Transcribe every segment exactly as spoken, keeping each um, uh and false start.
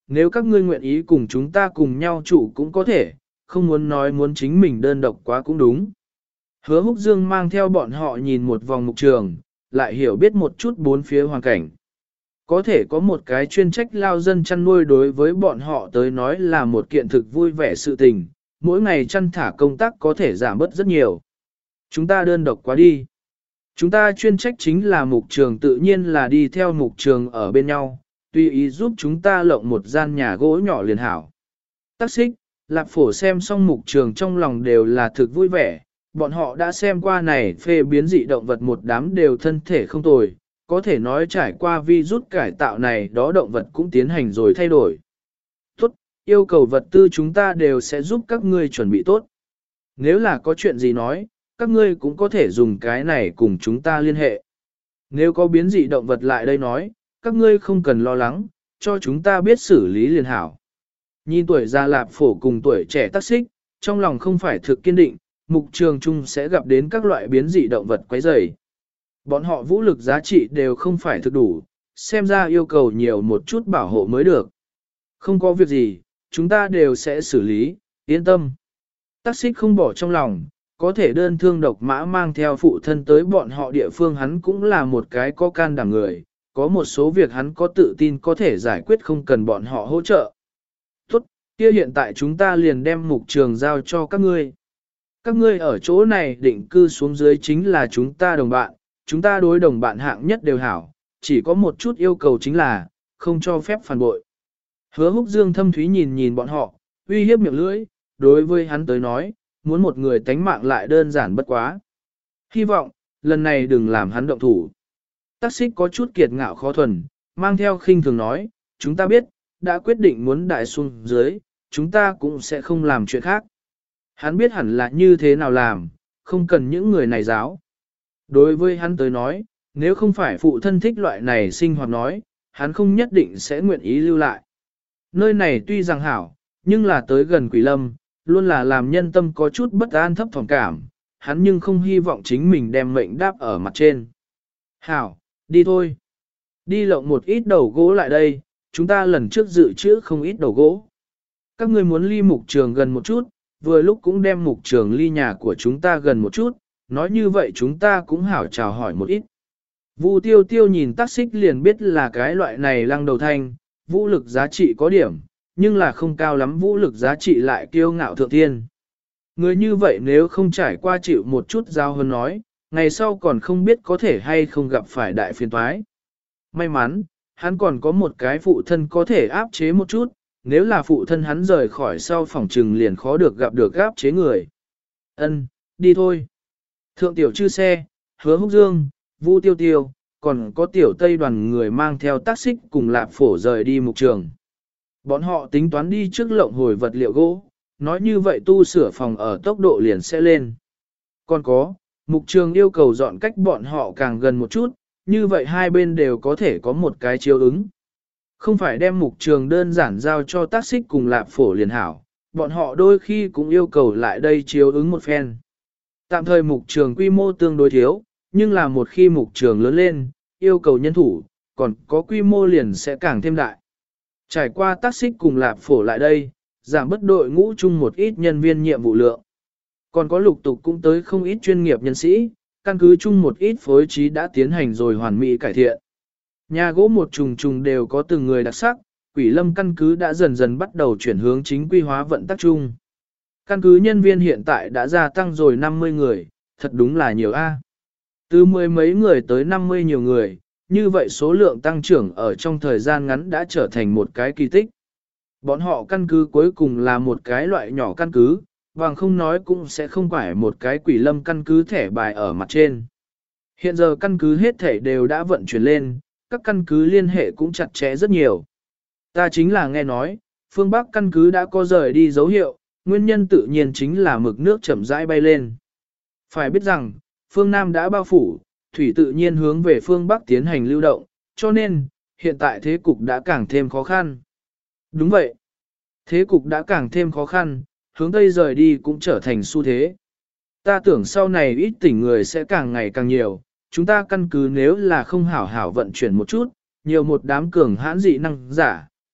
nếu các ngươi nguyện ý cùng chúng ta cùng nhau trụ cũng có thể, không muốn nói muốn chính mình đơn độc quá cũng đúng. Hứa Húc Dương mang theo bọn họ nhìn một vòng mục trường, lại hiểu biết một chút bốn phía hoàn cảnh. Có thể có một cái chuyên trách lao dân chăn nuôi đối với bọn họ tới nói là một kiện thực vui vẻ sự tình, mỗi ngày chăn thả công tác có thể giảm bớt rất nhiều. Chúng ta đơn độc quá đi. Chúng ta chuyên trách chính là mục trường, tự nhiên là đi theo mục trường ở bên nhau, tùy ý giúp chúng ta lộng một gian nhà gỗ nhỏ liền hảo. Tắc xích, Lạp Phổ xem xong mục trường trong lòng đều là thực vui vẻ, bọn họ đã xem qua này phê biến dị động vật một đám đều thân thể không tồi, có thể nói trải qua vi rút cải tạo này đó động vật cũng tiến hành rồi thay đổi. Tốt, yêu cầu vật tư chúng ta đều sẽ giúp các ngươi chuẩn bị tốt. Nếu là có chuyện gì nói, các ngươi cũng có thể dùng cái này cùng chúng ta liên hệ. Nếu có biến dị động vật lại đây nói, các ngươi không cần lo lắng, cho chúng ta biết xử lý liền hảo. Nhìn tuổi già Lạp Phổ cùng tuổi trẻ Tắc Xích, trong lòng không phải thực kiên định, mục trường chung sẽ gặp đến các loại biến dị động vật quấy rầy. Bọn họ vũ lực giá trị đều không phải thực đủ, xem ra yêu cầu nhiều một chút bảo hộ mới được. Không có việc gì, chúng ta đều sẽ xử lý, yên tâm. Tắc Xích không bỏ trong lòng, có thể đơn thương độc mã mang theo phụ thân tới bọn họ địa phương, hắn cũng là một cái có can đảm người, có một số việc hắn có tự tin có thể giải quyết không cần bọn họ hỗ trợ. Tốt, kia hiện tại chúng ta liền đem mục trường giao cho các ngươi. Các ngươi ở chỗ này định cư xuống dưới chính là chúng ta đồng bạn, chúng ta đối đồng bạn hạng nhất đều hảo, chỉ có một chút yêu cầu chính là, không cho phép phản bội. Hứa Húc Dương thâm thúy nhìn nhìn bọn họ, uy hiếp miệng lưỡi, đối với hắn tới nói, muốn một người tánh mạng lại đơn giản bất quá. Hy vọng, lần này đừng làm hắn động thủ. Tắc Xích có chút kiệt ngạo khó thuần, mang theo khinh thường nói, chúng ta biết, đã quyết định muốn đại xuống dưới, chúng ta cũng sẽ không làm chuyện khác. Hắn biết hẳn là như thế nào làm, không cần những người này giáo. Đối với hắn tới nói, nếu không phải phụ thân thích loại này sinh hoạt nói, hắn không nhất định sẽ nguyện ý lưu lại. Nơi này tuy rằng hảo, nhưng là tới gần Quỷ Lâm, luôn là làm nhân tâm có chút bất an thấp thỏm cảm, hắn nhưng không hy vọng chính mình đem mệnh đáp ở mặt trên. Hảo, đi thôi. Đi lộng một ít đầu gỗ lại đây, chúng ta lần trước dự trữ không ít đầu gỗ. Các ngươi muốn ly mục trường gần một chút, vừa lúc cũng đem mục trường ly nhà của chúng ta gần một chút, nói như vậy chúng ta cũng hảo chào hỏi một ít. Vu Tiêu Tiêu nhìn Tắc Xích liền biết là cái loại này lăng đầu thanh, vũ lực giá trị có điểm, nhưng là không cao lắm, vũ lực giá trị lại kiêu ngạo thượng thiên. Người như vậy nếu không trải qua chịu một chút giao hơn nói, ngày sau còn không biết có thể hay không gặp phải đại phiền toái. May mắn, hắn còn có một cái phụ thân có thể áp chế một chút, nếu là phụ thân hắn rời khỏi sau phòng trừng liền khó được gặp được áp chế người. Ân, đi thôi. Thượng tiểu chư xe, Hứa Húc Dương, Vu Tiêu Tiêu, còn có tiểu tây đoàn người mang theo Tắc Xích cùng Lạp Phổ rời đi mục trường. Bọn họ tính toán đi trước lộng hồi vật liệu gỗ, nói như vậy tu sửa phòng ở tốc độ liền sẽ lên. Còn có, mục trường yêu cầu dọn cách bọn họ càng gần một chút, như vậy hai bên đều có thể có một cái chiếu ứng. Không phải đem mục trường đơn giản giao cho Tắc Xích cùng Lạp Phổ liền hảo, bọn họ đôi khi cũng yêu cầu lại đây chiếu ứng một phen. Tạm thời mục trường quy mô tương đối thiếu, nhưng là một khi mục trường lớn lên, yêu cầu nhân thủ, còn có quy mô liền sẽ càng thêm đại. Trải qua Tắc Xích cùng Lạp Phổ lại đây, giảm bất đội ngũ chung một ít nhân viên nhiệm vụ lượng. Còn có lục tục cũng tới không ít chuyên nghiệp nhân sĩ, căn cứ chung một ít phối trí đã tiến hành rồi hoàn mỹ cải thiện. Nhà gỗ một trùng trùng đều có từng người đặc sắc, Quỷ Lâm căn cứ đã dần dần bắt đầu chuyển hướng chính quy hóa vận tắc chung. Căn cứ nhân viên hiện tại đã gia tăng rồi năm mươi người, thật đúng là nhiều a. Từ mười mấy người tới năm mươi nhiều người, như vậy số lượng tăng trưởng ở trong thời gian ngắn đã trở thành một cái kỳ tích. Bọn họ căn cứ cuối cùng là một cái loại nhỏ căn cứ, bằng không nói cũng sẽ không phải một cái Quỷ Lâm căn cứ thẻ bài ở mặt trên. Hiện giờ căn cứ hết thảy đều đã vận chuyển lên, các căn cứ liên hệ cũng chặt chẽ rất nhiều. Ta chính là nghe nói, phương Bắc căn cứ đã có rời đi dấu hiệu, nguyên nhân tự nhiên chính là mực nước chậm rãi bay lên. Phải biết rằng, phương Nam đã bao phủ, thủy tự nhiên hướng về phương Bắc tiến hành lưu động, cho nên, hiện tại thế cục đã càng thêm khó khăn. Đúng vậy. Thế cục đã càng thêm khó khăn, hướng Tây rời đi cũng trở thành xu thế. Ta tưởng sau này ít tỉnh người sẽ càng ngày càng nhiều, chúng ta căn cứ nếu là không hảo hảo vận chuyển một chút, nhiều một đám cường hãn dị năng giả,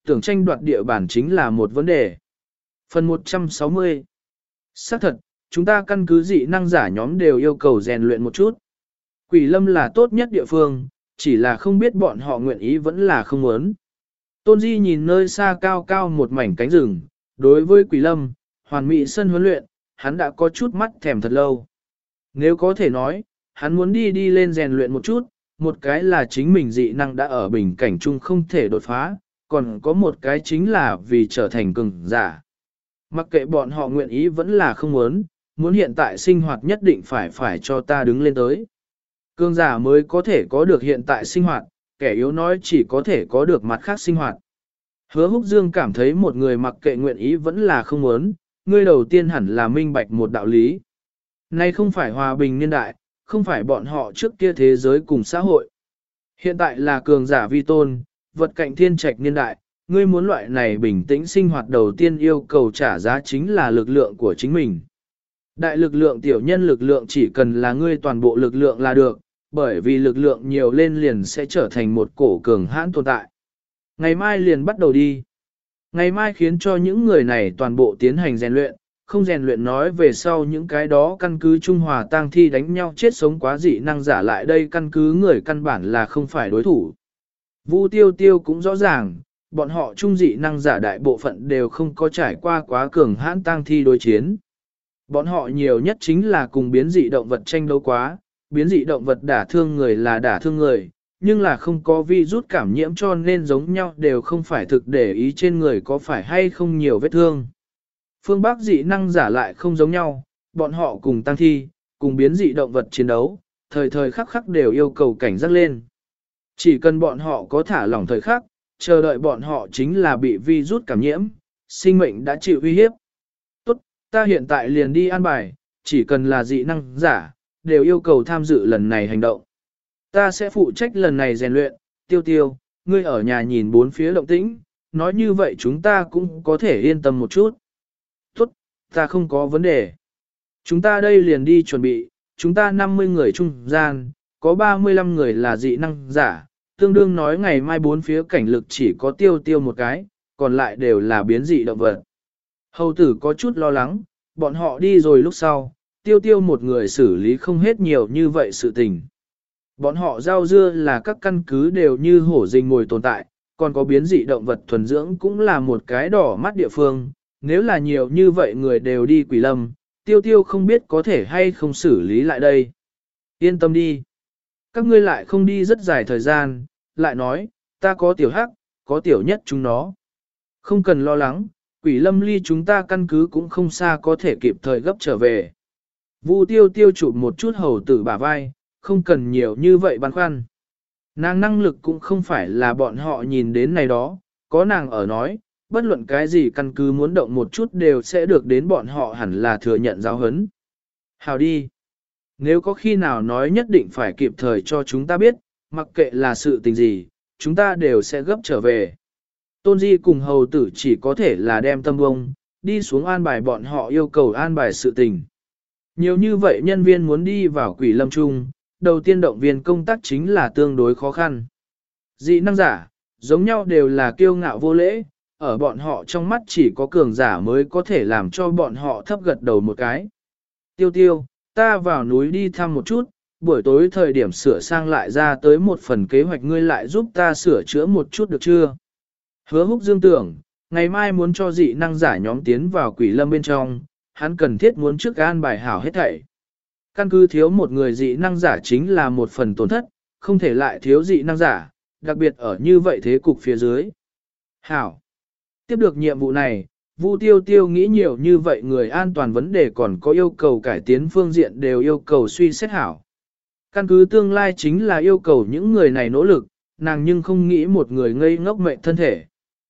tưởng tranh đoạt địa bản chính là một vấn đề. Phần một trăm sáu mươi. Xác thật, chúng ta căn cứ dị năng giả nhóm đều yêu cầu rèn luyện một chút. Quỷ lâm là tốt nhất địa phương, chỉ là không biết bọn họ nguyện ý vẫn là không muốn. Tôn Di nhìn nơi xa cao cao một mảnh cánh rừng, đối với quỷ lâm, hoàn mỹ sân huấn luyện, hắn đã có chút mắt thèm thật lâu. Nếu có thể nói, hắn muốn đi đi lên rèn luyện một chút, một cái là chính mình dị năng đã ở bình cảnh chung không thể đột phá, còn có một cái chính là vì trở thành cường giả. Mặc kệ bọn họ nguyện ý vẫn là không muốn, muốn hiện tại sinh hoạt nhất định phải phải cho ta đứng lên tới. Cường giả mới có thể có được hiện tại sinh hoạt, kẻ yếu nói chỉ có thể có được mặt khác sinh hoạt. Hứa Húc Dương cảm thấy một người mặc kệ nguyện ý vẫn là không muốn, người đầu tiên hẳn là minh bạch một đạo lý. Nay không phải hòa bình niên đại, không phải bọn họ trước kia thế giới cùng xã hội. Hiện tại là cường giả vi tôn, vật cạnh thiên trạch niên đại, ngươi muốn loại này bình tĩnh sinh hoạt đầu tiên yêu cầu trả giá chính là lực lượng của chính mình. Đại lực lượng tiểu nhân lực lượng chỉ cần là ngươi toàn bộ lực lượng là được, bởi vì lực lượng nhiều lên liền sẽ trở thành một cổ cường hãn tồn tại. Ngày mai liền bắt đầu đi. Ngày mai khiến cho những người này toàn bộ tiến hành rèn luyện, không rèn luyện nói về sau những cái đó căn cứ Trung Hòa tang thi đánh nhau chết sống quá dị năng giả lại đây căn cứ người căn bản là không phải đối thủ. Vu Tiêu Tiêu cũng rõ ràng, bọn họ trung dị năng giả đại bộ phận đều không có trải qua quá cường hãn tang thi đối chiến. Bọn họ nhiều nhất chính là cùng biến dị động vật tranh đấu quá, biến dị động vật đả thương người là đả thương người, nhưng là không có virus cảm nhiễm cho nên giống nhau đều không phải thực để ý trên người có phải hay không nhiều vết thương. Phương Bắc dị năng giả lại không giống nhau, bọn họ cùng tăng thi, cùng biến dị động vật chiến đấu, thời thời khắc khắc đều yêu cầu cảnh giác lên. Chỉ cần bọn họ có thả lỏng thời khắc, chờ đợi bọn họ chính là bị virus cảm nhiễm, sinh mệnh đã chịu uy hiếp. Tốt, ta hiện tại liền đi an bài, chỉ cần là dị năng giả, đều yêu cầu tham dự lần này hành động. Ta sẽ phụ trách lần này rèn luyện, Tiêu Tiêu, ngươi ở nhà nhìn bốn phía động tĩnh, nói như vậy chúng ta cũng có thể yên tâm một chút. Tốt, ta không có vấn đề. Chúng ta đây liền đi chuẩn bị, chúng ta năm mươi người trung gian, có ba mươi lăm người là dị năng giả, tương đương nói ngày mai bốn phía cảnh lực chỉ có Tiêu Tiêu một cái, còn lại đều là biến dị động vật. Hầu tử có chút lo lắng, bọn họ đi rồi lúc sau, Tiêu Tiêu một người xử lý không hết nhiều như vậy sự tình. Bọn họ rau dưa là các căn cứ đều như hổ rình ngồi tồn tại, còn có biến dị động vật thuần dưỡng cũng là một cái đỏ mắt địa phương. Nếu là nhiều như vậy người đều đi Quỷ Lâm, Tiêu Tiêu không biết có thể hay không xử lý lại đây. Yên tâm đi. Các ngươi lại không đi rất dài thời gian, lại nói, ta có tiểu hắc, có tiểu nhất chúng nó. Không cần lo lắng, Quỷ Lâm ly chúng ta căn cứ cũng không xa có thể kịp thời gấp trở về. Vu Tiêu Tiêu chụp một chút hầu tử bả vai, không cần nhiều như vậy băn khoăn. Nàng năng lực cũng không phải là bọn họ nhìn đến này đó, có nàng ở nói, bất luận cái gì căn cứ muốn động một chút đều sẽ được đến bọn họ hẳn là thừa nhận giáo huấn. Hào đi. Nếu có khi nào nói nhất định phải kịp thời cho chúng ta biết, mặc kệ là sự tình gì, chúng ta đều sẽ gấp trở về. Tôn Di cùng hầu tử chỉ có thể là đem tâm bông, đi xuống an bài bọn họ yêu cầu an bài sự tình. Nhiều như vậy nhân viên muốn đi vào Quỷ Lâm Trung, đầu tiên động viên công tác chính là tương đối khó khăn. Dị năng giả, giống nhau đều là kiêu ngạo vô lễ, ở bọn họ trong mắt chỉ có cường giả mới có thể làm cho bọn họ thấp gật đầu một cái. Tiêu Tiêu, ta vào núi đi thăm một chút, buổi tối thời điểm sửa sang lại ra tới một phần kế hoạch ngươi lại giúp ta sửa chữa một chút được chưa? Hứa Húc Dương tưởng, ngày mai muốn cho dị năng giả nhóm tiến vào Quỷ Lâm bên trong, hắn cần thiết muốn trước an bài hảo hết thảy. Căn cứ thiếu một người dị năng giả chính là một phần tổn thất, không thể lại thiếu dị năng giả, đặc biệt ở như vậy thế cục phía dưới. Hảo. Tiếp được nhiệm vụ này, Vu Tiêu Tiêu nghĩ nhiều như vậy người an toàn vấn đề còn có yêu cầu cải tiến phương diện đều yêu cầu suy xét hảo. Căn cứ tương lai chính là yêu cầu những người này nỗ lực, nàng nhưng không nghĩ một người ngây ngốc mệnh thân thể.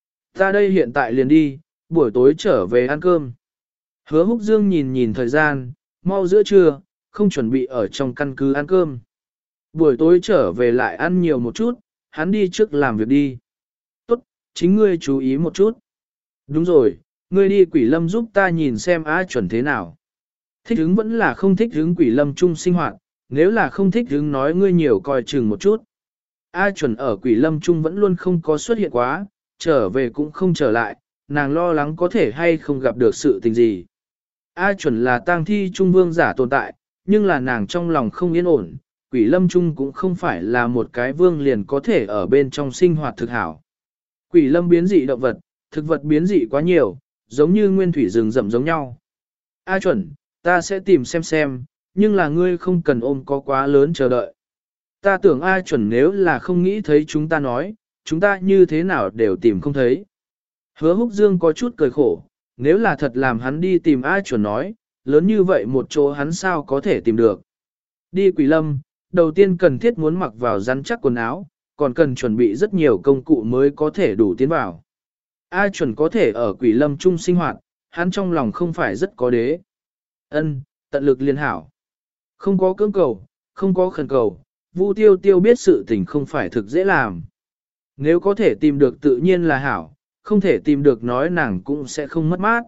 Ta đây hiện tại liền đi, buổi tối trở về ăn cơm. Hứa Húc Dương nhìn nhìn thời gian, mau giữa trưa, không chuẩn bị ở trong căn cứ ăn cơm. Buổi tối trở về lại ăn nhiều một chút, hắn đi trước làm việc đi. Tốt, chính ngươi chú ý một chút. Đúng rồi, ngươi đi Quỷ Lâm giúp ta nhìn xem A chuẩn thế nào. Thích hứng vẫn là không thích hứng Quỷ Lâm chung sinh hoạt, nếu là không thích hứng nói ngươi nhiều coi chừng một chút. A chuẩn ở Quỷ Lâm chung vẫn luôn không có xuất hiện quá, trở về cũng không trở lại, nàng lo lắng có thể hay không gặp được sự tình gì. A chuẩn là tang thi trung vương giả tồn tại, nhưng là nàng trong lòng không yên ổn, quỷ lâm trung cũng không phải là một cái vương liền có thể ở bên trong sinh hoạt thực hảo. Quỷ lâm biến dị động vật, thực vật biến dị quá nhiều, giống như nguyên thủy rừng rậm giống nhau. A chuẩn, ta sẽ tìm xem xem, nhưng là ngươi không cần ôm có quá lớn chờ đợi. Ta tưởng A chuẩn nếu là không nghĩ thấy chúng ta nói, chúng ta như thế nào đều tìm không thấy. Hứa húc dương có chút cười khổ, nếu là thật làm hắn đi tìm A chuẩn nói, lớn như vậy một chỗ hắn sao có thể tìm được. Đi quỷ lâm, đầu tiên cần thiết muốn mặc vào rắn chắc quần áo, còn cần chuẩn bị rất nhiều công cụ mới có thể đủ tiến vào. A chuẩn có thể ở quỷ lâm chung sinh hoạt, hắn trong lòng không phải rất có đế. Ân, tận lực liên hảo. Không có cưỡng cầu, không có khẩn cầu, Vu Tiêu Tiêu biết sự tình không phải thực dễ làm. Nếu có thể tìm được tự nhiên là hảo, không thể tìm được nói nàng cũng sẽ không mất mát.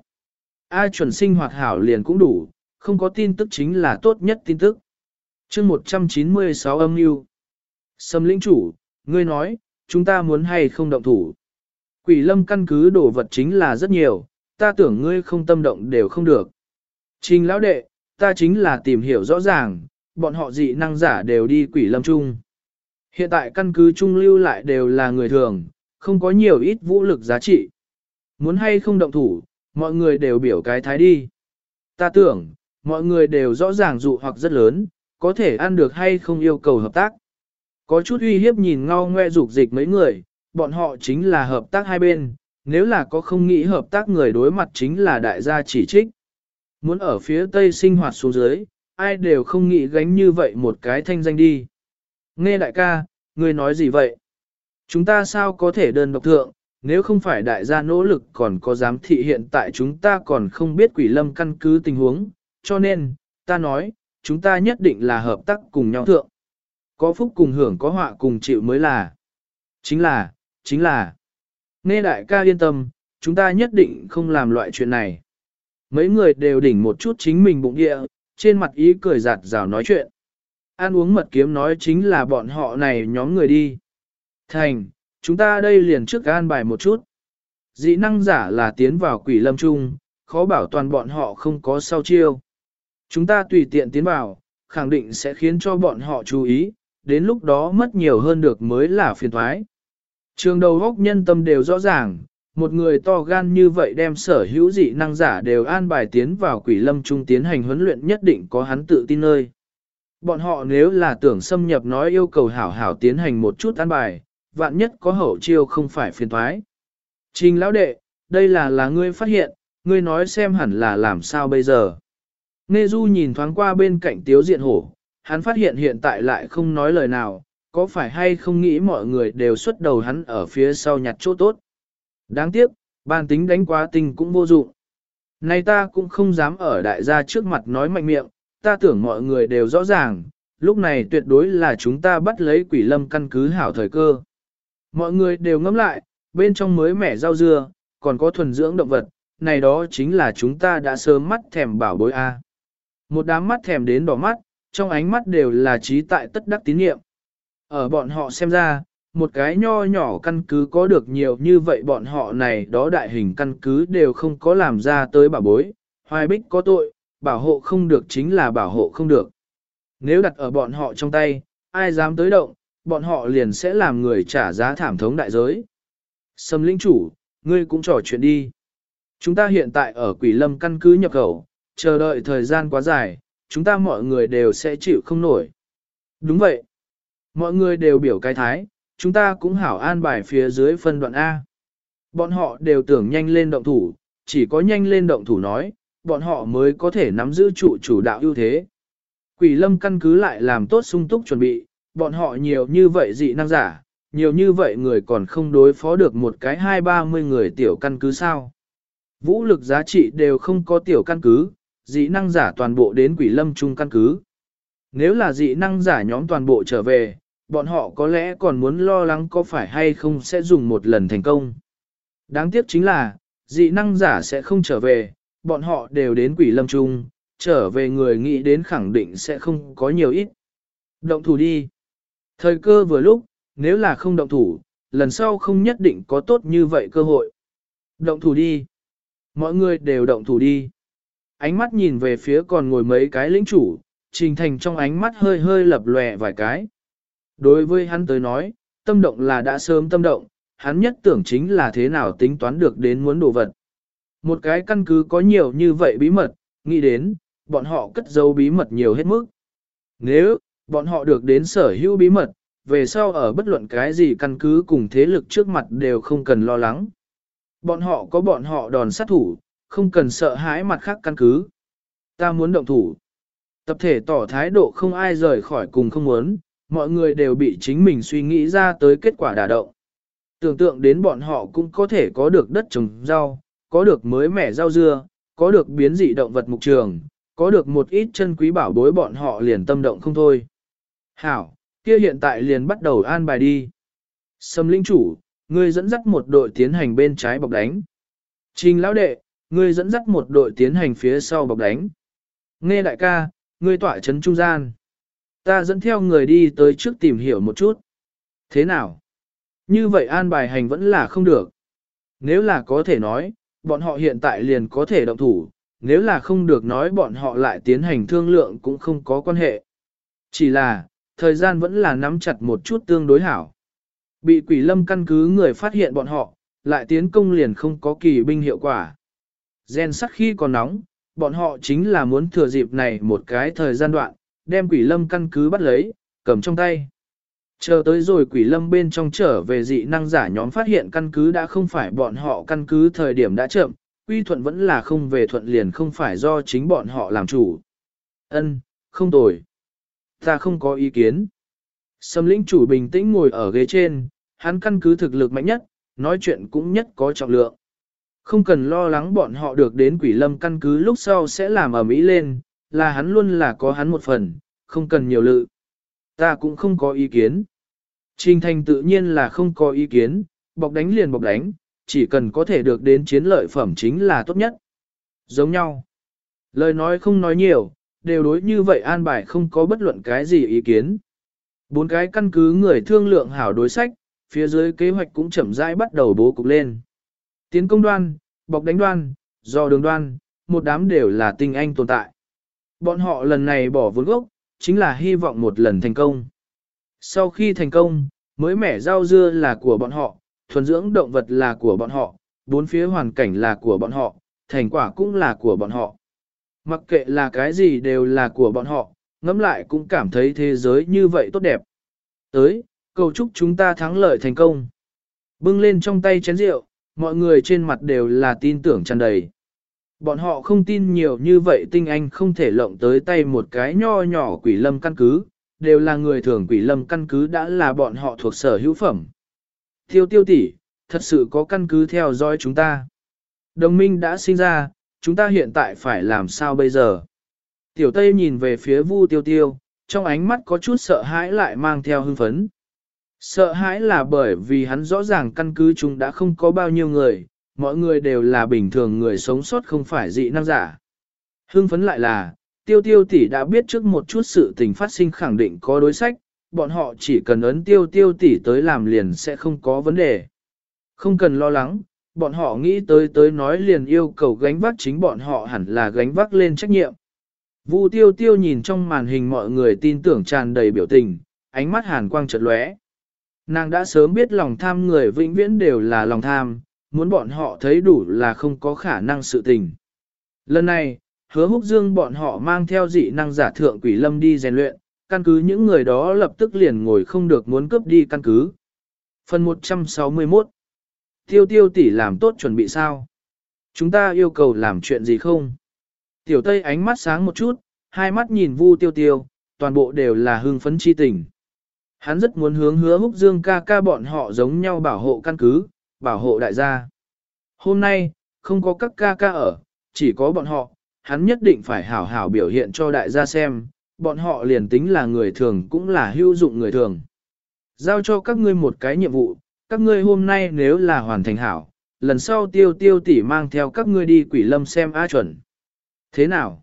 A chuẩn sinh hoạt hảo liền cũng đủ, không có tin tức chính là tốt nhất tin tức. chương một trăm chín mươi sáu âm mưu. Sâm lĩnh chủ, ngươi nói, chúng ta muốn hay không động thủ. Quỷ lâm căn cứ đồ vật chính là rất nhiều, ta tưởng ngươi không tâm động đều không được. Trình lão đệ, ta chính là tìm hiểu rõ ràng, bọn họ dị năng giả đều đi quỷ lâm chung. Hiện tại căn cứ trung lưu lại đều là người thường, không có nhiều ít vũ lực giá trị. Muốn hay không động thủ, mọi người đều biểu cái thái đi. Ta tưởng, mọi người đều rõ ràng dụ hoặc rất lớn, có thể ăn được hay không yêu cầu hợp tác. Có chút uy hiếp nhìn ngao ngoe dục dịch mấy người, bọn họ chính là hợp tác hai bên, nếu là có không nghĩ hợp tác người đối mặt chính là đại gia chỉ trích. Muốn ở phía tây sinh hoạt xuống dưới, ai đều không nghĩ gánh như vậy một cái thanh danh đi. Nghe đại ca, ngươi nói gì vậy? Chúng ta sao có thể đơn độc thượng, nếu không phải đại gia nỗ lực còn có giám thị hiện tại chúng ta còn không biết quỷ lâm căn cứ tình huống, cho nên, ta nói, chúng ta nhất định là hợp tác cùng nhau thượng. Có phúc cùng hưởng có họa cùng chịu mới là. Chính là, chính là. Nghe đại ca yên tâm, chúng ta nhất định không làm loại chuyện này. Mấy người đều đỉnh một chút chính mình bụng địa, trên mặt ý cười giạt rào nói chuyện. Ăn uống mật kiếm nói chính là bọn họ này nhóm người đi. Thành, chúng ta đây liền trước an bài một chút. Dị năng giả là tiến vào quỷ lâm trung, khó bảo toàn bọn họ không có sau chiêu. Chúng ta tùy tiện tiến vào, khẳng định sẽ khiến cho bọn họ chú ý, đến lúc đó mất nhiều hơn được mới là phiền thoái. Trường đầu góc nhân tâm đều rõ ràng, một người to gan như vậy đem sở hữu dị năng giả đều an bài tiến vào quỷ lâm trung tiến hành huấn luyện nhất định có hắn tự tin nơi. Bọn họ nếu là tưởng xâm nhập nói yêu cầu hảo hảo tiến hành một chút an bài, vạn nhất có hậu chiêu không phải phiền thoái. Trình lão đệ, đây là là ngươi phát hiện, ngươi nói xem hẳn là làm sao bây giờ. Nghe Du nhìn thoáng qua bên cạnh Tiếu Diện Hổ, hắn phát hiện hiện tại lại không nói lời nào, có phải hay không nghĩ mọi người đều xuất đầu hắn ở phía sau nhặt chỗ tốt. Đáng tiếc, bàn tính đánh quá tình cũng vô dụng. Này ta cũng không dám ở đại gia trước mặt nói mạnh miệng, ta tưởng mọi người đều rõ ràng, lúc này tuyệt đối là chúng ta bắt lấy quỷ lâm căn cứ hảo thời cơ. Mọi người đều ngẫm lại, bên trong mới mẻ rau dưa, còn có thuần dưỡng động vật, này đó chính là chúng ta đã sớm mắt thèm bảo bối A. Một đám mắt thèm đến đỏ mắt, trong ánh mắt đều là trí tại tất đắc tín nhiệm. Ở bọn họ xem ra, một cái nho nhỏ căn cứ có được nhiều như vậy bọn họ này đó đại hình căn cứ đều không có làm ra tới bảo bối, hoài bích có tội, bảo hộ không được chính là bảo hộ không được. Nếu đặt ở bọn họ trong tay, ai dám tới động, bọn họ liền sẽ làm người trả giá thảm thống đại giới. Sâm lĩnh chủ, ngươi cũng trò chuyện đi. Chúng ta hiện tại ở quỷ lâm căn cứ nhập khẩu, chờ đợi thời gian quá dài, chúng ta mọi người đều sẽ chịu không nổi. Đúng vậy. Mọi người đều biểu cái thái, chúng ta cũng hảo an bài phía dưới phân đoạn A. Bọn họ đều tưởng nhanh lên động thủ, chỉ có nhanh lên động thủ nói, bọn họ mới có thể nắm giữ trụ chủ đạo ưu thế. Quỷ lâm căn cứ lại làm tốt sung túc chuẩn bị, bọn họ nhiều như vậy dị năng giả, nhiều như vậy người còn không đối phó được một cái hai ba mươi người tiểu căn cứ sao. Vũ lực giá trị đều không có tiểu căn cứ, dị năng giả toàn bộ đến quỷ lâm trung căn cứ. Nếu là dị năng giả nhóm toàn bộ trở về, bọn họ có lẽ còn muốn lo lắng có phải hay không sẽ dùng một lần thành công. Đáng tiếc chính là, dị năng giả sẽ không trở về, bọn họ đều đến quỷ lâm trung, trở về người nghĩ đến khẳng định sẽ không có nhiều ít. Động thủ đi. Thời cơ vừa lúc, nếu là không động thủ, lần sau không nhất định có tốt như vậy cơ hội. Động thủ đi. Mọi người đều động thủ đi. Ánh mắt nhìn về phía còn ngồi mấy cái lĩnh chủ, Trình Thành trong ánh mắt hơi hơi lập lòe vài cái. Đối với hắn tới nói, tâm động là đã sớm tâm động, hắn nhất tưởng chính là thế nào tính toán được đến muốn đồ vật. Một cái căn cứ có nhiều như vậy bí mật, nghĩ đến, bọn họ cất giấu bí mật nhiều hết mức. Nếu, bọn họ được đến sở hữu bí mật, về sau ở bất luận cái gì căn cứ cùng thế lực trước mặt đều không cần lo lắng. Bọn họ có bọn họ đòn sát thủ, không cần sợ hãi mặt khác căn cứ. Ta muốn động thủ. Tập thể tỏ thái độ không ai rời khỏi cùng không muốn, mọi người đều bị chính mình suy nghĩ ra tới kết quả đả động. Tưởng tượng đến bọn họ cũng có thể có được đất trồng rau, có được mới mẻ rau dưa, có được biến dị động vật mục trường, có được một ít chân quý bảo bối bọn họ liền tâm động không thôi. Hảo, kia hiện tại liền bắt đầu an bài đi. Sâm linh chủ, ngươi dẫn dắt một đội tiến hành bên trái bọc đánh. Trình lão đệ, ngươi dẫn dắt một đội tiến hành phía sau bọc đánh. Nghe đại ca, ngươi tỏa chấn trung gian. Ta dẫn theo người đi tới trước tìm hiểu một chút. Thế nào? Như vậy an bài hành vẫn là không được. Nếu là có thể nói, bọn họ hiện tại liền có thể động thủ. Nếu là không được nói bọn họ lại tiến hành thương lượng cũng không có quan hệ. Chỉ là, thời gian vẫn là nắm chặt một chút tương đối hảo. Bị quỷ lâm căn cứ người phát hiện bọn họ, lại tiến công liền không có kỳ binh hiệu quả. Gen sắt khi còn nóng, bọn họ chính là muốn thừa dịp này một cái thời gian đoạn, đem quỷ lâm căn cứ bắt lấy, cầm trong tay. Chờ tới rồi quỷ lâm bên trong trở về dị năng giả nhóm phát hiện căn cứ đã không phải bọn họ căn cứ thời điểm đã chậm, quy thuận vẫn là không về thuận liền không phải do chính bọn họ làm chủ. Ân, không tồi. Ta không có ý kiến. Sâm lĩnh chủ bình tĩnh ngồi ở ghế trên, hắn căn cứ thực lực mạnh nhất, nói chuyện cũng nhất có trọng lượng. Không cần lo lắng bọn họ được đến quỷ lâm căn cứ lúc sau sẽ làm ở Mỹ lên, là hắn luôn là có hắn một phần, không cần nhiều lự. Ta cũng không có ý kiến. Trình Thành tự nhiên là không có ý kiến, bọc đánh liền bọc đánh, chỉ cần có thể được đến chiến lợi phẩm chính là tốt nhất. Giống nhau. Lời nói không nói nhiều, đều đối như vậy an bài không có bất luận cái gì ý kiến. Bốn cái căn cứ người thương lượng hảo đối sách, phía dưới kế hoạch cũng chậm rãi bắt đầu bố cục lên. Tiến công đoan, bọc đánh đoan, do đường đoan, một đám đều là tinh anh tồn tại. Bọn họ lần này bỏ vốn gốc, chính là hy vọng một lần thành công. Sau khi thành công, mới mẻ rau dưa là của bọn họ, thuần dưỡng động vật là của bọn họ, bốn phía hoàn cảnh là của bọn họ, thành quả cũng là của bọn họ. Mặc kệ là cái gì đều là của bọn họ, ngẫm lại cũng cảm thấy thế giới như vậy tốt đẹp. Tới, cầu chúc chúng ta thắng lợi thành công. Bưng lên trong tay chén rượu, mọi người trên mặt đều là tin tưởng tràn đầy. Bọn họ không tin nhiều như vậy tinh anh không thể lộng tới tay một cái nho nhỏ quỷ lâm căn cứ, đều là người thường quỷ lâm căn cứ đã là bọn họ thuộc sở hữu phẩm. Tiêu tiêu tỷ, thật sự có căn cứ theo dõi chúng ta. Đồng minh đã sinh ra, chúng ta hiện tại phải làm sao bây giờ? Tiểu Tây nhìn về phía Vu Tiêu Tiêu, trong ánh mắt có chút sợ hãi lại mang theo hưng phấn. Sợ hãi là bởi vì hắn rõ ràng căn cứ chúng đã không có bao nhiêu người, mọi người đều là bình thường người sống sót không phải dị năng giả. Hưng phấn lại là, Tiêu Tiêu tỷ đã biết trước một chút sự tình phát sinh khẳng định có đối sách, bọn họ chỉ cần ấn Tiêu Tiêu tỷ tới làm liền sẽ không có vấn đề. Không cần lo lắng, bọn họ nghĩ tới tới nói liền yêu cầu gánh vác chính bọn họ hẳn là gánh vác lên trách nhiệm. Vu Tiêu Tiêu nhìn trong màn hình mọi người tin tưởng tràn đầy biểu tình, ánh mắt hàn quang chợt lóe. Nàng đã sớm biết lòng tham người vĩnh viễn đều là lòng tham, muốn bọn họ thấy đủ là không có khả năng sự tình. Lần này, Hứa Húc Dương bọn họ mang theo dị năng giả thượng quỷ lâm đi rèn luyện, căn cứ những người đó lập tức liền ngồi không được muốn cướp đi căn cứ. Phần một trăm sáu mươi mốt. Tiêu Tiêu tỷ làm tốt chuẩn bị sao? Chúng ta yêu cầu làm chuyện gì không? Tiểu Tây ánh mắt sáng một chút, hai mắt nhìn Vu Tiêu Tiêu, toàn bộ đều là hưng phấn chi tình. Hắn rất muốn hướng Hứa Húc Dương ca ca bọn họ giống nhau bảo hộ căn cứ, bảo hộ đại gia. Hôm nay, không có các ca ca ở, chỉ có bọn họ, hắn nhất định phải hảo hảo biểu hiện cho đại gia xem, bọn họ liền tính là người thường cũng là hữu dụng người thường. Giao cho các ngươi một cái nhiệm vụ, các ngươi hôm nay nếu là hoàn thành hảo, lần sau Tiêu Tiêu tỷ mang theo các ngươi đi quỷ lâm xem A chuẩn. Thế nào?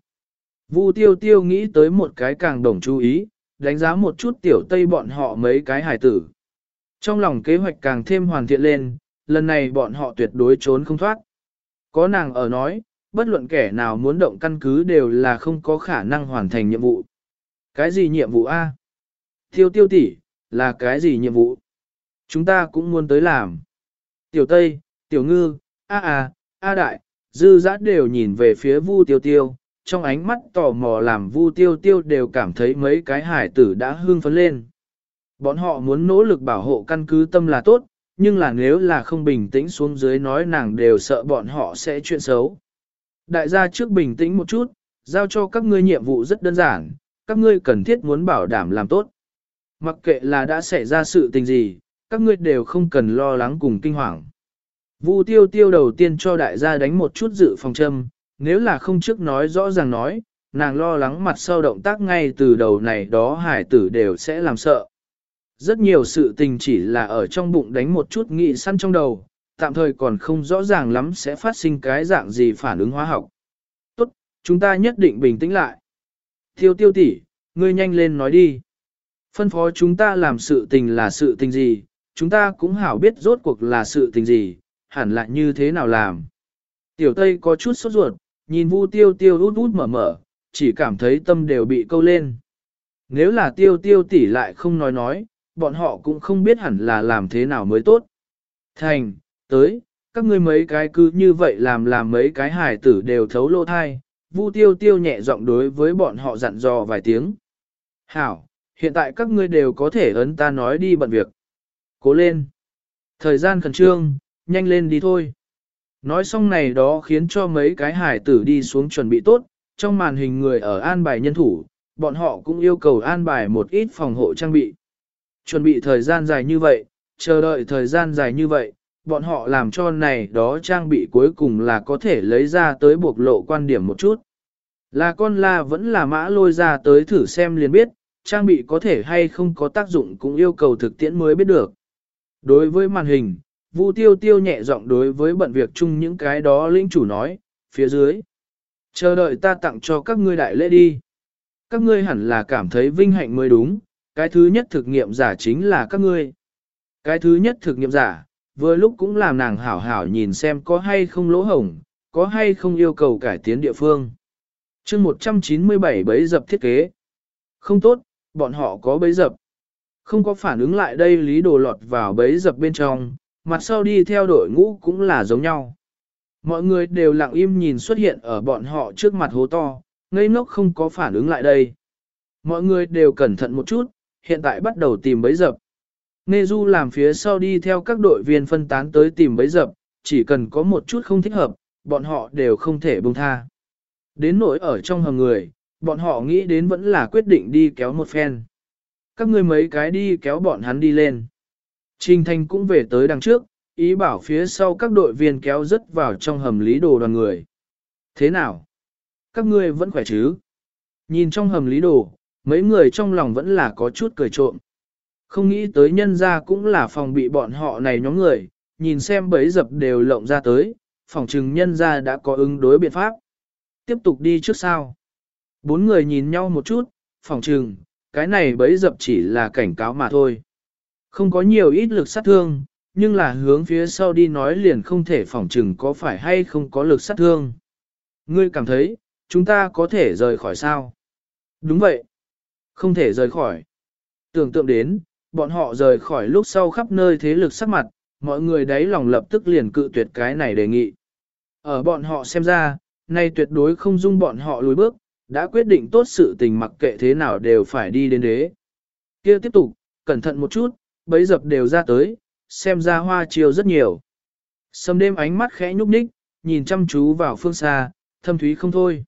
Vu Tiêu Tiêu nghĩ tới một cái càng đồng chú ý, đánh giá một chút tiểu Tây bọn họ mấy cái hài tử. Trong lòng kế hoạch càng thêm hoàn thiện lên, lần này bọn họ tuyệt đối trốn không thoát. Có nàng ở nói, bất luận kẻ nào muốn động căn cứ đều là không có khả năng hoàn thành nhiệm vụ. Cái gì nhiệm vụ A? Tiêu tiêu tỷ, là cái gì nhiệm vụ? Chúng ta cũng muốn tới làm. Tiểu Tây, Tiểu Ngư, A A, A Đại, Dư Dã đều nhìn về phía Vu Tiêu Tiêu, trong ánh mắt tò mò làm Vu Tiêu Tiêu đều cảm thấy mấy cái hải tử đã hưng phấn lên. Bọn họ muốn nỗ lực bảo hộ căn cứ tâm là tốt, nhưng là nếu là không bình tĩnh xuống dưới nói nàng đều sợ bọn họ sẽ chuyện xấu. Đại gia trước bình tĩnh một chút, giao cho các ngươi nhiệm vụ rất đơn giản, các ngươi cần thiết muốn bảo đảm làm tốt. Mặc kệ là đã xảy ra sự tình gì, các ngươi đều không cần lo lắng cùng kinh hoàng. Vu Tiêu Tiêu đầu tiên cho đại gia đánh một chút dự phòng châm, nếu là không trước nói rõ ràng nói, nàng lo lắng mặt sau động tác ngay từ đầu này đó hải tử đều sẽ làm sợ. Rất nhiều sự tình chỉ là ở trong bụng đánh một chút nghị săn trong đầu, tạm thời còn không rõ ràng lắm sẽ phát sinh cái dạng gì phản ứng hóa học. Tốt, chúng ta nhất định bình tĩnh lại. Tiêu Tiêu tỷ, ngươi nhanh lên nói đi. Phân phó chúng ta làm sự tình là sự tình gì, chúng ta cũng hảo biết rốt cuộc là sự tình gì, hẳn là như thế nào làm. Tiểu Tây có chút sốt ruột, nhìn Vu Tiêu Tiêu út út mở mở, chỉ cảm thấy tâm đều bị câu lên. Nếu là Tiêu Tiêu tỷ lại không nói nói, bọn họ cũng không biết hẳn là làm thế nào mới tốt. Thành, tới, các ngươi mấy cái cứ như vậy làm làm mấy cái hài tử đều thấu lô thai, Vu Tiêu Tiêu nhẹ giọng đối với bọn họ dặn dò vài tiếng. Hảo, hiện tại các ngươi đều có thể ấn ta nói đi bận việc. Cố lên. Thời gian khẩn trương, nhanh lên đi thôi. Nói xong này đó khiến cho mấy cái hải tử đi xuống chuẩn bị tốt, trong màn hình người ở an bài nhân thủ, bọn họ cũng yêu cầu an bài một ít phòng hộ trang bị. Chuẩn bị thời gian dài như vậy, chờ đợi thời gian dài như vậy, bọn họ làm cho này đó trang bị cuối cùng là có thể lấy ra tới bộc lộ quan điểm một chút. Là con la vẫn là mã lôi ra tới thử xem liền biết, trang bị có thể hay không có tác dụng cũng yêu cầu thực tiễn mới biết được. Đối với màn hình, Vu Tiêu Tiêu nhẹ giọng đối với bận việc chung những cái đó lĩnh chủ nói, phía dưới. Chờ đợi ta tặng cho các ngươi đại lễ đi. Các ngươi hẳn là cảm thấy vinh hạnh mới đúng, cái thứ nhất thực nghiệm giả chính là các ngươi. Cái thứ nhất thực nghiệm giả, vừa lúc cũng làm nàng hảo hảo nhìn xem có hay không lỗ hổng, có hay không yêu cầu cải tiến địa phương. chương một trăm chín mươi bảy bẫy dập thiết kế. Không tốt, bọn họ có bẫy dập. Không có phản ứng lại đây lý đồ lọt vào bẫy dập bên trong, mặt sau đi theo đội ngũ cũng là giống nhau. Mọi người đều lặng im nhìn xuất hiện ở bọn họ trước mặt hố to, ngây ngốc không có phản ứng lại đây. Mọi người đều cẩn thận một chút, hiện tại bắt đầu tìm bẫy dập. Nê Du làm phía sau đi theo các đội viên phân tán tới tìm bẫy dập, chỉ cần có một chút không thích hợp, bọn họ đều không thể buông tha. Đến nỗi ở trong hầm người, bọn họ nghĩ đến vẫn là quyết định đi kéo một phen. Các ngươi mấy cái đi kéo bọn hắn đi lên. Trình Thành cũng về tới đằng trước, ý bảo phía sau các đội viên kéo rất vào trong hầm lý đồ đoàn người. Thế nào? Các ngươi vẫn khỏe chứ? Nhìn trong hầm lý đồ, mấy người trong lòng vẫn là có chút cười trộm. Không nghĩ tới nhân ra cũng là phòng bị bọn họ này nhóm người, nhìn xem bẫy dập đều lộng ra tới, phòng trừng nhân ra đã có ứng đối biện pháp. Tiếp tục đi trước sau. Bốn người nhìn nhau một chút, phòng trừng, cái này bẫy dập chỉ là cảnh cáo mà thôi. Không có nhiều ít lực sát thương, nhưng là hướng phía sau đi nói liền không thể phỏng chừng có phải hay không có lực sát thương. Ngươi cảm thấy, chúng ta có thể rời khỏi sao? Đúng vậy. Không thể rời khỏi. Tưởng tượng đến, bọn họ rời khỏi lúc sau khắp nơi thế lực sắc mặt, mọi người đáy lòng lập tức liền cự tuyệt cái này đề nghị. Ở bọn họ xem ra, nay tuyệt đối không dung bọn họ lùi bước, đã quyết định tốt sự tình mặc kệ thế nào đều phải đi đến đế. Kia tiếp tục, cẩn thận một chút, bấy dập đều ra tới, xem ra hoa chiều rất nhiều. Sâm đêm ánh mắt khẽ nhúc nhích, nhìn chăm chú vào phương xa, thâm thúy không thôi.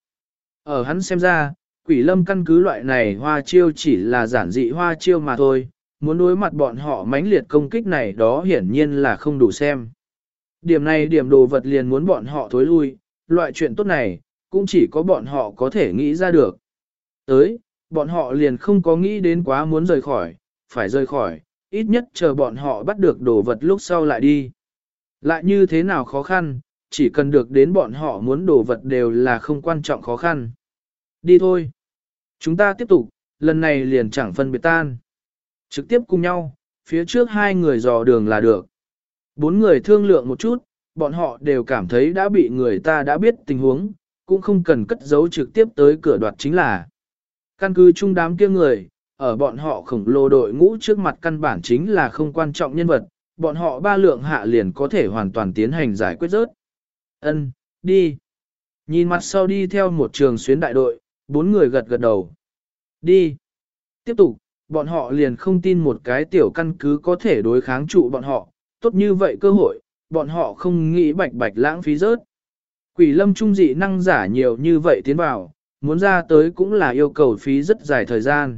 Ở hắn xem ra, quỷ lâm căn cứ loại này hoa chiêu chỉ là giản dị hoa chiêu mà thôi, muốn đối mặt bọn họ mãnh liệt công kích này đó hiển nhiên là không đủ xem. Điểm này điểm đồ vật liền muốn bọn họ thối lui, loại chuyện tốt này, cũng chỉ có bọn họ có thể nghĩ ra được. Tới, bọn họ liền không có nghĩ đến quá muốn rời khỏi, phải rời khỏi, ít nhất chờ bọn họ bắt được đồ vật lúc sau lại đi. Lại như thế nào khó khăn, chỉ cần được đến bọn họ muốn đồ vật đều là không quan trọng khó khăn. Đi thôi. Chúng ta tiếp tục, lần này liền chẳng phân biệt tan. Trực tiếp cùng nhau, phía trước hai người dò đường là được. Bốn người thương lượng một chút, bọn họ đều cảm thấy đã bị người ta đã biết tình huống, cũng không cần cất giấu trực tiếp tới cửa đoạt chính là. Căn cứ chung đám kia người, ở bọn họ khổng lồ đội ngũ trước mặt căn bản chính là không quan trọng nhân vật, bọn họ ba lượng hạ liền có thể hoàn toàn tiến hành giải quyết rớt. Ân, đi. Nhìn mặt sau đi theo một trường xuyến đại đội, bốn người gật gật đầu. Đi. Tiếp tục, bọn họ liền không tin một cái tiểu căn cứ có thể đối kháng trụ bọn họ, tốt như vậy cơ hội, bọn họ không nghĩ bạch bạch lãng phí rớt. Quỷ lâm trung dị năng giả nhiều như vậy tiến vào, muốn ra tới cũng là yêu cầu phí rất dài thời gian.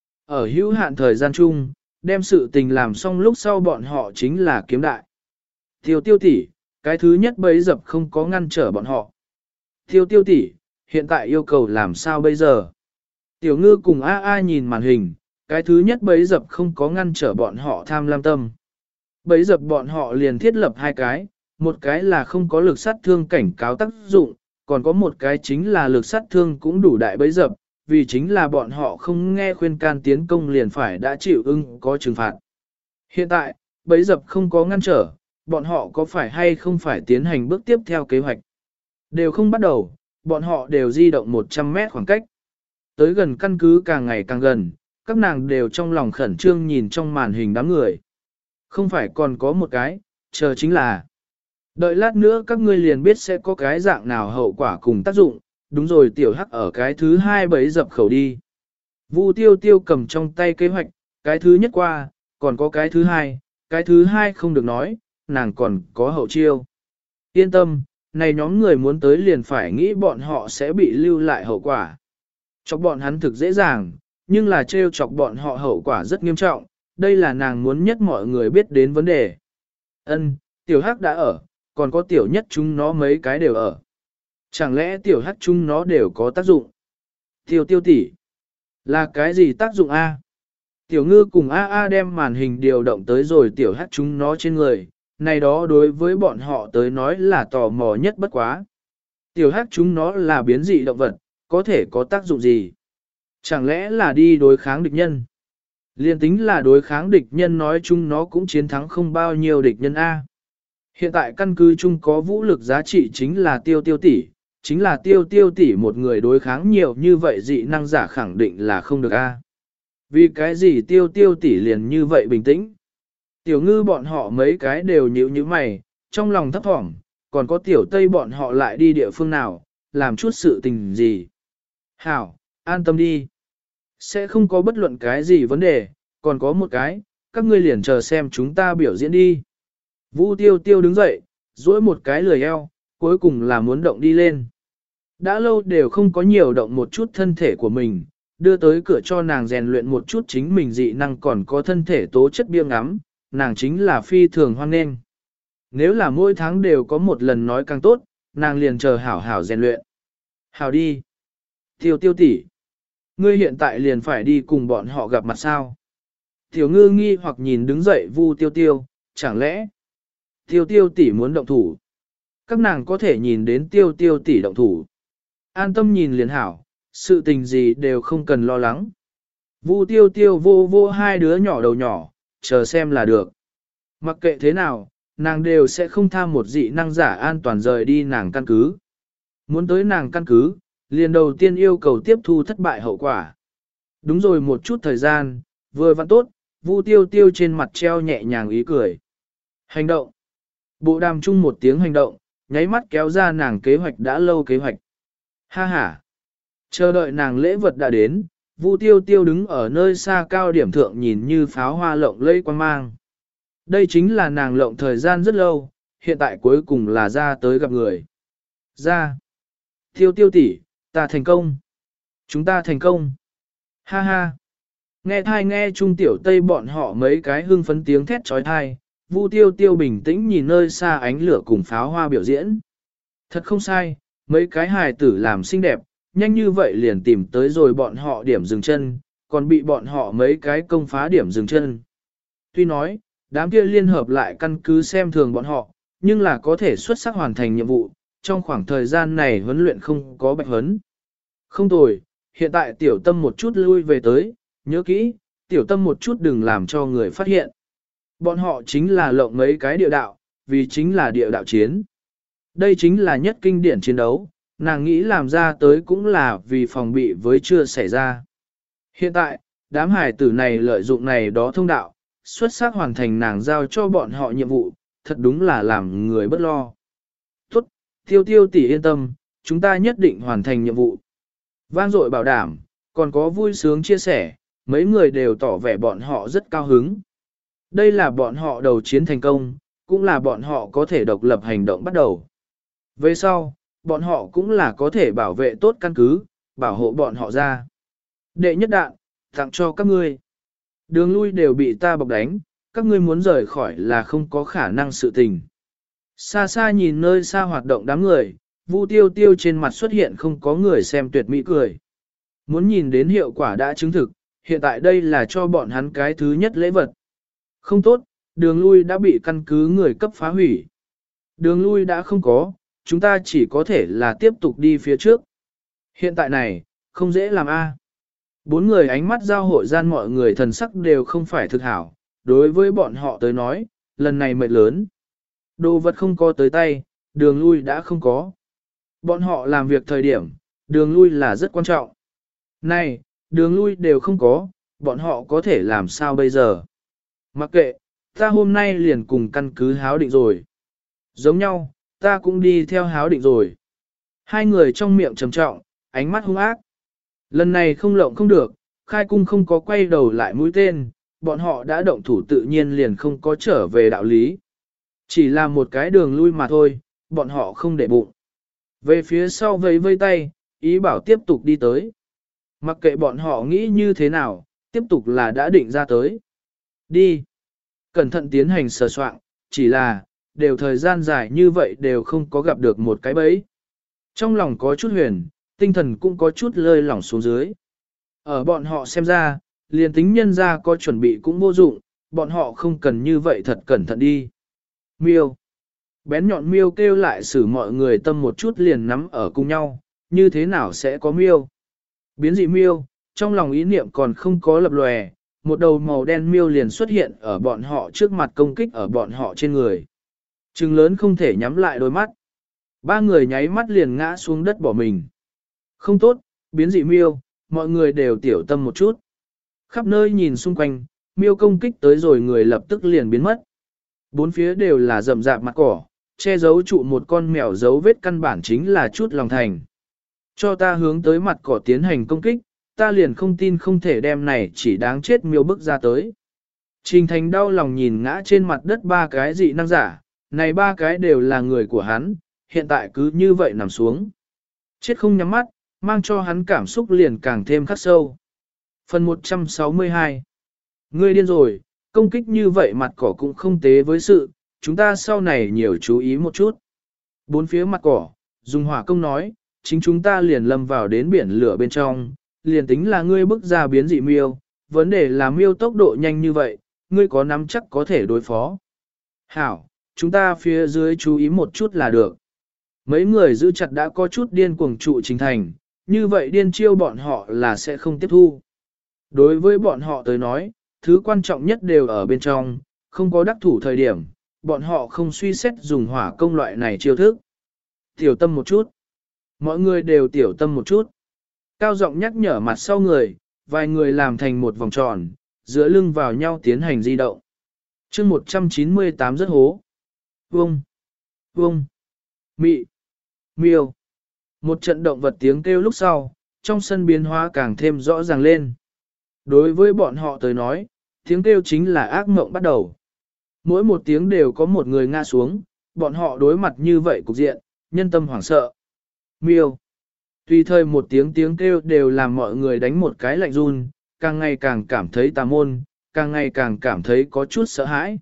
Ở hữu hạn thời gian chung, đem sự tình làm xong lúc sau bọn họ chính là kiếm đại. Tiêu tiêu tỷ, cái thứ nhất bấy dập không có ngăn trở bọn họ. Tiêu tiêu tỷ, hiện tại yêu cầu làm sao bây giờ? Tiểu ngư cùng A A nhìn màn hình, cái thứ nhất bấy dập không có ngăn trở bọn họ tham lam tâm. Bấy dập bọn họ liền thiết lập hai cái, một cái là không có lực sát thương cảnh cáo tác dụng, còn có một cái chính là lực sát thương cũng đủ đại bấy dập, vì chính là bọn họ không nghe khuyên can tiến công liền phải đã chịu ưng có trừng phạt. Hiện tại, bấy dập không có ngăn trở, bọn họ có phải hay không phải tiến hành bước tiếp theo kế hoạch. Đều không bắt đầu, bọn họ đều di động một trăm mét khoảng cách. Tới gần căn cứ càng ngày càng gần, các nàng đều trong lòng khẩn trương nhìn trong màn hình đám người. Không phải còn có một cái, chờ chính là. Đợi lát nữa các ngươi liền biết sẽ có cái dạng nào hậu quả cùng tác dụng, đúng rồi tiểu hắc ở cái thứ hai bấy dập khẩu đi. Vu tiêu tiêu cầm trong tay kế hoạch, cái thứ nhất qua, còn có cái thứ hai, cái thứ hai không được nói, nàng còn có hậu chiêu. Yên tâm, này nhóm người muốn tới liền phải nghĩ bọn họ sẽ bị lưu lại hậu quả. Chọc bọn hắn thực dễ dàng, nhưng là trêu chọc bọn họ hậu quả rất nghiêm trọng, đây là nàng muốn nhất mọi người biết đến vấn đề. Ân, tiểu hắc đã ở, còn có tiểu nhất chúng nó mấy cái đều ở. Chẳng lẽ tiểu hắc chúng nó đều có tác dụng? Tiêu tiêu tỷ, là cái gì tác dụng A? Tiểu ngư cùng A A đem màn hình điều động tới rồi tiểu hắc chúng nó trên người, này đó đối với bọn họ tới nói là tò mò nhất bất quá. Tiểu hắc chúng nó là biến dị động vật, có thể có tác dụng gì? Chẳng lẽ là đi đối kháng địch nhân? Liên tính là đối kháng địch nhân nói chung nó cũng chiến thắng không bao nhiêu địch nhân A. Hiện tại căn cứ chung có vũ lực giá trị chính là tiêu tiêu tỷ, chính là tiêu tiêu tỷ một người đối kháng nhiều như vậy dị năng giả khẳng định là không được A. Vì cái gì tiêu tiêu tỷ liền như vậy bình tĩnh? Tiểu ngư bọn họ mấy cái đều nhíu nhíu mày, trong lòng thấp thỏm, còn có tiểu tây bọn họ lại đi địa phương nào, làm chút sự tình gì. Hảo, an tâm đi. Sẽ không có bất luận cái gì vấn đề, còn có một cái, các ngươi liền chờ xem chúng ta biểu diễn đi. Vu tiêu tiêu đứng dậy, duỗi một cái lười eo, cuối cùng là muốn động đi lên. Đã lâu đều không có nhiều động một chút thân thể của mình, đưa tới cửa cho nàng rèn luyện một chút chính mình dị năng còn có thân thể tố chất biêng ngắm, nàng chính là phi thường hoan nghênh. Nếu là mỗi tháng đều có một lần nói càng tốt, nàng liền chờ hảo hảo rèn luyện. Hảo đi. Tiêu tiêu tỷ, ngươi hiện tại liền phải đi cùng bọn họ gặp mặt sao? Tiểu ngư nghi hoặc nhìn đứng dậy Vu tiêu tiêu, chẳng lẽ tiêu tiêu tỷ muốn động thủ? Các nàng có thể nhìn đến tiêu tiêu tỷ động thủ. An tâm nhìn liền hảo, sự tình gì đều không cần lo lắng. Vu tiêu tiêu vô vô hai đứa nhỏ đầu nhỏ, chờ xem là được. Mặc kệ thế nào, nàng đều sẽ không tham một dị năng giả an toàn rời đi nàng căn cứ. Muốn tới nàng căn cứ, liền đầu tiên yêu cầu tiếp thu thất bại hậu quả. Đúng rồi một chút thời gian, vừa vặn tốt, Vu tiêu tiêu trên mặt treo nhẹ nhàng ý cười. Hành động. Bộ đàm chung một tiếng hành động, nháy mắt kéo ra nàng kế hoạch đã lâu kế hoạch. Ha ha. Chờ đợi nàng lễ vật đã đến, Vu tiêu tiêu đứng ở nơi xa cao điểm thượng nhìn như pháo hoa lộng lẫy quang mang. Đây chính là nàng lộng thời gian rất lâu, hiện tại cuối cùng là ra tới gặp người. Ra. Tiêu tiêu tỷ, ta thành công. Chúng ta thành công. Ha ha. Nghe thai nghe trung tiểu tây bọn họ mấy cái hưng phấn tiếng thét trói thai, Vu tiêu tiêu bình tĩnh nhìn nơi xa ánh lửa cùng pháo hoa biểu diễn. Thật không sai, mấy cái hài tử làm xinh đẹp, nhanh như vậy liền tìm tới rồi bọn họ điểm dừng chân, còn bị bọn họ mấy cái công phá điểm dừng chân. Tuy nói, đám kia liên hợp lại căn cứ xem thường bọn họ, nhưng là có thể xuất sắc hoàn thành nhiệm vụ, trong khoảng thời gian này huấn luyện không có bạch huấn. Không tồi, hiện tại tiểu tâm một chút lui về tới, nhớ kỹ, tiểu tâm một chút đừng làm cho người phát hiện. Bọn họ chính là lộng mấy cái địa đạo, vì chính là địa đạo chiến. Đây chính là nhất kinh điển chiến đấu, nàng nghĩ làm ra tới cũng là vì phòng bị với chưa xảy ra. Hiện tại, đám hải tử này lợi dụng này đó thông đạo, xuất sắc hoàn thành nàng giao cho bọn họ nhiệm vụ, thật đúng là làm người bất lo. Tốt, tiêu tiêu tỷ yên tâm, chúng ta nhất định hoàn thành nhiệm vụ. Vang dội bảo đảm, còn có vui sướng chia sẻ, mấy người đều tỏ vẻ bọn họ rất cao hứng. Đây là bọn họ đầu chiến thành công, cũng là bọn họ có thể độc lập hành động bắt đầu. Về sau, bọn họ cũng là có thể bảo vệ tốt căn cứ, bảo hộ bọn họ ra. Đệ nhất đạn, tặng cho các ngươi. Đường lui đều bị ta bọc đánh, các ngươi muốn rời khỏi là không có khả năng sự tình. Xa xa nhìn nơi xa hoạt động đám người, Vu Tiêu Tiêu trên mặt xuất hiện không có người xem tuyệt mỹ cười. Muốn nhìn đến hiệu quả đã chứng thực, hiện tại đây là cho bọn hắn cái thứ nhất lễ vật. Không tốt, đường lui đã bị căn cứ người cấp phá hủy. Đường lui đã không có, chúng ta chỉ có thể là tiếp tục đi phía trước. Hiện tại này, không dễ làm a. Bốn người ánh mắt giao hội gian mọi người thần sắc đều không phải thực hảo, đối với bọn họ tới nói, lần này mệt lớn. Đồ vật không có tới tay, đường lui đã không có. Bọn họ làm việc thời điểm, đường lui là rất quan trọng. Này, đường lui đều không có, bọn họ có thể làm sao bây giờ? Mặc kệ, ta hôm nay liền cùng căn cứ háo định rồi. Giống nhau, ta cũng đi theo háo định rồi. Hai người trong miệng trầm trọng, ánh mắt hung ác. Lần này không lộng không được, khai cung không có quay đầu lại mũi tên, bọn họ đã động thủ tự nhiên liền không có trở về đạo lý. Chỉ là một cái đường lui mà thôi, bọn họ không để bụng. Về phía sau vẫy vây tay, ý bảo tiếp tục đi tới. Mặc kệ bọn họ nghĩ như thế nào, tiếp tục là đã định ra tới. Đi. Cẩn thận tiến hành sờ soạn, chỉ là, đều thời gian dài như vậy đều không có gặp được một cái bẫy. Trong lòng có chút huyền, tinh thần cũng có chút lơi lỏng xuống dưới. Ở bọn họ xem ra, liền tính nhân ra có chuẩn bị cũng vô dụng, bọn họ không cần như vậy thật cẩn thận đi. Miêu. Bén nhọn miêu kêu lại xử mọi người tâm một chút liền nắm ở cùng nhau, như thế nào sẽ có miêu. Biến dị miêu, trong lòng ý niệm còn không có lập lòe, một đầu màu đen miêu liền xuất hiện ở bọn họ trước mặt công kích ở bọn họ trên người. Trừng lớn không thể nhắm lại đôi mắt. Ba người nháy mắt liền ngã xuống đất bỏ mình. Không tốt, biến dị miêu, mọi người đều tiểu tâm một chút. Khắp nơi nhìn xung quanh, miêu công kích tới rồi người lập tức liền biến mất. Bốn phía đều là rậm rạp mặt cỏ, che giấu trụ một con mèo dấu vết căn bản chính là chút lòng thành. Cho ta hướng tới mặt cỏ tiến hành công kích, ta liền không tin không thể đem này chỉ đáng chết miêu bức ra tới. Trình Thành đau lòng nhìn ngã trên mặt đất ba cái dị năng giả, này ba cái đều là người của hắn, hiện tại cứ như vậy nằm xuống. Chết không nhắm mắt, mang cho hắn cảm xúc liền càng thêm khắc sâu. Phần một trăm sáu mươi hai. Ngươi điên rồi, công kích như vậy mặt cỏ cũng không tế với sự, chúng ta sau này nhiều chú ý một chút. Bốn phía mặt cỏ, dùng hỏa công nói, chính chúng ta liền lâm vào đến biển lửa bên trong, liền tính là ngươi bức ra biến dị miêu, vấn đề là miêu tốc độ nhanh như vậy, ngươi có nắm chắc có thể đối phó. Hảo, chúng ta phía dưới chú ý một chút là được. Mấy người giữ chặt đã có chút điên cuồng trụ Trình Thành, như vậy điên chiêu bọn họ là sẽ không tiếp thu. Đối với bọn họ tới nói, thứ quan trọng nhất đều ở bên trong, không có đắc thủ thời điểm, bọn họ không suy xét dùng hỏa công loại này chiêu thức. Tiểu tâm một chút. Mọi người đều tiểu tâm một chút. Cao giọng nhắc nhở mặt sau người, vài người làm thành một vòng tròn, giữa lưng vào nhau tiến hành di động. chương một trăm chín mươi tám rất hố. Vông. Vông. Mị. Miêu. Một trận động vật tiếng kêu lúc sau, trong sân biến hóa càng thêm rõ ràng lên. Đối với bọn họ tới nói, tiếng kêu chính là ác mộng bắt đầu. Mỗi một tiếng đều có một người ngã xuống, bọn họ đối mặt như vậy cục diện, nhân tâm hoảng sợ. Miêu. Tùy thời một tiếng tiếng kêu đều làm mọi người đánh một cái lạnh run, càng ngày càng cảm thấy tà môn, càng ngày càng cảm thấy có chút sợ hãi.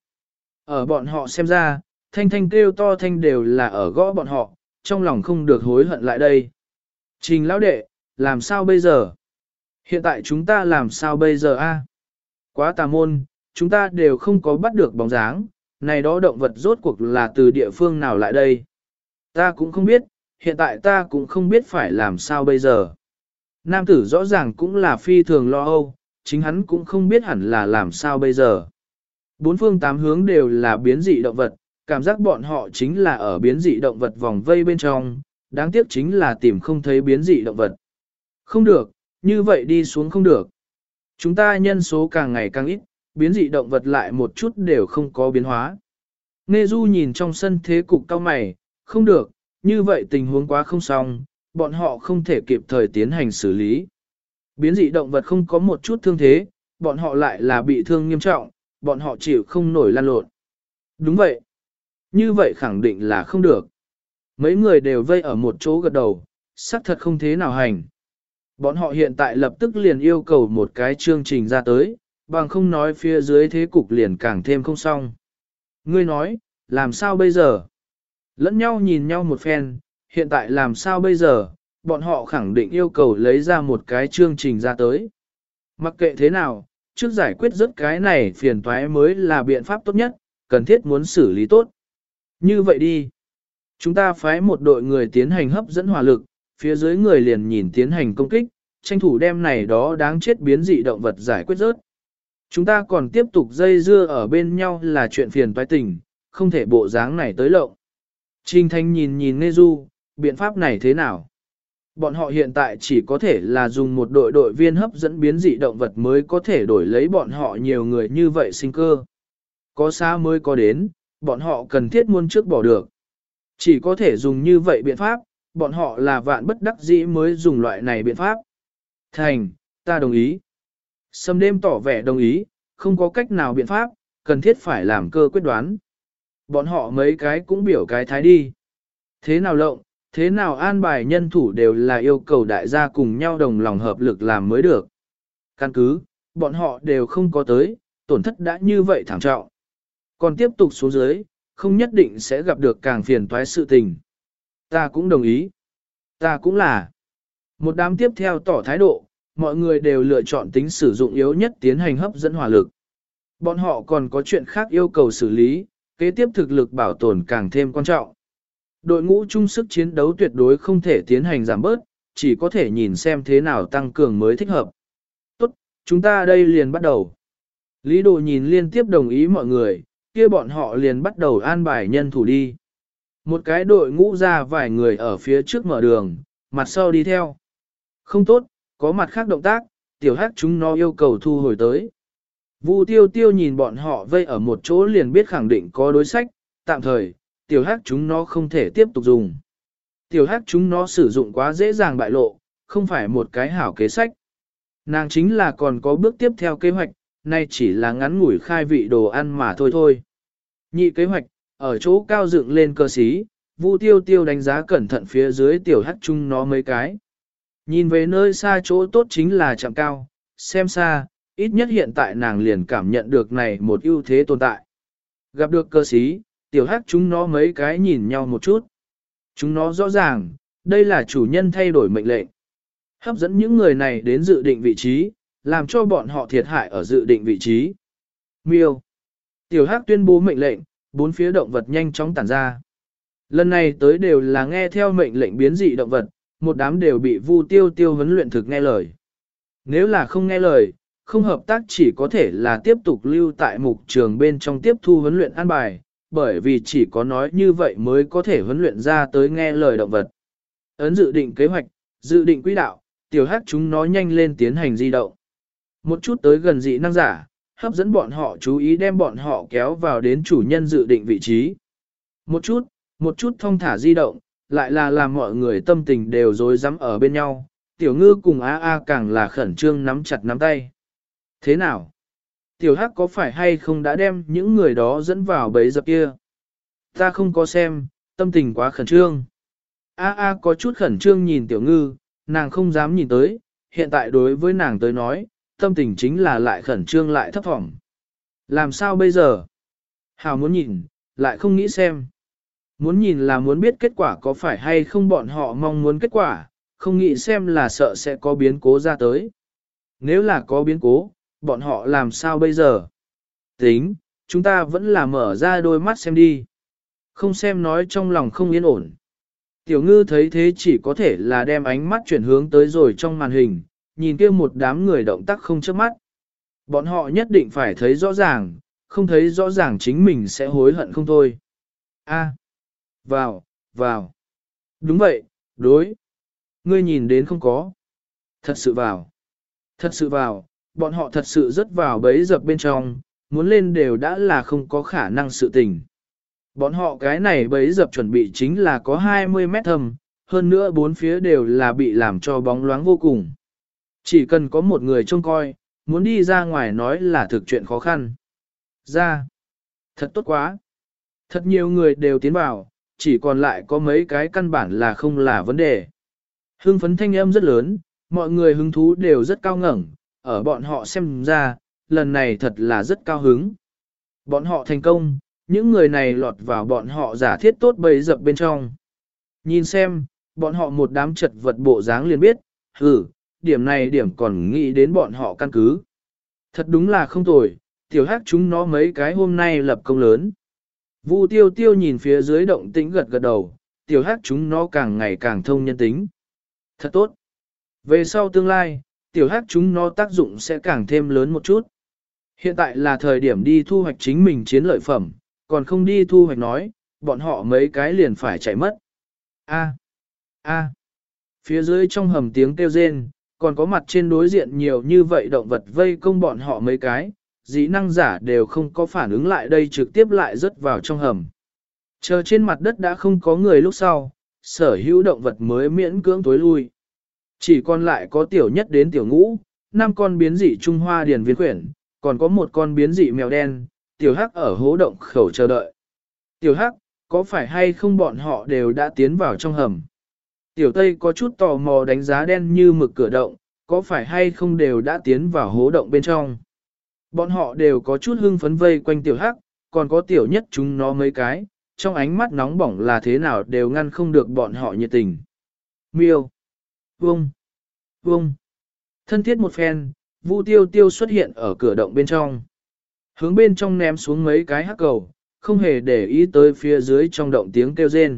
Ở bọn họ xem ra, thanh thanh kêu to thanh đều là ở gõ bọn họ, trong lòng không được hối hận lại đây. Trình lão đệ, làm sao bây giờ? Hiện tại chúng ta làm sao bây giờ a? Quá tà môn, chúng ta đều không có bắt được bóng dáng, này đó động vật rốt cuộc là từ địa phương nào lại đây? Ta cũng không biết, hiện tại ta cũng không biết phải làm sao bây giờ. Nam tử rõ ràng cũng là phi thường lo âu, chính hắn cũng không biết hẳn là làm sao bây giờ. Bốn phương tám hướng đều là biến dị động vật, cảm giác bọn họ chính là ở biến dị động vật vòng vây bên trong, đáng tiếc chính là tìm không thấy biến dị động vật. Không được, như vậy đi xuống không được. Chúng ta nhân số càng ngày càng ít, biến dị động vật lại một chút đều không có biến hóa. Nghe Du nhìn trong sân thế cục cao mày, không được, như vậy tình huống quá không xong, bọn họ không thể kịp thời tiến hành xử lý. Biến dị động vật không có một chút thương thế, bọn họ lại là bị thương nghiêm trọng, bọn họ chịu không nổi lan lộn. Đúng vậy. Như vậy khẳng định là không được. Mấy người đều vây ở một chỗ gật đầu, xác thật không thế nào hành. Bọn họ hiện tại lập tức liền yêu cầu một cái chương trình ra tới, bằng không nói phía dưới thế cục liền càng thêm không xong. Ngươi nói, làm sao bây giờ? Lẫn nhau nhìn nhau một phen, hiện tại làm sao bây giờ? Bọn họ khẳng định yêu cầu lấy ra một cái chương trình ra tới. Mặc kệ thế nào, trước giải quyết rất cái này phiền toái mới là biện pháp tốt nhất, cần thiết muốn xử lý tốt. Như vậy đi. Chúng ta phái một đội người tiến hành hấp dẫn hỏa lực, phía dưới người liền nhìn tiến hành công kích, tranh thủ đem này đó đáng chết biến dị động vật giải quyết rớt. Chúng ta còn tiếp tục dây dưa ở bên nhau là chuyện phiền toái tình, không thể bộ dáng này tới lộng. Trình Thanh nhìn nhìn Nghe Du, biện pháp này thế nào? Bọn họ hiện tại chỉ có thể là dùng một đội đội viên hấp dẫn biến dị động vật mới có thể đổi lấy bọn họ nhiều người như vậy sinh cơ. Có xa mới có đến, bọn họ cần thiết muôn trước bỏ được. Chỉ có thể dùng như vậy biện pháp, bọn họ là vạn bất đắc dĩ mới dùng loại này biện pháp. Thành, ta đồng ý. Sâm đêm tỏ vẻ đồng ý, không có cách nào biện pháp, cần thiết phải làm cơ quyết đoán. Bọn họ mấy cái cũng biểu cái thái đi. Thế nào lộng, thế nào an bài nhân thủ đều là yêu cầu đại gia cùng nhau đồng lòng hợp lực làm mới được. Căn cứ, bọn họ đều không có tới, tổn thất đã như vậy thảm trọng. Còn tiếp tục xuống dưới, không nhất định sẽ gặp được càng phiền toái sự tình. Ta cũng đồng ý. Ta cũng là. Một đám tiếp theo tỏ thái độ, mọi người đều lựa chọn tính sử dụng yếu nhất tiến hành hấp dẫn hỏa lực. Bọn họ còn có chuyện khác yêu cầu xử lý, kế tiếp thực lực bảo tồn càng thêm quan trọng. Đội ngũ chung sức chiến đấu tuyệt đối không thể tiến hành giảm bớt, chỉ có thể nhìn xem thế nào tăng cường mới thích hợp. Tốt, chúng ta đây liền bắt đầu. Lý Đồ nhìn liên tiếp đồng ý mọi người, kia bọn họ liền bắt đầu an bài nhân thủ đi. Một cái đội ngũ ra vài người ở phía trước mở đường, mặt sau đi theo. Không tốt, có mặt khác động tác, tiểu hắc chúng nó yêu cầu thu hồi tới. Vu tiêu tiêu nhìn bọn họ vây ở một chỗ liền biết khẳng định có đối sách, tạm thời, tiểu hắc chúng nó không thể tiếp tục dùng. Tiểu hắc chúng nó sử dụng quá dễ dàng bại lộ, không phải một cái hảo kế sách. Nàng chính là còn có bước tiếp theo kế hoạch, nay chỉ là ngắn ngủi khai vị đồ ăn mà thôi thôi. Nhị kế hoạch, ở chỗ cao dựng lên cơ sĩ, Vu tiêu tiêu đánh giá cẩn thận phía dưới tiểu hắc chúng nó mấy cái. Nhìn về nơi xa chỗ tốt chính là chạm cao, xem xa, ít nhất hiện tại nàng liền cảm nhận được này một ưu thế tồn tại. Gặp được cơ sĩ, tiểu hắc chúng nó mấy cái nhìn nhau một chút. Chúng nó rõ ràng, đây là chủ nhân thay đổi mệnh lệnh. Hấp dẫn những người này đến dự định vị trí, làm cho bọn họ thiệt hại ở dự định vị trí. Miêu. Tiểu hắc tuyên bố mệnh lệnh, bốn phía động vật nhanh chóng tản ra. Lần này tới đều là nghe theo mệnh lệnh biến dị động vật, một đám đều bị Vu tiêu tiêu huấn luyện thực nghe lời. Nếu là không nghe lời, không hợp tác chỉ có thể là tiếp tục lưu tại mục trường bên trong tiếp thu huấn luyện an bài, bởi vì chỉ có nói như vậy mới có thể huấn luyện ra tới nghe lời động vật. Ấn dự định kế hoạch, dự định quỹ đạo, tiểu hắc chúng nó nhanh lên tiến hành di động. Một chút tới gần dị năng giả, hấp dẫn bọn họ chú ý đem bọn họ kéo vào đến chủ nhân dự định vị trí. Một chút, một chút thông thả di động, lại là làm mọi người tâm tình đều rối rắm ở bên nhau, tiểu ngư cùng A A càng là khẩn trương nắm chặt nắm tay. Thế nào? Tiểu hắc có phải hay không đã đem những người đó dẫn vào bẫy dập kia? Ta không có xem, tâm tình quá khẩn trương. A A có chút khẩn trương nhìn tiểu ngư, nàng không dám nhìn tới, hiện tại đối với nàng tới nói, tâm tình chính là lại khẩn trương lại thấp thỏm. Làm sao bây giờ? Hào muốn nhìn, lại không nghĩ xem. Muốn nhìn là muốn biết kết quả có phải hay không bọn họ mong muốn kết quả, không nghĩ xem là sợ sẽ có biến cố ra tới. Nếu là có biến cố, bọn họ làm sao bây giờ? Tính, chúng ta vẫn là mở ra đôi mắt xem đi. Không xem nói trong lòng không yên ổn. Tiểu ngư thấy thế chỉ có thể là đem ánh mắt chuyển hướng tới rồi trong màn hình, nhìn kia một đám người động tác không chớp mắt. Bọn họ nhất định phải thấy rõ ràng, không thấy rõ ràng chính mình sẽ hối hận không thôi. A, vào, vào. Đúng vậy, đối. Ngươi nhìn đến không có. Thật sự vào. Thật sự vào, bọn họ thật sự rất vào bấy dập bên trong, muốn lên đều đã là không có khả năng sự tình. Bọn họ cái này bấy dập chuẩn bị chính là có hai mươi mét thâm, hơn nữa bốn phía đều là bị làm cho bóng loáng vô cùng. Chỉ cần có một người trông coi, muốn đi ra ngoài nói là thực chuyện khó khăn. Ra, thật tốt quá. Thật nhiều người đều tiến vào, chỉ còn lại có mấy cái căn bản là không là vấn đề. Hưng phấn thanh âm rất lớn, mọi người hứng thú đều rất cao ngẩng, ở bọn họ xem ra, lần này thật là rất cao hứng. Bọn họ thành công, những người này lọt vào bọn họ giả thiết tốt bấy dập bên trong. Nhìn xem, bọn họ một đám chật vật bộ dáng liền biết, hừ, điểm này điểm còn nghĩ đến bọn họ căn cứ. Thật đúng là không tồi, tiểu hắc chúng nó mấy cái hôm nay lập công lớn. Vu tiêu tiêu nhìn phía dưới động tĩnh gật gật đầu, tiểu hắc chúng nó càng ngày càng thông nhân tính. Thật tốt. Về sau tương lai, tiểu hắc chúng nó tác dụng sẽ càng thêm lớn một chút. Hiện tại là thời điểm đi thu hoạch chính mình chiến lợi phẩm, còn không đi thu hoạch nói, bọn họ mấy cái liền phải chạy mất. A, a, phía dưới trong hầm tiếng kêu rên, còn có mặt trên đối diện nhiều như vậy động vật vây công bọn họ mấy cái, dĩ năng giả đều không có phản ứng lại đây trực tiếp lại rớt vào trong hầm. Chờ trên mặt đất đã không có người lúc sau, sở hữu động vật mới miễn cưỡng tối lui. Chỉ còn lại có tiểu nhất đến tiểu ngũ, năm con biến dị Trung Hoa điền viên quyển, còn có một con biến dị mèo đen, tiểu hắc ở hố động khẩu chờ đợi. Tiểu hắc, có phải hay không bọn họ đều đã tiến vào trong hầm? Tiểu tây có chút tò mò đánh giá đen như mực cửa động, có phải hay không đều đã tiến vào hố động bên trong? Bọn họ đều có chút hưng phấn vây quanh tiểu hắc, còn có tiểu nhất chúng nó mấy cái, trong ánh mắt nóng bỏng là thế nào đều ngăn không được bọn họ nhiệt tình. Miêu. Vông. Vông. Thân thiết một phen, Vu tiêu tiêu xuất hiện ở cửa động bên trong. Hướng bên trong ném xuống mấy cái hắc cầu, không hề để ý tới phía dưới trong động tiếng kêu rên.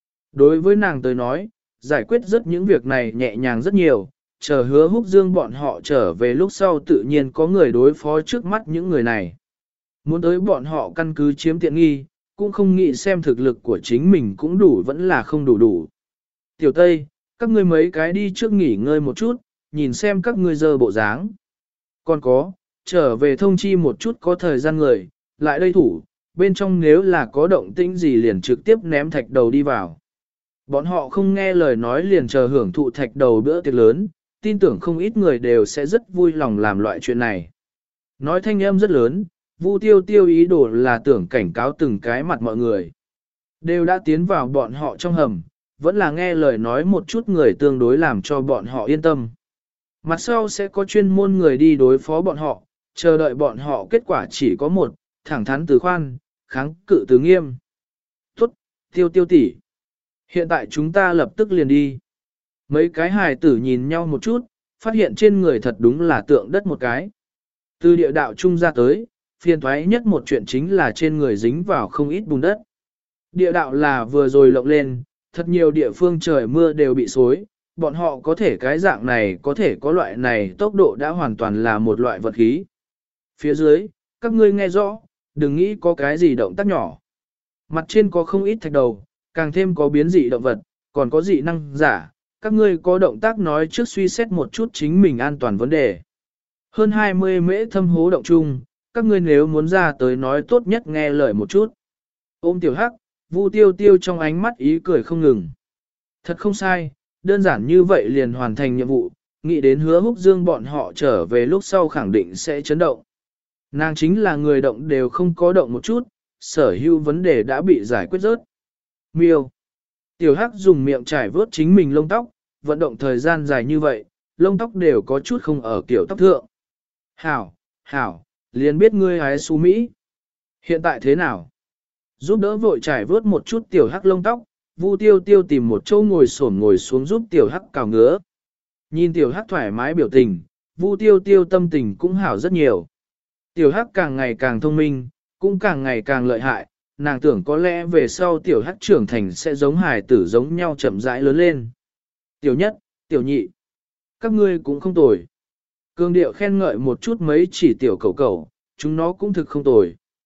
Đối với nàng tới nói, giải quyết rất những việc này nhẹ nhàng rất nhiều, chờ hứa húc dương bọn họ trở về lúc sau tự nhiên có người đối phó trước mắt những người này. Muốn tới bọn họ căn cứ chiếm tiện nghi, cũng không nghĩ xem thực lực của chính mình cũng đủ vẫn là không đủ đủ. Tiểu Tây, các ngươi mấy cái đi trước nghỉ ngơi một chút, nhìn xem các ngươi giờ bộ dáng. Còn có, trở về thông chi một chút có thời gian người, lại đây thủ, bên trong nếu là có động tĩnh gì liền trực tiếp ném thạch đầu đi vào. Bọn họ không nghe lời nói liền chờ hưởng thụ thạch đầu bữa tiệc lớn, tin tưởng không ít người đều sẽ rất vui lòng làm loại chuyện này. Nói thanh âm rất lớn, Vu tiêu tiêu ý đồ là tưởng cảnh cáo từng cái mặt mọi người. Đều đã tiến vào bọn họ trong hầm, vẫn là nghe lời nói một chút người tương đối làm cho bọn họ yên tâm. Mặt sau sẽ có chuyên môn người đi đối phó bọn họ, chờ đợi bọn họ kết quả chỉ có một, thẳng thắn từ khoan, kháng cự từ nghiêm. Tốt, tiêu tiêu tỷ. Hiện tại chúng ta lập tức liền đi. Mấy cái hài tử nhìn nhau một chút, phát hiện trên người thật đúng là tượng đất một cái. Từ địa đạo trung ra tới, phiền thoái nhất một chuyện chính là trên người dính vào không ít bùn đất. Địa đạo là vừa rồi lộng lên, thật nhiều địa phương trời mưa đều bị xối, bọn họ có thể cái dạng này có thể có loại này tốc độ đã hoàn toàn là một loại vật khí. Phía dưới, các ngươi nghe rõ, đừng nghĩ có cái gì động tác nhỏ. Mặt trên có không ít thạch đầu, càng thêm có biến dị động vật, còn có dị năng giả, các ngươi có động tác nói trước suy xét một chút chính mình an toàn vấn đề. Hơn hai mươi mễ thâm hố động chung, các ngươi nếu muốn ra tới nói tốt nhất nghe lời một chút. Ôm tiểu hắc, Vu tiêu tiêu trong ánh mắt ý cười không ngừng. Thật không sai, đơn giản như vậy liền hoàn thành nhiệm vụ, nghĩ đến hứa húc dương bọn họ trở về lúc sau khẳng định sẽ chấn động. Nàng chính là người động đều không có động một chút, sở hữu vấn đề đã bị giải quyết rớt. Miêu. Tiểu hắc dùng miệng trải vớt chính mình lông tóc, vận động thời gian dài như vậy, lông tóc đều có chút không ở kiểu tóc thượng. Hảo, hảo, liền biết ngươi hái su Mỹ. Hiện tại thế nào? Giúp đỡ vội trải vớt một chút tiểu hắc lông tóc, Vu tiêu tiêu tìm một chỗ ngồi xổm ngồi xuống giúp tiểu hắc cào ngứa. Nhìn tiểu hắc thoải mái biểu tình, Vu tiêu tiêu tâm tình cũng hảo rất nhiều. Tiểu hắc càng ngày càng thông minh, cũng càng ngày càng lợi hại, nàng tưởng có lẽ về sau tiểu hắc trưởng thành sẽ giống hài tử giống nhau chậm rãi lớn lên. Tiểu nhất, tiểu nhị, các ngươi cũng không tồi. Cương điệu khen ngợi một chút mấy chỉ tiểu cầu cầu, chúng nó cũng thực không tồi.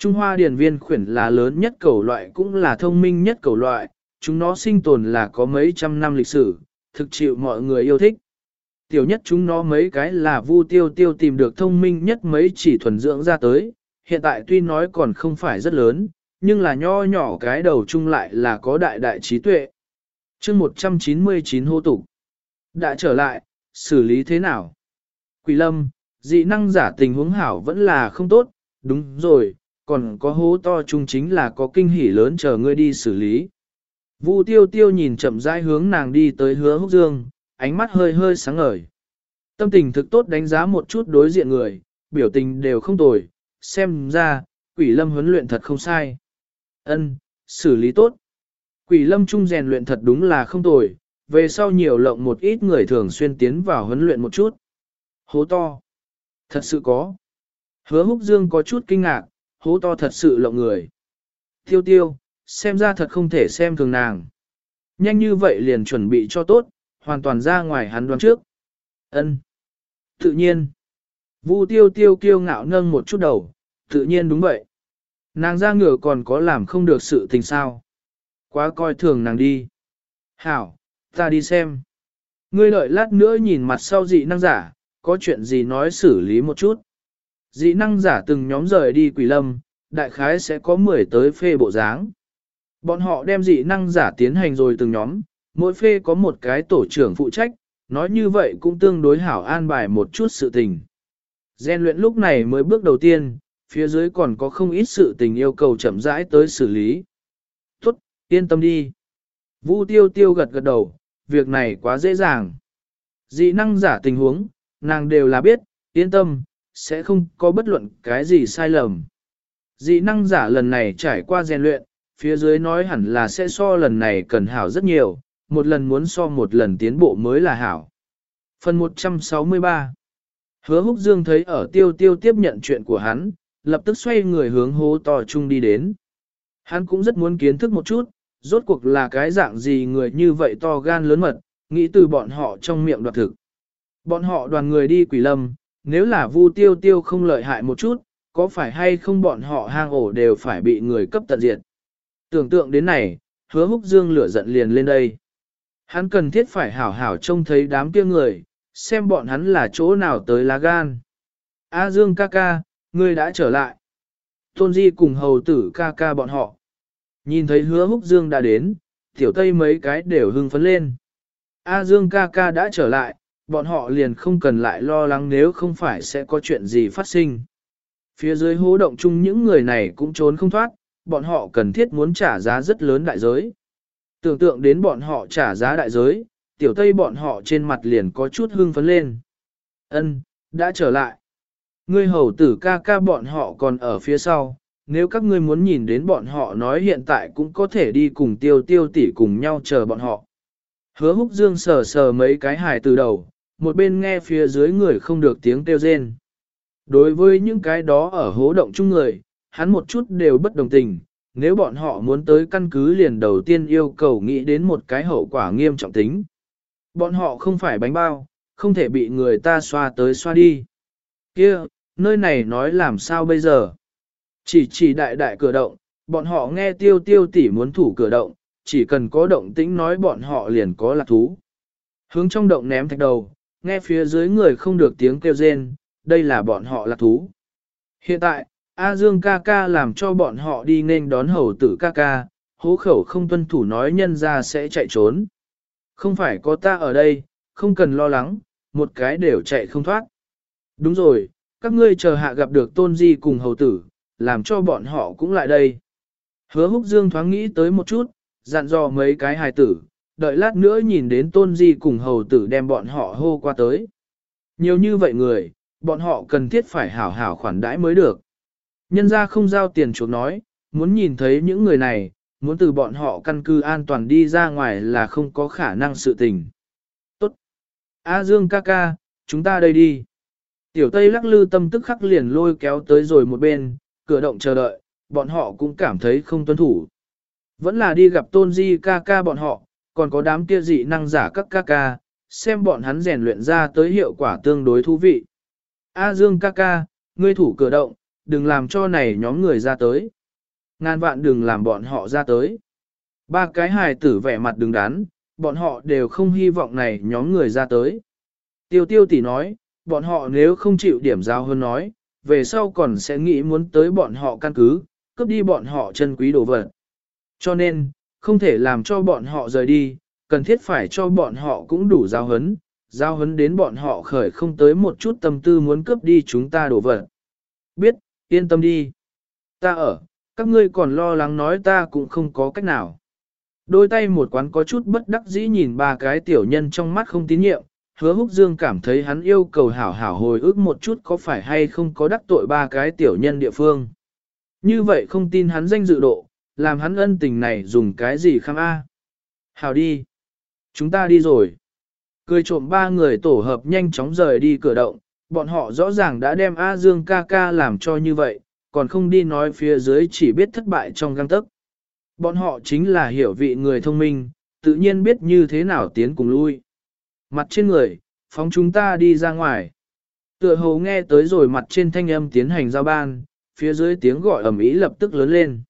Trung Hoa điền viên khuyển là lớn nhất cẩu loại cũng là thông minh nhất cẩu loại, chúng nó sinh tồn là có mấy trăm năm lịch sử, thực chịu mọi người yêu thích. Tiểu nhất chúng nó mấy cái là Vu Tiêu Tiêu tìm được thông minh nhất mấy chỉ thuần dưỡng ra tới, hiện tại tuy nói còn không phải rất lớn, nhưng là nho nhỏ cái đầu chung lại là có đại đại trí tuệ. chương một trăm chín mươi chín hô tục. Đã trở lại, xử lý thế nào? Quỷ Lâm, dị năng giả tình huống hảo vẫn là không tốt, đúng rồi, còn có hố to chung chính là có kinh hỉ lớn chờ ngươi đi xử lý. Vu Tiêu Tiêu nhìn chậm rãi hướng nàng đi tới Hứa Húc Dương, ánh mắt hơi hơi sáng ngời. Tâm tình thực tốt đánh giá một chút đối diện người, biểu tình đều không tồi, xem ra, Quỷ Lâm huấn luyện thật không sai. Ân, xử lý tốt. Quỷ Lâm trung rèn luyện thật đúng là không tồi, về sau nhiều lộng một ít người thường xuyên tiến vào huấn luyện một chút. Hố to. Thật sự có. Hứa Húc Dương có chút kinh ngạc, hố to thật sự lộng người. Tiêu Tiêu, xem ra thật không thể xem thường nàng. Nhanh như vậy liền chuẩn bị cho tốt, hoàn toàn ra ngoài hắn đoán trước. Ân. Tự nhiên. Vu Tiêu Tiêu kiêu ngạo nâng một chút đầu, tự nhiên đúng vậy. Nàng ra ngựa còn có làm không được sự tình sao. Quá coi thường nàng đi. Hảo, ta đi xem. Ngươi đợi lát nữa nhìn mặt sau dị năng giả, có chuyện gì nói xử lý một chút. Dị năng giả từng nhóm rời đi Quỷ Lâm, đại khái sẽ có mười tới phê bộ dáng. Bọn họ đem dị năng giả tiến hành rồi từng nhóm, mỗi phê có một cái tổ trưởng phụ trách, nói như vậy cũng tương đối hảo an bài một chút sự tình. Gen luyện lúc này mới bước đầu tiên, phía dưới còn có không ít sự tình yêu cầu chậm rãi tới xử lý. Tốt, yên tâm đi. Vu Tiêu Tiêu gật gật đầu, việc này quá dễ dàng. Dị năng giả tình huống, nàng đều là biết, yên tâm, sẽ không có bất luận cái gì sai lầm. Dị năng giả lần này trải qua rèn luyện, phía dưới nói hẳn là sẽ so lần này cần hảo rất nhiều, một lần muốn so một lần tiến bộ mới là hảo. Phần một trăm sáu mươi ba. Hứa Húc Dương thấy ở Tiêu Tiêu tiếp nhận chuyện của hắn, lập tức xoay người hướng hố to chung đi đến. Hắn cũng rất muốn kiến thức một chút, rốt cuộc là cái dạng gì người như vậy to gan lớn mật, nghĩ từ bọn họ trong miệng đoạt thực. Bọn họ đoàn người đi Quỷ Lâm, nếu là Vu Tiêu Tiêu không lợi hại một chút, có phải hay không bọn họ hang ổ đều phải bị người cấp tận diệt. Tưởng tượng đến này, Hứa Húc Dương lửa giận liền lên đây. Hắn cần thiết phải hảo hảo trông thấy đám kia người, xem bọn hắn là chỗ nào tới lá gan. A Dương ca ca, ngươi đã trở lại. Tôn Di cùng hầu tử ca ca bọn họ. Nhìn thấy Hứa Húc Dương đã đến, tiểu tây mấy cái đều hưng phấn lên. A Dương ca ca đã trở lại, bọn họ liền không cần lại lo lắng nếu không phải sẽ có chuyện gì phát sinh. Phía dưới hố động chung những người này cũng trốn không thoát, bọn họ cần thiết muốn trả giá rất lớn đại giới. Tưởng tượng đến bọn họ trả giá đại giới, tiểu tây bọn họ trên mặt liền có chút hưng phấn lên. Ân, đã trở lại. Ngươi hầu tử ca ca bọn họ còn ở phía sau, nếu các ngươi muốn nhìn đến bọn họ nói hiện tại cũng có thể đi cùng tiêu tiêu tỷ cùng nhau chờ bọn họ. Hứa Húc Dương sờ sờ mấy cái hài từ đầu, một bên nghe phía dưới người không được tiếng kêu rên. Đối với những cái đó ở hố động chung người, hắn một chút đều bất đồng tình, nếu bọn họ muốn tới căn cứ liền đầu tiên yêu cầu nghĩ đến một cái hậu quả nghiêm trọng tính. Bọn họ không phải bánh bao, không thể bị người ta xoa tới xoa đi. Kia, nơi này nói làm sao bây giờ? Chỉ chỉ đại đại cửa động, bọn họ nghe tiêu tiêu tỷ muốn thủ cửa động, chỉ cần có động tĩnh nói bọn họ liền có lạc thú. Hướng trong động ném thạch đầu, nghe phía dưới người không được tiếng kêu rên, đây là bọn họ lạc thú. Hiện tại, A Dương ca ca làm cho bọn họ đi nên đón hầu tử ca ca, hố khẩu không tuân thủ nói nhân ra sẽ chạy trốn. Không phải có ta ở đây, không cần lo lắng, một cái đều chạy không thoát. Đúng rồi, các ngươi chờ hạ gặp được Tôn Di cùng hầu tử, làm cho bọn họ cũng lại đây. Hứa Húc Dương thoáng nghĩ tới một chút, dặn dò mấy cái hài tử, đợi lát nữa nhìn đến Tôn Di cùng hầu tử đem bọn họ hô qua tới. Nhiều như vậy người, bọn họ cần thiết phải hảo hảo khoản đãi mới được. Nhân ra không giao tiền chuộc nói, muốn nhìn thấy những người này, muốn từ bọn họ căn cứ an toàn đi ra ngoài là không có khả năng sự tình. Tốt. A Dương ca ca, chúng ta đây đi. Tiểu Tây lắc lư tâm tức khắc liền lôi kéo tới rồi một bên, cửa động chờ đợi, bọn họ cũng cảm thấy không tuân thủ. Vẫn là đi gặp Tôn Di ca ca bọn họ, còn có đám kia dị năng giả các ca ca, xem bọn hắn rèn luyện ra tới hiệu quả tương đối thú vị. A Dương ca ca, ngươi thủ cửa động, đừng làm cho này nhóm người ra tới. Ngàn vạn đừng làm bọn họ ra tới. Ba cái hài tử vẻ mặt đứng đắn, bọn họ đều không hy vọng này nhóm người ra tới. Tiêu tiêu tỷ nói, bọn họ nếu không chịu điểm giao hơn nói, về sau còn sẽ nghĩ muốn tới bọn họ căn cứ, cướp đi bọn họ chân quý đồ vật. Cho nên, không thể làm cho bọn họ rời đi, cần thiết phải cho bọn họ cũng đủ giao hấn, giao hấn đến bọn họ khởi không tới một chút tâm tư muốn cướp đi chúng ta đồ vật. Biết, yên tâm đi. Ta ở, các ngươi còn lo lắng nói ta cũng không có cách nào. Đôi tay một quán có chút bất đắc dĩ nhìn ba cái tiểu nhân trong mắt không tín nhiệm, Hứa Húc Dương cảm thấy hắn yêu cầu hảo hảo hồi ức một chút có phải hay không có đắc tội ba cái tiểu nhân địa phương. Như vậy không tin hắn danh dự độ, làm hắn ân tình này dùng cái gì khăm A. Hảo đi. Chúng ta đi rồi. Cười trộm ba người tổ hợp nhanh chóng rời đi cửa động, bọn họ rõ ràng đã đem A Dương ca ca làm cho như vậy, còn không đi nói phía dưới chỉ biết thất bại trong găng tấc. Bọn họ chính là hiểu vị người thông minh, tự nhiên biết như thế nào tiến cùng lui. Mặt trên người, phóng chúng ta đi ra ngoài. Tựa hồ nghe tới rồi mặt trên thanh âm tiến hành giao ban, phía dưới tiếng gọi ầm ĩ lập tức lớn lên.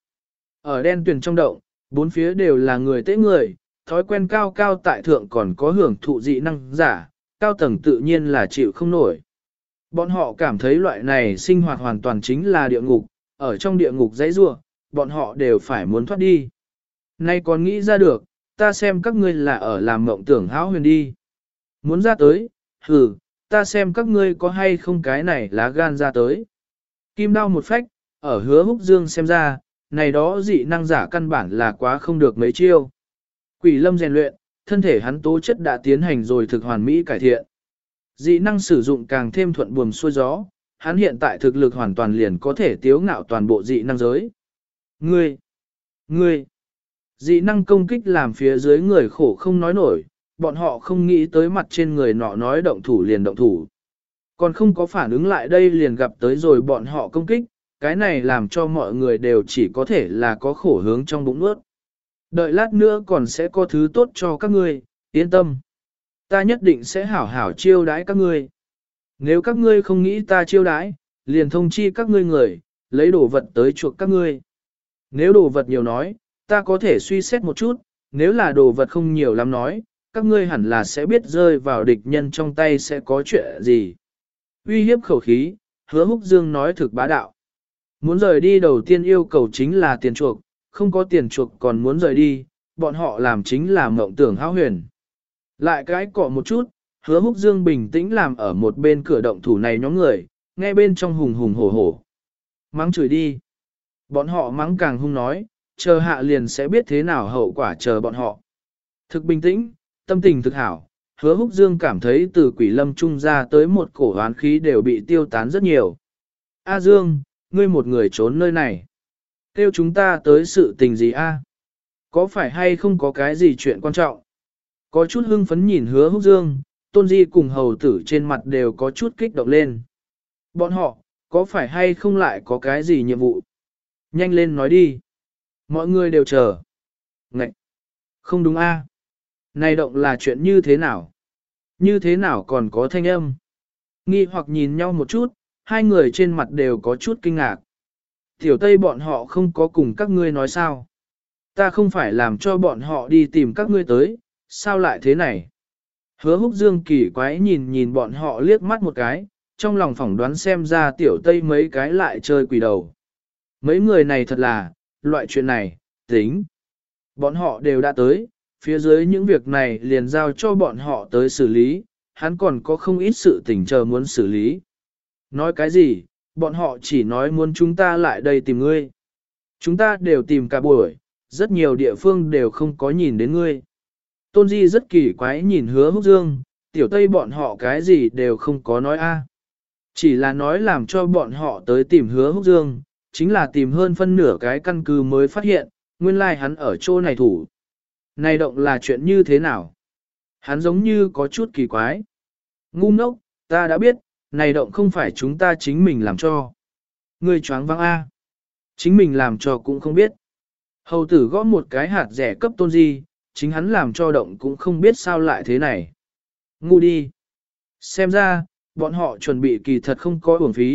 Ở đen tuyền trong động, bốn phía đều là người tế người, thói quen cao cao tại thượng còn có hưởng thụ dị năng giả, cao tầng tự nhiên là chịu không nổi. Bọn họ cảm thấy loại này sinh hoạt hoàn toàn chính là địa ngục, ở trong địa ngục dãy rua, bọn họ đều phải muốn thoát đi. Nay còn nghĩ ra được, ta xem các ngươi là ở làm mộng tưởng hão huyền đi. Muốn ra tới, hừ, ta xem các ngươi có hay không cái này lá gan ra tới. Kim đao một phách, ở Hứa Húc Dương xem ra, này đó dị năng giả căn bản là quá không được mấy chiêu. Quỷ lâm rèn luyện, thân thể hắn tố chất đã tiến hành rồi thực hoàn mỹ cải thiện. Dị năng sử dụng càng thêm thuận buồm xuôi gió, hắn hiện tại thực lực hoàn toàn liền có thể tiếu ngạo toàn bộ dị năng giới. Ngươi! Ngươi! Dị năng công kích làm phía dưới người khổ không nói nổi, bọn họ không nghĩ tới mặt trên người nọ nói động thủ liền động thủ. Còn không có phản ứng lại đây liền gặp tới rồi bọn họ công kích, cái này làm cho mọi người đều chỉ có thể là có khổ hướng trong bụng nuốt. Đợi lát nữa còn sẽ có thứ tốt cho các ngươi, yên tâm. Ta nhất định sẽ hảo hảo chiêu đãi các ngươi. Nếu các ngươi không nghĩ ta chiêu đãi, liền thông chi các ngươi người, lấy đồ vật tới chuộc các ngươi. Nếu đồ vật nhiều nói, ta có thể suy xét một chút, nếu là đồ vật không nhiều lắm nói, các ngươi hẳn là sẽ biết rơi vào địch nhân trong tay sẽ có chuyện gì. Uy hiếp khẩu khí, Hứa Húc Dương nói thực bá đạo. Muốn rời đi đầu tiên yêu cầu chính là tiền chuộc, không có tiền chuộc còn muốn rời đi, bọn họ làm chính là mộng tưởng hão huyền. Lại cái cọ một chút, Hứa Húc Dương bình tĩnh làm ở một bên cửa động thủ này nhóm người, nghe bên trong hùng hùng hổ hổ. Mắng chửi đi. Bọn họ mắng càng hung nói, chờ hạ liền sẽ biết thế nào hậu quả chờ bọn họ. Thực bình tĩnh, tâm tình thực hảo, Hứa Húc Dương cảm thấy từ quỷ lâm trung ra tới một cổ hoán khí đều bị tiêu tán rất nhiều. A Dương, ngươi một người trốn nơi này. Kêu chúng ta tới sự tình gì a? Có phải hay không có cái gì chuyện quan trọng? Có chút hưng phấn nhìn Hứa Húc Dương, Tôn Di cùng hầu tử trên mặt đều có chút kích động lên. Bọn họ, có phải hay không lại có cái gì nhiệm vụ? Nhanh lên nói đi. Mọi người đều chờ. Ngậy! Không đúng a? Này động là chuyện như thế nào? Như thế nào còn có thanh âm? Nghi hoặc nhìn nhau một chút, hai người trên mặt đều có chút kinh ngạc. Tiểu Tây bọn họ không có cùng các ngươi nói sao? Ta không phải làm cho bọn họ đi tìm các ngươi tới, sao lại thế này? Hứa Húc Dương kỳ quái nhìn nhìn bọn họ liếc mắt một cái, trong lòng phỏng đoán xem ra Tiểu Tây mấy cái lại chơi quỷ đầu. Mấy người này thật là, loại chuyện này, tính. Bọn họ đều đã tới, phía dưới những việc này liền giao cho bọn họ tới xử lý, hắn còn có không ít sự tình chờ muốn xử lý. Nói cái gì, bọn họ chỉ nói muốn chúng ta lại đây tìm ngươi. Chúng ta đều tìm cả buổi, rất nhiều địa phương đều không có nhìn đến ngươi. Tôn Di rất kỳ quái nhìn Hứa Húc Dương, Tiểu Tây bọn họ cái gì đều không có nói a, chỉ là nói làm cho bọn họ tới tìm Hứa Húc Dương, chính là tìm hơn phân nửa cái căn cứ mới phát hiện, nguyên lai like hắn ở chỗ này thủ. Này động là chuyện như thế nào? Hắn giống như có chút kỳ quái. Ngu ngốc, ta đã biết, này động không phải chúng ta chính mình làm cho. Ngươi choáng váng a, chính mình làm cho cũng không biết. Hầu tử gõ một cái hạt rẻ cấp Tôn Di, chính hắn làm cho động cũng không biết sao lại thế này. Ngu đi. Xem ra, bọn họ chuẩn bị kỳ thật không có uổng phí,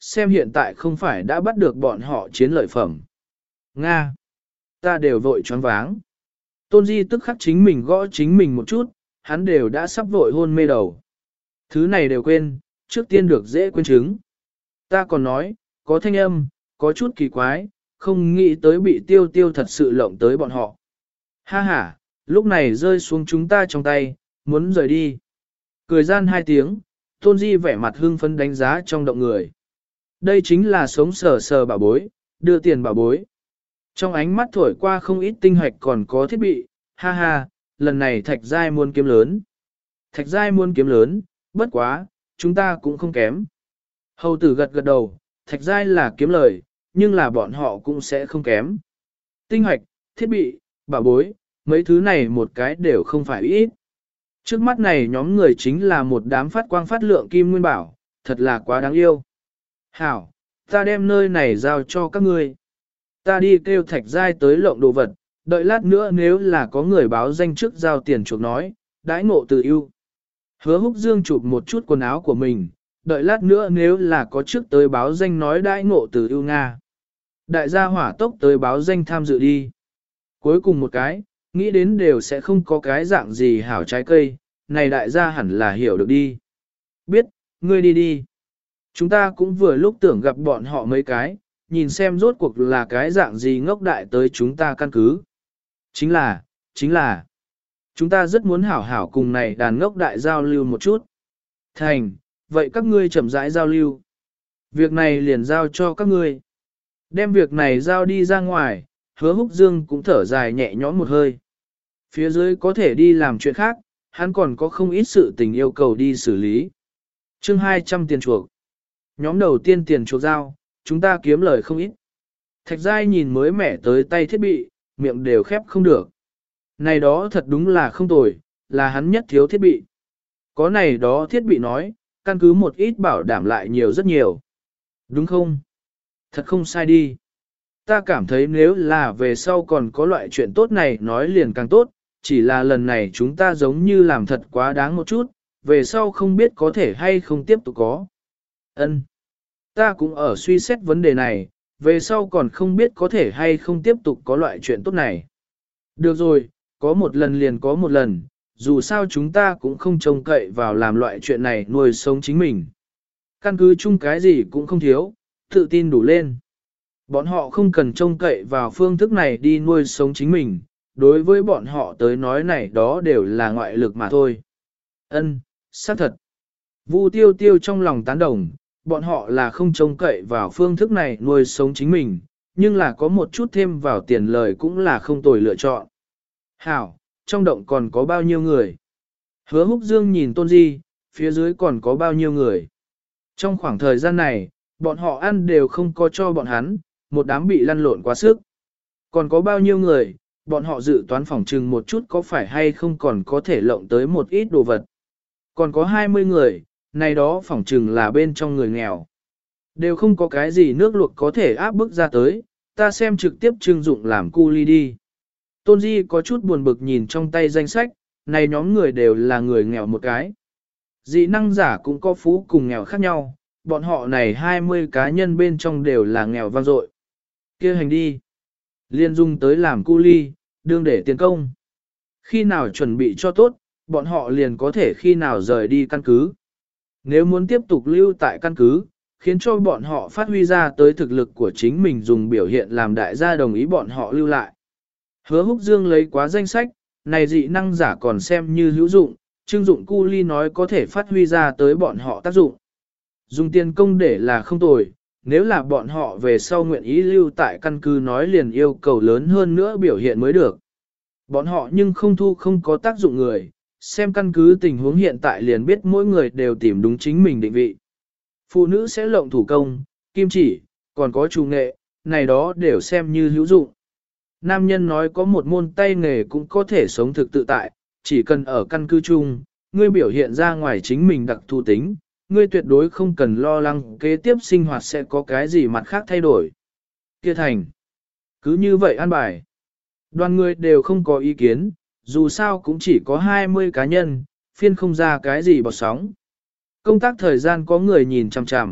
xem hiện tại không phải đã bắt được bọn họ chiến lợi phẩm. Nga! Ta đều vội choáng váng. Tôn Di tức khắc chính mình gõ chính mình một chút, hắn đều đã sắp vội hôn mê đầu. Thứ này đều quên, trước tiên được dễ quên chứng. Ta còn nói, có thanh âm, có chút kỳ quái, không nghĩ tới bị tiêu tiêu thật sự lộng tới bọn họ. Ha ha, lúc này rơi xuống chúng ta trong tay, muốn rời đi. Cười gian hai tiếng, Tôn Di vẻ mặt hưng phấn đánh giá trong động người. Đây chính là sống sờ sờ bảo bối, đưa tiền bảo bối. Trong ánh mắt thổi qua không ít tinh hoạch còn có thiết bị, ha ha, lần này Thạch Giai muốn kiếm lớn. Thạch Giai muốn kiếm lớn, bất quá, chúng ta cũng không kém. Hầu tử gật gật đầu, Thạch Giai là kiếm lời, nhưng là bọn họ cũng sẽ không kém. Tinh hoạch, thiết bị, bảo bối, mấy thứ này một cái đều không phải ít. Trước mắt này nhóm người chính là một đám phát quang phát lượng kim nguyên bảo, thật là quá đáng yêu. Hảo, ta đem nơi này giao cho các ngươi. Ta đi kêu Thạch Giai tới lộng đồ vật, đợi lát nữa nếu là có người báo danh trước giao tiền chuộc nói, đãi ngộ tự ưu. Hứa Húc Dương chụp một chút quần áo của mình, đợi lát nữa nếu là có trước tới báo danh nói đãi ngộ từ ưu Nga. Đại gia hỏa tốc tới báo danh tham dự đi. Cuối cùng một cái, nghĩ đến đều sẽ không có cái dạng gì hảo trái cây, này đại gia hẳn là hiểu được đi. Biết, ngươi đi đi. Chúng ta cũng vừa lúc tưởng gặp bọn họ mấy cái, nhìn xem rốt cuộc là cái dạng gì ngốc đại tới chúng ta căn cứ. Chính là, chính là, chúng ta rất muốn hảo hảo cùng này đàn ngốc đại giao lưu một chút. Thành, vậy các ngươi chậm rãi giao lưu. Việc này liền giao cho các ngươi. Đem việc này giao đi ra ngoài, Hứa Húc Dương cũng thở dài nhẹ nhõm một hơi. Phía dưới có thể đi làm chuyện khác, hắn còn có không ít sự tình yêu cầu đi xử lý. chương hai trăm tiền chuộc. Nhóm đầu tiên tiền chuộc giao, chúng ta kiếm lời không ít. Thạch Giai nhìn mới mẻ tới tay thiết bị, miệng đều khép không được. Này đó thật đúng là không tồi, là hắn nhất thiếu thiết bị. Có này đó thiết bị nói, căn cứ một ít bảo đảm lại nhiều rất nhiều. Đúng không? Thật không sai đi. Ta cảm thấy nếu là về sau còn có loại chuyện tốt này nói liền càng tốt, chỉ là lần này chúng ta giống như làm thật quá đáng một chút, về sau không biết có thể hay không tiếp tục có. Ân, ta cũng ở suy xét vấn đề này, về sau còn không biết có thể hay không tiếp tục có loại chuyện tốt này. Được rồi, có một lần liền có một lần, dù sao chúng ta cũng không trông cậy vào làm loại chuyện này nuôi sống chính mình. Căn cứ chung cái gì cũng không thiếu, tự tin đủ lên. Bọn họ không cần trông cậy vào phương thức này đi nuôi sống chính mình, đối với bọn họ tới nói này đó đều là ngoại lực mà thôi. Ân, xác thật. Vu Tiêu Tiêu trong lòng tán đồng, bọn họ là không trông cậy vào phương thức này nuôi sống chính mình, nhưng là có một chút thêm vào tiền lời cũng là không tồi lựa chọn. Hảo, trong động còn có bao nhiêu người? Hứa Húc Dương nhìn Tôn Di, phía dưới còn có bao nhiêu người? Trong khoảng thời gian này, bọn họ ăn đều không có cho bọn hắn, một đám bị lăn lộn quá sức. Còn có bao nhiêu người, bọn họ dự toán phỏng trừng một chút có phải hay không còn có thể lộng tới một ít đồ vật. Còn có hai mươi người, này đó phỏng trừng là bên trong người nghèo. Đều không có cái gì nước luộc có thể áp bức ra tới, ta xem trực tiếp trưng dụng làm cu ly đi. Tôn Di có chút buồn bực nhìn trong tay danh sách, này nhóm người đều là người nghèo một cái. Dị năng giả cũng có phú cùng nghèo khác nhau, bọn họ này hai mươi cá nhân bên trong đều là nghèo vang dội. Kia hành đi. Liên dung tới làm cu ly, đương để tiền công. Khi nào chuẩn bị cho tốt, bọn họ liền có thể khi nào rời đi căn cứ. Nếu muốn tiếp tục lưu tại căn cứ, khiến cho bọn họ phát huy ra tới thực lực của chính mình dùng biểu hiện làm đại gia đồng ý bọn họ lưu lại. Hứa Húc Dương lấy quá danh sách, này dị năng giả còn xem như hữu dụng, Trương Dụng Cu Ly nói có thể phát huy ra tới bọn họ tác dụng. Dùng tiền công để là không tồi, nếu là bọn họ về sau nguyện ý lưu tại căn cứ nói liền yêu cầu lớn hơn nữa biểu hiện mới được. Bọn họ nhưng không thu không có tác dụng người, xem căn cứ tình huống hiện tại liền biết mỗi người đều tìm đúng chính mình định vị. Phụ nữ sẽ lộng thủ công, kim chỉ, còn có chủ nghệ, này đó đều xem như hữu dụng. Nam nhân nói có một môn tay nghề cũng có thể sống thực tự tại, chỉ cần ở căn cứ chung, ngươi biểu hiện ra ngoài chính mình đặc thù tính, ngươi tuyệt đối không cần lo lắng kế tiếp sinh hoạt sẽ có cái gì mặt khác thay đổi. Kia thành. Cứ như vậy an bài. Đoàn người đều không có ý kiến, dù sao cũng chỉ có hai mươi cá nhân, phiên không ra cái gì bọt sóng. Công tác thời gian có người nhìn chằm chằm,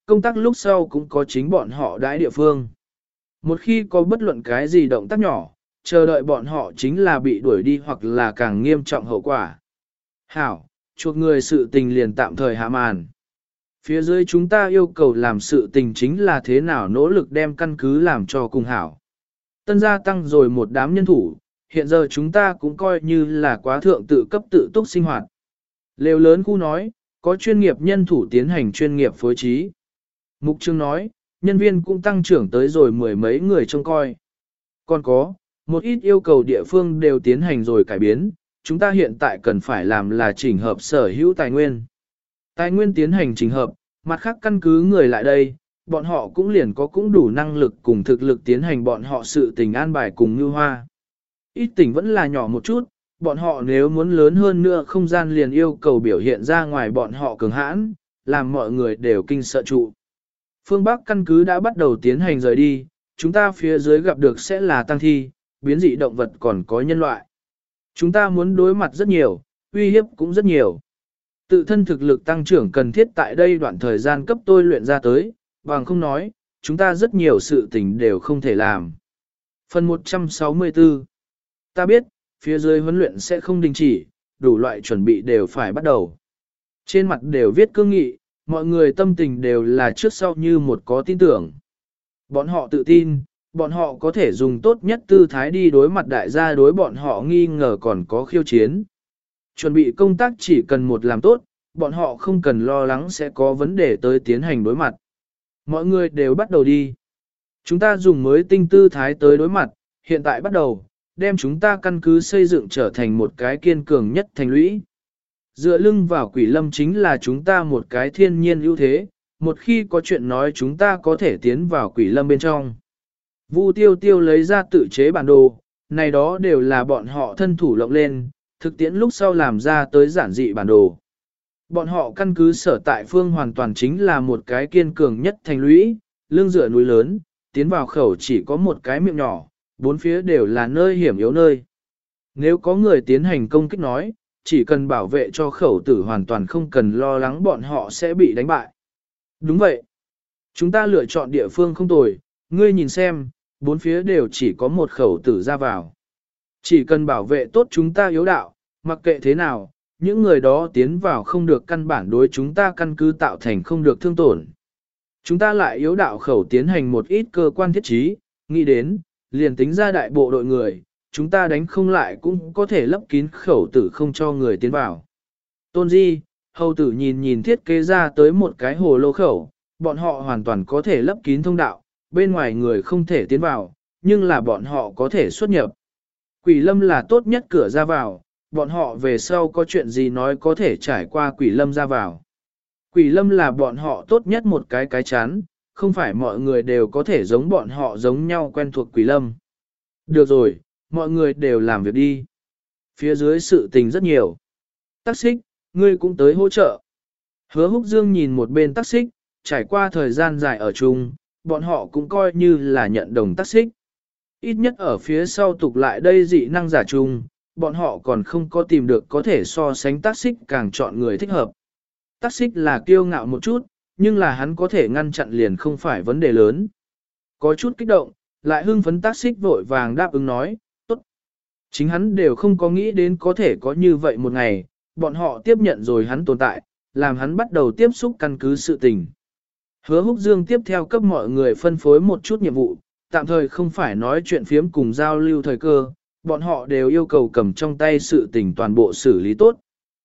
công tác lúc sau cũng có chính bọn họ đãi địa phương. Một khi có bất luận cái gì động tác nhỏ, chờ đợi bọn họ chính là bị đuổi đi hoặc là càng nghiêm trọng hậu quả. Hảo, chuộc người sự tình liền tạm thời hạ màn. Phía dưới chúng ta yêu cầu làm sự tình chính là thế nào nỗ lực đem căn cứ làm cho cùng hảo. Tân gia tăng rồi một đám nhân thủ, hiện giờ chúng ta cũng coi như là quá thượng tự cấp tự túc sinh hoạt. Lều lớn khu nói, có chuyên nghiệp nhân thủ tiến hành chuyên nghiệp phối trí. Mục Trương nói, nhân viên cũng tăng trưởng tới rồi mười mấy người trông coi. Còn có, một ít yêu cầu địa phương đều tiến hành rồi cải biến, chúng ta hiện tại cần phải làm là chỉnh hợp sở hữu tài nguyên. Tài nguyên tiến hành chỉnh hợp, mặt khác căn cứ người lại đây, bọn họ cũng liền có cũng đủ năng lực cùng thực lực tiến hành bọn họ sự tình an bài cùng như hoa. Ít tỉnh vẫn là nhỏ một chút, bọn họ nếu muốn lớn hơn nữa không gian liền yêu cầu biểu hiện ra ngoài bọn họ cường hãn, làm mọi người đều kinh sợ trụ. Phương Bắc căn cứ đã bắt đầu tiến hành rời đi, chúng ta phía dưới gặp được sẽ là tăng thi, biến dị động vật còn có nhân loại. Chúng ta muốn đối mặt rất nhiều, uy hiếp cũng rất nhiều. Tự thân thực lực tăng trưởng cần thiết tại đây đoạn thời gian cấp tôi luyện ra tới, bằng không nói, chúng ta rất nhiều sự tình đều không thể làm. Phần một trăm sáu mươi tư. Ta biết, phía dưới huấn luyện sẽ không đình chỉ, đủ loại chuẩn bị đều phải bắt đầu. Trên mặt đều viết cương nghị, mọi người tâm tình đều là trước sau như một có tin tưởng. Bọn họ tự tin, bọn họ có thể dùng tốt nhất tư thái đi đối mặt đại gia đối bọn họ nghi ngờ còn có khiêu chiến. Chuẩn bị công tác chỉ cần một làm tốt, bọn họ không cần lo lắng sẽ có vấn đề tới tiến hành đối mặt. Mọi người đều bắt đầu đi. Chúng ta dùng mới tinh tư thái tới đối mặt, hiện tại bắt đầu, đem chúng ta căn cứ xây dựng trở thành một cái kiên cường nhất thành lũy. Dựa lưng vào quỷ lâm chính là chúng ta một cái thiên nhiên ưu thế, một khi có chuyện nói chúng ta có thể tiến vào quỷ lâm bên trong. Vu tiêu tiêu lấy ra tự chế bản đồ, này đó đều là bọn họ thân thủ lộng lên, thực tiễn lúc sau làm ra tới giản dị bản đồ. Bọn họ căn cứ sở tại phương hoàn toàn chính là một cái kiên cường nhất thành lũy, lưng dựa núi lớn, tiến vào khẩu chỉ có một cái miệng nhỏ, bốn phía đều là nơi hiểm yếu nơi. Nếu có người tiến hành công kích nói, chỉ cần bảo vệ cho khẩu tử hoàn toàn không cần lo lắng bọn họ sẽ bị đánh bại. Đúng vậy. Chúng ta lựa chọn địa phương không tồi, ngươi nhìn xem, bốn phía đều chỉ có một khẩu tử ra vào. Chỉ cần bảo vệ tốt chúng ta yếu đạo, mặc kệ thế nào, những người đó tiến vào không được căn bản đối chúng ta căn cứ tạo thành không được thương tổn. Chúng ta lại yếu đạo khẩu tiến hành một ít cơ quan thiết trí, nghĩ đến, liền tính ra đại bộ đội người, chúng ta đánh không lại cũng có thể lấp kín khẩu tử không cho người tiến vào. Tôn Di, hầu tử nhìn nhìn thiết kế ra tới một cái hồ lô khẩu, bọn họ hoàn toàn có thể lấp kín thông đạo, bên ngoài người không thể tiến vào, nhưng là bọn họ có thể xuất nhập. Quỷ lâm là tốt nhất cửa ra vào, bọn họ về sau có chuyện gì nói có thể trải qua quỷ lâm ra vào. Quỷ lâm là bọn họ tốt nhất một cái cái chán, không phải mọi người đều có thể giống bọn họ giống nhau quen thuộc quỷ lâm. Được rồi, mọi người đều làm việc đi. Phía dưới sự tình rất nhiều. Tắc xích, ngươi cũng tới hỗ trợ. Hứa Húc Dương nhìn một bên tắc xích, trải qua thời gian dài ở chung, bọn họ cũng coi như là nhận đồng tắc xích. Ít nhất ở phía sau tục lại đây dị năng giả chung, bọn họ còn không có tìm được có thể so sánh tắc xích càng chọn người thích hợp. Tắc xích là kiêu ngạo một chút, nhưng là hắn có thể ngăn chặn liền không phải vấn đề lớn. Có chút kích động, lại hưng phấn tắc xích vội vàng đáp ứng nói, tốt. Chính hắn đều không có nghĩ đến có thể có như vậy một ngày, bọn họ tiếp nhận rồi hắn tồn tại, làm hắn bắt đầu tiếp xúc căn cứ sự tình. Hứa Húc Dương tiếp theo cấp mọi người phân phối một chút nhiệm vụ, tạm thời không phải nói chuyện phiếm cùng giao lưu thời cơ, bọn họ đều yêu cầu cầm trong tay sự tình toàn bộ xử lý tốt.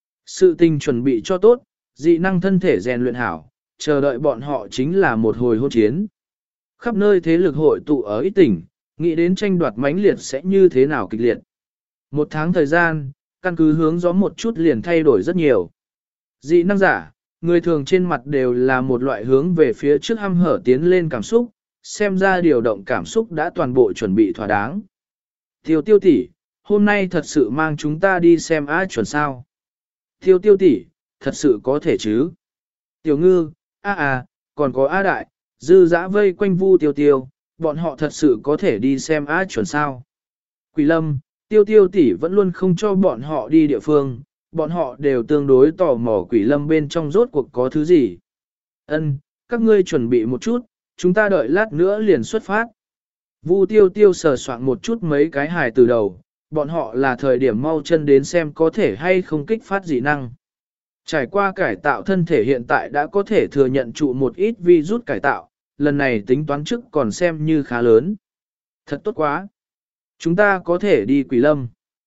Sự tình chuẩn bị cho tốt, dị năng thân thể rèn luyện hảo, chờ đợi bọn họ chính là một hồi hôn chiến. Khắp nơi thế lực hội tụ ở ít tỉnh, nghĩ đến tranh đoạt mãnh liệt sẽ như thế nào kịch liệt. Một tháng thời gian, căn cứ hướng gió một chút liền thay đổi rất nhiều. Dị năng giả, người thường trên mặt đều là một loại hướng về phía trước hăm hở tiến lên cảm xúc, xem ra điều động cảm xúc đã toàn bộ chuẩn bị thỏa đáng. Tiêu tiêu tỷ, hôm nay thật sự mang chúng ta đi xem A chuẩn sao. Tiêu tiêu tỷ, thật sự có thể chứ. Tiểu ngư, A à, còn có A đại, dư dã vây quanh Vu tiêu tiêu, bọn họ thật sự có thể đi xem A chuẩn sao. Quỷ lâm, tiêu tiêu tỷ vẫn luôn không cho bọn họ đi địa phương, bọn họ đều tương đối tò mò quỷ lâm bên trong rốt cuộc có thứ gì. Ân, các ngươi chuẩn bị một chút, chúng ta đợi lát nữa liền xuất phát. Vu tiêu tiêu sờ soạn một chút mấy cái hài từ đầu, bọn họ là thời điểm mau chân đến xem có thể hay không kích phát dị năng. Trải qua cải tạo thân thể hiện tại đã có thể thừa nhận trụ một ít virus cải tạo, lần này tính toán trước còn xem như khá lớn. Thật tốt quá. Chúng ta có thể đi Quỷ Lâm.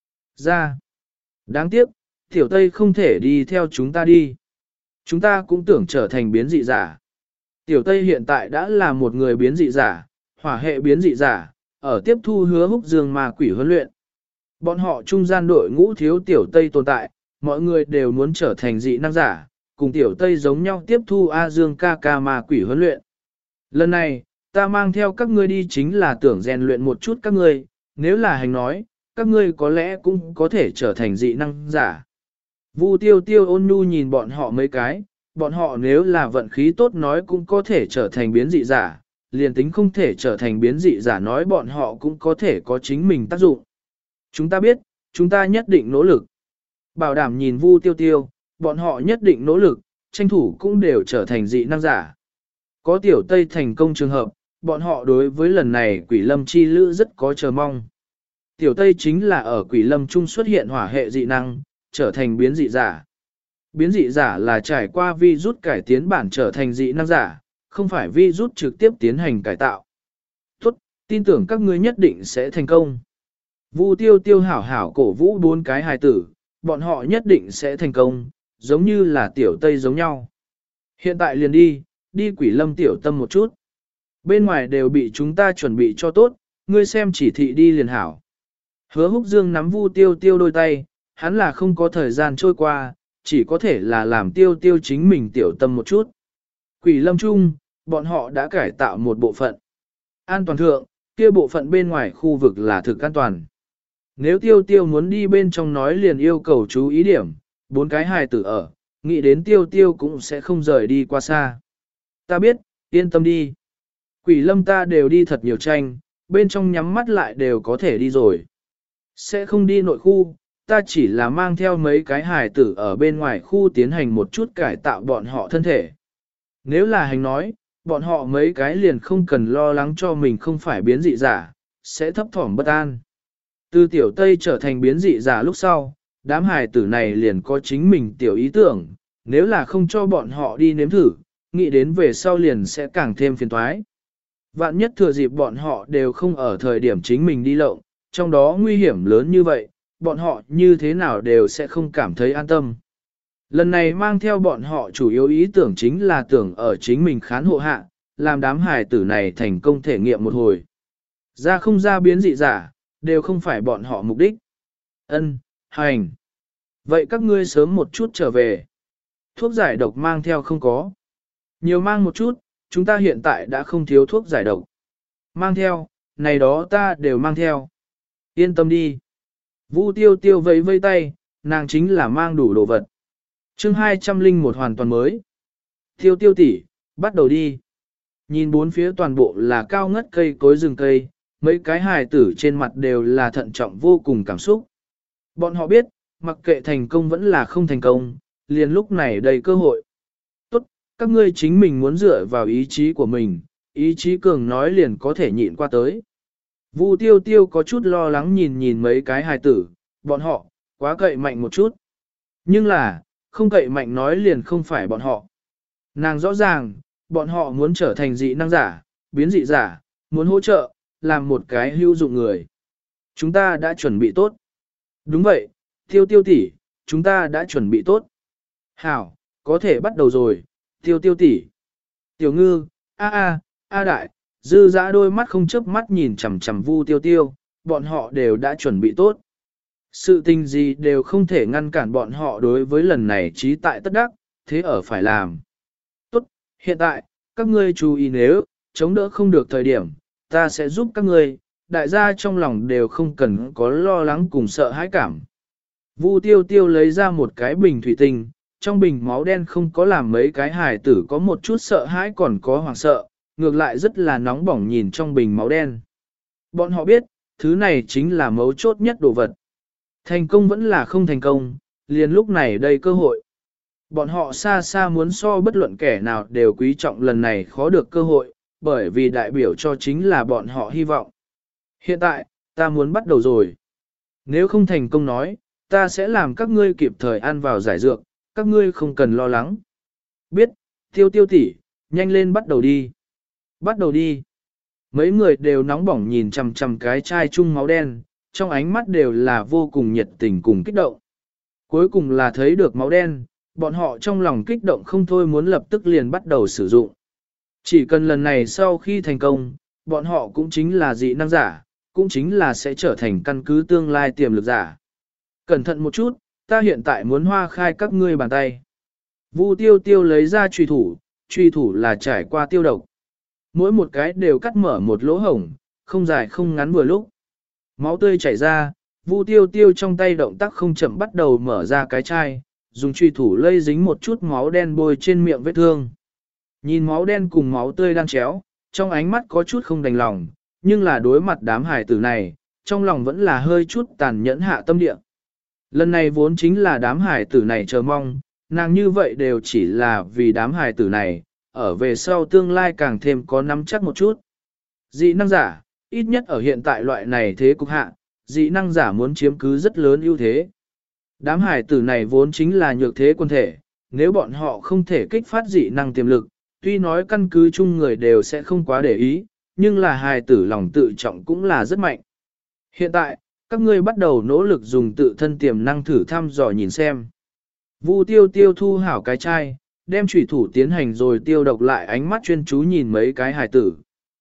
Ra. Đáng tiếc, Tiểu Tây không thể đi theo chúng ta đi. Chúng ta cũng tưởng trở thành biến dị giả. Tiểu Tây hiện tại đã là một người biến dị giả, hỏa hệ biến dị giả, ở tiếp thu Hứa Húc Dương ma quỷ huấn luyện. Bọn họ trung gian đội ngũ thiếu Tiểu Tây tồn tại, mọi người đều muốn trở thành dị năng giả, cùng Tiểu Tây giống nhau tiếp thu A Dương ca ca ma quỷ huấn luyện. Lần này, ta mang theo các ngươi đi chính là tưởng rèn luyện một chút các ngươi, nếu là hành nói, các ngươi có lẽ cũng có thể trở thành dị năng giả. Vu tiêu tiêu ôn nhu nhìn bọn họ mấy cái, bọn họ nếu là vận khí tốt nói cũng có thể trở thành biến dị giả, liền tính không thể trở thành biến dị giả nói bọn họ cũng có thể có chính mình tác dụng. Chúng ta biết, chúng ta nhất định nỗ lực. Bảo đảm nhìn Vu tiêu tiêu, bọn họ nhất định nỗ lực, tranh thủ cũng đều trở thành dị năng giả. Có Tiểu Tây thành công trường hợp, bọn họ đối với lần này Quỷ Lâm chi lữ rất có chờ mong. Tiểu Tây chính là ở Quỷ Lâm Trung xuất hiện hỏa hệ dị năng, trở thành biến dị giả. Biến dị giả là trải qua virus cải tiến bản trở thành dị năng giả, không phải virus trực tiếp tiến hành cải tạo. Tốt, tin tưởng các ngươi nhất định sẽ thành công. Vu tiêu tiêu hảo hảo cổ vũ bốn cái hài tử, bọn họ nhất định sẽ thành công, giống như là Tiểu Tây giống nhau. Hiện tại liền đi, đi Quỷ Lâm tiểu tâm một chút. Bên ngoài đều bị chúng ta chuẩn bị cho tốt, ngươi xem chỉ thị đi liền hảo. Hứa Húc Dương nắm Vu tiêu tiêu đôi tay, hắn là không có thời gian trôi qua, chỉ có thể là làm tiêu tiêu chính mình tiểu tâm một chút. Quỷ Lâm Trung, bọn họ đã cải tạo một bộ phận. An toàn thượng, kia bộ phận bên ngoài khu vực là thực an toàn. Nếu tiêu tiêu muốn đi bên trong nói liền yêu cầu chú ý điểm, bốn cái hài tử ở, nghĩ đến tiêu tiêu cũng sẽ không rời đi qua xa. Ta biết, yên tâm đi. Quỷ Lâm ta đều đi thật nhiều tranh, bên trong nhắm mắt lại đều có thể đi rồi. Sẽ không đi nội khu, ta chỉ là mang theo mấy cái hài tử ở bên ngoài khu tiến hành một chút cải tạo bọn họ thân thể. Nếu là hành nói, bọn họ mấy cái liền không cần lo lắng cho mình không phải biến dị giả, sẽ thấp thỏm bất an. Từ Tiểu Tây trở thành biến dị giả lúc sau, đám hài tử này liền có chính mình tiểu ý tưởng, nếu là không cho bọn họ đi nếm thử, nghĩ đến về sau liền sẽ càng thêm phiền toái. Vạn nhất thừa dịp bọn họ đều không ở thời điểm chính mình đi lộng, trong đó nguy hiểm lớn như vậy, bọn họ như thế nào đều sẽ không cảm thấy an tâm. Lần này mang theo bọn họ chủ yếu ý tưởng chính là tưởng ở chính mình khán hộ hạ, làm đám hài tử này thành công thể nghiệm một hồi. Ra không ra biến dị giả, đều không phải bọn họ mục đích. Ân, hành. Vậy các ngươi sớm một chút trở về. Thuốc giải độc mang theo không có. Nhiều mang một chút, chúng ta hiện tại đã không thiếu thuốc giải độc. Mang theo, này đó ta đều mang theo. Yên tâm đi. Vu tiêu tiêu vẫy vây tay, nàng chính là mang đủ đồ vật. chương hai trăm linh một hoàn toàn mới. Tiêu tiêu tỷ, bắt đầu đi. Nhìn bốn phía toàn bộ là cao ngất cây cối rừng cây, mấy cái hài tử trên mặt đều là thận trọng vô cùng cảm xúc. Bọn họ biết, mặc kệ thành công vẫn là không thành công, liền lúc này đầy cơ hội. Tốt, các ngươi chính mình muốn dựa vào ý chí của mình, ý chí cường nói liền có thể nhịn qua tới. Vu tiêu tiêu có chút lo lắng nhìn nhìn mấy cái hài tử, bọn họ, quá cậy mạnh một chút. Nhưng là, không cậy mạnh nói liền không phải bọn họ. Nàng rõ ràng, bọn họ muốn trở thành dị năng giả, biến dị giả, muốn hỗ trợ, làm một cái hữu dụng người. Chúng ta đã chuẩn bị tốt. Đúng vậy, tiêu tiêu tỷ, chúng ta đã chuẩn bị tốt. Hảo, có thể bắt đầu rồi, tiêu tiêu tỷ. Tiểu ngư, a a, a đại, dư dã đôi mắt không chớp mắt nhìn chằm chằm Vu tiêu tiêu, bọn họ đều đã chuẩn bị tốt. Sự tình gì đều không thể ngăn cản bọn họ đối với lần này trí tại tất đắc, thế ở phải làm. Tốt, hiện tại, các ngươi chú ý nếu, chống đỡ không được thời điểm, ta sẽ giúp các ngươi, đại gia trong lòng đều không cần có lo lắng cùng sợ hãi cảm. Vu tiêu tiêu lấy ra một cái bình thủy tinh, trong bình máu đen không có làm mấy cái hài tử có một chút sợ hãi còn có hoảng sợ, ngược lại rất là nóng bỏng nhìn trong bình máu đen. Bọn họ biết, thứ này chính là mấu chốt nhất đồ vật. Thành công vẫn là không thành công, liền lúc này đây cơ hội. Bọn họ xa xa muốn so bất luận kẻ nào đều quý trọng lần này khó được cơ hội, bởi vì đại biểu cho chính là bọn họ hy vọng. Hiện tại, ta muốn bắt đầu rồi. Nếu không thành công nói, ta sẽ làm các ngươi kịp thời ăn vào giải dược, các ngươi không cần lo lắng. Biết, tiêu tiêu tỷ, nhanh lên bắt đầu đi. Bắt đầu đi. Mấy người đều nóng bỏng nhìn chằm chằm cái chai chung máu đen, trong ánh mắt đều là vô cùng nhiệt tình cùng kích động. Cuối cùng là thấy được máu đen, bọn họ trong lòng kích động không thôi muốn lập tức liền bắt đầu sử dụng. Chỉ cần lần này sau khi thành công, bọn họ cũng chính là dị năng giả, cũng chính là sẽ trở thành căn cứ tương lai tiềm lực giả. Cẩn thận một chút, ta hiện tại muốn hoa khai các ngươi bàn tay. Vu tiêu tiêu lấy ra truy thủ, truy thủ là trải qua tiêu độc. Mỗi một cái đều cắt mở một lỗ hổng, không dài không ngắn vừa lúc. Máu tươi chảy ra, Vu tiêu tiêu trong tay động tác không chậm bắt đầu mở ra cái chai, dùng truy thủ lây dính một chút máu đen bôi trên miệng vết thương. Nhìn máu đen cùng máu tươi đang chéo, trong ánh mắt có chút không đành lòng, nhưng là đối mặt đám hải tử này, trong lòng vẫn là hơi chút tàn nhẫn hạ tâm địa. Lần này vốn chính là đám hải tử này chờ mong, nàng như vậy đều chỉ là vì đám hải tử này, ở về sau tương lai càng thêm có nắm chắc một chút. Dị năng giả, ít nhất ở hiện tại loại này thế cục hạ, dị năng giả muốn chiếm cứ rất lớn ưu thế. Đám hải tử này vốn chính là nhược thế quân thể, nếu bọn họ không thể kích phát dị năng tiềm lực, tuy nói căn cứ chung người đều sẽ không quá để ý, nhưng là hài tử lòng tự trọng cũng là rất mạnh. Hiện tại, các ngươi bắt đầu nỗ lực dùng tự thân tiềm năng thử thăm dò nhìn xem. Vu tiêu tiêu thu hảo cái chai, đem chủy thủ tiến hành rồi tiêu độc lại ánh mắt chuyên chú nhìn mấy cái hài tử.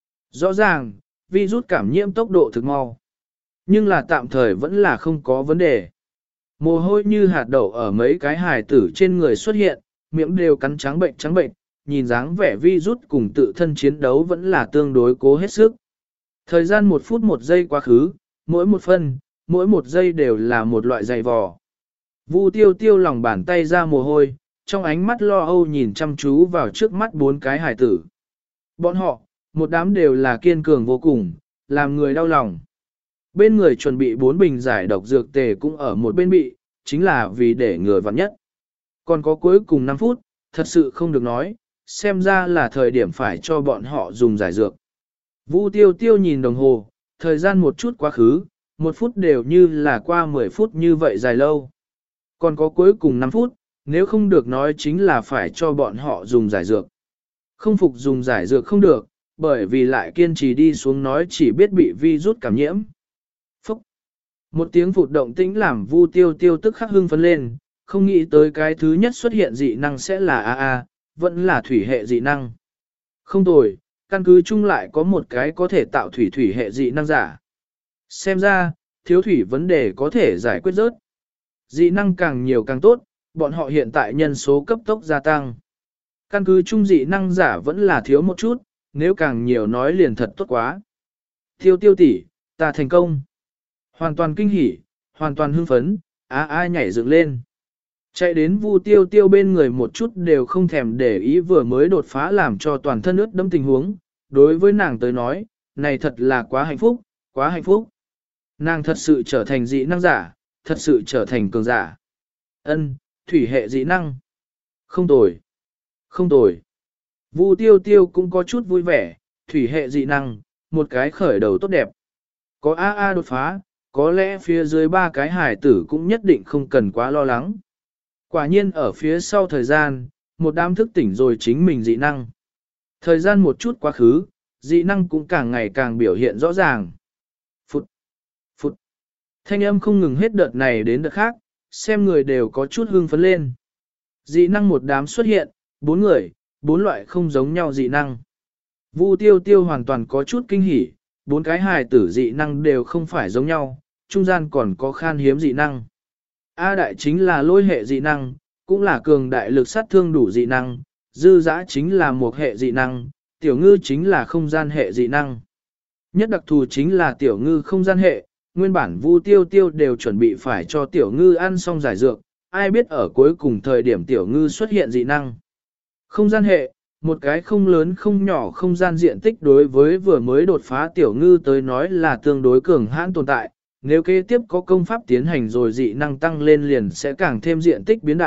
Rõ ràng, virus cảm nhiễm tốc độ thực mau. Nhưng là tạm thời vẫn là không có vấn đề. Mồ hôi như hạt đậu ở mấy cái hài tử trên người xuất hiện, miệng đều cắn trắng bệnh trắng bệnh, nhìn dáng vẻ virus cùng tự thân chiến đấu vẫn là tương đối cố hết sức. Thời gian một phút một giây quá khứ, mỗi một phân, mỗi một giây đều là một loại dày vò. Vu tiêu tiêu lòng bàn tay ra mồ hôi, trong ánh mắt lo âu nhìn chăm chú vào trước mắt bốn cái hải tử. Bọn họ, một đám đều là kiên cường vô cùng, làm người đau lòng. Bên người chuẩn bị bốn bình giải độc dược tề cũng ở một bên bị, chính là vì để ngừa vặn nhất. Còn có cuối cùng năm phút, thật sự không được nói, xem ra là thời điểm phải cho bọn họ dùng giải dược. Vu tiêu tiêu nhìn đồng hồ, thời gian một chút quá khứ, một phút đều như là qua mười phút như vậy dài lâu. Còn có cuối cùng năm phút, nếu không được nói chính là phải cho bọn họ dùng giải dược. Không phục dùng giải dược không được, bởi vì lại kiên trì đi xuống nói chỉ biết bị virus cảm nhiễm. Phúc! Một tiếng phụt động tĩnh làm Vu tiêu tiêu tức khắc hưng phấn lên, không nghĩ tới cái thứ nhất xuất hiện dị năng sẽ là a a, vẫn là thủy hệ dị năng. Không tồi, căn cứ chung lại có một cái có thể tạo thủy thủy hệ dị năng giả. Xem ra, thiếu thủy vấn đề có thể giải quyết rớt. Dị năng càng nhiều càng tốt, bọn họ hiện tại nhân số cấp tốc gia tăng. Căn cứ chung dị năng giả vẫn là thiếu một chút, nếu càng nhiều nói liền thật tốt quá. Tiêu tiêu tỷ, ta thành công. Hoàn toàn kinh hỉ, hoàn toàn hưng phấn, á ai nhảy dựng lên. Chạy đến Vu tiêu tiêu bên người một chút đều không thèm để ý vừa mới đột phá làm cho toàn thân ướt đẫm tình huống. Đối với nàng tới nói, này thật là quá hạnh phúc, quá hạnh phúc. Nàng thật sự trở thành dị năng giả, thật sự trở thành cường giả. Ân, thủy hệ dị năng. Không tồi. Không tồi. Vu tiêu tiêu cũng có chút vui vẻ, thủy hệ dị năng, một cái khởi đầu tốt đẹp. Có a a đột phá, có lẽ phía dưới ba cái hải tử cũng nhất định không cần quá lo lắng. Quả nhiên ở phía sau thời gian, một đám thức tỉnh rồi chính mình dị năng. Thời gian một chút quá khứ, dị năng cũng càng ngày càng biểu hiện rõ ràng. Phụt, phụt. Thanh âm không ngừng hết đợt này đến đợt khác, xem người đều có chút hưng phấn lên. Dị năng một đám xuất hiện, bốn người, bốn loại không giống nhau dị năng. Vu tiêu tiêu hoàn toàn có chút kinh hỉ, bốn cái hài tử dị năng đều không phải giống nhau, trung gian còn có khan hiếm dị năng. A đại chính là lôi hệ dị năng, cũng là cường đại lực sát thương đủ dị năng, dư dã chính là một hệ dị năng, tiểu ngư chính là không gian hệ dị năng. Nhất đặc thù chính là tiểu ngư không gian hệ, nguyên bản Vu tiêu tiêu đều chuẩn bị phải cho tiểu ngư ăn xong giải dược, ai biết ở cuối cùng thời điểm tiểu ngư xuất hiện dị năng. Không gian hệ, một cái không lớn không nhỏ không gian diện tích đối với vừa mới đột phá tiểu ngư tới nói là tương đối cường hãn tồn tại, nếu kế tiếp có công pháp tiến hành rồi dị năng tăng lên liền sẽ càng thêm diện tích biến đại,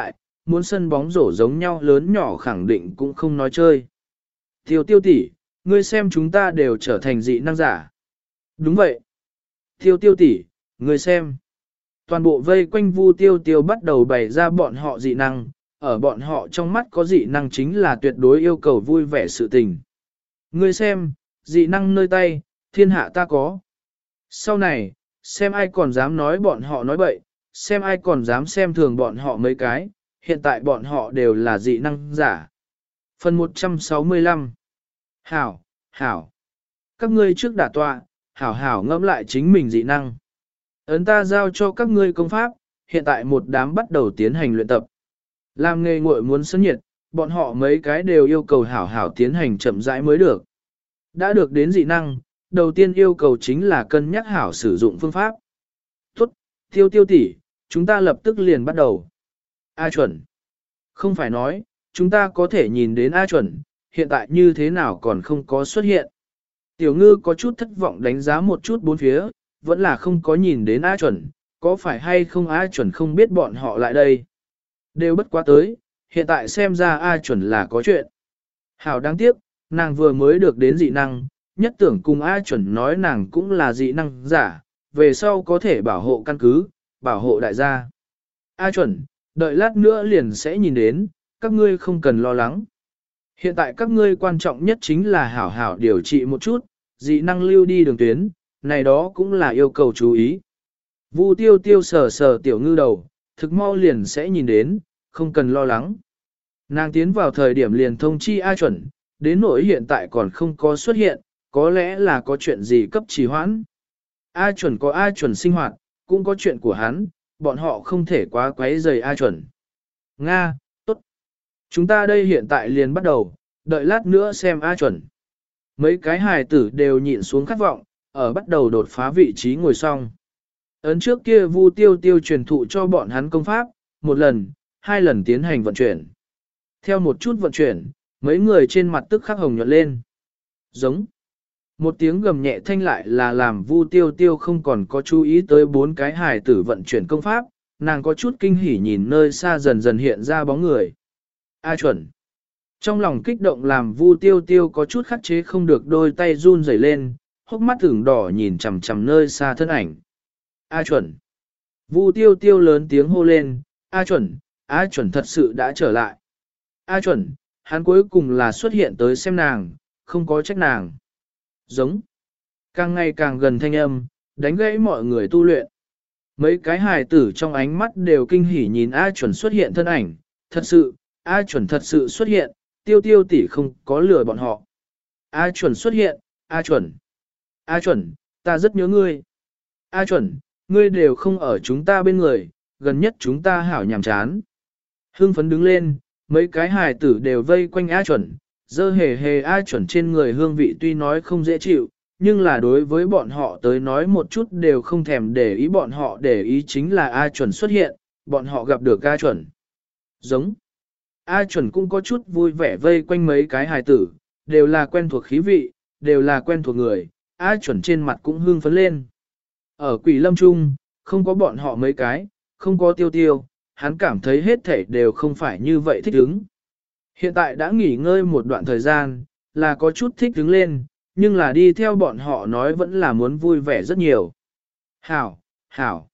muốn sân bóng rổ giống nhau lớn nhỏ khẳng định cũng không nói chơi. Tiêu tiêu tỷ, ngươi xem chúng ta đều trở thành dị năng giả. Đúng vậy. Tiêu tiêu tỷ, ngươi xem. Toàn bộ vây quanh Vu Tiêu Tiêu bắt đầu bày ra bọn họ dị năng, ở bọn họ trong mắt có dị năng chính là tuyệt đối yêu cầu vui vẻ sự tình. Ngươi xem, dị năng nơi tay, thiên hạ ta có. Sau này, xem ai còn dám nói bọn họ nói bậy, xem ai còn dám xem thường bọn họ mấy cái, hiện tại bọn họ đều là dị năng giả. Phần một trăm sáu mươi lăm. Hảo, hảo. Các ngươi trước đả tọa, hảo hảo ngẫm lại chính mình dị năng. Ấn ta giao cho các ngươi công pháp, hiện tại một đám bắt đầu tiến hành luyện tập. Làm nghề nguội muốn sân nhiệt, bọn họ mấy cái đều yêu cầu hảo hảo tiến hành chậm rãi mới được. Đã được đến dị năng, đầu tiên yêu cầu chính là cân nhắc hảo sử dụng phương pháp. Tốt, tiêu tiêu tỷ, chúng ta lập tức liền bắt đầu. A chuẩn. Không phải nói, chúng ta có thể nhìn đến A chuẩn, hiện tại như thế nào còn không có xuất hiện. Tiểu ngư có chút thất vọng đánh giá một chút bốn phía, vẫn là không có nhìn đến A chuẩn, có phải hay không A chuẩn không biết bọn họ lại đây. Đều bất quá tới, hiện tại xem ra A chuẩn là có chuyện. Hảo đáng tiếc, nàng vừa mới được đến dị năng, nhất tưởng cùng A chuẩn nói nàng cũng là dị năng giả, về sau có thể bảo hộ căn cứ, bảo hộ đại gia. A chuẩn, đợi lát nữa liền sẽ nhìn đến, các ngươi không cần lo lắng. Hiện tại các ngươi quan trọng nhất chính là hảo hảo điều trị một chút, dị năng lưu đi đường tuyến, này đó cũng là yêu cầu chú ý. Vu tiêu tiêu sờ sờ tiểu ngư đầu, thực mau liền sẽ nhìn đến, không cần lo lắng. Nàng tiến vào thời điểm liền thông chi A chuẩn, đến nỗi hiện tại còn không có xuất hiện, có lẽ là có chuyện gì cấp trì hoãn. A chuẩn có A chuẩn sinh hoạt, cũng có chuyện của hắn, bọn họ không thể quá quấy rầy A chuẩn. Nga, tốt. Chúng ta đây hiện tại liền bắt đầu, đợi lát nữa xem A chuẩn. Mấy cái hài tử đều nhịn xuống khát vọng, ở bắt đầu đột phá vị trí ngồi xong. Ấn trước kia Vu Tiêu Tiêu truyền thụ cho bọn hắn công pháp, một lần, hai lần tiến hành vận chuyển. Theo một chút vận chuyển, mấy người trên mặt tức khắc hồng nhuận lên. Giống. Một tiếng gầm nhẹ thanh lại là làm Vu Tiêu Tiêu không còn có chú ý tới bốn cái hài tử vận chuyển công pháp, nàng có chút kinh hỉ nhìn nơi xa dần dần hiện ra bóng người. A chuẩn. Trong lòng kích động làm Vu Tiêu Tiêu có chút khắc chế không được đôi tay run rẩy lên, hốc mắt ửng đỏ nhìn chằm chằm nơi xa thân ảnh. A chuẩn. Vu Tiêu Tiêu lớn tiếng hô lên, A chuẩn, A chuẩn thật sự đã trở lại. A chuẩn, hắn cuối cùng là xuất hiện tới xem nàng, không có trách nàng. Giống. Càng ngày càng gần thanh âm, đánh gãy mọi người tu luyện. Mấy cái hài tử trong ánh mắt đều kinh hỉ nhìn A chuẩn xuất hiện thân ảnh, thật sự, A chuẩn thật sự xuất hiện, tiêu tiêu tỷ không có lừa bọn họ. A chuẩn xuất hiện, A chuẩn. A chuẩn, ta rất nhớ ngươi. A chuẩn, ngươi đều không ở chúng ta bên người, gần nhất chúng ta hảo nhàm chán. Hưng phấn đứng lên, mấy cái hài tử đều vây quanh A chuẩn, dơ hề hề A chuẩn trên người hương vị tuy nói không dễ chịu, nhưng là đối với bọn họ tới nói một chút đều không thèm để ý bọn họ để ý chính là A chuẩn xuất hiện, bọn họ gặp được A chuẩn. Giống. A chuẩn cũng có chút vui vẻ vây quanh mấy cái hài tử, đều là quen thuộc khí vị, đều là quen thuộc người, A chuẩn trên mặt cũng hưng phấn lên. Ở quỷ lâm trung, không có bọn họ mấy cái, không có tiêu tiêu, hắn cảm thấy hết thể đều không phải như vậy thích ứng. Hiện tại đã nghỉ ngơi một đoạn thời gian, là có chút thích ứng lên, nhưng là đi theo bọn họ nói vẫn là muốn vui vẻ rất nhiều. Hảo, hảo.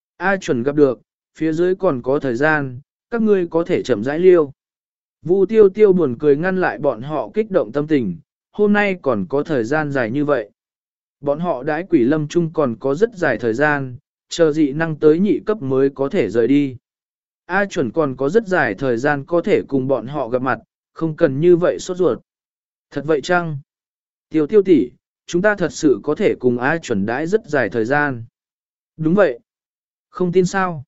A chuẩn gặp được, phía dưới còn có thời gian, các ngươi có thể chậm rãi liêu. Vu tiêu tiêu buồn cười ngăn lại bọn họ kích động tâm tình, hôm nay còn có thời gian dài như vậy. Bọn họ đãi quỷ lâm chung còn có rất dài thời gian, chờ dị năng tới nhị cấp mới có thể rời đi. A chuẩn còn có rất dài thời gian có thể cùng bọn họ gặp mặt, không cần như vậy sốt ruột. Thật vậy chăng? Tiêu tiêu tỷ, chúng ta thật sự có thể cùng A chuẩn đãi rất dài thời gian. Đúng vậy. Không tin sao?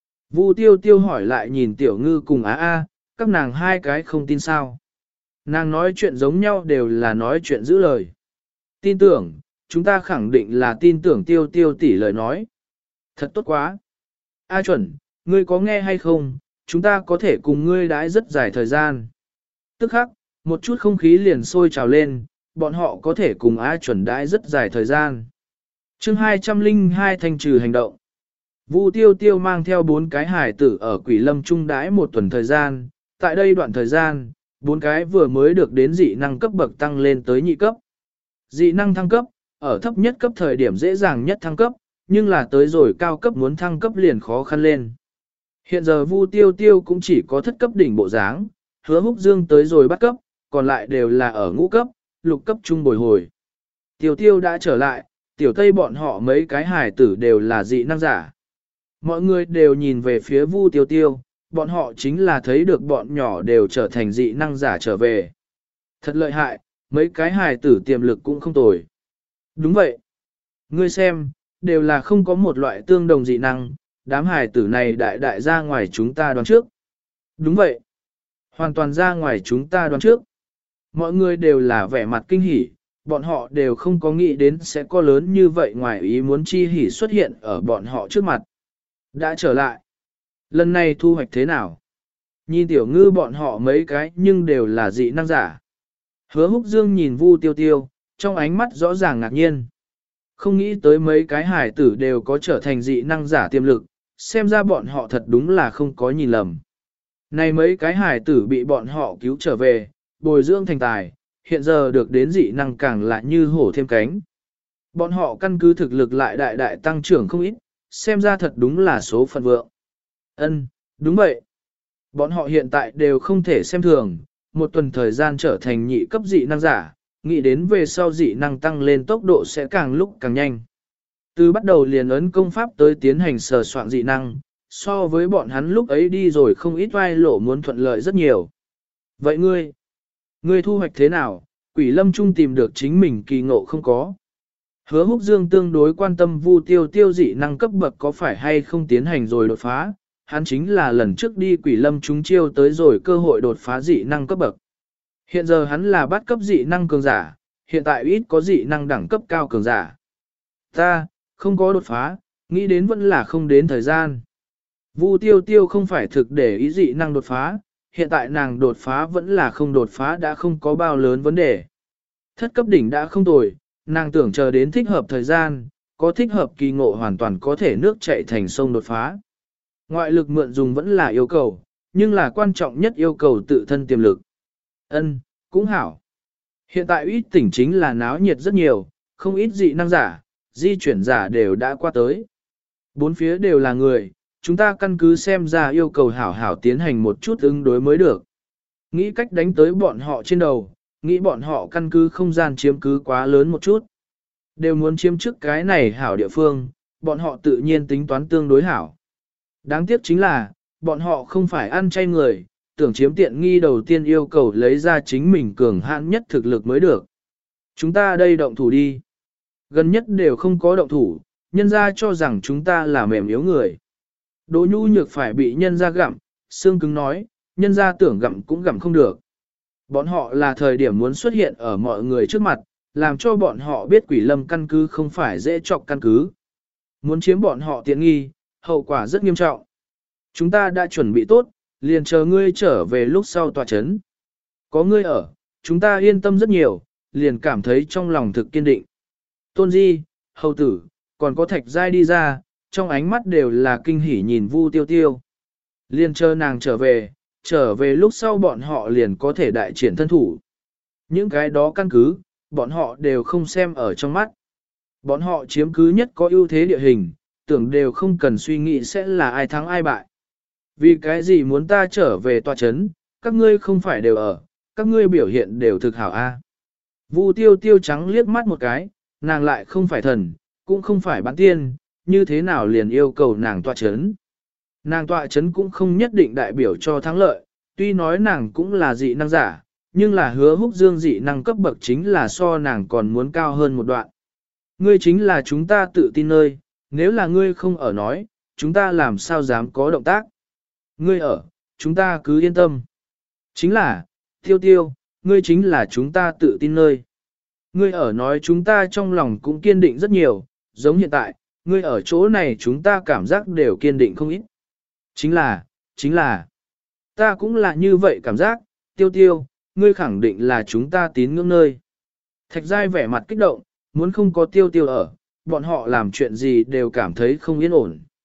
Vu tiêu tiêu hỏi lại nhìn tiểu ngư cùng Á A, các nàng hai cái không tin sao. Nàng nói chuyện giống nhau đều là nói chuyện giữ lời. Tin tưởng, chúng ta khẳng định là tin tưởng tiêu tiêu tỷ lời nói. Thật tốt quá. A chuẩn, ngươi có nghe hay không, chúng ta có thể cùng ngươi đãi rất dài thời gian. Tức khắc, một chút không khí liền sôi trào lên, bọn họ có thể cùng A chuẩn đãi rất dài thời gian. chương hai trăm linh hai thanh trừ hành động. Vu Tiêu Tiêu mang theo bốn cái hài tử ở Quỷ Lâm Trung đãi một tuần thời gian, tại đây đoạn thời gian, bốn cái vừa mới được đến dị năng cấp bậc tăng lên tới nhị cấp. Dị năng thăng cấp, ở thấp nhất cấp thời điểm dễ dàng nhất thăng cấp, nhưng là tới rồi cao cấp muốn thăng cấp liền khó khăn lên. Hiện giờ Vu Tiêu Tiêu cũng chỉ có thất cấp đỉnh bộ dáng, Hứa Húc Dương tới rồi bắt cấp, còn lại đều là ở ngũ cấp, lục cấp trung bồi hồi. Tiêu Tiêu đã trở lại, tiểu Tây bọn họ mấy cái hài tử đều là dị năng giả. Mọi người đều nhìn về phía Vu Tiêu Tiêu, bọn họ chính là thấy được bọn nhỏ đều trở thành dị năng giả trở về. Thật lợi hại, mấy cái hài tử tiềm lực cũng không tồi. Đúng vậy. Ngươi xem, đều là không có một loại tương đồng dị năng, đám hài tử này đại đại ra ngoài chúng ta đoán trước. Đúng vậy. Hoàn toàn ra ngoài chúng ta đoán trước. Mọi người đều là vẻ mặt kinh hỉ, bọn họ đều không có nghĩ đến sẽ có lớn như vậy ngoài ý muốn chi hỉ xuất hiện ở bọn họ trước mặt. Đã trở lại. Lần này thu hoạch thế nào? Nhìn tiểu ngư bọn họ mấy cái nhưng đều là dị năng giả. Hứa Húc Dương nhìn Vu Tiêu Tiêu, trong ánh mắt rõ ràng ngạc nhiên. Không nghĩ tới mấy cái hải tử đều có trở thành dị năng giả tiềm lực, xem ra bọn họ thật đúng là không có nhìn lầm. Này mấy cái hải tử bị bọn họ cứu trở về, bồi dưỡng thành tài, hiện giờ được đến dị năng càng lại như hổ thêm cánh. Bọn họ căn cứ thực lực lại đại đại tăng trưởng không ít, xem ra thật đúng là số phận vượng. Ân, đúng vậy. Bọn họ hiện tại đều không thể xem thường, một tuần thời gian trở thành nhị cấp dị năng giả, nghĩ đến về sau dị năng tăng lên tốc độ sẽ càng lúc càng nhanh. Từ bắt đầu liền ấn công pháp tới tiến hành sờ soạn dị năng, so với bọn hắn lúc ấy đi rồi không ít vai lộ muốn thuận lợi rất nhiều. Vậy ngươi, ngươi thu hoạch thế nào, Quỷ Lâm Trung tìm được chính mình kỳ ngộ không có? Hứa Húc Dương tương đối quan tâm Vu Tiêu Tiêu dị năng cấp bậc có phải hay không tiến hành rồi đột phá, hắn chính là lần trước đi Quỷ Lâm chúng chiêu tới rồi cơ hội đột phá dị năng cấp bậc. Hiện giờ hắn là bắt cấp dị năng cường giả, hiện tại ít có dị năng đẳng cấp cao cường giả. Ta, không có đột phá, nghĩ đến vẫn là không đến thời gian. Vu Tiêu Tiêu không phải thực để ý dị năng đột phá, hiện tại nàng đột phá vẫn là không đột phá đã không có bao lớn vấn đề. Thất cấp đỉnh đã không tồi, nàng tưởng chờ đến thích hợp thời gian, có thích hợp kỳ ngộ hoàn toàn có thể nước chạy thành sông đột phá. Ngoại lực mượn dùng vẫn là yêu cầu, nhưng là quan trọng nhất yêu cầu tự thân tiềm lực. Ân, cũng hảo. Hiện tại ít tỉnh chính là náo nhiệt rất nhiều, không ít dị năng giả, di chuyển giả đều đã qua tới. Bốn phía đều là người, chúng ta căn cứ xem ra yêu cầu hảo hảo tiến hành một chút ứng đối mới được. Nghĩ cách đánh tới bọn họ trên đầu, nghĩ bọn họ căn cứ không gian chiếm cứ quá lớn một chút. Đều muốn chiếm trước cái này hảo địa phương, bọn họ tự nhiên tính toán tương đối hảo. Đáng tiếc chính là, bọn họ không phải ăn chay người, tưởng chiếm tiện nghi đầu tiên yêu cầu lấy ra chính mình cường hạn nhất thực lực mới được. Chúng ta đây động thủ đi. Gần nhất đều không có động thủ, nhân ra cho rằng chúng ta là mềm yếu người. Đỗ nhu nhược phải bị nhân ra gặm, xương cứng nói, nhân ra tưởng gặm cũng gặm không được. Bọn họ là thời điểm muốn xuất hiện ở mọi người trước mặt, làm cho bọn họ biết Quỷ Lâm căn cứ không phải dễ chọc căn cứ. Muốn chiếm bọn họ tiện nghi, hậu quả rất nghiêm trọng. Chúng ta đã chuẩn bị tốt, liền chờ ngươi trở về lúc sau tòa chấn. Có ngươi ở, chúng ta yên tâm rất nhiều, liền cảm thấy trong lòng thực kiên định. Tôn Di, hầu tử, còn có Thạch Giai đi ra, trong ánh mắt đều là kinh hỉ nhìn Vu Tiêu Tiêu. Liền chờ nàng trở về, trở về lúc sau bọn họ liền có thể đại triển thân thủ. Những cái đó căn cứ, bọn họ đều không xem ở trong mắt. Bọn họ chiếm cứ nhất có ưu thế địa hình, tưởng đều không cần suy nghĩ sẽ là ai thắng ai bại. Vì cái gì muốn ta trở về tòa chấn, các ngươi không phải đều ở, các ngươi biểu hiện đều thực hảo a. Vu Tiêu Tiêu trắng liếc mắt một cái, nàng lại không phải thần, cũng không phải bán tiên, như thế nào liền yêu cầu nàng tọa chấn. Nàng tọa chấn cũng không nhất định đại biểu cho thắng lợi, tuy nói nàng cũng là dị năng giả, nhưng là Hứa Húc Dương dị năng cấp bậc chính là so nàng còn muốn cao hơn một đoạn. Ngươi chính là chúng ta tự tin nơi, nếu là ngươi không ở nói, chúng ta làm sao dám có động tác. Ngươi ở, chúng ta cứ yên tâm. Chính là, Tiêu Tiêu, ngươi chính là chúng ta tự tin nơi. Ngươi ở nói chúng ta trong lòng cũng kiên định rất nhiều, giống hiện tại, ngươi ở chỗ này chúng ta cảm giác đều kiên định không ít. Chính là, chính là, ta cũng là như vậy cảm giác, Tiêu Tiêu, ngươi khẳng định là chúng ta tín ngưỡng nơi. Thạch Giai vẻ mặt kích động, muốn không có Tiêu Tiêu ở, bọn họ làm chuyện gì đều cảm thấy không yên ổn.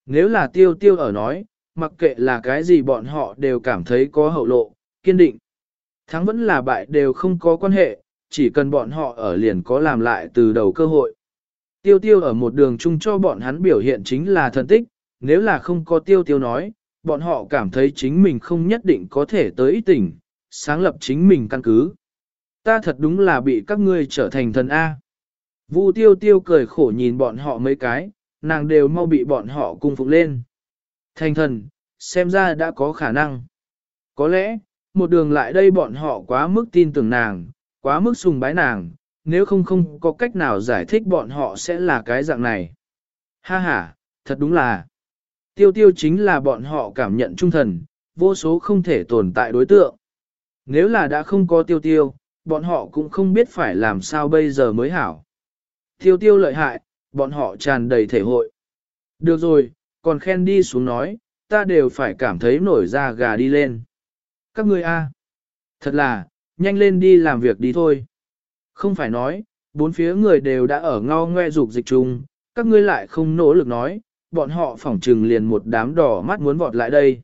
Nếu là tiêu tiêu ở nói, mặc kệ là cái gì bọn họ đều cảm thấy có hậu lộ, kiên định. Thắng vẫn là bại đều không có quan hệ, chỉ cần bọn họ ở liền có làm lại từ đầu cơ hội. Tiêu tiêu ở một đường chung cho bọn hắn biểu hiện chính là thần tích, nếu là không có tiêu tiêu nói, bọn họ cảm thấy chính mình không nhất định có thể tới ít tỉnh, sáng lập chính mình căn cứ. Ta thật đúng là bị các ngươi trở thành thần A. Vu tiêu tiêu cười khổ nhìn bọn họ mấy cái, nàng đều mau bị bọn họ cung phục lên. Thành thần, xem ra đã có khả năng. Có lẽ, một đường lại đây bọn họ quá mức tin tưởng nàng, quá mức sùng bái nàng, nếu không không có cách nào giải thích bọn họ sẽ là cái dạng này. Ha ha, thật đúng là. Tiêu tiêu chính là bọn họ cảm nhận trung thần, vô số không thể tồn tại đối tượng. Nếu là đã không có tiêu tiêu, bọn họ cũng không biết phải làm sao bây giờ mới hảo. Tiêu tiêu lợi hại, bọn họ tràn đầy thể hội. Được rồi, còn khen đi xuống nói, ta đều phải cảm thấy nổi da gà đi lên. Các ngươi a, thật là, nhanh lên đi làm việc đi thôi. Không phải nói, bốn phía người đều đã ở ngao ngoe dục dịch chung, các ngươi lại không nỗ lực nói, bọn họ phỏng trừng liền một đám đỏ mắt muốn vọt lại đây.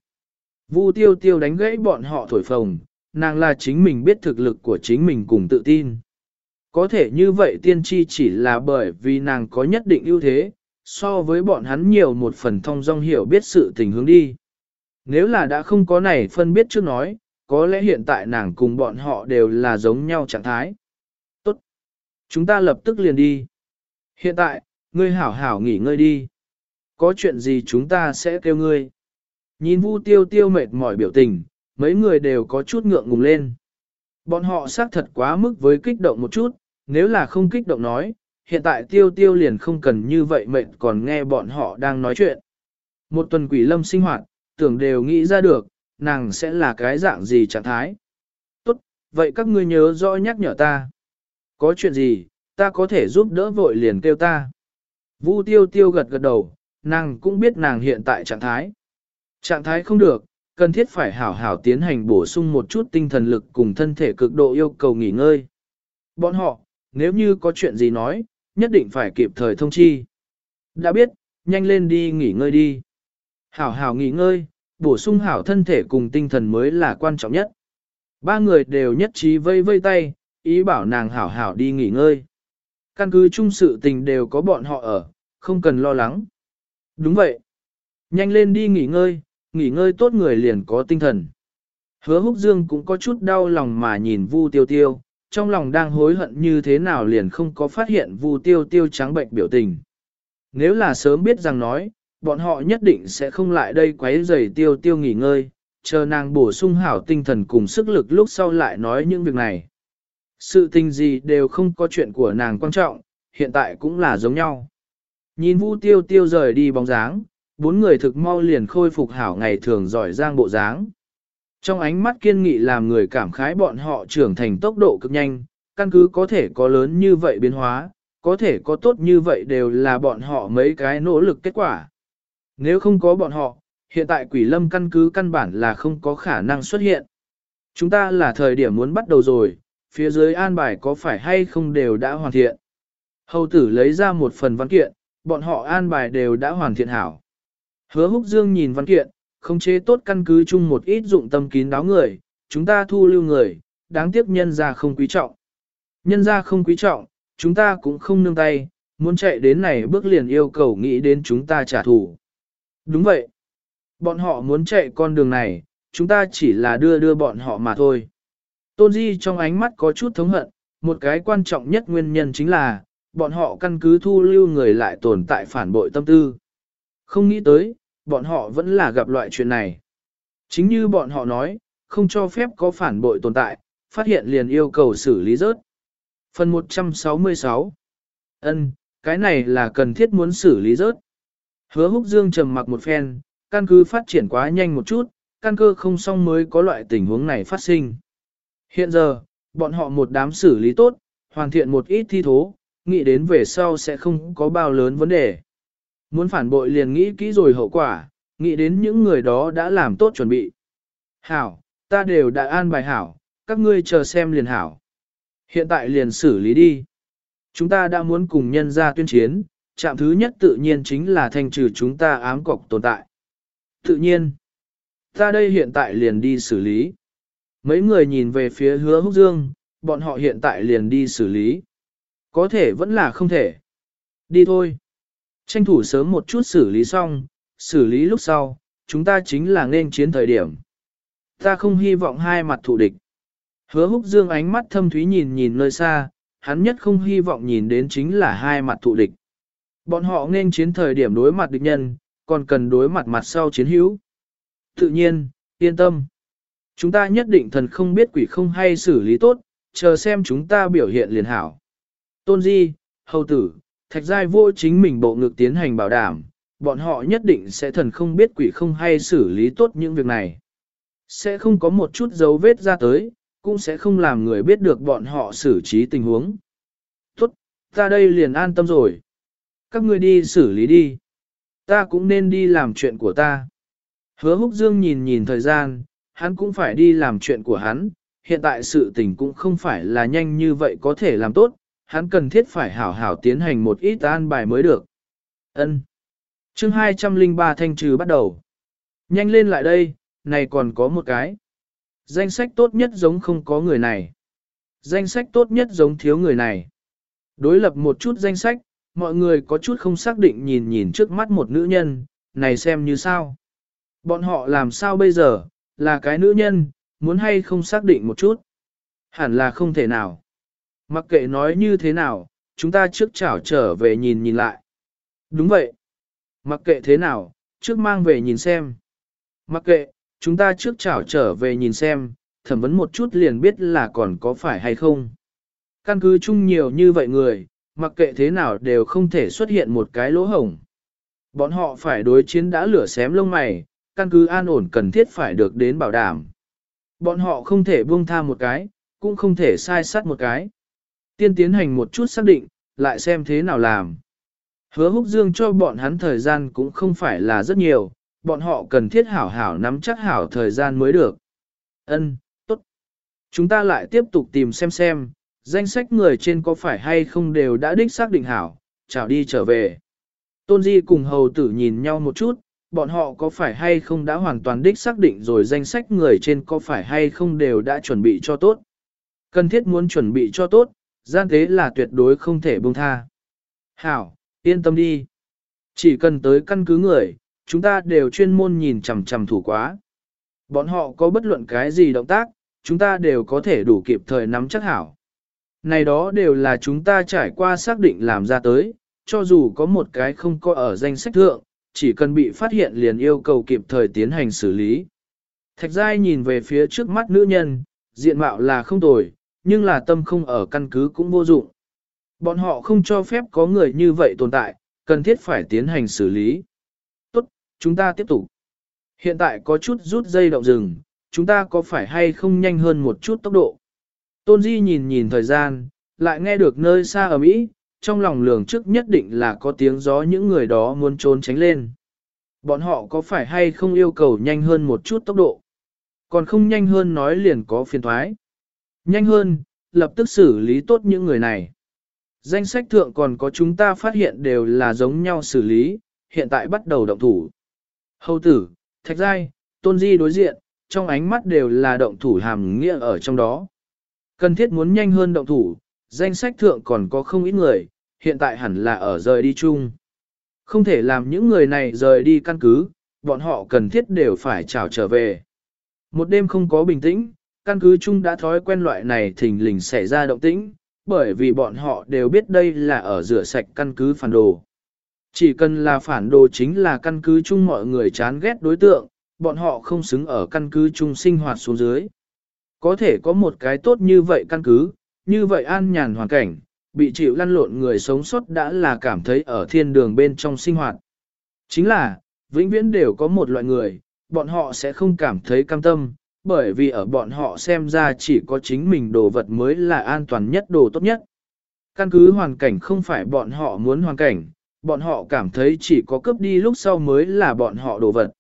Vu tiêu tiêu đánh gãy bọn họ thổi phồng, nàng là chính mình biết thực lực của chính mình cùng tự tin. Có thể như vậy tiên tri chỉ là bởi vì nàng có nhất định ưu thế, so với bọn hắn nhiều một phần thông dong hiểu biết sự tình hướng đi. Nếu là đã không có này phân biết trước nói, có lẽ hiện tại nàng cùng bọn họ đều là giống nhau trạng thái. Tốt. Chúng ta lập tức liền đi. Hiện tại, ngươi hảo hảo nghỉ ngơi đi. Có chuyện gì chúng ta sẽ kêu ngươi. Nhìn Vu tiêu tiêu mệt mỏi biểu tình, mấy người đều có chút ngượng ngùng lên. Bọn họ xác thật quá mức với kích động một chút, nếu là không kích động nói, hiện tại tiêu tiêu liền không cần như vậy mệt còn nghe bọn họ đang nói chuyện. Một tuần quỷ lâm sinh hoạt, tưởng đều nghĩ ra được, nàng sẽ là cái dạng gì trạng thái. Tốt, vậy các ngươi nhớ rõ nhắc nhở ta. Có chuyện gì, ta có thể giúp đỡ vội liền kêu ta. Vu tiêu tiêu gật gật đầu, nàng cũng biết nàng hiện tại trạng thái. Trạng thái không được, cần thiết phải hảo hảo tiến hành bổ sung một chút tinh thần lực cùng thân thể cực độ yêu cầu nghỉ ngơi. Bọn họ, nếu như có chuyện gì nói, nhất định phải kịp thời thông chi. Đã biết, nhanh lên đi nghỉ ngơi đi. Hảo hảo nghỉ ngơi, bổ sung hảo thân thể cùng tinh thần mới là quan trọng nhất. Ba người đều nhất trí vây vây tay, ý bảo nàng hảo hảo đi nghỉ ngơi. Căn cứ chung sự tình đều có bọn họ ở, không cần lo lắng. Đúng vậy. Nhanh lên đi nghỉ ngơi, nghỉ ngơi tốt người liền có tinh thần. Hứa Húc Dương cũng có chút đau lòng mà nhìn Vu Tiêu Tiêu, trong lòng đang hối hận như thế nào liền không có phát hiện Vu Tiêu Tiêu trắng bệnh biểu tình. Nếu là sớm biết rằng nói, bọn họ nhất định sẽ không lại đây quấy rầy Tiêu Tiêu nghỉ ngơi, chờ nàng bổ sung hảo tinh thần cùng sức lực lúc sau lại nói những việc này. Sự tình gì đều không có chuyện của nàng quan trọng, hiện tại cũng là giống nhau. Nhìn Vu Tiêu Tiêu rời đi bóng dáng, bốn người thực mau liền khôi phục hảo ngày thường giỏi giang bộ dáng. Trong ánh mắt kiên nghị làm người cảm khái bọn họ trưởng thành tốc độ cực nhanh, căn cứ có thể có lớn như vậy biến hóa, có thể có tốt như vậy đều là bọn họ mấy cái nỗ lực kết quả. Nếu không có bọn họ, hiện tại quỷ lâm căn cứ căn bản là không có khả năng xuất hiện. Chúng ta là thời điểm muốn bắt đầu rồi, phía dưới an bài có phải hay không đều đã hoàn thiện. Hầu tử lấy ra một phần văn kiện, bọn họ an bài đều đã hoàn thiện hảo. Hứa Húc Dương nhìn văn kiện, không chế tốt căn cứ chung một ít dụng tâm kín đáo người, chúng ta thu lưu người, đáng tiếc nhân ra không quý trọng. Nhân ra không quý trọng, chúng ta cũng không nương tay, muốn chạy đến này bước liền yêu cầu nghĩ đến chúng ta trả thù. Đúng vậy. Bọn họ muốn chạy con đường này, chúng ta chỉ là đưa đưa bọn họ mà thôi. Tôn Di trong ánh mắt có chút thống hận, một cái quan trọng nhất nguyên nhân chính là, bọn họ căn cứ thu lưu người lại tồn tại phản bội tâm tư. Không nghĩ tới, bọn họ vẫn là gặp loại chuyện này. Chính như bọn họ nói, không cho phép có phản bội tồn tại, phát hiện liền yêu cầu xử lý rớt. Phần một trăm sáu mươi sáu. Ân, cái này là cần thiết muốn xử lý rớt. Hứa Húc Dương trầm mặc một phen, căn cứ phát triển quá nhanh một chút, căn cơ không xong mới có loại tình huống này phát sinh. Hiện giờ, bọn họ một đám xử lý tốt, hoàn thiện một ít thi thố, nghĩ đến về sau sẽ không có bao lớn vấn đề. Muốn phản bội liền nghĩ kỹ rồi hậu quả, nghĩ đến những người đó đã làm tốt chuẩn bị. Hảo, ta đều đã an bài hảo, các ngươi chờ xem liền hảo. Hiện tại liền xử lý đi. Chúng ta đã muốn cùng nhân ra tuyên chiến, Trạm thứ nhất tự nhiên chính là thanh trừ chúng ta ám cọc tồn tại. Tự nhiên, ta đây hiện tại liền đi xử lý. Mấy người nhìn về phía Hứa Húc Dương, bọn họ hiện tại liền đi xử lý. Có thể vẫn là không thể. Đi thôi. Tranh thủ sớm một chút xử lý xong, xử lý lúc sau, chúng ta chính là nên chiến thời điểm. Ta không hy vọng hai mặt thù địch. Hứa Húc Dương ánh mắt thâm thúy nhìn nhìn nơi xa, hắn nhất không hy vọng nhìn đến chính là hai mặt thù địch. Bọn họ nên chiến thời điểm đối mặt địch nhân, còn cần đối mặt mặt sau chiến hữu. Tự nhiên, yên tâm. Chúng ta nhất định thần không biết quỷ không hay xử lý tốt, chờ xem chúng ta biểu hiện liền hảo. Tôn Di, Hầu Tử, Thạch Giai vô chính mình bộ ngực tiến hành bảo đảm, bọn họ nhất định sẽ thần không biết quỷ không hay xử lý tốt những việc này. Sẽ không có một chút dấu vết ra tới, cũng sẽ không làm người biết được bọn họ xử trí tình huống. Tốt, ta đây liền an tâm rồi. Các ngươi đi xử lý đi. Ta cũng nên đi làm chuyện của ta. Hứa Húc Dương nhìn nhìn thời gian, hắn cũng phải đi làm chuyện của hắn, hiện tại sự tình cũng không phải là nhanh như vậy có thể làm tốt, hắn cần thiết phải hảo hảo tiến hành một ít an bài mới được. Ân. Chương hai trăm lẻ ba thanh trừ bắt đầu. Nhanh lên lại đây, này còn có một cái. Danh sách tốt nhất giống không có người này. Danh sách tốt nhất giống thiếu người này. Đối lập một chút danh sách, mọi người có chút không xác định nhìn nhìn trước mắt một nữ nhân, này xem như sao. Bọn họ làm sao bây giờ, là cái nữ nhân, muốn hay không xác định một chút. Hẳn là không thể nào. Mặc kệ nói như thế nào, chúng ta trước chảo trở về nhìn nhìn lại. Đúng vậy. Mặc kệ thế nào, trước mang về nhìn xem. Mặc kệ, chúng ta trước chảo trở về nhìn xem, thẩm vấn một chút liền biết là còn có phải hay không. Căn cứ chung nhiều như vậy người, mặc kệ thế nào đều không thể xuất hiện một cái lỗ hổng. Bọn họ phải đối chiến đã lửa xém lông mày, căn cứ an ổn cần thiết phải được đến bảo đảm. Bọn họ không thể buông tha một cái, cũng không thể sai sắt một cái. Tiên tiến hành một chút xác định, lại xem thế nào làm. Hứa Húc Dương cho bọn hắn thời gian cũng không phải là rất nhiều, bọn họ cần thiết hảo hảo nắm chắc hảo thời gian mới được. Ân, tốt. Chúng ta lại tiếp tục tìm xem xem, danh sách người trên có phải hay không đều đã đích xác định hảo, chào đi trở về. Tôn Di cùng Hầu Tử nhìn nhau một chút, bọn họ có phải hay không đã hoàn toàn đích xác định rồi danh sách người trên có phải hay không đều đã chuẩn bị cho tốt. Cần thiết muốn chuẩn bị cho tốt, gian tế là tuyệt đối không thể buông tha. Hảo, yên tâm đi. Chỉ cần tới căn cứ người, chúng ta đều chuyên môn nhìn chằm chằm thủ quá. Bọn họ có bất luận cái gì động tác, chúng ta đều có thể đủ kịp thời nắm chắc hảo. Này đó đều là chúng ta trải qua xác định làm ra tới, cho dù có một cái không có ở danh sách thượng, chỉ cần bị phát hiện liền yêu cầu kịp thời tiến hành xử lý. Thạch Giai nhìn về phía trước mắt nữ nhân, diện mạo là không tồi, nhưng là tâm không ở căn cứ cũng vô dụng. Bọn họ không cho phép có người như vậy tồn tại, cần thiết phải tiến hành xử lý. Tốt, chúng ta tiếp tục. Hiện tại có chút rút dây động rừng, chúng ta có phải hay không nhanh hơn một chút tốc độ. Tôn Di nhìn nhìn thời gian, lại nghe được nơi xa ở Mỹ, trong lòng lường trước nhất định là có tiếng gió những người đó muốn trốn tránh lên. Bọn họ có phải hay không yêu cầu nhanh hơn một chút tốc độ. Còn không nhanh hơn nói liền có phiền thoái. Nhanh hơn, lập tức xử lý tốt những người này. Danh sách thượng còn có chúng ta phát hiện đều là giống nhau xử lý, hiện tại bắt đầu động thủ. Hầu Tử, Thạch Giai, Tôn Di đối diện, trong ánh mắt đều là động thủ hàm nghĩa ở trong đó. Cần thiết muốn nhanh hơn động thủ, danh sách thượng còn có không ít người, hiện tại hẳn là ở rời đi chung. Không thể làm những người này rời đi căn cứ, bọn họ cần thiết đều phải trảo trở về. Một đêm không có bình tĩnh, căn cứ chung đã thói quen loại này thình lình xảy ra động tĩnh, bởi vì bọn họ đều biết đây là ở rửa sạch căn cứ phản đồ. Chỉ cần là phản đồ chính là căn cứ chung mọi người chán ghét đối tượng, bọn họ không xứng ở căn cứ chung sinh hoạt xuống dưới. Có thể có một cái tốt như vậy căn cứ, như vậy an nhàn hoàn cảnh, bị chịu lăn lộn người sống sót đã là cảm thấy ở thiên đường bên trong sinh hoạt. Chính là, vĩnh viễn đều có một loại người, bọn họ sẽ không cảm thấy cam tâm, bởi vì ở bọn họ xem ra chỉ có chính mình đồ vật mới là an toàn nhất đồ tốt nhất. Căn cứ hoàn cảnh không phải bọn họ muốn hoàn cảnh, bọn họ cảm thấy chỉ có cướp đi lúc sau mới là bọn họ đồ vật.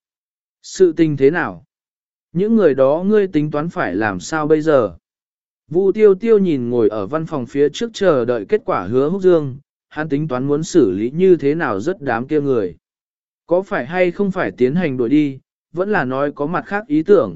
Sự tình thế nào? Những người đó ngươi tính toán phải làm sao bây giờ? Vu Tiêu Tiêu nhìn ngồi ở văn phòng phía trước chờ đợi kết quả Hứa Húc Dương, hắn tính toán muốn xử lý như thế nào rất đám kia người. Có phải hay không phải tiến hành đuổi đi, vẫn là nói có mặt khác ý tưởng.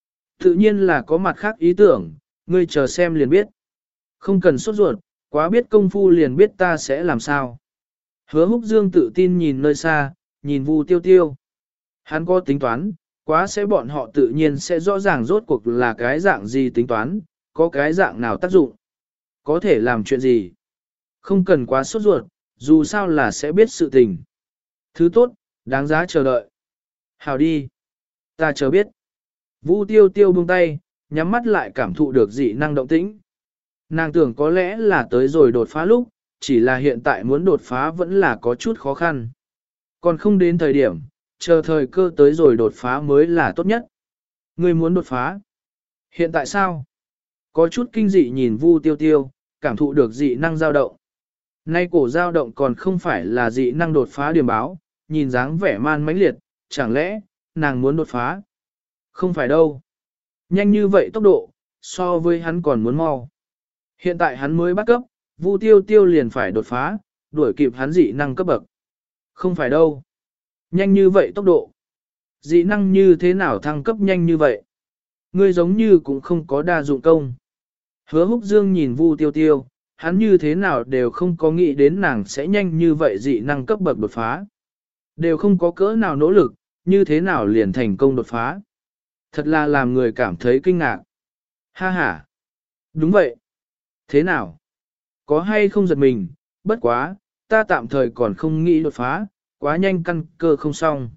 Tự nhiên là có mặt khác ý tưởng, ngươi chờ xem liền biết. Không cần sốt ruột, quá biết công phu liền biết ta sẽ làm sao. Hứa Húc Dương tự tin nhìn nơi xa, nhìn Vu Tiêu Tiêu. Hắn có tính toán, quá sẽ bọn họ tự nhiên sẽ rõ ràng rốt cuộc là cái dạng gì tính toán, có cái dạng nào tác dụng, có thể làm chuyện gì. Không cần quá sốt ruột, dù sao là sẽ biết sự tình. Thứ tốt, đáng giá chờ đợi. Hào đi. Ta chờ biết. Vu Tiêu Tiêu buông tay, nhắm mắt lại cảm thụ được dị năng động tĩnh. Nàng tưởng có lẽ là tới rồi đột phá lúc, chỉ là hiện tại muốn đột phá vẫn là có chút khó khăn. Còn không đến thời điểm, chờ thời cơ tới rồi đột phá mới là tốt nhất. Ngươi muốn đột phá. Hiện tại sao? Có chút kinh dị nhìn Vu Tiêu Tiêu, cảm thụ được dị năng dao động. Nay cổ dao động còn không phải là dị năng đột phá điểm báo, nhìn dáng vẻ man mãnh liệt, chẳng lẽ, nàng muốn đột phá? Không phải đâu. Nhanh như vậy tốc độ, so với hắn còn muốn mau. Hiện tại hắn mới bắt cấp, Vu Tiêu Tiêu liền phải đột phá, đuổi kịp hắn dị năng cấp bậc. Không phải đâu. Nhanh như vậy tốc độ. Dị năng như thế nào thăng cấp nhanh như vậy? Ngươi giống như cũng không có đa dụng công. Hứa Húc Dương nhìn Vu Tiêu Tiêu, hắn như thế nào đều không có nghĩ đến nàng sẽ nhanh như vậy dị năng cấp bậc đột phá. Đều không có cỡ nào nỗ lực, như thế nào liền thành công đột phá. Thật là làm người cảm thấy kinh ngạc. Ha ha. Đúng vậy. Thế nào? Có hay không giật mình, bất quá, ta tạm thời còn không nghĩ đột phá, quá nhanh căn cơ không xong.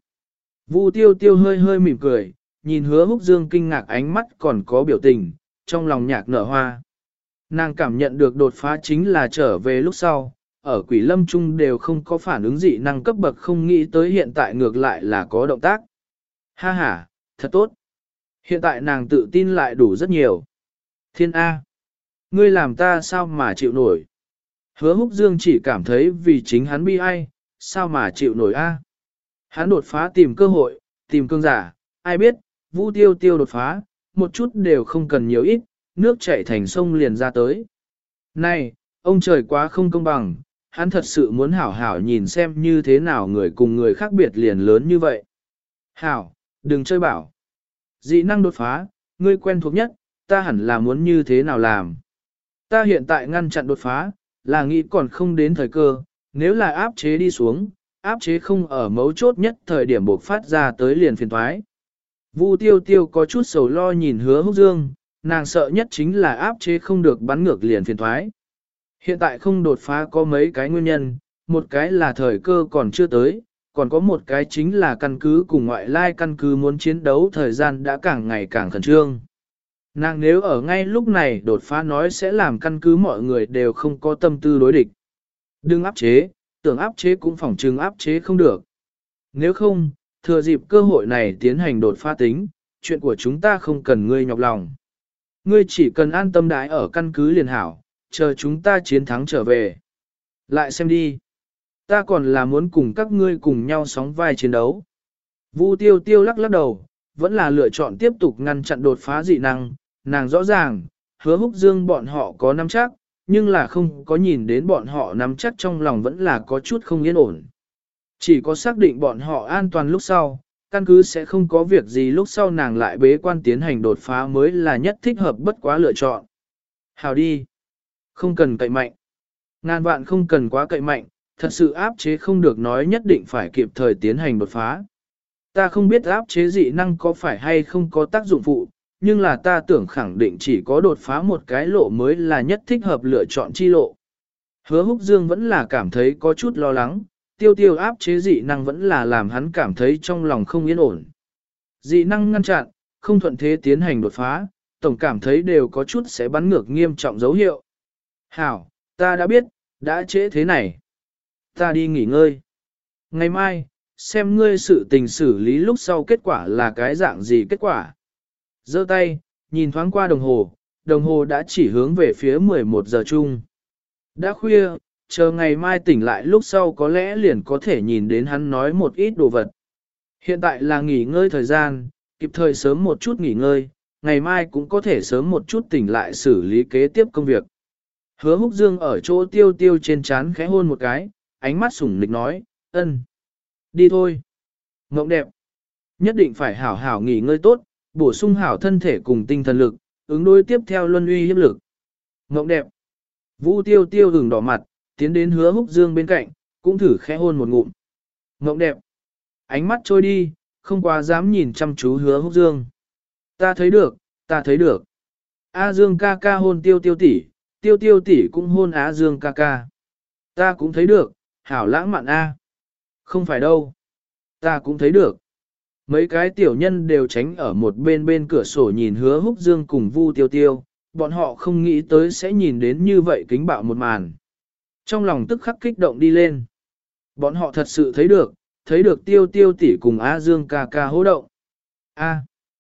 Vu Tiêu Tiêu hơi hơi mỉm cười, nhìn Hứa Húc Dương kinh ngạc ánh mắt còn có biểu tình, trong lòng nhạc nở hoa. Nàng cảm nhận được đột phá chính là trở về lúc sau, ở Quỷ Lâm Trung đều không có phản ứng dị năng cấp bậc, không nghĩ tới hiện tại ngược lại là có động tác. Ha ha, thật tốt. Hiện tại nàng tự tin lại đủ rất nhiều. Thiên A. Ngươi làm ta sao mà chịu nổi. Hứa Húc Dương chỉ cảm thấy vì chính hắn bi ai, sao mà chịu nổi A. Hắn đột phá tìm cơ hội, tìm cương giả, ai biết, Vu Tiêu Tiêu đột phá, một chút đều không cần nhiều ít, nước chảy thành sông liền ra tới. Này, ông trời quá không công bằng, hắn thật sự muốn hảo hảo nhìn xem như thế nào người cùng người khác biệt liền lớn như vậy. Hảo, đừng chơi bảo. Dị năng đột phá, ngươi quen thuộc nhất, ta hẳn là muốn như thế nào làm. Ta hiện tại ngăn chặn đột phá, là nghĩ còn không đến thời cơ, nếu là áp chế đi xuống, áp chế không ở mấu chốt nhất thời điểm buộc phát ra tới liền phiền thoái. Vu Tiêu Tiêu có chút sầu lo nhìn Hứa Húc Dương, nàng sợ nhất chính là áp chế không được bắn ngược liền phiền thoái. Hiện tại không đột phá có mấy cái nguyên nhân, một cái là thời cơ còn chưa tới, còn có một cái chính là căn cứ cùng ngoại lai căn cứ muốn chiến đấu thời gian đã càng ngày càng khẩn trương. Nàng nếu ở ngay lúc này đột phá nói sẽ làm căn cứ mọi người đều không có tâm tư đối địch. Đừng áp chế, tưởng áp chế cũng phỏng trừng áp chế không được. Nếu không, thừa dịp cơ hội này tiến hành đột phá tính, chuyện của chúng ta không cần ngươi nhọc lòng. Ngươi chỉ cần an tâm đái ở căn cứ liền hảo, chờ chúng ta chiến thắng trở về. Lại xem đi. Ta còn là muốn cùng các ngươi cùng nhau sóng vai chiến đấu. Vu Tiêu Tiêu lắc lắc đầu, vẫn là lựa chọn tiếp tục ngăn chặn đột phá dị năng. Nàng rõ ràng, Hứa Húc Dương bọn họ có nắm chắc, nhưng là không có nhìn đến bọn họ nắm chắc trong lòng vẫn là có chút không yên ổn. Chỉ có xác định bọn họ an toàn lúc sau, căn cứ sẽ không có việc gì lúc sau nàng lại bế quan tiến hành đột phá mới là nhất thích hợp bất quá lựa chọn. Hào đi. Không cần cậy mạnh. Ngàn vạn không cần quá cậy mạnh, thật sự áp chế không được nói nhất định phải kịp thời tiến hành đột phá. Ta không biết áp chế dị năng có phải hay không có tác dụng phụ, nhưng là ta tưởng khẳng định chỉ có đột phá một cái lộ mới là nhất thích hợp lựa chọn chi lộ. Hứa Húc Dương vẫn là cảm thấy có chút lo lắng, tiêu tiêu áp chế dị năng vẫn là làm hắn cảm thấy trong lòng không yên ổn. Dị năng ngăn chặn, không thuận thế tiến hành đột phá, tổng cảm thấy đều có chút sẽ bắn ngược nghiêm trọng dấu hiệu. Hảo, ta đã biết, đã trễ thế này. Ta đi nghỉ ngơi. Ngày mai, xem ngươi sự tình xử lý lúc sau kết quả là cái dạng gì kết quả. Giơ tay, nhìn thoáng qua đồng hồ, đồng hồ đã chỉ hướng về phía mười một giờ chung. Đã khuya, chờ ngày mai tỉnh lại lúc sau có lẽ liền có thể nhìn đến hắn nói một ít đồ vật. Hiện tại là nghỉ ngơi thời gian, kịp thời sớm một chút nghỉ ngơi, ngày mai cũng có thể sớm một chút tỉnh lại xử lý kế tiếp công việc. Hứa húc dương ở chỗ tiêu tiêu trên trán khẽ hôn một cái, ánh mắt sủng nịch nói, ân. Đi thôi. Ngộng đẹp. Nhất định phải hảo hảo nghỉ ngơi tốt, bổ sung hảo thân thể cùng tinh thần lực, ứng đối tiếp theo luân uy hiếp lực. Ngộng đẹp. Vũ tiêu tiêu hừng đỏ mặt, tiến đến hứa húc dương bên cạnh, cũng thử khẽ hôn một ngụm. Ngộng đẹp. Ánh mắt trôi đi, không quá dám nhìn chăm chú hứa húc dương. Ta thấy được, ta thấy được. A Dương ca ca hôn tiêu tiêu tỷ, tiêu tiêu tỷ cũng hôn Á Dương ca ca. Ta cũng thấy được, hảo lãng mạn A. Không phải đâu. Ta cũng thấy được. Mấy cái tiểu nhân đều tránh ở một bên bên cửa sổ nhìn hứa húc dương cùng vu tiêu tiêu, bọn họ không nghĩ tới sẽ nhìn đến như vậy kính bạo một màn. Trong lòng tức khắc kích động đi lên. Bọn họ thật sự thấy được, thấy được tiêu tiêu tỷ cùng Á Dương ca ca hô động. A.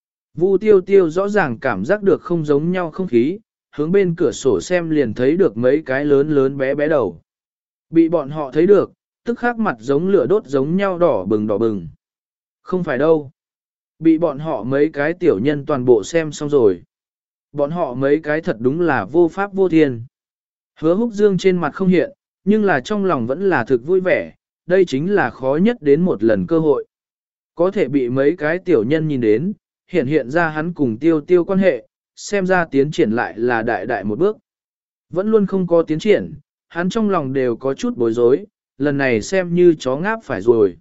Vu tiêu tiêu rõ ràng cảm giác được không giống nhau không khí, hướng bên cửa sổ xem liền thấy được mấy cái lớn lớn bé bé đầu. Bị bọn họ thấy được, tức khắc mặt giống lửa đốt giống nhau đỏ bừng đỏ bừng. Không phải đâu. Bị bọn họ mấy cái tiểu nhân toàn bộ xem xong rồi. Bọn họ mấy cái thật đúng là vô pháp vô thiên. Hứa húc dương trên mặt không hiện, nhưng là trong lòng vẫn là thực vui vẻ, đây chính là khó nhất đến một lần cơ hội. Có thể bị mấy cái tiểu nhân nhìn đến, hiện hiện ra hắn cùng tiêu tiêu quan hệ, xem ra tiến triển lại là đại đại một bước. Vẫn luôn không có tiến triển, hắn trong lòng đều có chút bối rối, lần này xem như chó ngáp phải rồi.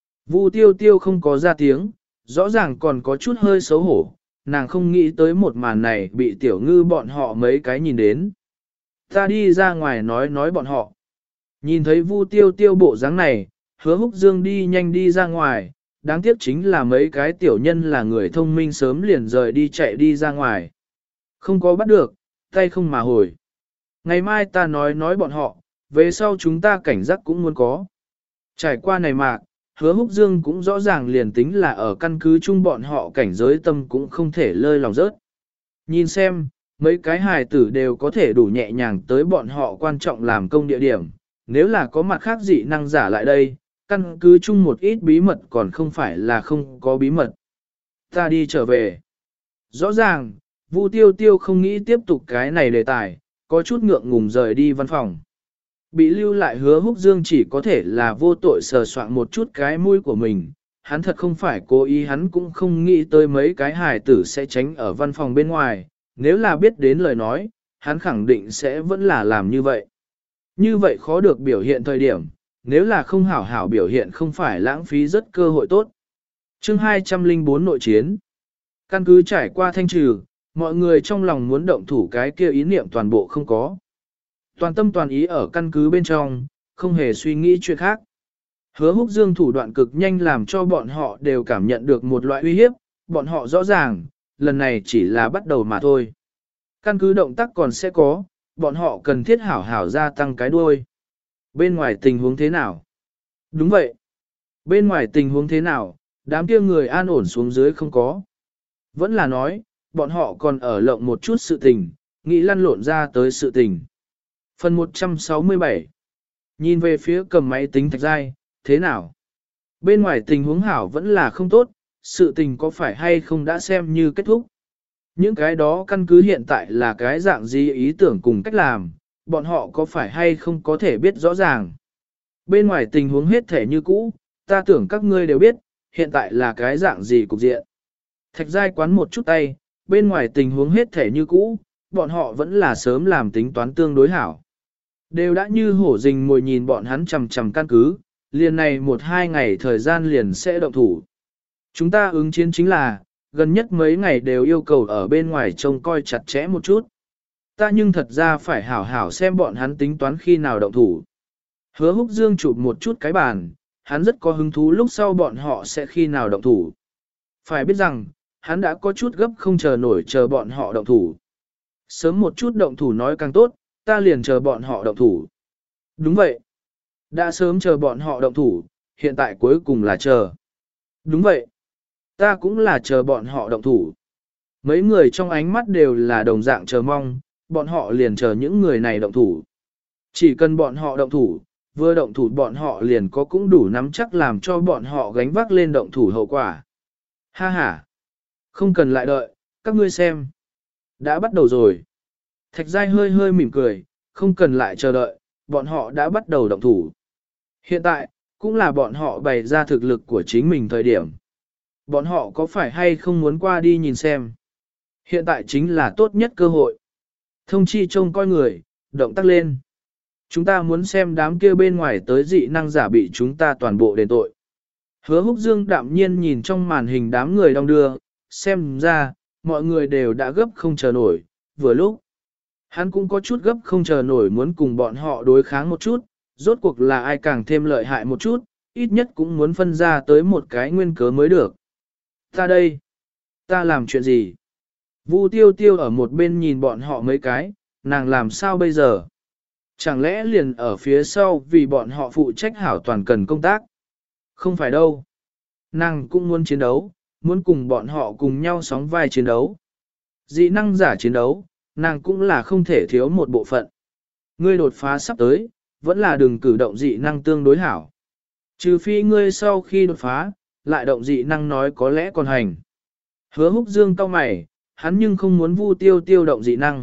Vu tiêu tiêu không có ra tiếng, rõ ràng còn có chút hơi xấu hổ, nàng không nghĩ tới một màn này bị tiểu ngư bọn họ mấy cái nhìn đến. Ta đi ra ngoài nói nói bọn họ. Nhìn thấy Vu tiêu tiêu bộ dáng này, hứa húc dương đi nhanh đi ra ngoài, đáng tiếc chính là mấy cái tiểu nhân là người thông minh sớm liền rời đi chạy đi ra ngoài. Không có bắt được, tay không mà hồi. Ngày mai ta nói nói bọn họ, về sau chúng ta cảnh giác cũng muốn có. Trải qua này mạc, hứa húc dương cũng rõ ràng liền tính là ở căn cứ chung bọn họ cảnh giới tâm cũng không thể lơi lòng rớt. Nhìn xem, mấy cái hài tử đều có thể đủ nhẹ nhàng tới bọn họ quan trọng làm công địa điểm, nếu là có mặt khác dị năng giả lại đây, căn cứ chung một ít bí mật còn không phải là không có bí mật. Ta đi trở về. Rõ ràng, Vu tiêu tiêu không nghĩ tiếp tục cái này đề tài, có chút ngượng ngùng rời đi văn phòng. Bị lưu lại hứa húc dương chỉ có thể là vô tội sờ soạn một chút cái mũi của mình, hắn thật không phải cố ý, hắn cũng không nghĩ tới mấy cái hài tử sẽ tránh ở văn phòng bên ngoài, nếu là biết đến lời nói, hắn khẳng định sẽ vẫn là làm như vậy. Như vậy khó được biểu hiện thời điểm, nếu là không hảo hảo biểu hiện không phải lãng phí rất cơ hội tốt. Chương hai trăm lẻ bốn nội chiến. Căn cứ trải qua thanh trừ, mọi người trong lòng muốn động thủ cái kia ý niệm toàn bộ không có. Toàn tâm toàn ý ở căn cứ bên trong, không hề suy nghĩ chuyện khác. Hứa húc dương thủ đoạn cực nhanh làm cho bọn họ đều cảm nhận được một loại uy hiếp, bọn họ rõ ràng, lần này chỉ là bắt đầu mà thôi. Căn cứ động tác còn sẽ có, bọn họ cần thiết hảo hảo gia tăng cái đuôi. Bên ngoài tình huống thế nào? Đúng vậy. Bên ngoài tình huống thế nào, đám kia người an ổn xuống dưới không có. Vẫn là nói, bọn họ còn ở lộng một chút sự tình, nghĩ lăn lộn ra tới sự tình. Phần một trăm sáu mươi bảy. Nhìn về phía cầm máy tính Thạch Giai, thế nào? Bên ngoài tình huống hảo vẫn là không tốt, sự tình có phải hay không đã xem như kết thúc. Những cái đó căn cứ hiện tại là cái dạng gì ý tưởng cùng cách làm, bọn họ có phải hay không có thể biết rõ ràng. Bên ngoài tình huống hết thể như cũ, ta tưởng các ngươi đều biết, hiện tại là cái dạng gì cục diện. Thạch Giai quán một chút tay, bên ngoài tình huống hết thể như cũ, bọn họ vẫn là sớm làm tính toán tương đối hảo. Đều đã như hổ rình ngồi nhìn bọn hắn chầm chầm căn cứ, liền này một hai ngày thời gian liền sẽ động thủ. Chúng ta ứng chiến chính là, gần nhất mấy ngày đều yêu cầu ở bên ngoài trông coi chặt chẽ một chút. Ta nhưng thật ra phải hảo hảo xem bọn hắn tính toán khi nào động thủ. Hứa húc dương chụp một chút cái bàn, hắn rất có hứng thú lúc sau bọn họ sẽ khi nào động thủ. Phải biết rằng, hắn đã có chút gấp không chờ nổi chờ bọn họ động thủ. Sớm một chút động thủ nói càng tốt, ta liền chờ bọn họ động thủ. Đúng vậy. Đã sớm chờ bọn họ động thủ, hiện tại cuối cùng là chờ. Đúng vậy. Ta cũng là chờ bọn họ động thủ. Mấy người trong ánh mắt đều là đồng dạng chờ mong, bọn họ liền chờ những người này động thủ. Chỉ cần bọn họ động thủ, vừa động thủ bọn họ liền có cũng đủ nắm chắc làm cho bọn họ gánh vác lên động thủ hậu quả. Ha ha. Không cần lại đợi, các ngươi xem. Đã bắt đầu rồi. Thạch Giai hơi hơi mỉm cười, không cần lại chờ đợi, bọn họ đã bắt đầu động thủ. Hiện tại, cũng là bọn họ bày ra thực lực của chính mình thời điểm. Bọn họ có phải hay không muốn qua đi nhìn xem? Hiện tại chính là tốt nhất cơ hội. Thông chi trông coi người, động tác lên. Chúng ta muốn xem đám kia bên ngoài tới dị năng giả bị chúng ta toàn bộ đền tội. Hứa Húc Dương đạm nhiên nhìn trong màn hình đám người đông đưa, xem ra, mọi người đều đã gấp không chờ nổi, vừa lúc. Hắn cũng có chút gấp không chờ nổi muốn cùng bọn họ đối kháng một chút, rốt cuộc là ai càng thêm lợi hại một chút, ít nhất cũng muốn phân ra tới một cái nguyên cớ mới được. Ta đây, ta làm chuyện gì? Vu Tiêu Tiêu ở một bên nhìn bọn họ mấy cái, nàng làm sao bây giờ? Chẳng lẽ liền ở phía sau vì bọn họ phụ trách hảo toàn cần công tác? Không phải đâu. Nàng cũng muốn chiến đấu, muốn cùng bọn họ cùng nhau sóng vai chiến đấu. Dị năng giả chiến đấu, nàng cũng là không thể thiếu một bộ phận. Ngươi đột phá sắp tới, vẫn là đừng cử động dị năng tương đối hảo. Trừ phi ngươi sau khi đột phá, lại động dị năng nói có lẽ còn hành. Hứa Húc Dương cau mày, hắn nhưng không muốn Vu Tiêu Tiêu động dị năng.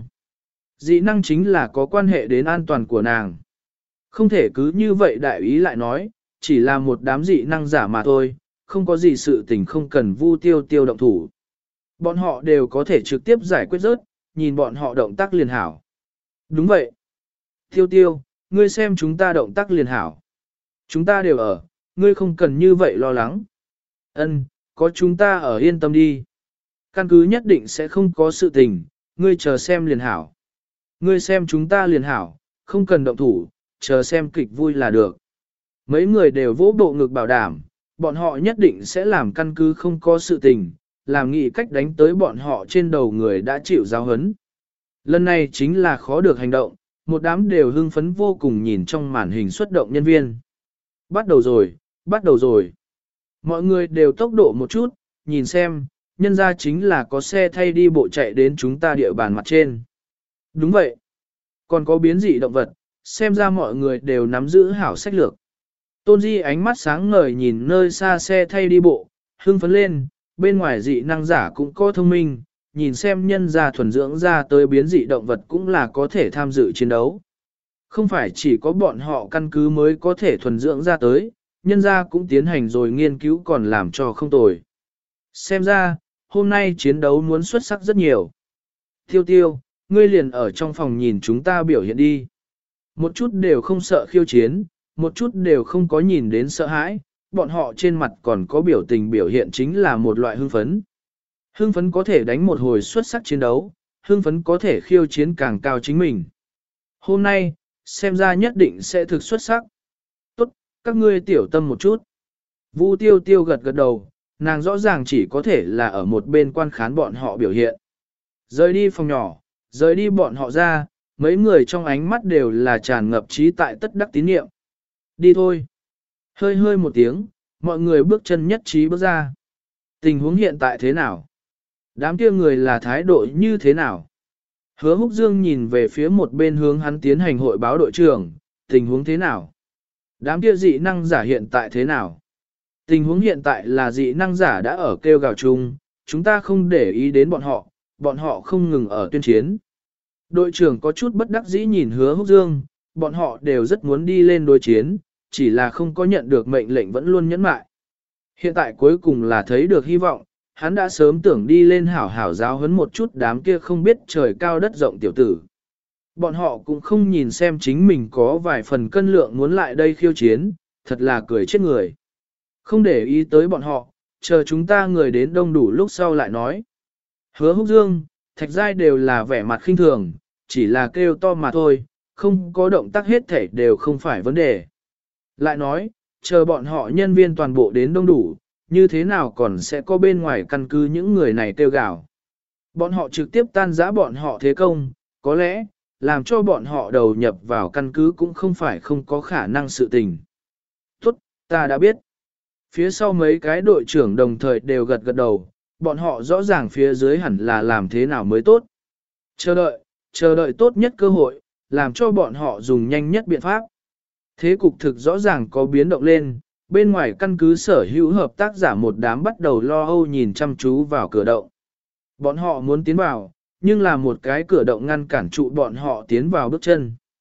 Dị năng chính là có quan hệ đến an toàn của nàng. Không thể cứ như vậy đại ý lại nói, chỉ là một đám dị năng giả mà thôi, không có gì sự tình không cần Vu Tiêu Tiêu động thủ. Bọn họ đều có thể trực tiếp giải quyết rớt, nhìn bọn họ động tác liền hảo. Đúng vậy. Tiêu Tiêu, ngươi xem chúng ta động tác liền hảo. Chúng ta đều ở, ngươi không cần như vậy lo lắng. Ân, có chúng ta ở yên tâm đi. Căn cứ nhất định sẽ không có sự tình, ngươi chờ xem liền hảo. Ngươi xem chúng ta liền hảo, không cần động thủ, chờ xem kịch vui là được. Mấy người đều vỗ bộ ngực bảo đảm, bọn họ nhất định sẽ làm căn cứ không có sự tình, làm nghị cách đánh tới bọn họ trên đầu người đã chịu giáo hấn. Lần này chính là khó được hành động, một đám đều hưng phấn vô cùng nhìn trong màn hình xuất động nhân viên. Bắt đầu rồi, bắt đầu rồi. Mọi người đều tốc độ một chút, nhìn xem, nhân ra chính là có xe thay đi bộ chạy đến chúng ta địa bàn mặt trên. Đúng vậy. Còn có biến dị động vật, xem ra mọi người đều nắm giữ hảo sách lược. Tôn Di ánh mắt sáng ngời nhìn nơi xa xe thay đi bộ, hưng phấn lên, bên ngoài dị năng giả cũng có thông minh, nhìn xem nhân gia thuần dưỡng ra tới biến dị động vật cũng là có thể tham dự chiến đấu. Không phải chỉ có bọn họ căn cứ mới có thể thuần dưỡng ra tới, nhân gia cũng tiến hành rồi nghiên cứu còn làm cho không tồi. Xem ra, hôm nay chiến đấu muốn xuất sắc rất nhiều. Tiêu tiêu, ngươi liền ở trong phòng nhìn chúng ta biểu hiện đi. Một chút đều không sợ khiêu chiến, một chút đều không có nhìn đến sợ hãi, bọn họ trên mặt còn có biểu tình biểu hiện chính là một loại hưng phấn. Hưng phấn có thể đánh một hồi xuất sắc chiến đấu, hưng phấn có thể khiêu chiến càng cao chính mình. Hôm nay, xem ra nhất định sẽ thực xuất sắc. Tốt, các ngươi tiểu tâm một chút. Vu Tiêu Tiêu gật gật đầu, nàng rõ ràng chỉ có thể là ở một bên quan khán bọn họ biểu hiện. Rời đi phòng nhỏ, rời đi bọn họ ra, mấy người trong ánh mắt đều là tràn ngập trí tại tất đắc tín niệm. Đi thôi. Hơi hơi một tiếng, mọi người bước chân nhất trí bước ra. Tình huống hiện tại thế nào? Đám kia người là thái độ như thế nào? Hứa Húc Dương nhìn về phía một bên hướng hắn tiến hành hội báo đội trưởng, tình huống thế nào? Đám kia dị năng giả hiện tại thế nào? Tình huống hiện tại là dị năng giả đã ở kêu gào chung, chúng ta không để ý đến bọn họ, bọn họ không ngừng ở tuyên chiến. Đội trưởng có chút bất đắc dĩ nhìn Hứa Húc Dương, bọn họ đều rất muốn đi lên đối chiến, chỉ là không có nhận được mệnh lệnh vẫn luôn nhẫn mại. Hiện tại cuối cùng là thấy được hy vọng, hắn đã sớm tưởng đi lên hảo hảo giáo huấn một chút đám kia không biết trời cao đất rộng tiểu tử. Bọn họ cũng không nhìn xem chính mình có vài phần cân lượng muốn lại đây khiêu chiến, thật là cười chết người. Không để ý tới bọn họ, chờ chúng ta người đến đông đủ lúc sau lại nói. Hứa Húc Dương, Thạch Giai đều là vẻ mặt khinh thường, chỉ là kêu to mà thôi, không có động tác hết thể đều không phải vấn đề. Lại nói, chờ bọn họ nhân viên toàn bộ đến đông đủ, như thế nào còn sẽ có bên ngoài căn cứ những người này kêu gào. Bọn họ trực tiếp tan rã bọn họ thế công, có lẽ, làm cho bọn họ đầu nhập vào căn cứ cũng không phải không có khả năng sự tình. Tốt, ta đã biết. Phía sau mấy cái đội trưởng đồng thời đều gật gật đầu, bọn họ rõ ràng phía dưới hẳn là làm thế nào mới tốt. Chờ đợi, chờ đợi tốt nhất cơ hội, làm cho bọn họ dùng nhanh nhất biện pháp. Thế cục thực rõ ràng có biến động lên, bên ngoài căn cứ sở hữu hợp tác giả một đám bắt đầu lo âu nhìn chăm chú vào cửa động. Bọn họ muốn tiến vào, nhưng là một cái cửa động ngăn cản trụ bọn họ tiến vào bước chân.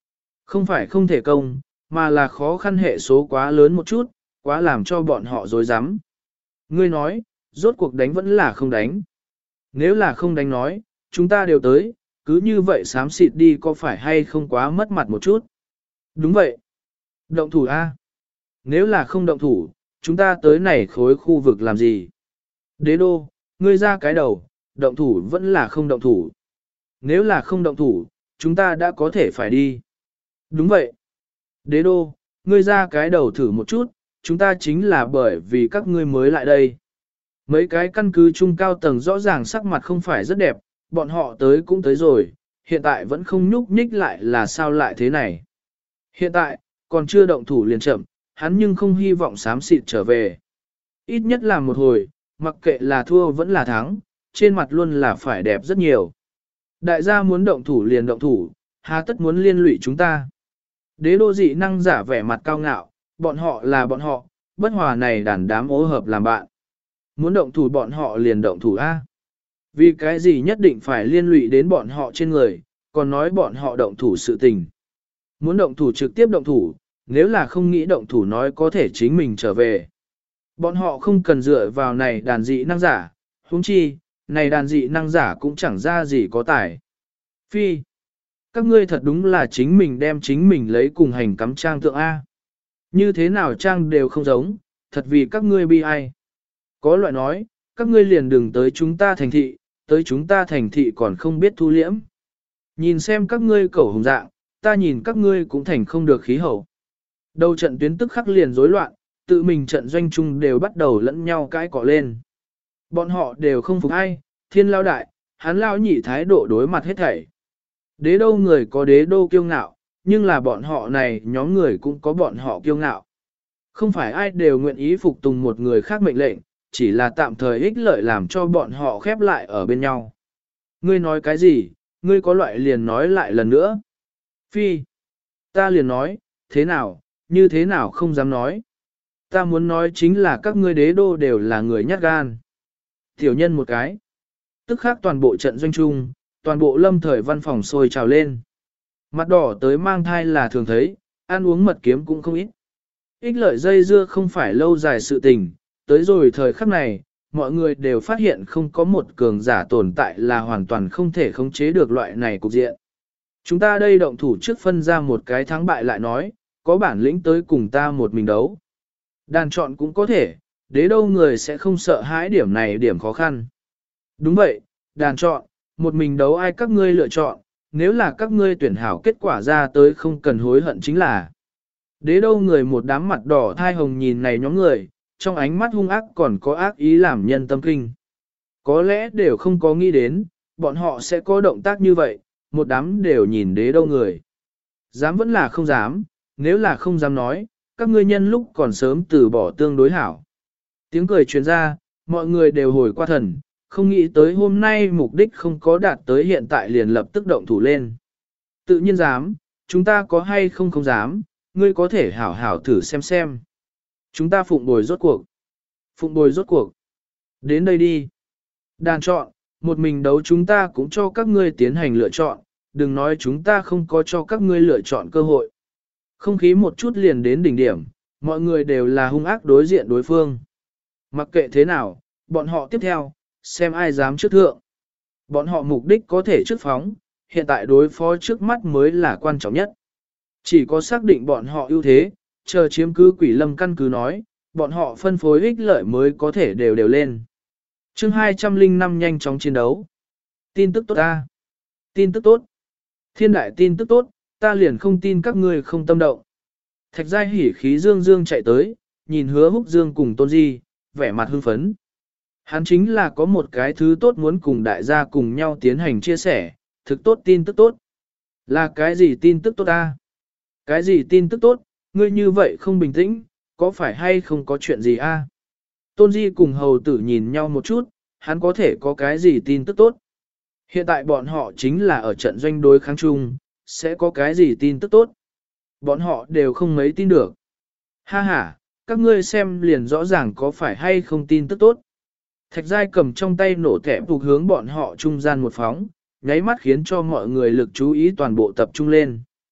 Không phải không thể công, mà là khó khăn hệ số quá lớn một chút, quá làm cho bọn họ dối rắm. Ngươi nói, rốt cuộc đánh vẫn là không đánh. Nếu là không đánh nói, chúng ta đều tới, cứ như vậy xám xịt đi có phải hay không quá mất mặt một chút. Đúng vậy. Động thủ A. Nếu là không động thủ, chúng ta tới này khối khu vực làm gì? Đế đô, ngươi ra cái đầu, động thủ vẫn là không động thủ. Nếu là không động thủ, chúng ta đã có thể phải đi. Đúng vậy. Đế đô, ngươi ra cái đầu thử một chút, chúng ta chính là bởi vì các ngươi mới lại đây. Mấy cái căn cứ trung cao tầng rõ ràng sắc mặt không phải rất đẹp, bọn họ tới cũng tới rồi, hiện tại vẫn không nhúc nhích lại là sao lại thế này. Hiện tại, còn chưa động thủ liền chậm, hắn nhưng không hy vọng xám xịt trở về. Ít nhất là một hồi, mặc kệ là thua vẫn là thắng, trên mặt luôn là phải đẹp rất nhiều. Đại gia muốn động thủ liền động thủ, hà tất muốn liên lụy chúng ta. Đế đô dị năng giả vẻ mặt cao ngạo, bọn họ là bọn họ, bất hòa này đàn đám ố hợp làm bạn. Muốn động thủ bọn họ liền động thủ A. Vì cái gì nhất định phải liên lụy đến bọn họ trên người, còn nói bọn họ động thủ sự tình. Muốn động thủ trực tiếp động thủ, nếu là không nghĩ động thủ nói có thể chính mình trở về. Bọn họ không cần dựa vào này đàn dị năng giả, huống chi, này đàn dị năng giả cũng chẳng ra gì có tài. Phi, các ngươi thật đúng là chính mình đem chính mình lấy cùng hành cắm trang tượng A. Như thế nào trang đều không giống, thật vì các ngươi bi ai. Có loại nói, các ngươi liền đừng tới chúng ta thành thị, tới chúng ta thành thị còn không biết thu liễm. Nhìn xem các ngươi cẩu hùng dạng, ta nhìn các ngươi cũng thành không được khí hậu. Đầu trận tuyến tức khắc liền rối loạn, tự mình trận doanh chung đều bắt đầu lẫn nhau cãi cọ lên. Bọn họ đều không phục ai, thiên lao đại, hắn lao nhị thái độ đối mặt hết thảy. Đế đô người có đế đô kiêu ngạo, nhưng là bọn họ này nhóm người cũng có bọn họ kiêu ngạo. Không phải ai đều nguyện ý phục tùng một người khác mệnh lệnh, chỉ là tạm thời ích lợi làm cho bọn họ khép lại ở bên nhau. Ngươi nói cái gì, ngươi có loại liền nói lại lần nữa. Phi, ta liền nói, thế nào, như thế nào không dám nói. Ta muốn nói chính là các ngươi đế đô đều là người nhát gan. Tiểu nhân một cái. Tức khác toàn bộ trận doanh trung, toàn bộ lâm thời văn phòng sôi trào lên. Mặt đỏ tới mang thai là thường thấy, ăn uống mật kiếm cũng không ít. Ích lợi dây dưa không phải lâu dài sự tình, tới rồi thời khắc này, mọi người đều phát hiện không có một cường giả tồn tại là hoàn toàn không thể khống chế được loại này cục diện. Chúng ta đây động thủ trước phân ra một cái thắng bại lại nói, có bản lĩnh tới cùng ta một mình đấu. Đàn chọn cũng có thể, đế đâu người sẽ không sợ hãi điểm này điểm khó khăn. Đúng vậy, đàn chọn, một mình đấu ai các ngươi lựa chọn, nếu là các ngươi tuyển hảo kết quả ra tới không cần hối hận chính là. Đế đâu người một đám mặt đỏ thai hồng nhìn này nhóm người, trong ánh mắt hung ác còn có ác ý làm nhân tâm kinh. Có lẽ đều không có nghĩ đến, bọn họ sẽ có động tác như vậy, một đám đều nhìn đế đâu người. Dám vẫn là không dám, nếu là không dám nói, các ngươi nhân lúc còn sớm từ bỏ tương đối hảo. Tiếng cười truyền ra, mọi người đều hồi qua thần, không nghĩ tới hôm nay mục đích không có đạt tới hiện tại liền lập tức động thủ lên. Tự nhiên dám, chúng ta có hay không không dám, ngươi có thể hảo hảo thử xem xem. Chúng ta phụng bồi rốt cuộc. Phụng bồi rốt cuộc. Đến đây đi. Đàn chọn, một mình đấu chúng ta cũng cho các ngươi tiến hành lựa chọn, đừng nói chúng ta không có cho các ngươi lựa chọn cơ hội. Không khí một chút liền đến đỉnh điểm, mọi người đều là hung ác đối diện đối phương. Mặc kệ thế nào, bọn họ tiếp theo, xem ai dám trước thượng. Bọn họ mục đích có thể trước phóng, hiện tại đối phó trước mắt mới là quan trọng nhất. Chỉ có xác định bọn họ ưu thế, chờ chiếm cứ quỷ lâm căn cứ nói, bọn họ phân phối ích lợi mới có thể đều đều lên. chương hai trăm linh năm nhanh chóng chiến đấu. Tin tức tốt ta. Tin tức tốt. Thiên đại tin tức tốt, ta liền không tin các ngươi không tâm động. Thạch giai hỉ khí dương dương chạy tới, nhìn hứa húc dương cùng tôn di, vẻ mặt hưng phấn. Hắn chính là có một cái thứ tốt muốn cùng đại gia cùng nhau tiến hành chia sẻ, thực tốt tin tức tốt. Là cái gì tin tức tốt ta? Cái gì tin tức tốt, ngươi như vậy không bình tĩnh, có phải hay không có chuyện gì a? Tôn Di cùng hầu tử nhìn nhau một chút, hắn có thể có cái gì tin tức tốt. Hiện tại bọn họ chính là ở trận doanh đối kháng chung, sẽ có cái gì tin tức tốt. Bọn họ đều không mấy tin được. Ha ha, các ngươi xem liền rõ ràng có phải hay không tin tức tốt. Thạch Giai cầm trong tay nổ thẻ phục hướng bọn họ trung gian một phóng, nháy mắt khiến cho mọi người lực chú ý toàn bộ tập trung lên.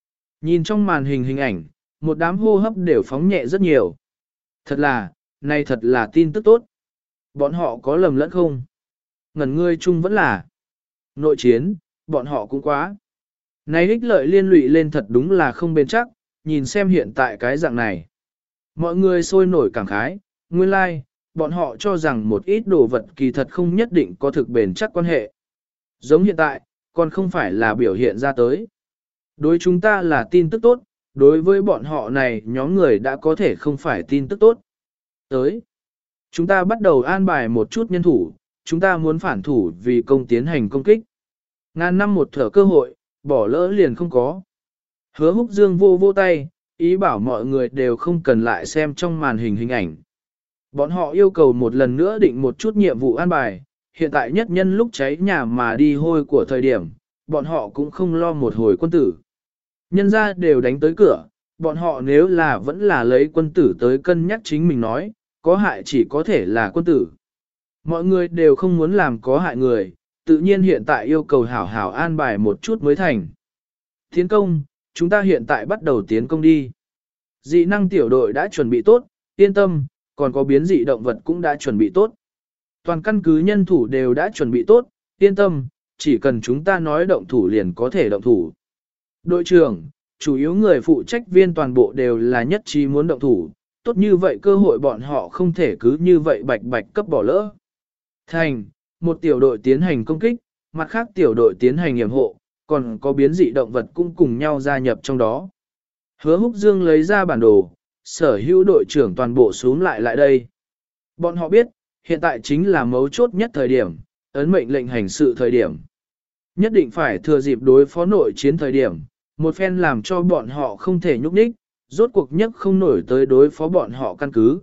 Nhìn trong màn hình hình ảnh, một đám hô hấp đều phóng nhẹ rất nhiều. Thật là, này thật là tin tức tốt. Bọn họ có lầm lẫn không? Ngẩn ngươi chung vẫn là nội chiến, bọn họ cũng quá. Này ích lợi liên lụy lên thật đúng là không bền chắc, nhìn xem hiện tại cái dạng này. Mọi người sôi nổi cảm khái, nguyên lai, like, bọn họ cho rằng một ít đồ vật kỳ thật không nhất định có thực bền chắc quan hệ. Giống hiện tại, còn không phải là biểu hiện ra tới. Đối chúng ta là tin tức tốt, đối với bọn họ này nhóm người đã có thể không phải tin tức tốt. Tới, chúng ta bắt đầu an bài một chút nhân thủ, chúng ta muốn phản thủ vì công tiến hành công kích. Ngàn năm một thở cơ hội, bỏ lỡ liền không có. Hứa Húc Dương vô vô tay, ý bảo mọi người đều không cần lại xem trong màn hình hình ảnh. Bọn họ yêu cầu một lần nữa định một chút nhiệm vụ an bài, hiện tại nhất nhân lúc cháy nhà mà đi hôi của thời điểm, bọn họ cũng không lo một hồi quân tử. Nhân ra đều đánh tới cửa, bọn họ nếu là vẫn là lấy quân tử tới cân nhắc chính mình nói, có hại chỉ có thể là quân tử. Mọi người đều không muốn làm có hại người, tự nhiên hiện tại yêu cầu hảo hảo an bài một chút mới thành. Tiến công, chúng ta hiện tại bắt đầu tiến công đi. Dị năng tiểu đội đã chuẩn bị tốt, yên tâm, còn có biến dị động vật cũng đã chuẩn bị tốt. Toàn căn cứ nhân thủ đều đã chuẩn bị tốt, yên tâm, chỉ cần chúng ta nói động thủ liền có thể động thủ. Đội trưởng, chủ yếu người phụ trách viên toàn bộ đều là nhất trí muốn động thủ, tốt như vậy cơ hội bọn họ không thể cứ như vậy bạch bạch cấp bỏ lỡ. Thành, một tiểu đội tiến hành công kích, mặt khác tiểu đội tiến hành yểm hộ, còn có biến dị động vật cũng cùng nhau gia nhập trong đó. Hứa Húc Dương lấy ra bản đồ, sở hữu đội trưởng toàn bộ xuống lại lại đây. Bọn họ biết, hiện tại chính là mấu chốt nhất thời điểm, ấn mệnh lệnh hành sự thời điểm. Nhất định phải thừa dịp đối phó nội chiến thời điểm, một phen làm cho bọn họ không thể nhúc nhích, rốt cuộc nhất không nổi tới đối phó bọn họ căn cứ.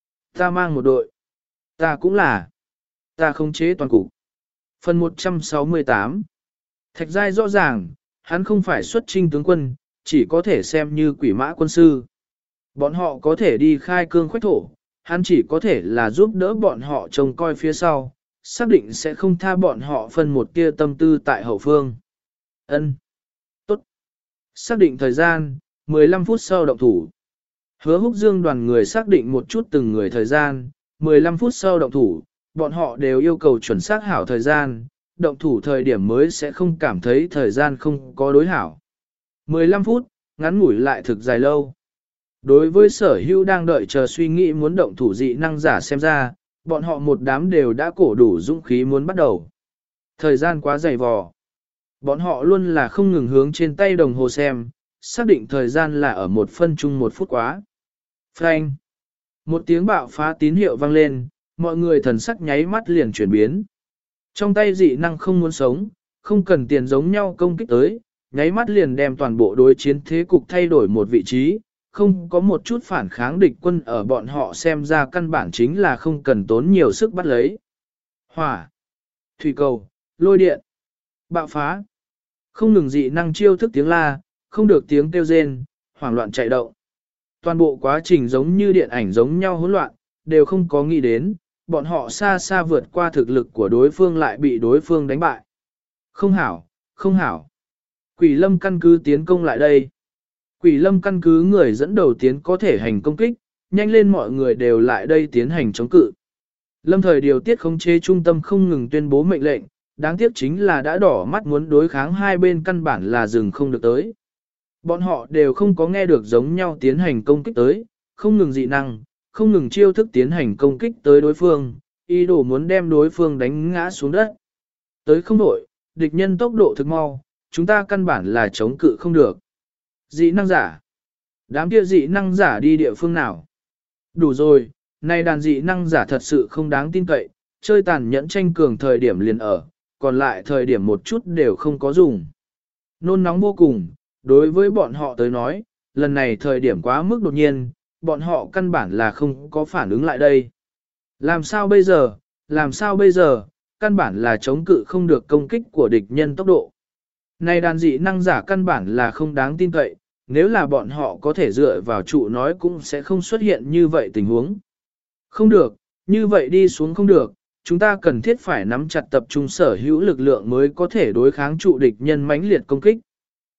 Ta mang một đội. Ta cũng là. Ta không chế toàn cục. Phần một trăm sáu mươi tám. Thạch Giai rõ ràng, hắn không phải xuất chinh tướng quân, chỉ có thể xem như quỷ mã quân sư. Bọn họ có thể đi khai cương khoách thổ, hắn chỉ có thể là giúp đỡ bọn họ trông coi phía sau, xác định sẽ không tha bọn họ phân một tia tâm tư tại hậu phương. Ân, tốt. Xác định thời gian, mười lăm phút sau động thủ. Hứa Húc Dương đoàn người xác định một chút từng người thời gian, mười lăm phút sau động thủ, bọn họ đều yêu cầu chuẩn xác hảo thời gian, động thủ thời điểm mới sẽ không cảm thấy thời gian không có đối hảo. mười lăm phút, ngắn ngủi lại thực dài lâu. Đối với sở hữu đang đợi chờ suy nghĩ muốn động thủ dị năng giả xem ra, bọn họ một đám đều đã cổ đủ dũng khí muốn bắt đầu. Thời gian quá dày vò. Bọn họ luôn là không ngừng hướng trên tay đồng hồ xem, xác định thời gian là ở một phân chung một phút quá. Phanh. Một tiếng bạo phá tín hiệu vang lên, mọi người thần sắc nháy mắt liền chuyển biến. Trong tay dị năng không muốn sống, không cần tiền giống nhau công kích tới, nháy mắt liền đem toàn bộ đối chiến thế cục thay đổi một vị trí, không có một chút phản kháng địch quân ở bọn họ xem ra căn bản chính là không cần tốn nhiều sức bắt lấy. Hỏa, thủy cầu, lôi điện, bạo phá, không ngừng dị năng chiêu thức tiếng la, không được tiếng kêu rên, hoảng loạn chạy động. Toàn bộ quá trình giống như điện ảnh giống nhau hỗn loạn, đều không có nghĩ đến, bọn họ xa xa vượt qua thực lực của đối phương lại bị đối phương đánh bại. Không hảo, không hảo. Quỷ lâm căn cứ tiến công lại đây. Quỷ lâm căn cứ người dẫn đầu tiến có thể hành công kích, nhanh lên mọi người đều lại đây tiến hành chống cự. Lâm thời điều tiết khống chế trung tâm không ngừng tuyên bố mệnh lệnh, đáng tiếc chính là đã đỏ mắt muốn đối kháng hai bên căn bản là dừng không được tới. Bọn họ đều không có nghe được giống nhau tiến hành công kích tới, không ngừng dị năng, không ngừng chiêu thức tiến hành công kích tới đối phương, ý đồ muốn đem đối phương đánh ngã xuống đất. Tới không đổi, địch nhân tốc độ thực mau, chúng ta căn bản là chống cự không được. Dị năng giả. Đám kia dị năng giả đi địa phương nào? Đủ rồi, nay đàn dị năng giả thật sự không đáng tin cậy, chơi tàn nhẫn tranh cường thời điểm liền ở, còn lại thời điểm một chút đều không có dùng. Nôn nóng vô cùng, đối với bọn họ tới nói, lần này thời điểm quá mức đột nhiên, bọn họ căn bản là không có phản ứng lại đây. Làm sao bây giờ, làm sao bây giờ, căn bản là chống cự không được công kích của địch nhân tốc độ. Này đàn dị năng giả căn bản là không đáng tin cậy, nếu là bọn họ có thể dựa vào trụ nói cũng sẽ không xuất hiện như vậy tình huống. Không được, như vậy đi xuống không được, chúng ta cần thiết phải nắm chặt tập trung sở hữu lực lượng mới có thể đối kháng trụ địch nhân mãnh liệt công kích.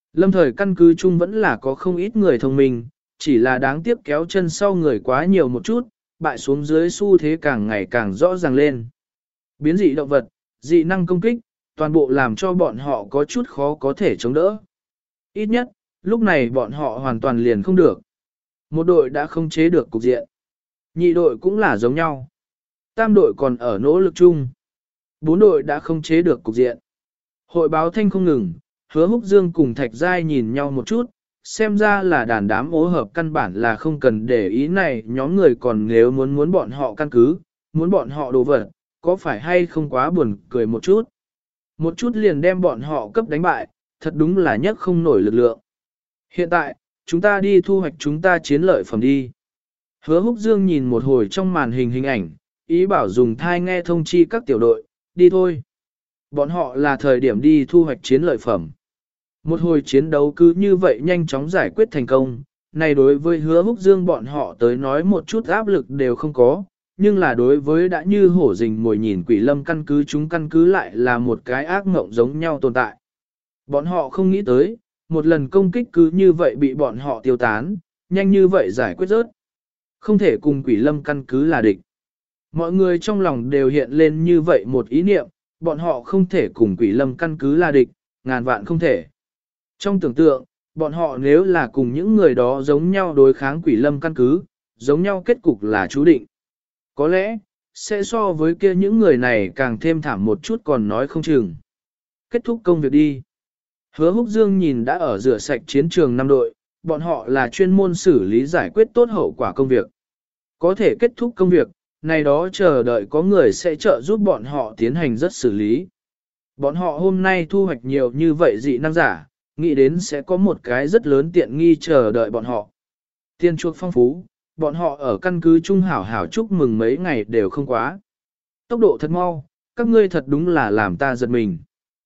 Lâm thời căn cứ chung vẫn là có không ít người thông minh, chỉ là đáng tiếc kéo chân sau người quá nhiều một chút, bại xuống dưới xu thế càng ngày càng rõ ràng lên. Biến dị động vật, dị năng công kích, toàn bộ làm cho bọn họ có chút khó có thể chống đỡ. Ít nhất, lúc này bọn họ hoàn toàn liền không được. Một đội đã không chế được cục diện. Nhị đội cũng là giống nhau. Tam đội còn ở nỗ lực chung. Bốn đội đã không chế được cục diện. Hội báo thanh không ngừng, Hứa Húc Dương cùng Thạch Giai nhìn nhau một chút, xem ra là đàn đám ố hợp căn bản là không cần để ý này nhóm người, còn nếu muốn muốn bọn họ căn cứ, muốn bọn họ đồ vật, có phải hay không quá buồn cười một chút. Một chút liền đem bọn họ cấp đánh bại, thật đúng là nhất không nổi lực lượng. Hiện tại, chúng ta đi thu hoạch chúng ta chiến lợi phẩm đi. Hứa Húc Dương nhìn một hồi trong màn hình hình ảnh, ý bảo dùng thai nghe thông chi các tiểu đội, đi thôi. Bọn họ là thời điểm đi thu hoạch chiến lợi phẩm. Một hồi chiến đấu cứ như vậy nhanh chóng giải quyết thành công, này đối với Hứa Húc Dương bọn họ tới nói một chút áp lực đều không có, nhưng là đối với đã như hổ rình mồi nhìn Quỷ Lâm căn cứ, chúng căn cứ lại là một cái ác mộng giống nhau tồn tại. Bọn họ không nghĩ tới, một lần công kích cứ như vậy bị bọn họ tiêu tán, nhanh như vậy giải quyết rớt. Không thể cùng Quỷ Lâm căn cứ là địch. Mọi người trong lòng đều hiện lên như vậy một ý niệm, bọn họ không thể cùng Quỷ Lâm căn cứ là địch, ngàn vạn không thể. Trong tưởng tượng, bọn họ nếu là cùng những người đó giống nhau đối kháng Quỷ Lâm căn cứ, giống nhau kết cục là chú định. Có lẽ, sẽ so với kia những người này càng thêm thảm một chút còn nói không chừng. Kết thúc công việc đi. Hứa Húc Dương nhìn đã ở rửa sạch chiến trường năm đội, bọn họ là chuyên môn xử lý giải quyết tốt hậu quả công việc. Có thể kết thúc công việc, này đó chờ đợi có người sẽ trợ giúp bọn họ tiến hành rất xử lý. Bọn họ hôm nay thu hoạch nhiều như vậy dị năng giả, nghĩ đến sẽ có một cái rất lớn tiện nghi chờ đợi bọn họ. Tiền chuộc phong phú, bọn họ ở căn cứ trung hảo hảo chúc mừng mấy ngày đều không quá. Tốc độ thật mau, các ngươi thật đúng là làm ta giật mình.